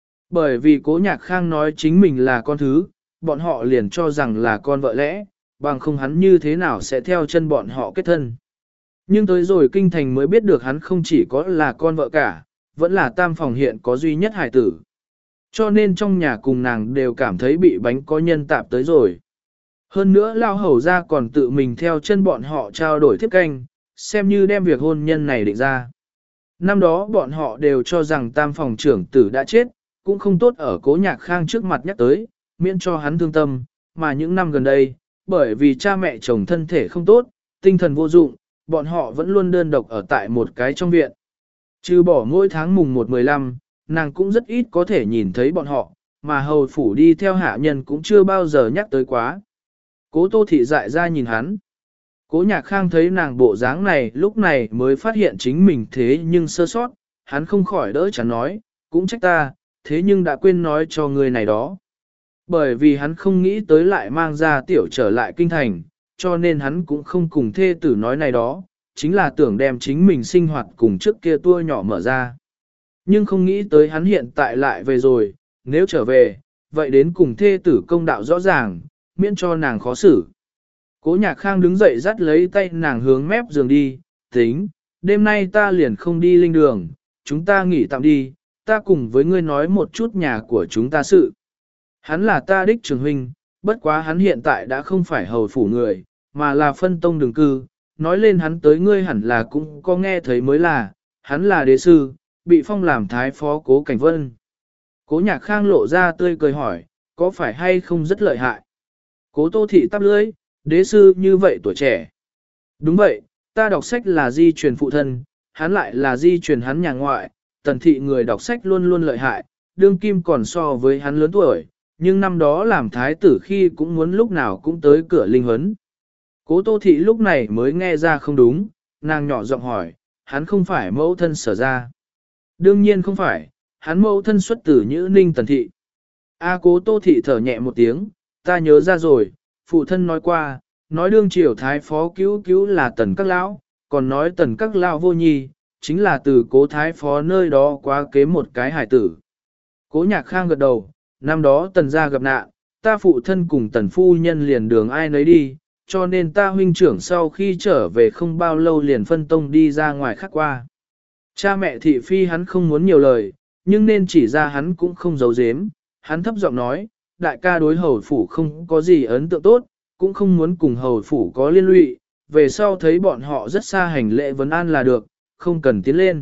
Bởi vì Cố Nhạc Khang nói chính mình là con thứ, bọn họ liền cho rằng là con vợ lẽ, bằng không hắn như thế nào sẽ theo chân bọn họ kết thân. Nhưng tới rồi kinh thành mới biết được hắn không chỉ có là con vợ cả, vẫn là tam phòng hiện có duy nhất hài tử. Cho nên trong nhà cùng nàng đều cảm thấy bị bánh có nhân tạp tới rồi. Hơn nữa lao hầu ra còn tự mình theo chân bọn họ trao đổi thiếp canh, xem như đem việc hôn nhân này định ra. Năm đó bọn họ đều cho rằng tam phòng trưởng tử đã chết, cũng không tốt ở Cố Nhạc Khang trước mặt nhắc tới, miễn cho hắn thương tâm, mà những năm gần đây, bởi vì cha mẹ chồng thân thể không tốt, tinh thần vô dụng, bọn họ vẫn luôn đơn độc ở tại một cái trong viện. Trừ bỏ mỗi tháng mùng 1-15, nàng cũng rất ít có thể nhìn thấy bọn họ, mà hầu phủ đi theo hạ nhân cũng chưa bao giờ nhắc tới quá. Cố Tô Thị dại ra nhìn hắn. Cố Nhạc Khang thấy nàng bộ dáng này lúc này mới phát hiện chính mình thế nhưng sơ sót, hắn không khỏi đỡ chắn nói, cũng trách ta, thế nhưng đã quên nói cho người này đó. Bởi vì hắn không nghĩ tới lại mang ra tiểu trở lại kinh thành, cho nên hắn cũng không cùng thê tử nói này đó, chính là tưởng đem chính mình sinh hoạt cùng trước kia tua nhỏ mở ra. Nhưng không nghĩ tới hắn hiện tại lại về rồi, nếu trở về, vậy đến cùng thê tử công đạo rõ ràng, miễn cho nàng khó xử. Cố Nhạc Khang đứng dậy dắt lấy tay nàng hướng mép giường đi, tính, đêm nay ta liền không đi linh đường, chúng ta nghỉ tạm đi, ta cùng với ngươi nói một chút nhà của chúng ta sự. Hắn là ta đích trưởng huynh, bất quá hắn hiện tại đã không phải hầu phủ người, mà là phân tông đường cư, nói lên hắn tới ngươi hẳn là cũng có nghe thấy mới là, hắn là đế sư, bị phong làm thái phó Cố Cảnh Vân. Cố Nhạc Khang lộ ra tươi cười hỏi, có phải hay không rất lợi hại? Cố Tô Thị tắp lưỡi, đế sư như vậy tuổi trẻ. Đúng vậy, ta đọc sách là di truyền phụ thân, hắn lại là di truyền hắn nhà ngoại, Tần thị người đọc sách luôn luôn lợi hại, đương kim còn so với hắn lớn tuổi, nhưng năm đó làm thái tử khi cũng muốn lúc nào cũng tới cửa linh huấn. Cố Tô Thị lúc này mới nghe ra không đúng, nàng nhỏ giọng hỏi, hắn không phải mẫu thân Sở ra. Đương nhiên không phải, hắn mẫu thân xuất tử Nhữ Ninh Tần Thị. Cố Tô Thị thở nhẹ một tiếng, ta nhớ ra rồi, phụ thân nói qua, nói đương triều thái phó cứu cứu là Tần Các Lão, còn nói Tần Các Lão vô nhi, chính là từ cố thái phó nơi đó quá kế một cái hải tử. Cố Nhạc Khang gật đầu, năm đó Tần gia gặp nạn, ta phụ thân cùng Tần phu nhân liền đường ai nấy đi, cho nên ta huynh trưởng sau khi trở về không bao lâu liền phân tông đi ra ngoài khác qua. Cha mẹ thị phi hắn không muốn nhiều lời, nhưng nên chỉ ra hắn cũng không giấu giếm, hắn thấp giọng nói, đại ca đối hầu phủ không có gì ấn tượng tốt, cũng không muốn cùng hầu phủ có liên lụy, về sau thấy bọn họ rất xa hành lễ vấn an là được, không cần tiến lên.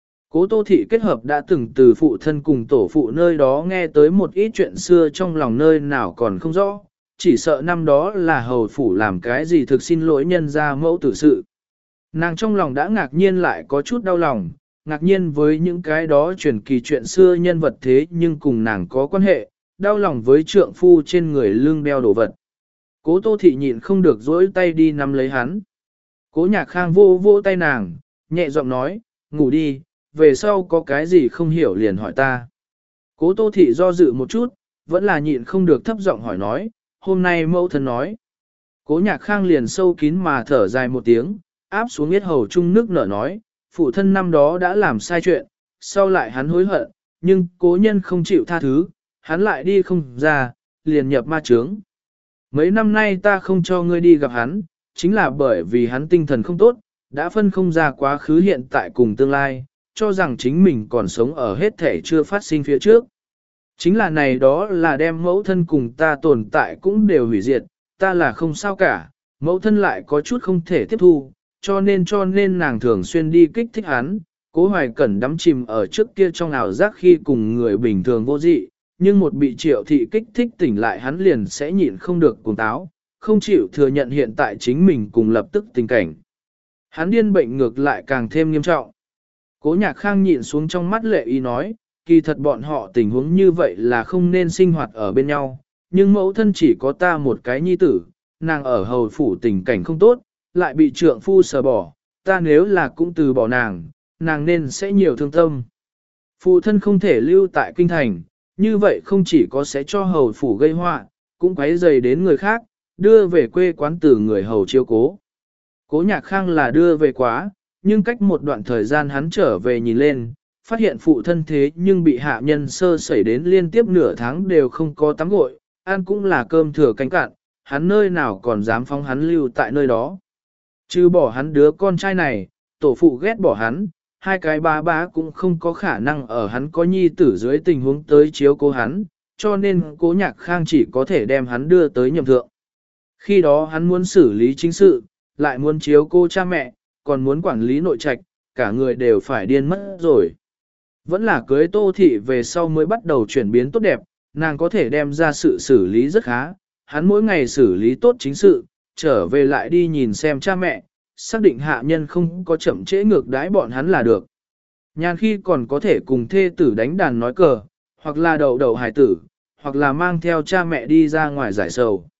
Cố Tô Thị kết hợp đã từng từ phụ thân cùng tổ phụ nơi đó nghe tới một ít chuyện xưa trong lòng nơi nào còn không rõ, chỉ sợ năm đó là hầu phủ làm cái gì thực xin lỗi nhân ra mẫu tử sự. Nàng trong lòng đã ngạc nhiên lại có chút đau lòng, ngạc nhiên với những cái đó truyền kỳ chuyện xưa nhân vật thế nhưng cùng nàng có quan hệ, đau lòng với trượng phu trên người lưng đeo đồ vật. Cố Tô Thị nhịn không được dỗi tay đi nắm lấy hắn. Cố Nhạc Khang vô vô tay nàng, nhẹ giọng nói, ngủ đi, về sau có cái gì không hiểu liền hỏi ta. Cố Tô Thị do dự một chút, vẫn là nhịn không được thấp giọng hỏi nói, hôm nay mẫu thân nói. Cố Nhạc Khang liền sâu kín mà thở dài một tiếng, áp xuống yết hầu chung nước nở nói, phụ thân năm đó đã làm sai chuyện, sau lại hắn hối hận, nhưng cố nhân không chịu tha thứ, hắn lại đi không ra, liền nhập ma chướng. Mấy năm nay ta không cho ngươi đi gặp hắn, chính là bởi vì hắn tinh thần không tốt, đã phân không ra quá khứ hiện tại cùng tương lai, cho rằng chính mình còn sống ở hết thể chưa phát sinh phía trước. Chính là này đó là đem mẫu thân cùng ta tồn tại cũng đều hủy diệt, ta là không sao cả, mẫu thân lại có chút không thể tiếp thu, cho nên nàng thường xuyên đi kích thích hắn, Cố Hoài Cẩn đắm chìm ở trước kia trong ảo giác khi cùng người bình thường vô dị, nhưng một bị Triệu Thị kích thích tỉnh lại hắn liền sẽ nhịn không được cuồng táo, không chịu thừa nhận hiện tại chính mình cùng lập tức tình cảnh. Hắn điên bệnh ngược lại càng thêm nghiêm trọng. Cố Nhạc Khang nhịn xuống trong mắt lệ ý nói, kỳ thật bọn họ tình huống như vậy là không nên sinh hoạt ở bên nhau, nhưng mẫu thân chỉ có ta một cái nhi tử, nàng ở hầu phủ tình cảnh không tốt, lại bị trượng phu sờ bỏ, ta nếu là cũng từ bỏ nàng, nàng nên sẽ nhiều thương tâm. Phụ thân không thể lưu tại kinh thành, như vậy không chỉ có sẽ cho hầu phủ gây họa, cũng quấy rầy đến người khác, đưa về quê quán từ người hầu chiếu cố. Cố Nhạc Khang là đưa về quá, nhưng cách một đoạn thời gian hắn trở về nhìn lên, phát hiện phụ thân thế nhưng bị hạ nhân sơ sẩy đến liên tiếp nửa tháng đều không có tắm gội, ăn cũng là cơm thừa canh cạn, hắn nơi nào còn dám phóng hắn lưu tại nơi đó. Chứ bỏ hắn đứa con trai này, tổ phụ ghét bỏ hắn, hai cái bá cũng không có khả năng ở hắn có nhi tử dưới tình huống tới chiếu cố hắn, cho nên Cố Nhạc Khang chỉ có thể đem hắn đưa tới nhậm thượng. Khi đó hắn muốn xử lý chính sự, lại muốn chiếu cô cha mẹ, còn muốn quản lý nội trạch, cả người đều phải điên mất rồi. Vẫn là cưới Tô Thị về sau mới bắt đầu chuyển biến tốt đẹp, nàng có thể đem ra sự xử lý rất khá, hắn mỗi ngày xử lý tốt chính sự, trở về lại đi nhìn xem cha mẹ, xác định hạ nhân không có chậm trễ ngược đãi bọn hắn là được. Nhàn khi còn có thể cùng thê tử đánh đàn nói cờ, hoặc là đầu hài tử, hoặc là mang theo cha mẹ đi ra ngoài giải sầu.